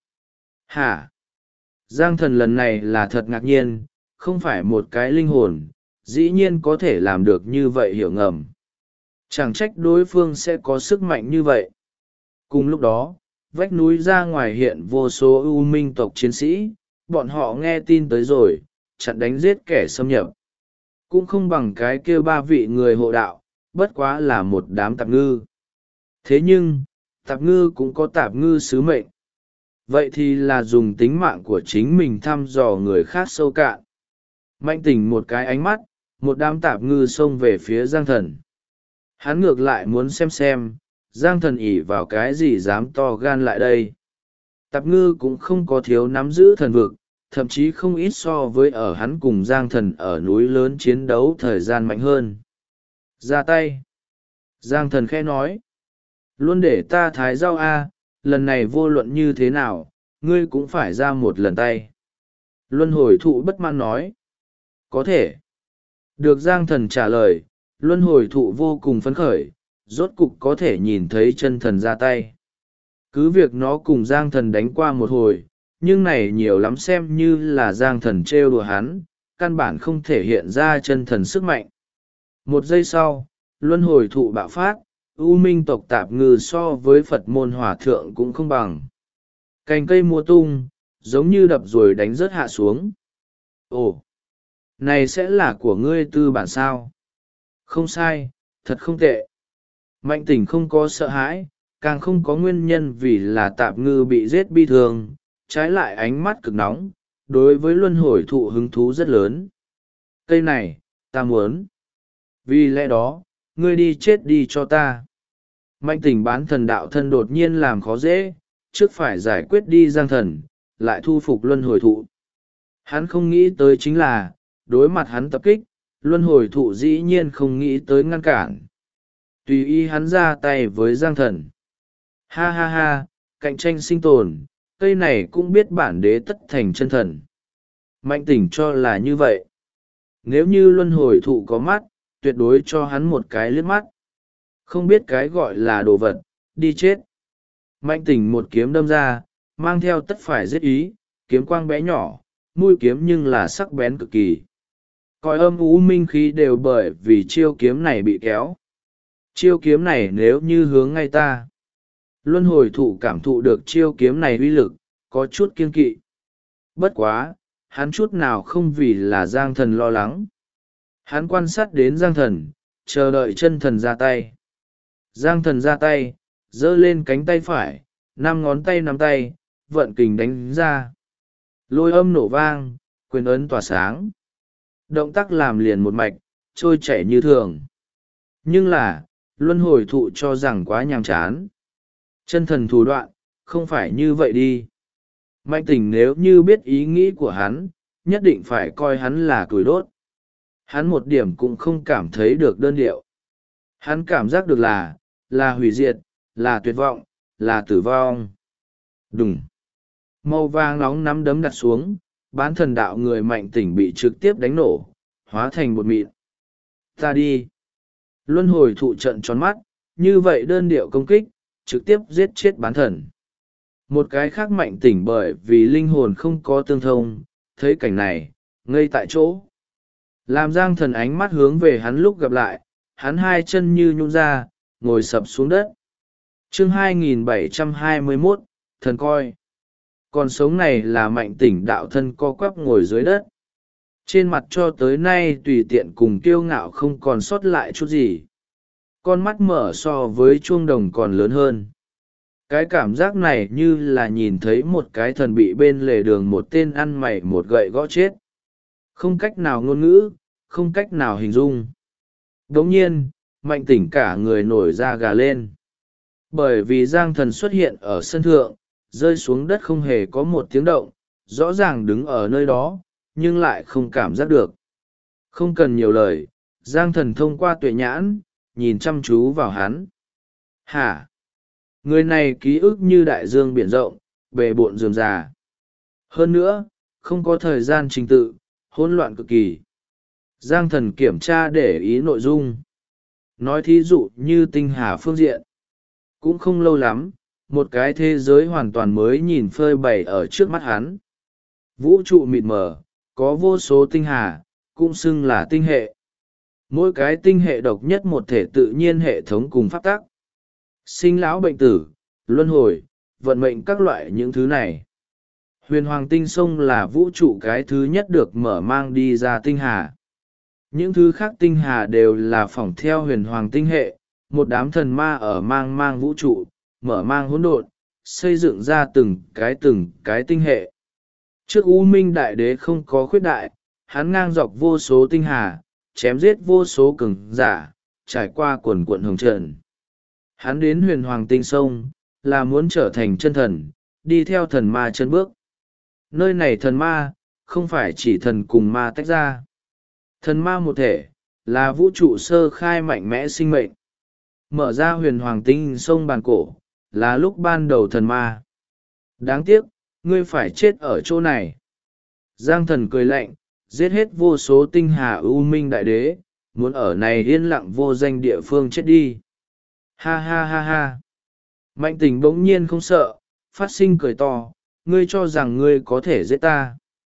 Hả? Giang Thần lần này là thật ngạc nhiên, không phải một cái linh hồn, dĩ nhiên có thể làm được như vậy hiểu ngầm. Chẳng trách đối phương sẽ có sức mạnh như vậy. Cùng lúc đó, vách núi ra ngoài hiện vô số U Minh tộc chiến sĩ, bọn họ nghe tin tới rồi, chặn đánh giết kẻ xâm nhập. Cũng không bằng cái kia ba vị người hộ đạo, bất quá là một đám tạp ngư. Thế nhưng, tạp ngư cũng có tạp ngư sứ mệnh. Vậy thì là dùng tính mạng của chính mình thăm dò người khác sâu cạn. Mạnh Tỉnh một cái ánh mắt, một đám tạp ngư xông về phía Giang Thần. Hắn ngược lại muốn xem, Giang Thần ỷ vào cái gì dám to gan lại đây. Tạp ngư cũng không có thiếu nắm giữ thần vực, thậm chí không ít so với ở hắn cùng Giang Thần ở núi lớn chiến đấu thời gian mạnh hơn. Ra tay. Giang Thần khẽ nói. Luôn để ta thái rau a, lần này vô luận như thế nào, ngươi cũng phải ra một lần tay. Luân hồi thụ bất mãn nói. Có thể. Được Giang Thần trả lời, luân hồi thụ vô cùng phấn khởi, rốt cục có thể nhìn thấy chân thần ra tay. Cứ việc nó cùng Giang Thần đánh qua một hồi, nhưng này nhiều lắm xem như là Giang Thần trêu đùa hắn, căn bản không thể hiện ra chân thần sức mạnh. Một giây sau, luân hồi thụ bạo phát, U minh tộc tạp ngư so với Phật môn hòa thượng cũng không bằng. Cành cây múa tung, giống như đập rồi đánh rớt hạ xuống. Ồ, này sẽ là của ngươi tư bản sao? Không sai, thật không tệ. Mạnh Tỉnh không có sợ hãi, càng không có nguyên nhân vì là tạp ngư bị giết bi thương, trái lại ánh mắt cực nóng, đối với luân hồi thụ hứng thú rất lớn. Cây này, ta muốn. Vì lẽ đó, ngươi đi chết đi cho ta. Mạnh Tỉnh bán thần đạo thân đột nhiên làm khó dễ, trước phải giải quyết đi Giang Thần, lại thu phục luân hồi thụ. Hắn không nghĩ tới chính là, đối mặt hắn tập kích, luân hồi thụ dĩ nhiên không nghĩ tới ngăn cản. Tùy ý hắn ra tay với Giang Thần. Ha ha ha, cạnh tranh sinh tồn, cây này cũng biết bản đế tất thành chân thần. Mạnh Tỉnh cho là như vậy. Nếu như luân hồi thụ có mắt, tuyệt đối cho hắn một cái liếc mắt. Không biết cái gọi là đồ vật, đi chết. Mạnh Tỉnh một kiếm đâm ra, mang theo tất phải giết ý, kiếm quang bé nhỏ, mũi kiếm nhưng là sắc bén cực kỳ. Cõi âm u minh khí đều bởi vì chiêu kiếm này bị kéo. Chiêu kiếm này nếu như hướng ngay ta. Luân hồi thụ cảm thụ được chiêu kiếm này uy lực, có chút kiêng kỵ. Bất quá, hắn chút nào không vì là Giang Thần lo lắng. Hắn quan sát đến Giang Thần, chờ đợi chân thần ra tay. Giang Thần ra tay, giơ lên cánh tay phải, 5 ngón tay nắm tay, vận kình đánh ra. Lôi âm nổ vang, quyền ấn tỏa sáng. Động tác làm liền một mạch, trôi chảy như thường. Nhưng là, luân hồi thụ cho rằng quá nhàm chán. Chân thần thủ đoạn, không phải như vậy đi. Mạnh Tỉnh nếu như biết ý nghĩ của hắn, nhất định phải coi hắn là củi đốt. Hắn một điểm cũng không cảm thấy được đơn điệu. Hắn cảm giác được là hủy diệt, là tuyệt vọng, là tử vong. Đùng. Màu vàng nóng nắm đấm đặt xuống, bán thần đạo người Mạnh Tỉnh bị trực tiếp đánh nổ, hóa thành bột mịn. Ta đi. Luân hồi thụ trận tròn mắt, như vậy đơn điệu công kích, trực tiếp giết chết bán thần. Một cái khác Mạnh Tỉnh bởi vì linh hồn không có tương thông, thấy cảnh này, ngây tại chỗ. Làm Giang Thần ánh mắt hướng về hắn lúc gặp lại, hắn hai chân như nhũn ra, ngồi sập xuống đất. Chương 2721, thần coi. Còn sống này là Mạnh Tỉnh đạo thân co quắp ngồi dưới đất. Trên mặt cho tới nay tùy tiện cùng kiêu ngạo không còn sót lại chút gì. Con mắt mở so với chuông đồng còn lớn hơn. Cái cảm giác này như là nhìn thấy một cái thần bị bên lề đường một tên ăn mày một gậy gõ chết. Không cách nào ngôn ngữ, không cách nào hình dung. Đồng nhiên, Mạnh Tỉnh cả người nổi da gà lên. Bởi vì Giang Thần xuất hiện ở sân thượng, rơi xuống đất không hề có một tiếng động, rõ ràng đứng ở nơi đó, nhưng lại không cảm giác được. Không cần nhiều lời, Giang Thần thông qua tuệ nhãn, nhìn chăm chú vào hắn. Hả? Người này ký ức như đại dương biển rộng, bề bộn rườm rà. Hơn nữa, không có thời gian trình tự, hỗn loạn cực kỳ. Giang Thần kiểm tra để ý nội dung. Nói thí dụ như tinh hà phương diện. Cũng không lâu lắm, một cái thế giới hoàn toàn mới nhìn phơi bày ở trước mắt hắn. Vũ trụ mịt mờ, có vô số tinh hà, cũng xưng là tinh hệ. Mỗi cái tinh hệ độc nhất một thể tự nhiên hệ thống cùng pháp tắc. Sinh lão bệnh tử, luân hồi, vận mệnh các loại những thứ này. Huyền Hoàng Tinh Sông là vũ trụ cái thứ nhất được mở mang đi ra tinh hà. Những thứ khác tinh hà đều là phỏng theo huyền hoàng tinh hệ, một đám thần ma ở mang vũ trụ, mở mang hỗn độn, xây dựng ra từng cái tinh hệ. Trước U Minh Đại Đế không có khuyết đại, hắn ngang dọc vô số tinh hà, chém giết vô số cường giả, trải qua quần quận hồng trần. Hắn đến huyền hoàng tinh sông, là muốn trở thành chân thần, đi theo thần ma chân bước. Nơi này thần ma, không phải chỉ thần cùng ma tách ra. Thần ma một thể, là vũ trụ sơ khai mạnh mẽ sinh mệnh. Mở ra huyền hoàng tinh sông bàn cổ, là lúc ban đầu thần ma. Đáng tiếc, ngươi phải chết ở chỗ này. Giang Thần cười lạnh, giết hết vô số tinh hà ưu minh đại đế, muốn ở này yên lặng vô danh địa phương chết đi. Ha ha ha ha. Mạnh Tỉnh bỗng nhiên không sợ, phát sinh cười to, ngươi cho rằng ngươi có thể giết ta.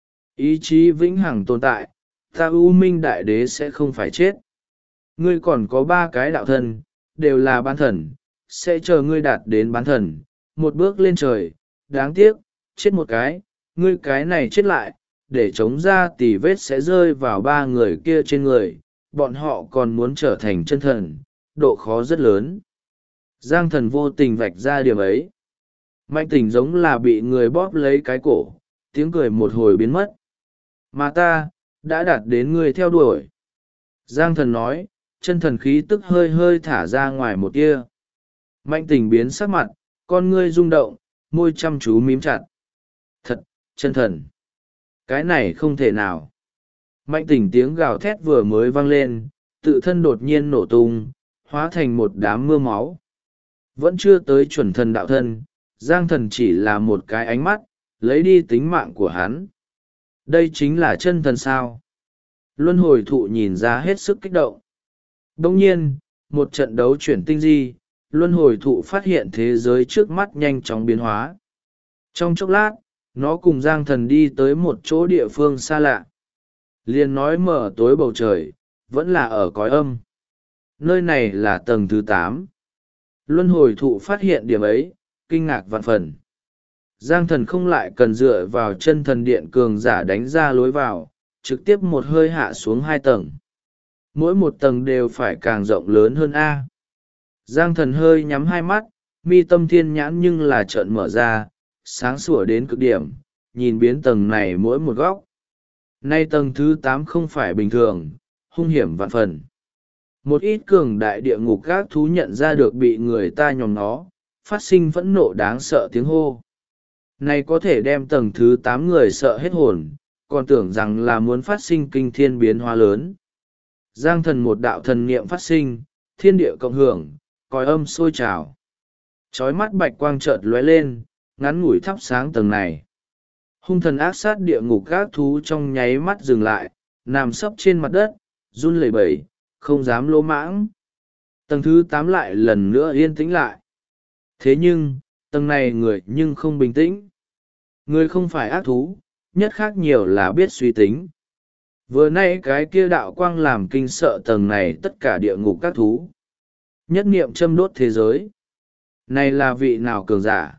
Ý chí vĩnh hằng tồn tại, ta ưu minh đại đế sẽ không phải chết. Ngươi còn có 3 cái đạo thân, đều là bán thần, sẽ chờ ngươi đạt đến bán thần, một bước lên trời. Đáng tiếc, chết một cái, ngươi cái này chết lại, để chống ra tỉ vết sẽ rơi vào ba người kia trên người, bọn họ còn muốn trở thành chân thần, độ khó rất lớn. Giang thần vô tình vạch ra điểm ấy. Mạnh Tỉnh giống là bị người bóp lấy cái cổ, tiếng cười một hồi biến mất. Mà ta, đã đạt đến ngươi theo đuổi. Giang thần nói, chân thần khí tức hơi hơi thả ra ngoài một tia. Mạnh Tỉnh biến sắc mặt, con ngươi rung động, môi chăm chú mím chặt. Thật, chân thần. Cái này không thể nào. Mạnh Tỉnh tiếng gào thét vừa mới vang lên, tự thân đột nhiên nổ tung, hóa thành một đám mưa máu. Vẫn chưa tới chuẩn thần đạo thân, Giang thần chỉ là một cái ánh mắt, lấy đi tính mạng của hắn. Đây chính là chân thần sao? Luân hồi thụ nhìn ra hết sức kích động. Đồng nhiên, một trận đấu chuyển tinh di, luân hồi thụ phát hiện thế giới trước mắt nhanh chóng biến hóa. Trong chốc lát, nó cùng Giang thần đi tới một chỗ địa phương xa lạ. Liền nói mở tối bầu trời, vẫn là ở cõi âm. Nơi này là tầng thứ 8. Luân hồi thụ phát hiện điểm ấy, kinh ngạc vạn phần. Giang thần không lại cần dựa vào chân thần điện cường giả đánh ra lối vào, trực tiếp một hơi hạ xuống 2 tầng. Mỗi một tầng đều phải càng rộng lớn hơn A. Giang thần hơi nhắm hai mắt, mi tâm thiên nhãn nhưng là trợn mở ra, sáng sủa đến cực điểm, nhìn biến tầng này mỗi một góc. Nay tầng thứ 8 không phải bình thường, hung hiểm vạn phần. Một ít cường đại địa ngục các thú nhận ra được bị người ta nhòm nó, phát sinh phẫn nộ đáng sợ tiếng hô. Này có thể đem tầng thứ 8 người sợ hết hồn, còn tưởng rằng là muốn phát sinh kinh thiên biến hóa lớn. Giang thần một đạo thần niệm phát sinh, thiên địa cộng hưởng, còi âm sôi trào. Chói mắt bạch quang chợt lóe lên, ngắn ngủi thắp sáng tầng này. Hung thần ác sát địa ngục các thú trong nháy mắt dừng lại, nằm sấp trên mặt đất, run lẩy bẩy, không dám lỗ mãng. Tầng thứ 8 lại lần nữa yên tĩnh lại. Thế nhưng, tầng này người nhưng không bình tĩnh. Người không phải ác thú, nhất khác nhiều là biết suy tính. Vừa nay cái kia đạo quang làm kinh sợ tầng này tất cả địa ngục các thú. Nhất niệm châm đốt thế giới. Này là vị nào cường giả?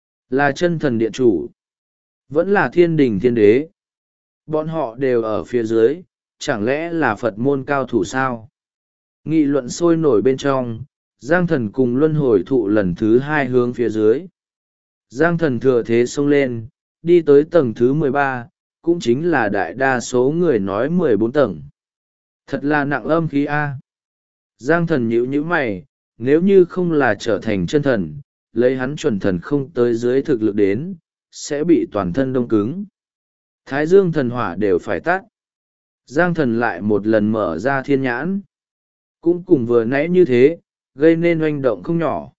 Là chân thần điện chủ. Vẫn là thiên đình thiên đế. Bọn họ đều ở phía dưới, chẳng lẽ là Phật môn cao thủ sao? Nghị luận sôi nổi bên trong, Giang thần cùng luân hồi thụ lần thứ 2 hướng phía dưới. Giang thần thừa thế xông lên, đi tới tầng thứ 13, cũng chính là đại đa số người nói 14 tầng. Thật là nặng âm khí A. Giang thần nhíu mày, nếu như không là trở thành chân thần, lấy hắn chuẩn thần không tới dưới thực lực đến, sẽ bị toàn thân đông cứng. Thái dương thần hỏa đều phải tắt. Giang thần lại một lần mở ra thiên nhãn. Cũng cùng vừa nãy như thế, gây nên oanh động không nhỏ.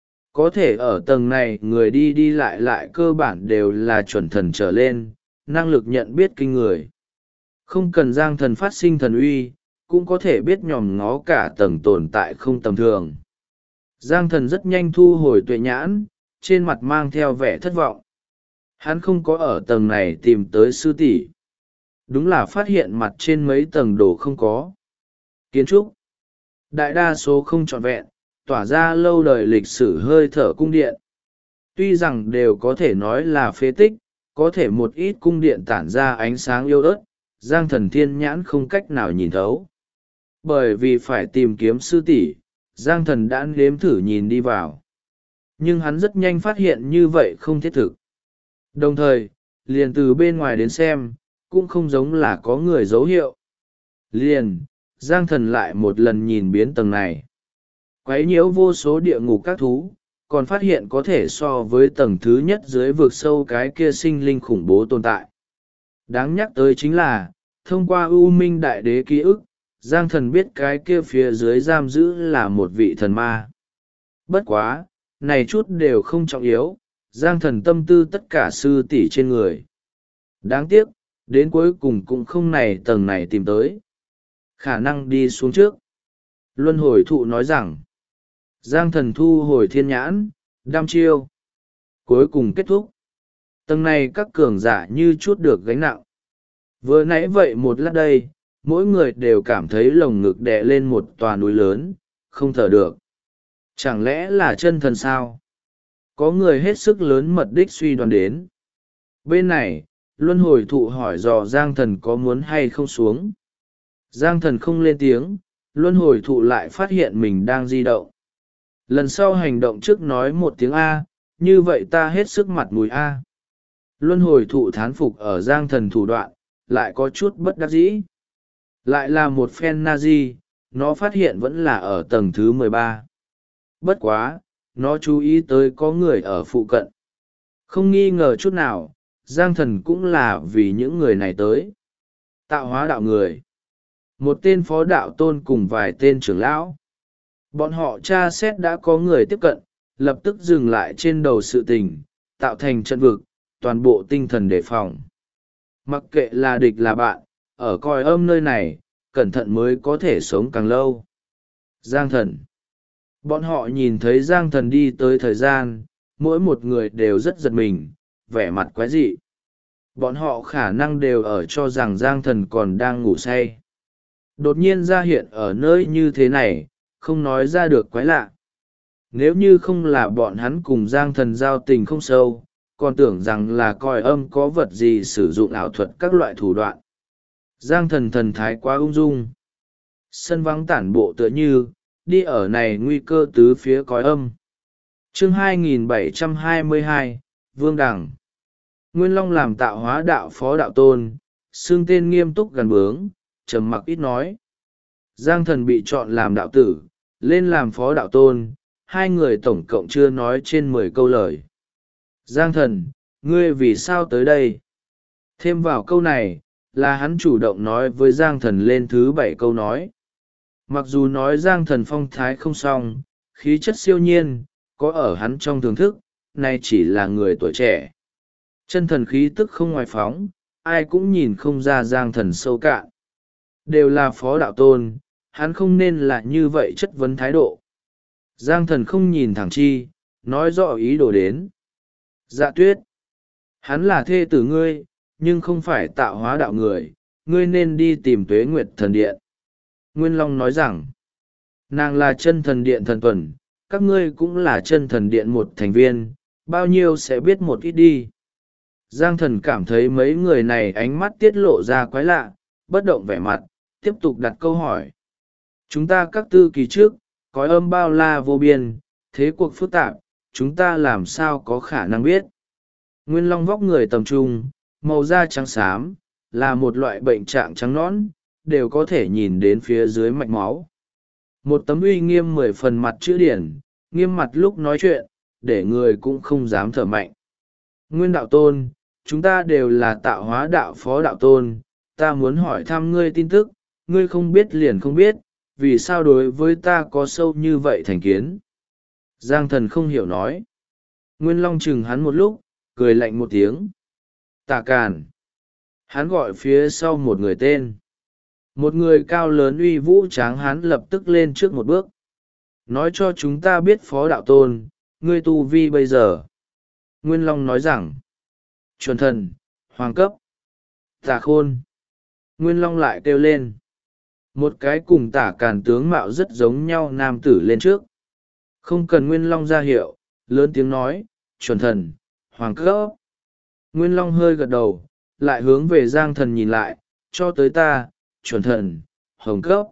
Có thể ở tầng này người đi đi lại lại cơ bản đều là chuẩn thần trở lên, năng lực nhận biết kinh người. Không cần Giang thần phát sinh thần uy, cũng có thể biết nhòm ngó cả tầng tồn tại không tầm thường. Giang thần rất nhanh thu hồi tuệ nhãn, trên mặt mang theo vẻ thất vọng. Hắn không có ở tầng này tìm tới sư tỷ. Đúng là phát hiện mặt trên mấy tầng đồ không có. Kiến trúc. Đại đa số không trọn vẹn, tỏa ra lâu đời lịch sử hơi thở cung điện. Tuy rằng đều có thể nói là phế tích, có thể một ít cung điện tản ra ánh sáng yêu ớt, Giang thần thiên nhãn không cách nào nhìn thấu. Bởi vì phải tìm kiếm sư tỷ, Giang thần đã nếm thử nhìn đi vào. Nhưng hắn rất nhanh phát hiện như vậy không thiết thực. Đồng thời, liền từ bên ngoài đến xem, cũng không giống là có người dấu hiệu. Liền, Giang thần lại một lần nhìn biến tầng này. Quấy nhiễu vô số địa ngục các thú, còn phát hiện có thể so với tầng thứ nhất dưới vực sâu cái kia sinh linh khủng bố tồn tại. Đáng nhắc tới chính là, thông qua U Minh Đại Đế ký ức, Giang thần biết cái kia phía dưới giam giữ là một vị thần ma. Bất quá, này chút đều không trọng yếu, Giang thần tâm tư tất cả sư tỷ trên người. Đáng tiếc, đến cuối cùng cũng không này tầng này tìm tới. Khả năng đi xuống trước. Luân hồi thụ nói rằng, Giang thần thu hồi thiên nhãn, đam chiêu. Cuối cùng kết thúc. Tầng này các cường giả như chút được gánh nặng. Vừa nãy vậy một lát đây, mỗi người đều cảm thấy lồng ngực đè lên một tòa núi lớn, không thở được. Chẳng lẽ là chân thần sao? Có người hết sức lớn mật đích suy đoán đến. Bên này, luân hồi thụ hỏi dò Giang Thần có muốn hay không xuống. Giang Thần không lên tiếng, luân hồi thụ lại phát hiện mình đang di động. Lần sau hành động trước nói một tiếng A, như vậy ta hết sức mặt mũi A. Luân hồi thụ thán phục ở Giang Thần thủ đoạn, lại có chút bất đắc dĩ. Lại là một phen Nazi, nó phát hiện vẫn là ở tầng thứ 13. Bất quá, nó chú ý tới có người ở phụ cận. Không nghi ngờ chút nào, Giang Thần cũng là vì những người này tới. Tạo hóa đạo người. Một tên phó đạo tôn cùng vài tên trưởng lão. Bọn họ tra xét đã có người tiếp cận, lập tức dừng lại trên đầu sự tình, tạo thành trận vực, toàn bộ tinh thần đề phòng. Mặc kệ là địch là bạn, ở còi âm nơi này, cẩn thận mới có thể sống càng lâu. Giang Thần. Bọn họ nhìn thấy Giang Thần đi tới thời gian, mỗi một người đều rất giật mình, vẻ mặt quái dị. Bọn họ khả năng đều ở cho rằng Giang Thần còn đang ngủ say. Đột nhiên ra hiện ở nơi như thế này, không nói ra được quái lạ. Nếu như không là bọn hắn cùng Giang Thần giao tình không sâu, còn tưởng rằng là còi âm có vật gì sử dụng ảo thuật các loại thủ đoạn. Giang Thần thần thái quá ung dung. Sân vắng tản bộ tựa như, đi ở này nguy cơ tứ phía còi âm. Chương 2722, Vương Đẳng. Nguyên Long làm tạo hóa đạo phó đạo tôn, xưng tên nghiêm túc gần bướng, trầm mặc ít nói. Giang Thần bị chọn làm đạo tử, lên làm phó đạo tôn, hai người tổng cộng chưa nói trên 10 câu lời. Giang Thần, ngươi vì sao tới đây? Thêm vào câu này, là hắn chủ động nói với Giang Thần lên thứ 7 câu nói. Mặc dù nói Giang Thần phong thái không song, khí chất siêu nhiên, có ở hắn trong thưởng thức, nay chỉ là người tuổi trẻ. Chân thần khí tức không ngoài phóng, ai cũng nhìn không ra Giang Thần sâu cạn. Đều là phó đạo tôn, hắn không nên là như vậy chất vấn thái độ. Giang Thần không nhìn thẳng chi, nói rõ ý đồ đến. Dạ Tuyết, hắn là thê tử ngươi, nhưng không phải tạo hóa đạo người, ngươi nên đi tìm Tuế Nguyệt Thần Điện. Nguyên Long nói rằng, nàng là chân thần điện thần tuần, các ngươi cũng là chân thần điện một thành viên, bao nhiêu sẽ biết một ít đi. Giang Thần cảm thấy mấy người này ánh mắt tiết lộ ra quái lạ, bất động vẻ mặt, tiếp tục đặt câu hỏi. Chúng ta các tư kỳ trước, cõi âm bao la vô biên, thế cuộc phức tạp, chúng ta làm sao có khả năng biết. Nguyên Long vóc người tầm trung, màu da trắng xám, là một loại bệnh trạng trắng nõn, đều có thể nhìn đến phía dưới mạch máu. Một tấm uy nghiêm 10 phần mặt chữ điển, nghiêm mặt lúc nói chuyện, để người cũng không dám thở mạnh. Nguyên đạo tôn, chúng ta đều là tạo hóa đạo phó đạo tôn, ta muốn hỏi thăm ngươi tin tức, ngươi không biết liền không biết, vì sao đối với ta có sâu như vậy thành kiến. Giang Thần không hiểu nói. Nguyên Long chừng hắn một lúc, cười lạnh một tiếng. Tà Càn. Hắn gọi phía sau một người tên. Một người cao lớn uy vũ tráng hắn lập tức lên trước một bước. Nói cho chúng ta biết phó đạo tôn, ngươi tu vi bây giờ. Nguyên Long nói rằng. Chuẩn thần, hoàng cấp. Tà Khôn. Nguyên Long lại kêu lên. Một cái cùng Tả Càn tướng mạo rất giống nhau nam tử lên trước. Không cần Nguyên Long ra hiệu, lớn tiếng nói, chuẩn thần, hoàng cấp. Nguyên Long hơi gật đầu, lại hướng về Giang Thần nhìn lại, cho tới ta, chuẩn thần, hồng cấp.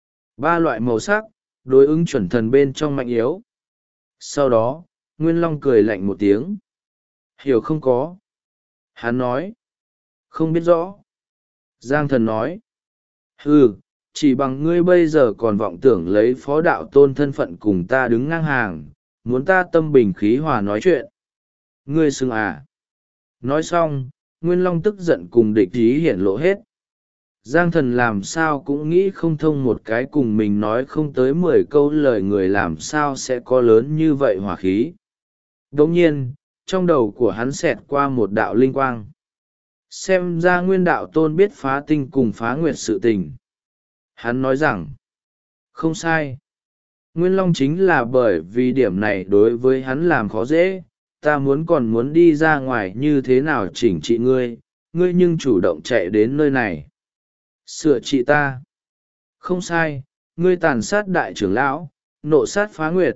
3 loại màu sắc, đối ứng chuẩn thần bên trong mạnh yếu. Sau đó, Nguyên Long cười lạnh một tiếng. Hiểu không có. Hắn nói. Không biết rõ. Giang Thần nói. Hừ, chỉ bằng ngươi bây giờ còn vọng tưởng lấy phó đạo tôn thân phận cùng ta đứng ngang hàng, muốn ta tâm bình khí hòa nói chuyện. Ngươi xưng à. Nói xong, Nguyên Long tức giận cùng địch ý hiển lộ hết. Giang Thần làm sao cũng nghĩ không thông một cái cùng mình nói không tới 10 câu lời người làm sao sẽ có lớn như vậy hỏa khí. Đồng nhiên, trong đầu của hắn xẹt qua một đạo linh quang. Xem ra Nguyên đạo tôn biết phá tinh cùng phá nguyệt sự tình. Hắn nói rằng, không sai. Nguyên Long chính là bởi vì điểm này đối với hắn làm khó dễ, ta còn muốn đi ra ngoài như thế nào chỉnh trị ngươi, ngươi nhưng chủ động chạy đến nơi này. Sửa trị ta. Không sai, ngươi tàn sát đại trưởng lão, nộ sát phá nguyệt,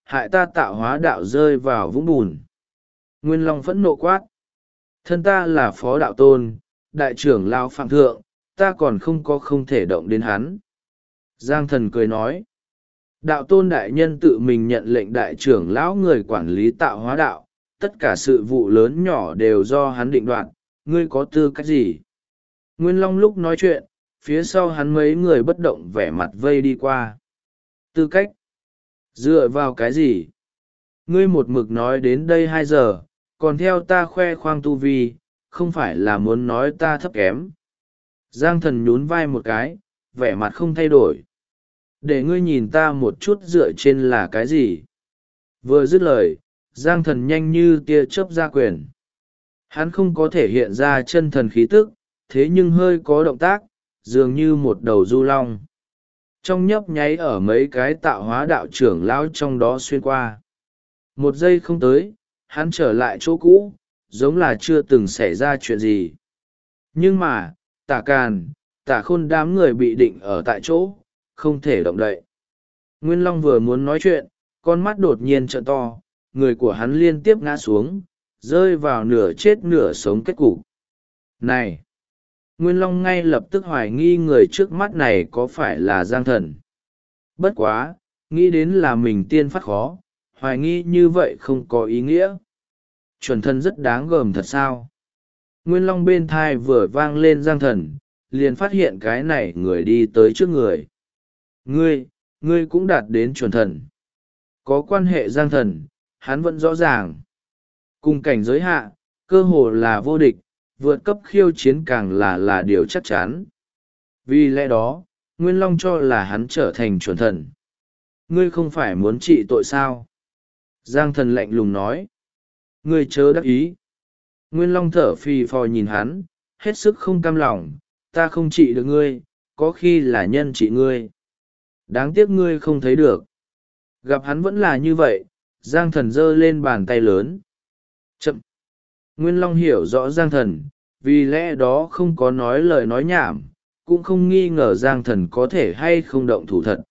hại ta tạo hóa đạo rơi vào vũng bùn. Nguyên Long phẫn nộ quát. Thân ta là phó đạo tôn, đại trưởng lao phạm thượng, ta còn không thể động đến hắn. Giang Thần cười nói. Đạo tôn đại nhân tự mình nhận lệnh đại trưởng lão người quản lý tạo hóa đạo, tất cả sự vụ lớn nhỏ đều do hắn định đoạt, ngươi có tư cách gì? Nguyên Long lúc nói chuyện, phía sau hắn mấy người bất động vẻ mặt vây đi qua. Tư cách? Dựa vào cái gì? Ngươi một mực nói đến đây 2 giờ, còn theo ta khoe khoang tu vi, không phải là muốn nói ta thấp kém. Giang Thần nhún vai một cái, vẻ mặt không thay đổi. Để ngươi nhìn ta một chút dựa trên là cái gì? Vừa dứt lời, Giang Thần nhanh như tia chớp ra quyền. Hắn không có thể hiện ra chân thần khí tức, thế nhưng hơi có động tác, dường như một đầu du long. Trong nhấp nháy ở mấy cái tạo hóa đạo trưởng lão trong đó xuyên qua. 1 giây không tới, hắn trở lại chỗ cũ, giống là chưa từng xảy ra chuyện gì. Nhưng mà, Tả Càn, Tả Khôn đám người bị định ở tại chỗ, không thể động đậy. Nguyên Long vừa muốn nói chuyện, con mắt đột nhiên trợn to, người của hắn liên tiếp ngã xuống, rơi vào nửa chết nửa sống kết cục. Này! Nguyên Long ngay lập tức hoài nghi người trước mắt này có phải là Giang Thần. Bất quá, nghĩ đến là mình tiên phát khó, hoài nghi như vậy không có ý nghĩa. Chuẩn thần rất đáng gờm thật sao? Nguyên Long bên thai vừa vang lên Giang Thần, liền phát hiện cái này người đi tới trước người. Ngươi cũng đạt đến chuẩn thần. Có quan hệ Giang Thần, hắn vẫn rõ ràng. Cùng cảnh giới hạ, cơ hồ là vô địch, vượt cấp khiêu chiến càng là điều chắc chắn. Vì lẽ đó, Nguyên Long cho là hắn trở thành chuẩn thần. Ngươi không phải muốn trị tội sao? Giang Thần lạnh lùng nói. Ngươi chớ đắc ý. Nguyên Long thở phì phò nhìn hắn, hết sức không cam lòng, ta không trị được ngươi, có khi là nhân trị ngươi. Đáng tiếc ngươi không thấy được. Gặp hắn vẫn là như vậy, Giang Thần giơ lên bàn tay lớn. Chậm. Nguyên Long hiểu rõ Giang Thần, vì lẽ đó không có nói lời nói nhảm, cũng không nghi ngờ Giang Thần có thể hay không động thủ thật.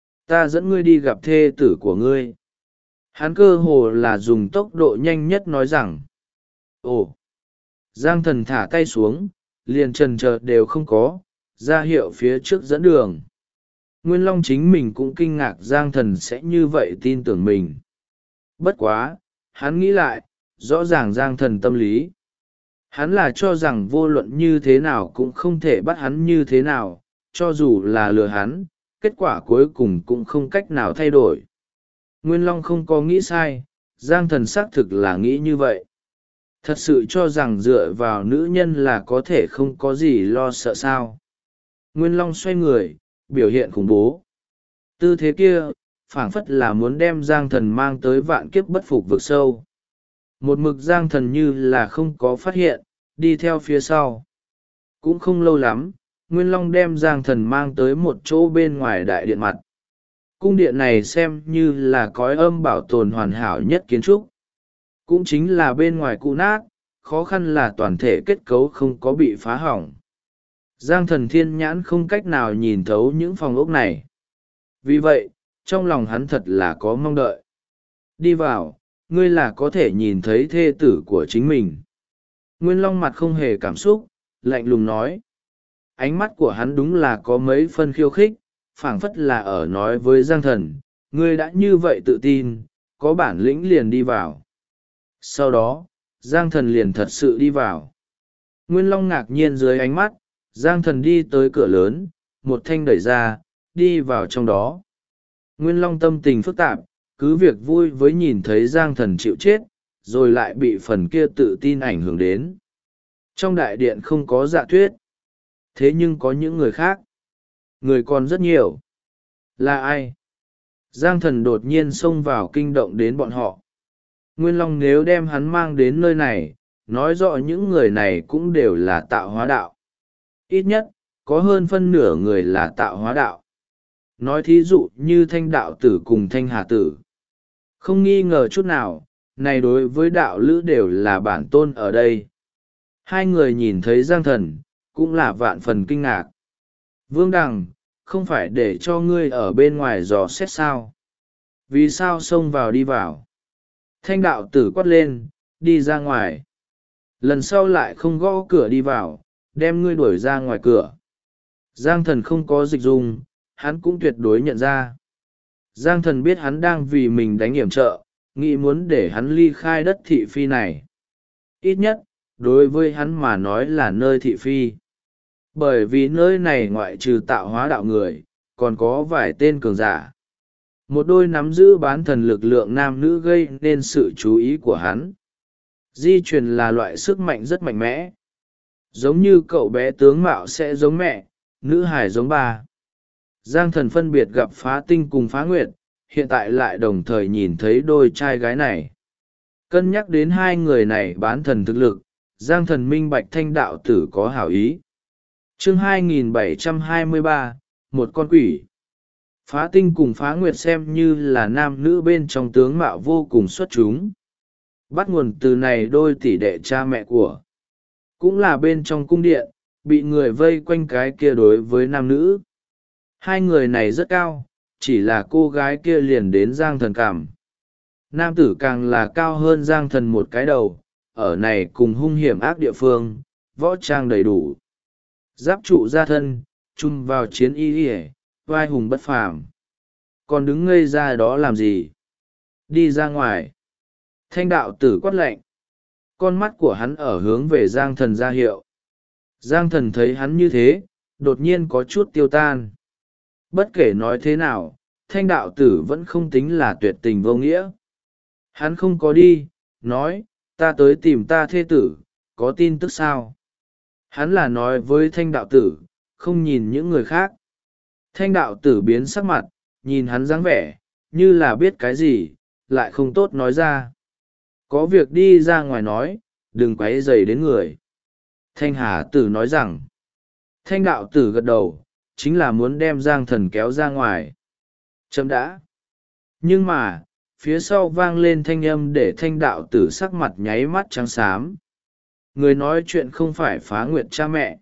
Ta dẫn ngươi đi gặp thê tử của ngươi. Hắn cơ hồ là dùng tốc độ nhanh nhất nói rằng. Ồ! Giang Thần thả tay xuống, liền chần chờ đều không có, ra hiệu phía trước dẫn đường. Nguyên Long chính mình cũng kinh ngạc Giang Thần sẽ như vậy tin tưởng mình. Bất quá, hắn nghĩ lại, rõ ràng Giang Thần tâm lý. Hắn là cho rằng vô luận như thế nào cũng không thể bắt hắn như thế nào, cho dù là lừa hắn, kết quả cuối cùng cũng không cách nào thay đổi. Nguyên Long không có nghĩ sai, Giang Thần xác thực là nghĩ như vậy. Thật sự cho rằng dựa vào nữ nhân là có thể không có gì lo sợ sao. Nguyên Long xoay người, biểu hiện khủng bố. Tư thế kia, phảng phất là muốn đem Giang Thần mang tới vạn kiếp bất phục vực sâu. Một mực Giang Thần như là không có phát hiện, đi theo phía sau. Cũng không lâu lắm, Nguyên Long đem Giang Thần mang tới một chỗ bên ngoài đại điện mặt. Cung điện này xem như là cõi âm bảo tồn hoàn hảo nhất kiến trúc. Cũng chính là bên ngoài cũ nát, khó khăn là toàn thể kết cấu không có bị phá hỏng. Giang Thần thiên nhãn không cách nào nhìn thấu những phòng ốc này. Vì vậy, trong lòng hắn thật là có mong đợi. Đi vào, ngươi là có thể nhìn thấy thê tử của chính mình. Nguyên Long mặt không hề cảm xúc, lạnh lùng nói. Ánh mắt của hắn đúng là có mấy phân khiêu khích, phảng phất là ở nói với Giang Thần, ngươi đã như vậy tự tin, có bản lĩnh liền đi vào. Sau đó, Giang Thần liền thật sự đi vào. Nguyên Long ngạc nhiên dưới ánh mắt, Giang Thần đi tới cửa lớn, một thanh đẩy ra, đi vào trong đó. Nguyên Long tâm tình phức tạp, cứ việc vui với nhìn thấy Giang Thần chịu chết, rồi lại bị phần kia tự tin ảnh hưởng đến. Trong đại điện không có Dạ Tuyết. Thế nhưng có những người khác. Người còn rất nhiều. Là ai? Giang Thần đột nhiên xông vào kinh động đến bọn họ. Nguyên Long nếu đem hắn mang đến nơi này, nói rõ những người này cũng đều là tạo hóa đạo. Ít nhất, có hơn phân nửa người là tạo hóa đạo. Nói thí dụ như Thanh đạo tử cùng Thanh hà tử. Không nghi ngờ chút nào, này đối với đạo lữ đều là bản tôn ở đây. Hai người nhìn thấy Giang Thần, cũng là vạn phần kinh ngạc. Vương Đằng, không phải để cho ngươi ở bên ngoài dò xét sao. Vì sao xông vào đi vào? Thanh đạo tử quát lên, đi ra ngoài. Lần sau lại không gõ cửa đi vào, đem ngươi đuổi ra ngoài cửa. Giang thần không có dịch dung, hắn cũng tuyệt đối nhận ra. Giang thần biết hắn đang vì mình đánh hiểm trợ, nghĩ muốn để hắn ly khai đất thị phi này. Ít nhất, đối với hắn mà nói là nơi thị phi. Bởi vì nơi này ngoại trừ tạo hóa đạo người, còn có vài tên cường giả. Một đôi nắm giữ bán thần lực lượng nam nữ gây nên sự chú ý của hắn. Di truyền là loại sức mạnh rất mạnh mẽ. Giống như cậu bé tướng mạo sẽ giống mẹ, nữ hải giống ba. Giang thần phân biệt gặp Phá Tinh cùng Phá Nguyệt, hiện tại lại đồng thời nhìn thấy đôi trai gái này. Cân nhắc đến hai người này bán thần thực lực, Giang thần minh bạch thanh đạo tử có hảo ý. Chương 2723, một con quỷ. Phá Tinh cùng Phá Nguyệt xem như là nam nữ bên trong tướng mạo vô cùng xuất chúng. Bắt nguồn từ này đôi tỷ đệ cha mẹ của. Cũng là bên trong cung điện, bị người vây quanh cái kia đối với nam nữ. Hai người này rất cao, chỉ là cô gái kia liền đến Giang thần cảm. Nam tử càng là cao hơn Giang thần một cái đầu, ở này cùng hung hiểm ác địa phương, võ trang đầy đủ. Giáp trụ ra thân, chung vào chiến y y, vai hùng bất phàm. Còn đứng ngây ra đó làm gì? Đi ra ngoài. Thanh đạo tử quát lệnh. Con mắt của hắn ở hướng về Giang thần ra hiệu. Giang thần thấy hắn như thế, đột nhiên có chút tiêu tan. Bất kể nói thế nào, thanh đạo tử vẫn không tính là tuyệt tình vô nghĩa. Hắn không có đi, nói, ta tới tìm ta thê tử, có tin tức sao? Hắn là nói với thanh đạo tử, không nhìn những người khác. Thanh đạo tử biến sắc mặt, nhìn hắn dáng vẻ, như là biết cái gì, lại không tốt nói ra. Có việc đi ra ngoài nói, đừng quấy rầy đến người. Thanh hà tử nói rằng, thanh đạo tử gật đầu, chính là muốn đem Giang thần kéo ra ngoài. Chấm đã. Nhưng mà, phía sau vang lên thanh âm để thanh đạo tử sắc mặt nháy mắt trắng xám. Người nói chuyện không phải Phá Nguyệt cha mẹ,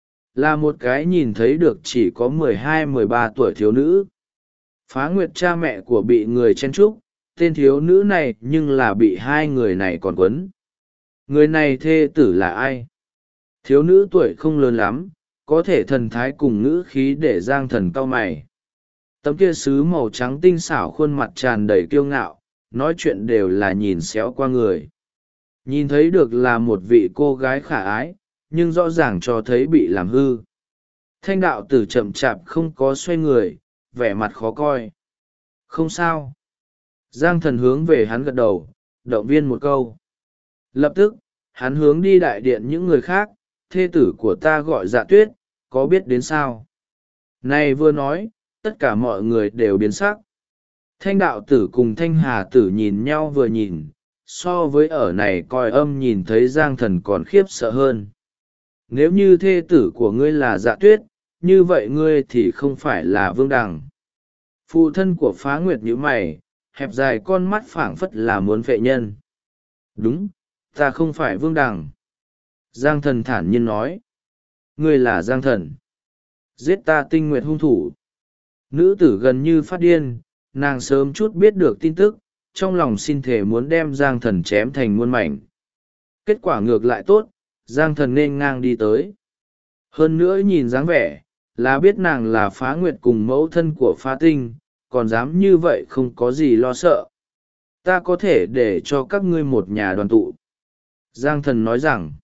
là một cái nhìn thấy được chỉ có 12-13 tuổi thiếu nữ. Phá Nguyệt cha mẹ của bị người chen trúc, tên thiếu nữ này nhưng là bị hai người này còn quấn. Người này thê tử là ai? Thiếu nữ tuổi không lớn lắm, có thể thần thái cùng ngữ khí để Giang thần cau mày. Tấm kia sứ màu trắng tinh xảo khuôn mặt tràn đầy kiêu ngạo, nói chuyện đều là nhìn xéo qua người. Nhìn thấy được là một vị cô gái khả ái, nhưng rõ ràng cho thấy bị làm hư. Thanh đạo tử chậm chạp không có xoay người, vẻ mặt khó coi. Không sao. Giang thần hướng về hắn gật đầu, động viên một câu. Lập tức, hắn hướng đi đại điện những người khác, thê tử của ta gọi Dạ Tuyết, có biết đến sao? Này vừa nói, tất cả mọi người đều biến sắc. Thanh đạo tử cùng thanh hà tử nhìn nhau vừa nhìn, so với ở này coi âm nhìn thấy Giang thần còn khiếp sợ hơn. Nếu như thê tử của ngươi là Dạ Tuyết, như vậy ngươi thì không phải là Vương Đằng. Phụ thân của Phá Nguyệt nhíu mày, hẹp dài con mắt phảng phất là muốn vệ nhân. Đúng, ta không phải Vương Đằng. Giang thần thản nhiên nói. Ngươi là Giang thần. Giết ta Tinh Nguyệt hung thủ. Nữ tử gần như phát điên, nàng sớm chút biết được tin tức, trong lòng xin thể muốn đem Giang thần chém thành muôn mảnh. Kết quả ngược lại tốt, Giang thần nên ngang đi tới. Hơn nữa nhìn dáng vẻ, là biết nàng là Phá Nguyệt cùng mẫu thân của Phá Tinh, còn dám như vậy không có gì lo sợ. Ta có thể để cho các ngươi một nhà đoàn tụ. Giang thần nói rằng,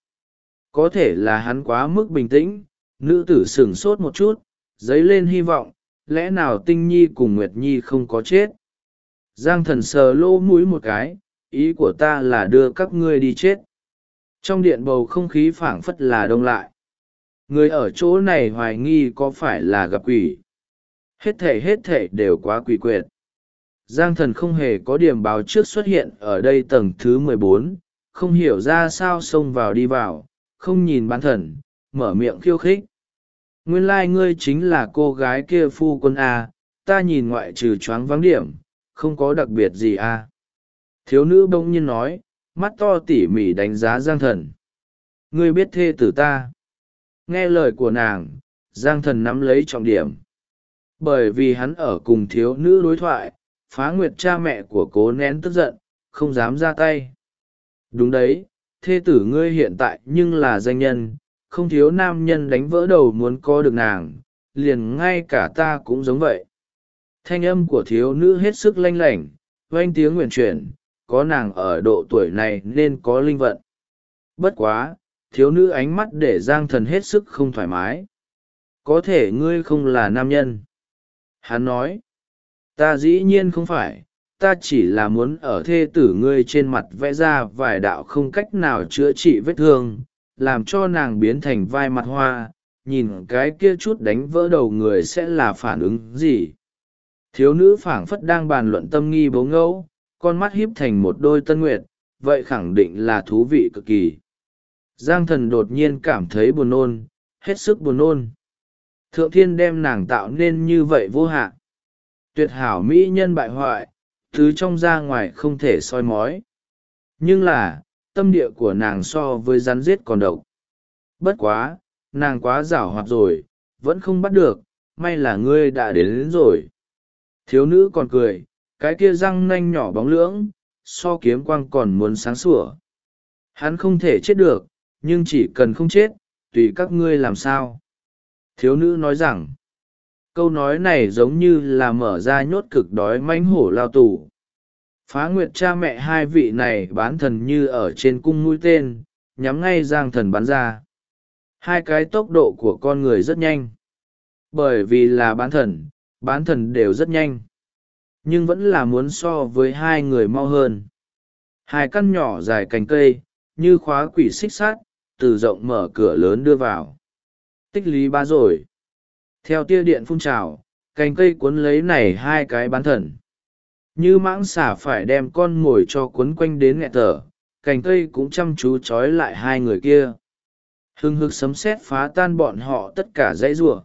có thể là hắn quá mức bình tĩnh, nữ tử sửng sốt một chút, dấy lên hy vọng, lẽ nào Tinh Nhi cùng Nguyệt Nhi không có chết. Giang thần sờ lỗ mũi một cái, ý của ta là đưa các ngươi đi chết. Trong điện bầu không khí phảng phất là đông lại. Người ở chỗ này hoài nghi có phải là gặp quỷ. Hết thể đều quá quỷ quyệt. Giang thần không hề có điểm báo trước xuất hiện ở đây tầng thứ 14, không hiểu ra sao xông vào đi vào, không nhìn bán thần, mở miệng khiêu khích. Nguyên lai ngươi chính là cô gái kia phu quân A, ta nhìn ngoại trừ choáng vắng điểm, không có đặc biệt gì A. Thiếu nữ bỗng nhiên nói, mắt to tỉ mỉ đánh giá Giang thần. Ngươi biết thê tử ta. Nghe lời của nàng, Giang thần nắm lấy trọng điểm. Bởi vì hắn ở cùng thiếu nữ đối thoại, Phá Nguyệt cha mẹ của cố nén tức giận, không dám ra tay. Đúng đấy, thê tử ngươi hiện tại nhưng là danh nhân, không thiếu nam nhân đánh vỡ đầu muốn có được nàng, liền ngay cả ta cũng giống vậy. Thanh âm của thiếu nữ hết sức lanh lảnh, oanh tiếng nguyện chuyển, có nàng ở độ tuổi này nên có linh vận. Bất quá, thiếu nữ ánh mắt để Giang Thần hết sức không thoải mái. Có thể ngươi không là nam nhân. Hắn nói, ta dĩ nhiên không phải, ta chỉ là muốn ở thê tử ngươi trên mặt vẽ ra vài đạo không cách nào chữa trị vết thương, làm cho nàng biến thành vai mặt hoa, nhìn cái kia chút đánh vỡ đầu người sẽ là phản ứng gì. Thiếu nữ phảng phất đang bàn luận tâm nghi bố ngẫu, con mắt híp thành một đôi tân nguyệt, vậy khẳng định là thú vị cực kỳ. Giang Thần đột nhiên cảm thấy buồn nôn, hết sức buồn nôn. Thượng thiên đem nàng tạo nên như vậy vô hạn. Tuyệt hảo mỹ nhân bại hoại, thứ trong ra ngoài không thể soi mói. Nhưng là, tâm địa của nàng so với rắn giết còn độc. Bất quá, nàng quá giảo hoạt rồi, vẫn không bắt được, may là ngươi đã đến rồi. Thiếu nữ còn cười, cái kia răng nanh nhỏ bóng lưỡng, so kiếm quang còn muốn sáng sủa. Hắn không thể chết được, nhưng chỉ cần không chết, tùy các ngươi làm sao. Thiếu nữ nói rằng, câu nói này giống như là mở ra nhốt cực đói mãnh hổ lao tù. Phá Nguyệt cha mẹ hai vị này bán thần như ở trên cung mũi tên, nhắm ngay Giang Thần bắn ra. Hai cái tốc độ của con người rất nhanh. Bởi vì là bán thần đều rất nhanh. Nhưng vẫn là muốn so với hai người mau hơn. Hai căn nhỏ dài cành cây, như khóa quỷ xích sát, từ rộng mở cửa lớn đưa vào. Tích lý ba rồi. Theo tia điện phun trào, cành cây cuốn lấy này hai cái bán thần. Như mãng xà phải đem con mồi cho cuốn quanh đến nghẹt thở, cành cây cũng chăm chú trói lại hai người kia. Hưng hực sấm sét phá tan bọn họ tất cả dãy rủa.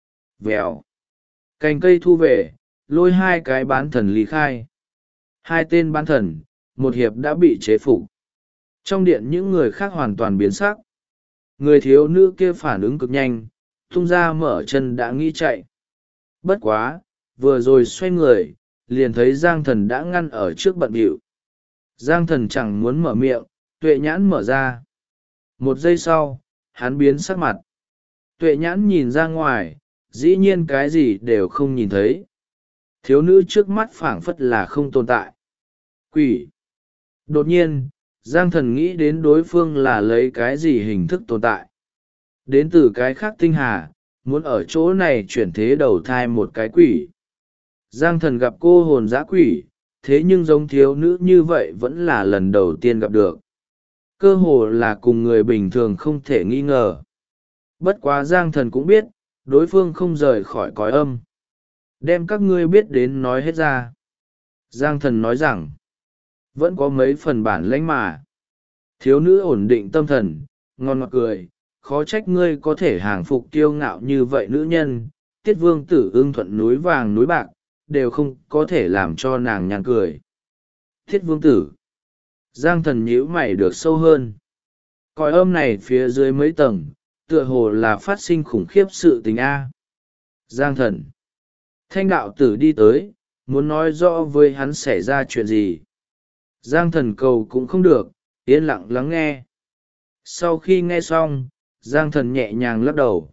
Vèo. Cành cây thu về, lôi hai cái bán thần ly khai. Hai tên bán thần, một hiệp đã bị chế phục. Trong điện những người khác hoàn toàn biến sắc. Người thiếu nữ kia phản ứng cực nhanh, tung ra mở chân đã nghĩ chạy. Bất quá, vừa rồi xoay người, liền thấy Giang Thần đã ngăn ở trước bận bịu. Giang Thần chẳng muốn mở miệng, tuệ nhãn mở ra. Một giây sau, hắn biến sắc mặt. Tuệ nhãn nhìn ra ngoài, dĩ nhiên cái gì đều không nhìn thấy. Thiếu nữ trước mắt phảng phất là không tồn tại. Quỷ. Đột nhiên, Giang Thần nghĩ đến đối phương là lấy cái gì hình thức tồn tại. Đến từ cái khác tinh hà, muốn ở chỗ này chuyển thế đầu thai một cái quỷ. Giang Thần gặp cô hồn dã quỷ, thế nhưng giống thiếu nữ như vậy vẫn là lần đầu tiên gặp được. Cơ hồ là cùng người bình thường không thể nghi ngờ. Bất quá Giang Thần cũng biết, đối phương không rời khỏi cõi âm. Đem các ngươi biết đến nói hết ra. Giang Thần nói rằng, vẫn có mấy phần bản lãnh mà. Thiếu nữ ổn định tâm thần, ngon ngọt cười, khó trách ngươi có thể hàng phục kiêu ngạo như vậy nữ nhân. Tiết Vương Tử ưng thuận núi vàng núi bạc, đều không có thể làm cho nàng nhàn cười. Tiết Vương Tử. Giang Thần nhíu mày được sâu hơn. Cõi âm này phía dưới mấy tầng, tựa hồ là phát sinh khủng khiếp sự tình A. Giang Thần. Thanh đạo tử đi tới, muốn nói rõ với hắn xảy ra chuyện gì. Giang Thần cầu cũng không được, yên lặng lắng nghe. Sau khi nghe xong, Giang Thần nhẹ nhàng lắc đầu.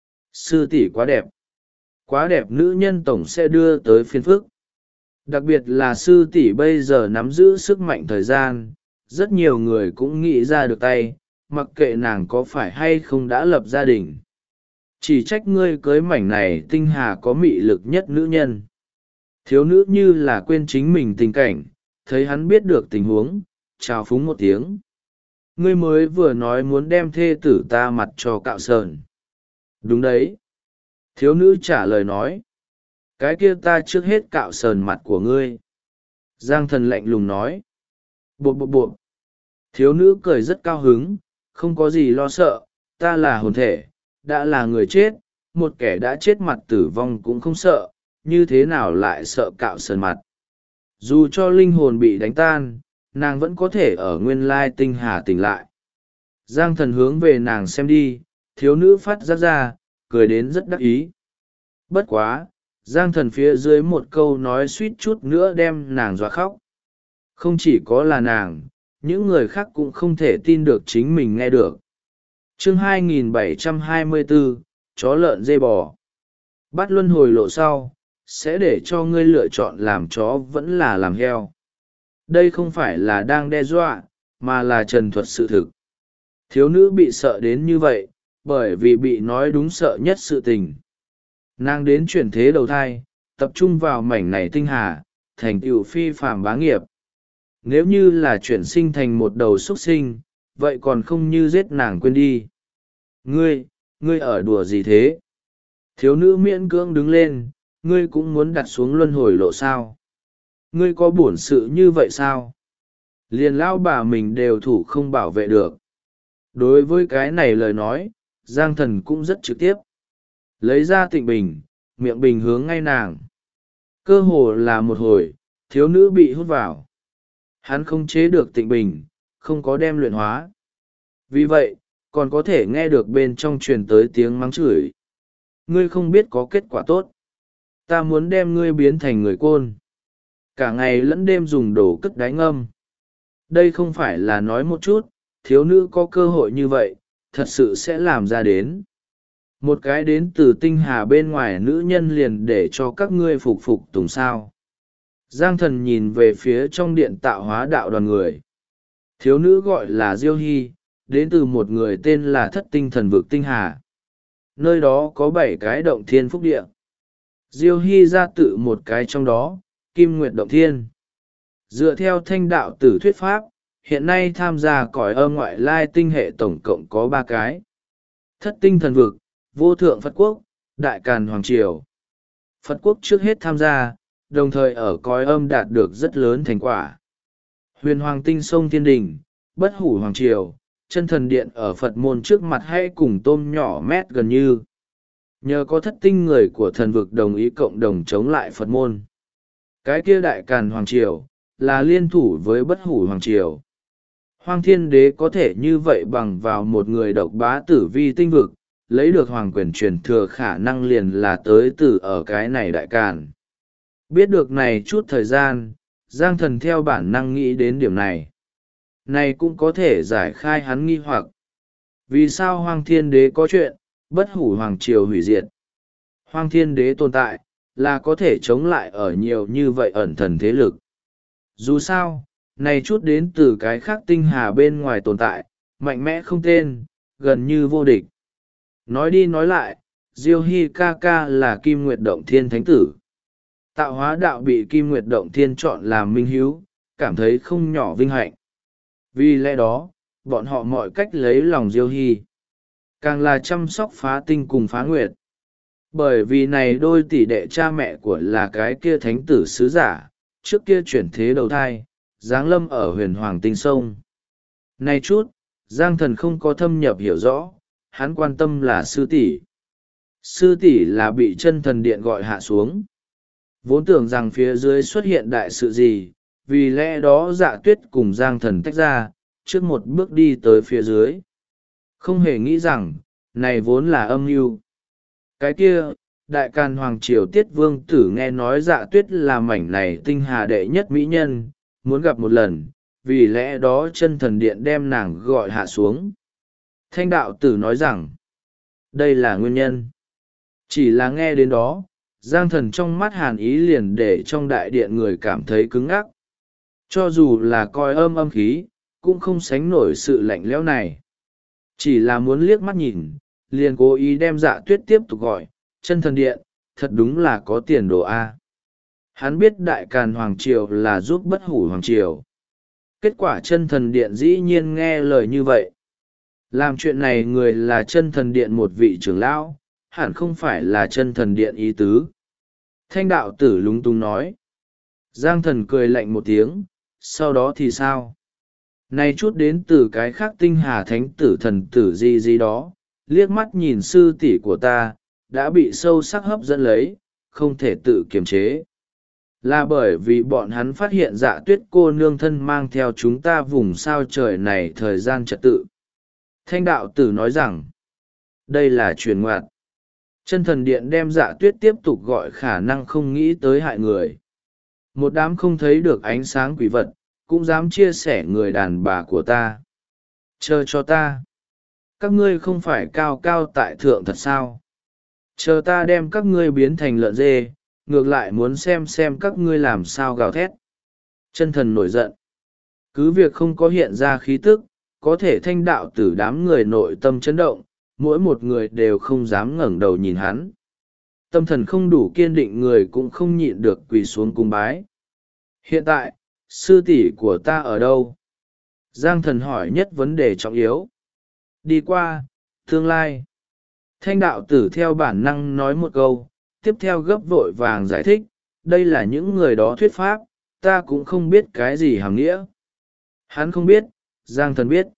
Sư tỷ quá đẹp. Quá đẹp nữ nhân tổng sẽ đưa tới phiền phức. Đặc biệt là sư tỷ bây giờ nắm giữ sức mạnh thời gian, rất nhiều người cũng nghĩ ra được tay, mặc kệ nàng có phải hay không đã lập gia đình. Chỉ trách ngươi cưới mảnh này tinh hà có mị lực nhất nữ nhân. Thiếu nữ như là quên chính mình tình cảnh, thấy hắn biết được tình huống, chào phúng một tiếng. Ngươi mới vừa nói muốn đem thê tử ta mặt cho cạo sờn. Đúng đấy. Thiếu nữ trả lời nói. Cái kia ta trước hết cạo sờn mặt của ngươi. Giang Thần lạnh lùng nói. Bộp bộp bộp. Thiếu nữ cười rất cao hứng, không có gì lo sợ, ta là hồn thể, đã là người chết, một kẻ đã chết mặt tử vong cũng không sợ, như thế nào lại sợ cạo sờn mặt. Dù cho linh hồn bị đánh tan, nàng vẫn có thể ở nguyên lai tinh hà tỉnh lại. Giang Thần hướng về nàng xem đi, thiếu nữ phát giác ra, cười đến rất đắc ý. Bất quá, Giang thần phía dưới một câu nói suýt chút nữa đem nàng dọa khóc. Không chỉ có là nàng, những người khác cũng không thể tin được chính mình nghe được. Chương 2724, chó lợn dê bò. Bắt luân hồi lộ sau, sẽ để cho ngươi lựa chọn làm chó vẫn là làm heo. Đây không phải là đang đe dọa, mà là trần thuật sự thực. Thiếu nữ bị sợ đến như vậy, bởi vì bị nói đúng sợ nhất sự tình. Nàng đến chuyển thế đầu thai, tập trung vào mảnh này tinh hà, thành tựu phi phàm bá nghiệp. Nếu như là chuyển sinh thành một đầu xuất sinh, vậy còn không như giết nàng quên đi. Ngươi ở đùa gì thế? Thiếu nữ miễn cưỡng đứng lên, ngươi cũng muốn đặt xuống luân hồi lộ sao? Ngươi có bổn sự như vậy sao? Liền lao bà mình đều thủ không bảo vệ được. Đối với cái này lời nói, Giang thần cũng rất trực tiếp. Lấy ra tịnh bình, miệng bình hướng ngay nàng. Cơ hồ là một hồi, thiếu nữ bị hút vào. Hắn không chế được tịnh bình, không có đem luyện hóa. Vì vậy, còn có thể nghe được bên trong truyền tới tiếng mắng chửi. Ngươi không biết có kết quả tốt. Ta muốn đem ngươi biến thành người côn. Cả ngày lẫn đêm dùng đồ cất đáy ngâm. Đây không phải là nói một chút, thiếu nữ có cơ hội như vậy, thật sự sẽ làm ra đến. Một cái đến từ tinh hà bên ngoài nữ nhân liền để cho các ngươi phục phục tùng sao. Giang thần nhìn về phía trong điện tạo hóa đạo đoàn người. Thiếu nữ gọi là Diêu Hy, đến từ một người tên là Thất Tinh Thần Vực Tinh Hà. Nơi đó có 7 cái động thiên phúc địa. Diêu Hy ra tự một cái trong đó, Kim Nguyệt Động Thiên. Dựa theo thanh đạo tử thuyết pháp, hiện nay tham gia cõi âm ngoại lai tinh hệ tổng cộng có 3 cái. Thất Tinh Thần Vực, Vô Thượng Phật Quốc, Đại Càn Hoàng Triều. Phật Quốc trước hết tham gia, đồng thời ở cõi âm đạt được rất lớn thành quả. Huyền Hoàng Tinh Sông Thiên Đình, Bất Hủ Hoàng Triều, Chân Thần Điện ở Phật môn trước mặt hay cùng tôm nhỏ mét gần như. Nhờ có thất tinh người của thần vực đồng ý cộng đồng chống lại Phật môn. Cái kia Đại Càn Hoàng Triều, là liên thủ với Bất Hủ Hoàng Triều. Hoàng Thiên Đế có thể như vậy bằng vào một người độc bá tử vi tinh vực, lấy được hoàng quyền truyền thừa khả năng liền là tới từ ở cái này Đại Càn. Biết được này chút thời gian, Giang thần theo bản năng nghĩ đến điểm này. Này cũng có thể giải khai hắn nghi hoặc. Vì sao Hoàng Thiên Đế có chuyện, Bất Hủ Hoàng Triều hủy diệt? Hoàng Thiên Đế tồn tại, là có thể chống lại ở nhiều như vậy ẩn thần thế lực. Dù sao, này chút đến từ cái khác tinh hà bên ngoài tồn tại, mạnh mẽ không tên, gần như vô địch. Nói đi nói lại, Diêu Hy ca ca là Kim Nguyệt Động Thiên Thánh Tử. Tạo hóa đạo bị Kim Nguyệt Động Thiên chọn làm minh hiếu, cảm thấy không nhỏ vinh hạnh. Vì lẽ đó, bọn họ mọi cách lấy lòng Diêu Hy. Càng là chăm sóc phá tinh cùng phá nguyệt. Bởi vì này đôi tỷ đệ cha mẹ của là cái kia thánh tử sứ giả, trước kia chuyển thế đầu thai, giáng lâm ở huyền hoàng tinh sông. Này chút, Giang thần không có thâm nhập hiểu rõ, hắn quan tâm là sư tỷ. Sư tỷ là bị Chân Thần Điện gọi hạ xuống. Vốn tưởng rằng phía dưới xuất hiện đại sự gì, vì lẽ đó Dạ Tuyết cùng Giang thần tách ra, trước một bước đi tới phía dưới. Không hề nghĩ rằng, này vốn là âm mưu. Cái kia, Đại Càn Hoàng Triều Tiết Vương Tử nghe nói Dạ Tuyết là mảnh này tinh hà đệ nhất mỹ nhân, muốn gặp một lần, vì lẽ đó Chân Thần Điện đem nàng gọi hạ xuống. Thanh đạo tử nói rằng, đây là nguyên nhân. Chỉ là nghe đến đó, Giang thần trong mắt hàn ý liền để trong đại điện người cảm thấy cứng ngắc. Cho dù là coi âm khí, cũng không sánh nổi sự lạnh lẽo này. Chỉ là muốn liếc mắt nhìn, liền cố ý đem Dạ Tuyết tiếp tục gọi, Chân Thần Điện, thật đúng là có tiền đồ A. Hắn biết Đại Càn Hoàng Triều là giúp Bất Hủ Hoàng Triều. Kết quả Chân Thần Điện dĩ nhiên nghe lời như vậy. Làm chuyện này người là Chân Thần Điện một vị trưởng lão, hẳn không phải là Chân Thần Điện ý tứ. Thanh đạo tử lúng túng nói. Giang thần cười lạnh một tiếng, sau đó thì sao? Này chút đến từ cái khác tinh hà thánh tử thần tử gì đó, liếc mắt nhìn sư tỷ của ta, đã bị sâu sắc hấp dẫn lấy, không thể tự kiềm chế. Là bởi vì bọn hắn phát hiện Dạ Tuyết cô nương thân mang theo chúng ta vùng sao trời này thời gian trật tự. Thanh đạo tử nói rằng, đây là truyền ngoặt. Chân thần điện đem Dạ Tuyết tiếp tục gọi khả năng không nghĩ tới hại người. Một đám không thấy được ánh sáng quỷ vật, cũng dám chia sẻ người đàn bà của ta. Chờ cho ta. Các ngươi không phải cao cao tại thượng thật sao? Chờ ta đem các ngươi biến thành lợn dê, ngược lại muốn xem các ngươi làm sao gào thét. Chân thần nổi giận. Cứ việc không có hiện ra khí tức, có thể thanh đạo tử đám người nội tâm chấn động, mỗi một người đều không dám ngẩng đầu nhìn hắn. Tâm thần không đủ kiên định người cũng không nhịn được quỳ xuống cung bái. Hiện tại, sư tỷ của ta ở đâu? Giang thần hỏi nhất vấn đề trọng yếu. Đi qua, tương lai. Thanh đạo tử theo bản năng nói một câu, tiếp theo gấp vội vàng giải thích, đây là những người đó thuyết pháp, ta cũng không biết cái gì hàm nghĩa. Hắn không biết, Giang thần biết.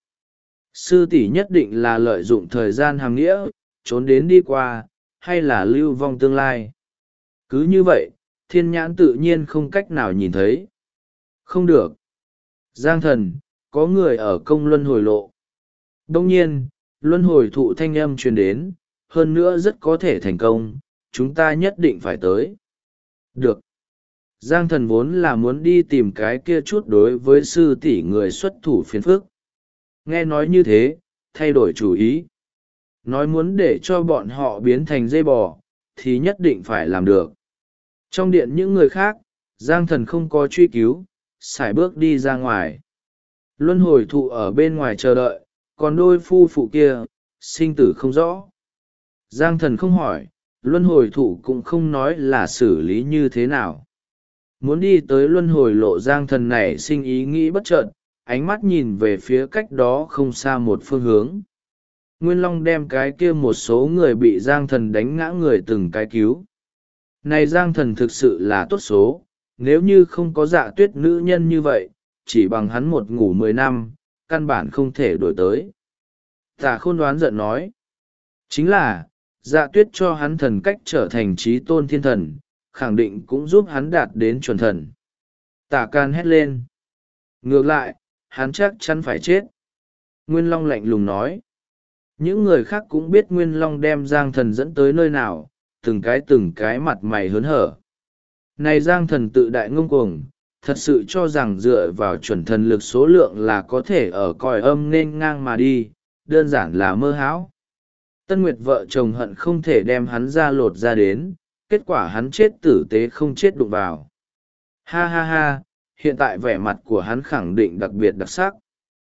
Sư tỷ nhất định là lợi dụng thời gian hàm nghĩa, trốn đến đi qua, hay là lưu vong tương lai. Cứ như vậy, thiên nhãn tự nhiên không cách nào nhìn thấy. Không được. Giang thần, có người ở công luân hồi lộ. Đông nhiên, luân hồi thụ thanh âm truyền đến, hơn nữa rất có thể thành công, chúng ta nhất định phải tới. Được. Giang thần vốn là muốn đi tìm cái kia chút đối với sư tỷ người xuất thủ phiền phức. Nghe nói như thế, thay đổi chủ ý. Nói muốn để cho bọn họ biến thành dây bò, thì nhất định phải làm được. Trong điện những người khác, Giang thần không có truy cứu, sải bước đi ra ngoài. Luân hồi thụ ở bên ngoài chờ đợi, còn đôi phu phụ kia, sinh tử không rõ. Giang thần không hỏi, luân hồi thụ cũng không nói là xử lý như thế nào. Muốn đi tới luân hồi lộ, Giang thần này sinh ý nghĩ bất chợt, ánh mắt nhìn về phía cách đó không xa một phương hướng. Nguyên Long đem cái kia một số người bị Giang thần đánh ngã người từng cái cứu. Này Giang thần thực sự là tốt số, nếu như không có Dạ Tuyết nữ nhân như vậy, chỉ bằng hắn một ngủ 10 năm, căn bản không thể đổi tới. Tả Khôn đoán giận nói, chính là, Dạ Tuyết cho hắn thần cách trở thành trí tôn thiên thần, khẳng định cũng giúp hắn đạt đến chuẩn thần. Tả Can hét lên. Ngược lại, hắn chắc chắn phải chết. Nguyên Long lạnh lùng nói. Những người khác cũng biết Nguyên Long đem Giang thần dẫn tới nơi nào, từng cái mặt mày hớn hở. Này Giang thần tự đại ngông cuồng, thật sự cho rằng dựa vào chuẩn thần lực số lượng là có thể ở cõi âm nên ngang mà đi, đơn giản là mơ hão. Tân Nguyệt vợ chồng hận không thể đem hắn ra lột ra đến, kết quả hắn chết tử tế không chết đụng vào. Ha ha ha, hiện tại vẻ mặt của hắn khẳng định đặc biệt đặc sắc.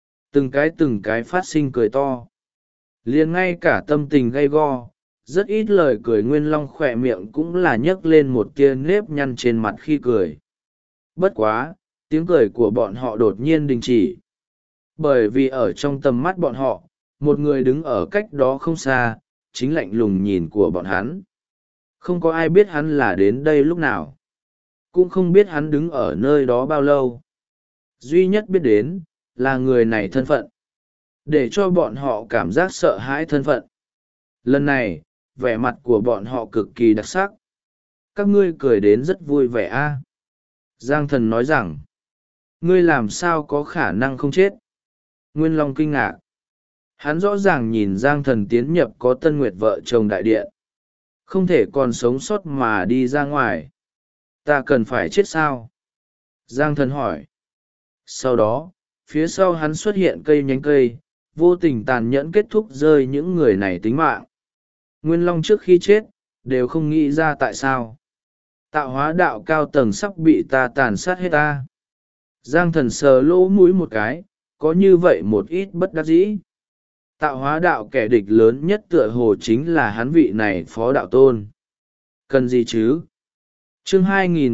Từng cái phát sinh cười to. Liền ngay cả tâm tình gay go, rất ít lời cười Nguyên Long khỏe miệng cũng là nhấc lên một tia nếp nhăn trên mặt khi cười. Bất quá, tiếng cười của bọn họ đột nhiên đình chỉ. Bởi vì ở trong tầm mắt bọn họ, một người đứng ở cách đó không xa, chính lạnh lùng nhìn của bọn hắn. Không có ai biết hắn là đến đây lúc nào. Cũng không biết hắn đứng ở nơi đó bao lâu. Duy nhất biết đến, là người này thân phận. Để cho bọn họ cảm giác sợ hãi thân phận. Lần này, vẻ mặt của bọn họ cực kỳ đặc sắc. Các ngươi cười đến rất vui vẻ a. Giang thần nói rằng, ngươi làm sao có khả năng không chết? Nguyên Long kinh ngạc. Hắn rõ ràng nhìn Giang thần tiến nhập có Tân Nguyệt vợ chồng đại điện. Không thể còn sống sót mà đi ra ngoài. Ta cần phải chết sao? Giang thần hỏi. Sau đó, phía sau hắn xuất hiện cây nhánh cây, vô tình tàn nhẫn kết thúc rơi những người này tính mạng. Nguyên Long trước khi chết, đều không nghĩ ra tại sao. Tạo hóa đạo cao tầng sắp bị ta tàn sát hết ta. Giang thần sờ lỗ mũi một cái, có như vậy một ít bất đắc dĩ. Tạo hóa đạo kẻ địch lớn nhất tựa hồ chính là hắn vị này phó đạo tôn. Cần gì chứ? Chương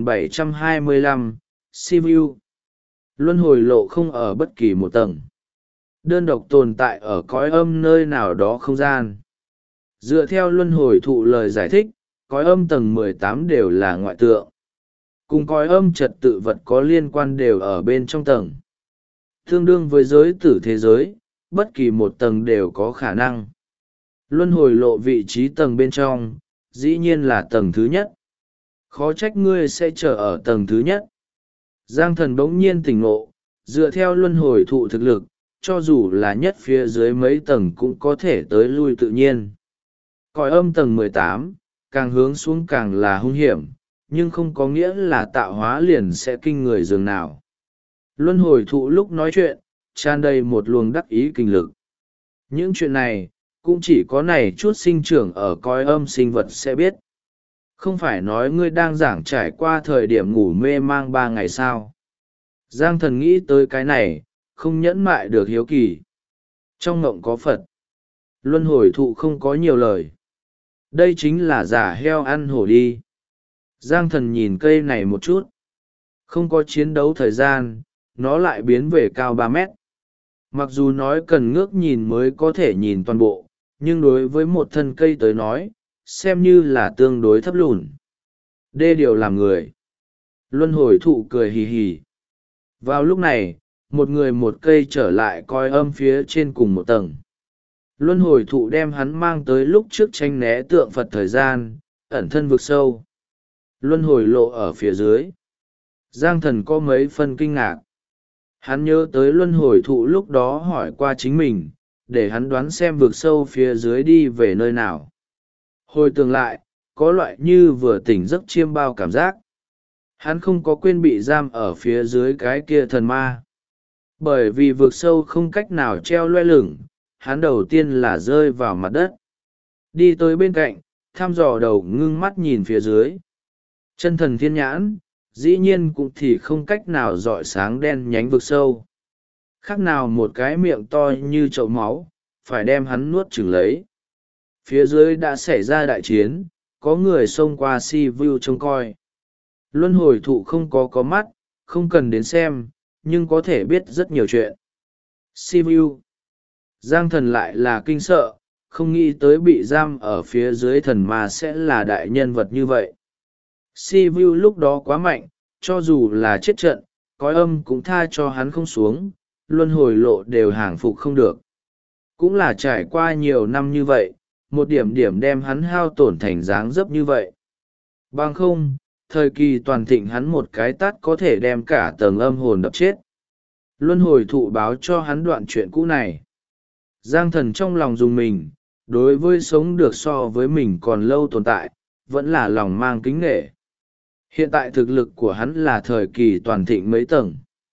2725, Sivu. Luân hồi lộ không ở bất kỳ một tầng. Đơn độc tồn tại ở cõi âm nơi nào đó không gian. Dựa theo luân hồi thụ lời giải thích, cõi âm tầng 18 đều là ngoại tượng. Cùng cõi âm trật tự vật có liên quan đều ở bên trong tầng. Tương đương với giới tử thế giới, bất kỳ một tầng đều có khả năng. Luân hồi lộ vị trí tầng bên trong, dĩ nhiên là tầng thứ nhất. Khó trách ngươi sẽ chờ ở tầng thứ nhất. Giang thần bỗng nhiên tỉnh ngộ, dựa theo luân hồi thụ thực lực, cho dù là nhất phía dưới mấy tầng cũng có thể tới lui tự nhiên. Cõi âm tầng 18, càng hướng xuống càng là hung hiểm, nhưng không có nghĩa là tạo hóa liền sẽ kinh người dường nào. Luân hồi thụ lúc nói chuyện, tràn đầy một luồng đắc ý kinh lực. Những chuyện này, cũng chỉ có này chút sinh trưởng ở cõi âm sinh vật sẽ biết. Không phải nói ngươi đang giảng trải qua thời điểm ngủ mê mang 3 ngày sao. Giang thần nghĩ tới cái này, không nhẫn mại được hiếu kỳ. Trong ngộng có Phật. Luân hồi thụ không có nhiều lời. Đây chính là giả heo ăn hổ đi. Giang thần nhìn cây này một chút. Không có chiến đấu thời gian, nó lại biến về cao 3 mét. Mặc dù nói cần ngước nhìn mới có thể nhìn toàn bộ, nhưng đối với một thân cây tới nói, xem như là tương đối thấp lùn. Đê điều làm người. Luân hồi thụ cười hì hì. Vào lúc này, một người một cây trở lại coi âm phía trên cùng một tầng. Luân hồi thụ đem hắn mang tới lúc trước tranh né tượng Phật thời gian, ẩn thân vực sâu. Luân hồi lộ ở phía dưới. Giang thần có mấy phân kinh ngạc. Hắn nhớ tới luân hồi thụ lúc đó hỏi qua chính mình, để hắn đoán xem vực sâu phía dưới đi về nơi nào. Hồi tưởng lại, có loại như vừa tỉnh giấc chiêm bao cảm giác. Hắn không có quên bị giam ở phía dưới cái kia thần ma. Bởi vì vực sâu không cách nào treo loe lửng, hắn đầu tiên là rơi vào mặt đất. Đi tới bên cạnh, thăm dò đầu ngưng mắt nhìn phía dưới. Chân thần thiên nhãn, dĩ nhiên cũng thì không cách nào rọi sáng đen nhánh vực sâu. Khác nào một cái miệng to như chậu máu, phải đem hắn nuốt chửng lấy. Phía dưới đã xảy ra đại chiến, có người xông qua si vu trông coi. Luân hồi thụ không có mắt, không cần đến xem, nhưng có thể biết rất nhiều chuyện. Si vu. Giang thần lại là kinh sợ, không nghĩ tới bị giam ở phía dưới thần ma sẽ là đại nhân vật như vậy. Si vu lúc đó quá mạnh, cho dù là chết trận, cõi âm cũng tha cho hắn không xuống, luân hồi lộ đều hàng phục không được. Cũng là trải qua nhiều năm như vậy, một điểm điểm đem hắn hao tổn thành dáng dấp như vậy. Bằng không, thời kỳ toàn thịnh hắn một cái tát có thể đem cả tầng âm hồn đập chết. Luân hồi thụ báo cho hắn đoạn chuyện cũ này. Giang thần trong lòng dùng mình, đối với sống được so với mình còn lâu tồn tại, vẫn là lòng mang kính nghệ. Hiện tại thực lực của hắn là thời kỳ toàn thịnh mấy tầng.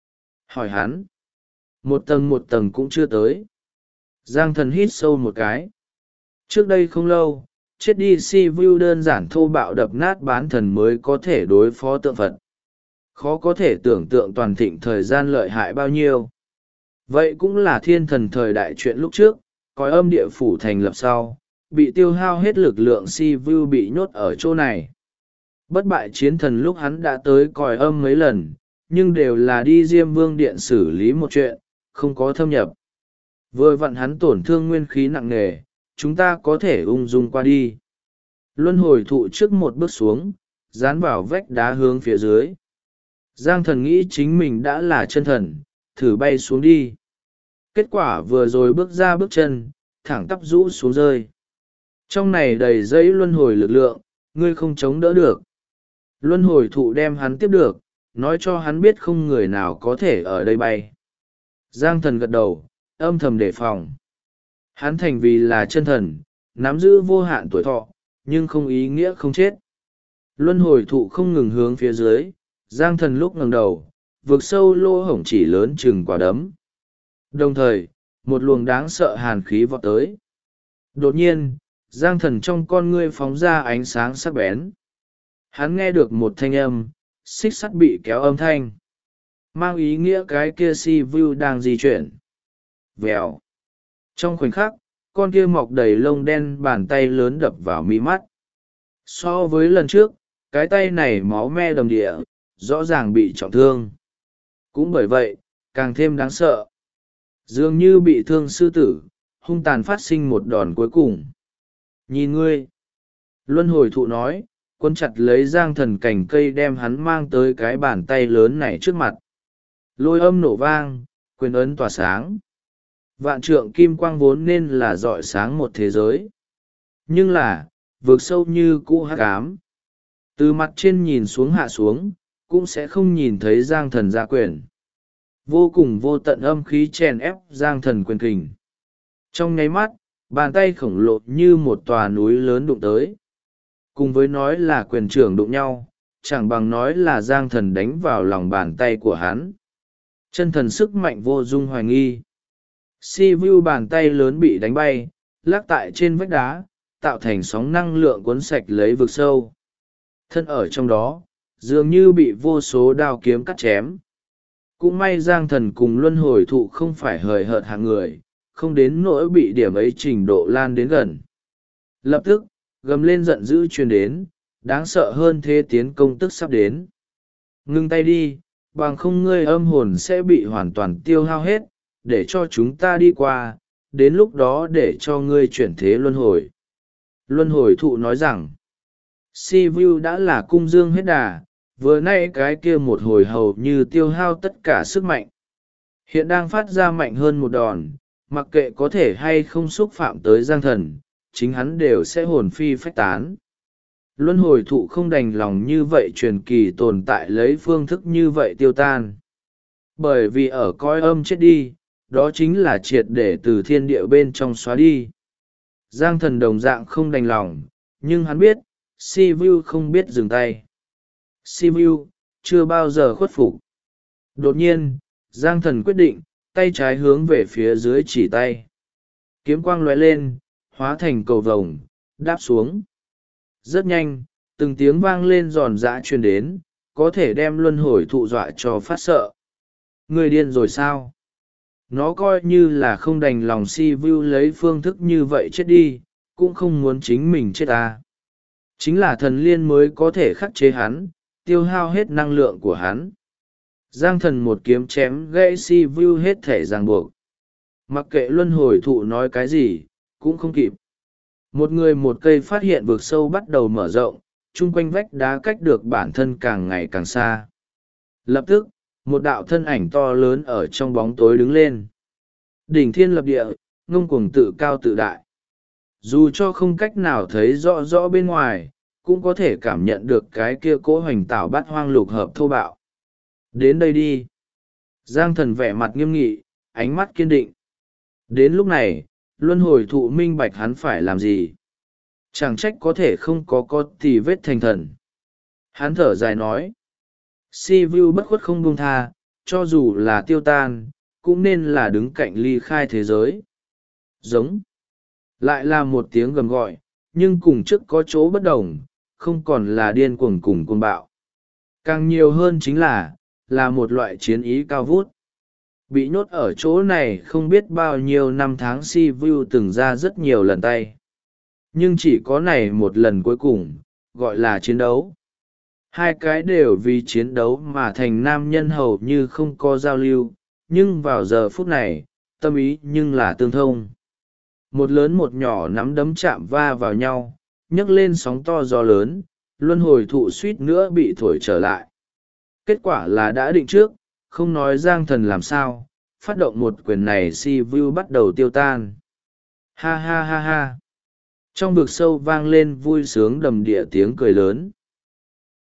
Hỏi hắn. Một tầng cũng chưa tới. Giang thần hít sâu một cái. Trước đây không lâu, chết đi si vu đơn giản thô bạo đập nát bán thần mới có thể đối phó tượng Phật. Khó có thể tưởng tượng toàn thịnh thời gian lợi hại bao nhiêu. Vậy cũng là thiên thần thời đại chuyện lúc trước, cõi âm địa phủ thành lập sau, bị tiêu hao hết lực lượng si vu bị nhốt ở chỗ này. Bất bại chiến thần lúc hắn đã tới cõi âm mấy lần, nhưng đều là đi Diêm Vương Điện xử lý một chuyện, không có thâm nhập. Vừa vặn hắn tổn thương nguyên khí nặng nề, chúng ta có thể ung dung qua đi. Luân hồi thụ trước một bước xuống, dán vào vách đá hướng phía dưới. Giang thần nghĩ chính mình đã là chân thần, thử bay xuống đi. Kết quả vừa rồi bước ra bước chân, thẳng tắp rũ xuống rơi. Trong này đầy dây luân hồi lực lượng, ngươi không chống đỡ được. Luân hồi thụ đem hắn tiếp được, nói cho hắn biết không người nào có thể ở đây bay. Giang thần gật đầu, âm thầm đề phòng. Hắn thành vì là chân thần, nắm giữ vô hạn tuổi thọ, nhưng không ý nghĩa không chết. Luân hồi thụ không ngừng hướng phía dưới, Giang thần lúc ngẩng đầu, vực sâu lỗ hổng chỉ lớn chừng quả đấm. Đồng thời, một luồng đáng sợ hàn khí vọt tới. Đột nhiên, Giang thần trong con ngươi phóng ra ánh sáng sắc bén. Hắn nghe được một thanh âm, xích sắt bị kéo âm thanh. Mang ý nghĩa cái kia si vu đang di chuyển. Vèo. Trong khoảnh khắc, con kia mọc đầy lông đen bàn tay lớn đập vào mi mắt. So với lần trước, cái tay này máu me đầm địa, rõ ràng bị trọng thương. Cũng bởi vậy, càng thêm đáng sợ. Dường như bị thương sư tử, hung tàn phát sinh một đòn cuối cùng. Nhìn ngươi. Luân hồi thụ nói, cuốn chặt lấy Giang thần cành cây đem hắn mang tới cái bàn tay lớn này trước mặt. Lôi âm nổ vang, quyền ấn tỏa sáng. Vạn trượng kim quang vốn nên là rọi sáng một thế giới. Nhưng là, vượt sâu như cũ hắc ám. Từ mặt trên nhìn xuống hạ xuống, cũng sẽ không nhìn thấy Giang thần ra quyền. Vô cùng vô tận âm khí chèn ép Giang thần quyền kình. Trong nháy mắt, bàn tay khổng lồ như một tòa núi lớn đụng tới. Cùng với nói là quyền trưởng đụng nhau, chẳng bằng nói là giang thần đánh vào lòng bàn tay của hắn. Chân thần sức mạnh vô dung hoài nghi. Si vu bàn tay lớn bị đánh bay, lắc tại trên vách đá, tạo thành sóng năng lượng cuốn sạch lấy vực sâu. Thân ở trong đó, dường như bị vô số đao kiếm cắt chém. Cũng may giang thần cùng luân hồi thụ không phải hời hợt hạng người, không đến nỗi bị điểm ấy trình độ lan đến gần. Lập tức, gầm lên giận dữ truyền đến, đáng sợ hơn thế tiến công tức sắp đến. Ngưng tay đi, bằng không ngươi âm hồn sẽ bị hoàn toàn tiêu hao hết, để cho chúng ta đi qua, đến lúc đó để cho ngươi chuyển thế luân hồi. Luân hồi thụ nói rằng, Si Vu đã là cung dương hết đà, vừa nay cái kia một hồi hầu như tiêu hao tất cả sức mạnh. Hiện đang phát ra mạnh hơn một đòn, mặc kệ có thể hay không xúc phạm tới giang thần, chính hắn đều sẽ hồn phi phách tán. Luân hồi thụ không đành lòng như vậy truyền kỳ tồn tại lấy phương thức như vậy tiêu tan. Bởi vì ở cõi âm chết đi, đó chính là triệt để từ thiên địa bên trong xóa đi. Giang thần đồng dạng không đành lòng, nhưng hắn biết, Si Vu không biết dừng tay. Si Vu chưa bao giờ khuất phục. Đột nhiên, Giang thần quyết định, tay trái hướng về phía dưới chỉ tay. Kiếm quang lóe lên, hóa thành cầu vồng, đáp xuống. Rất nhanh, từng tiếng vang lên giòn giã truyền đến, có thể đem luân hồi thụ dọa cho phát sợ. Người điên rồi sao? Nó coi như là không đành lòng Si Vu lấy phương thức như vậy chết đi, cũng không muốn chính mình chết à. Chính là thần liên mới có thể khắc chế hắn, tiêu hao hết năng lượng của hắn. Giang thần một kiếm chém gãy Si Vu hết thể ràng buộc. Mặc kệ luân hồi thụ nói cái gì, cũng không kịp. Một người một cây phát hiện vực sâu bắt đầu mở rộng, chung quanh vách đá cách được bản thân càng ngày càng xa. Lập tức, một đạo thân ảnh to lớn ở trong bóng tối đứng lên. Đỉnh thiên lập địa, ngông cuồng tự cao tự đại. Dù cho không cách nào thấy rõ rõ bên ngoài, cũng có thể cảm nhận được cái kia cỗ hoành tảo bát hoang lục hợp thô bạo. Đến đây đi. Giang thần vẻ mặt nghiêm nghị, ánh mắt kiên định. Đến lúc này, luân hồi thụ minh bạch hắn phải làm gì. Chẳng trách có thể không có tì vết thành thần. Hắn thở dài nói. Si Vu bất khuất không buông tha, cho dù là tiêu tan, cũng nên là đứng cạnh ly khai thế giới. Giống. Lại là một tiếng gầm gọi, nhưng cùng trước có chỗ bất đồng, không còn là điên cuồng cùng côn bạo. Càng nhiều hơn chính là một loại chiến ý cao vút. Bị nhốt ở chỗ này không biết bao nhiêu năm tháng Si Vu từng ra rất nhiều lần tay. Nhưng chỉ có này một lần cuối cùng, gọi là chiến đấu. Hai cái đều vì chiến đấu mà thành nam nhân hầu như không có giao lưu, nhưng vào giờ phút này, tâm ý nhưng là tương thông. Một lớn một nhỏ nắm đấm chạm va vào nhau, nhấc lên sóng to gió lớn, luân hồi thụ suýt nữa bị thổi trở lại. Kết quả là đã định trước, không nói giang thần làm sao, phát động một quyền này Si Vu bắt đầu tiêu tan. Ha ha ha ha. Trong vực sâu vang lên vui sướng đầm địa tiếng cười lớn.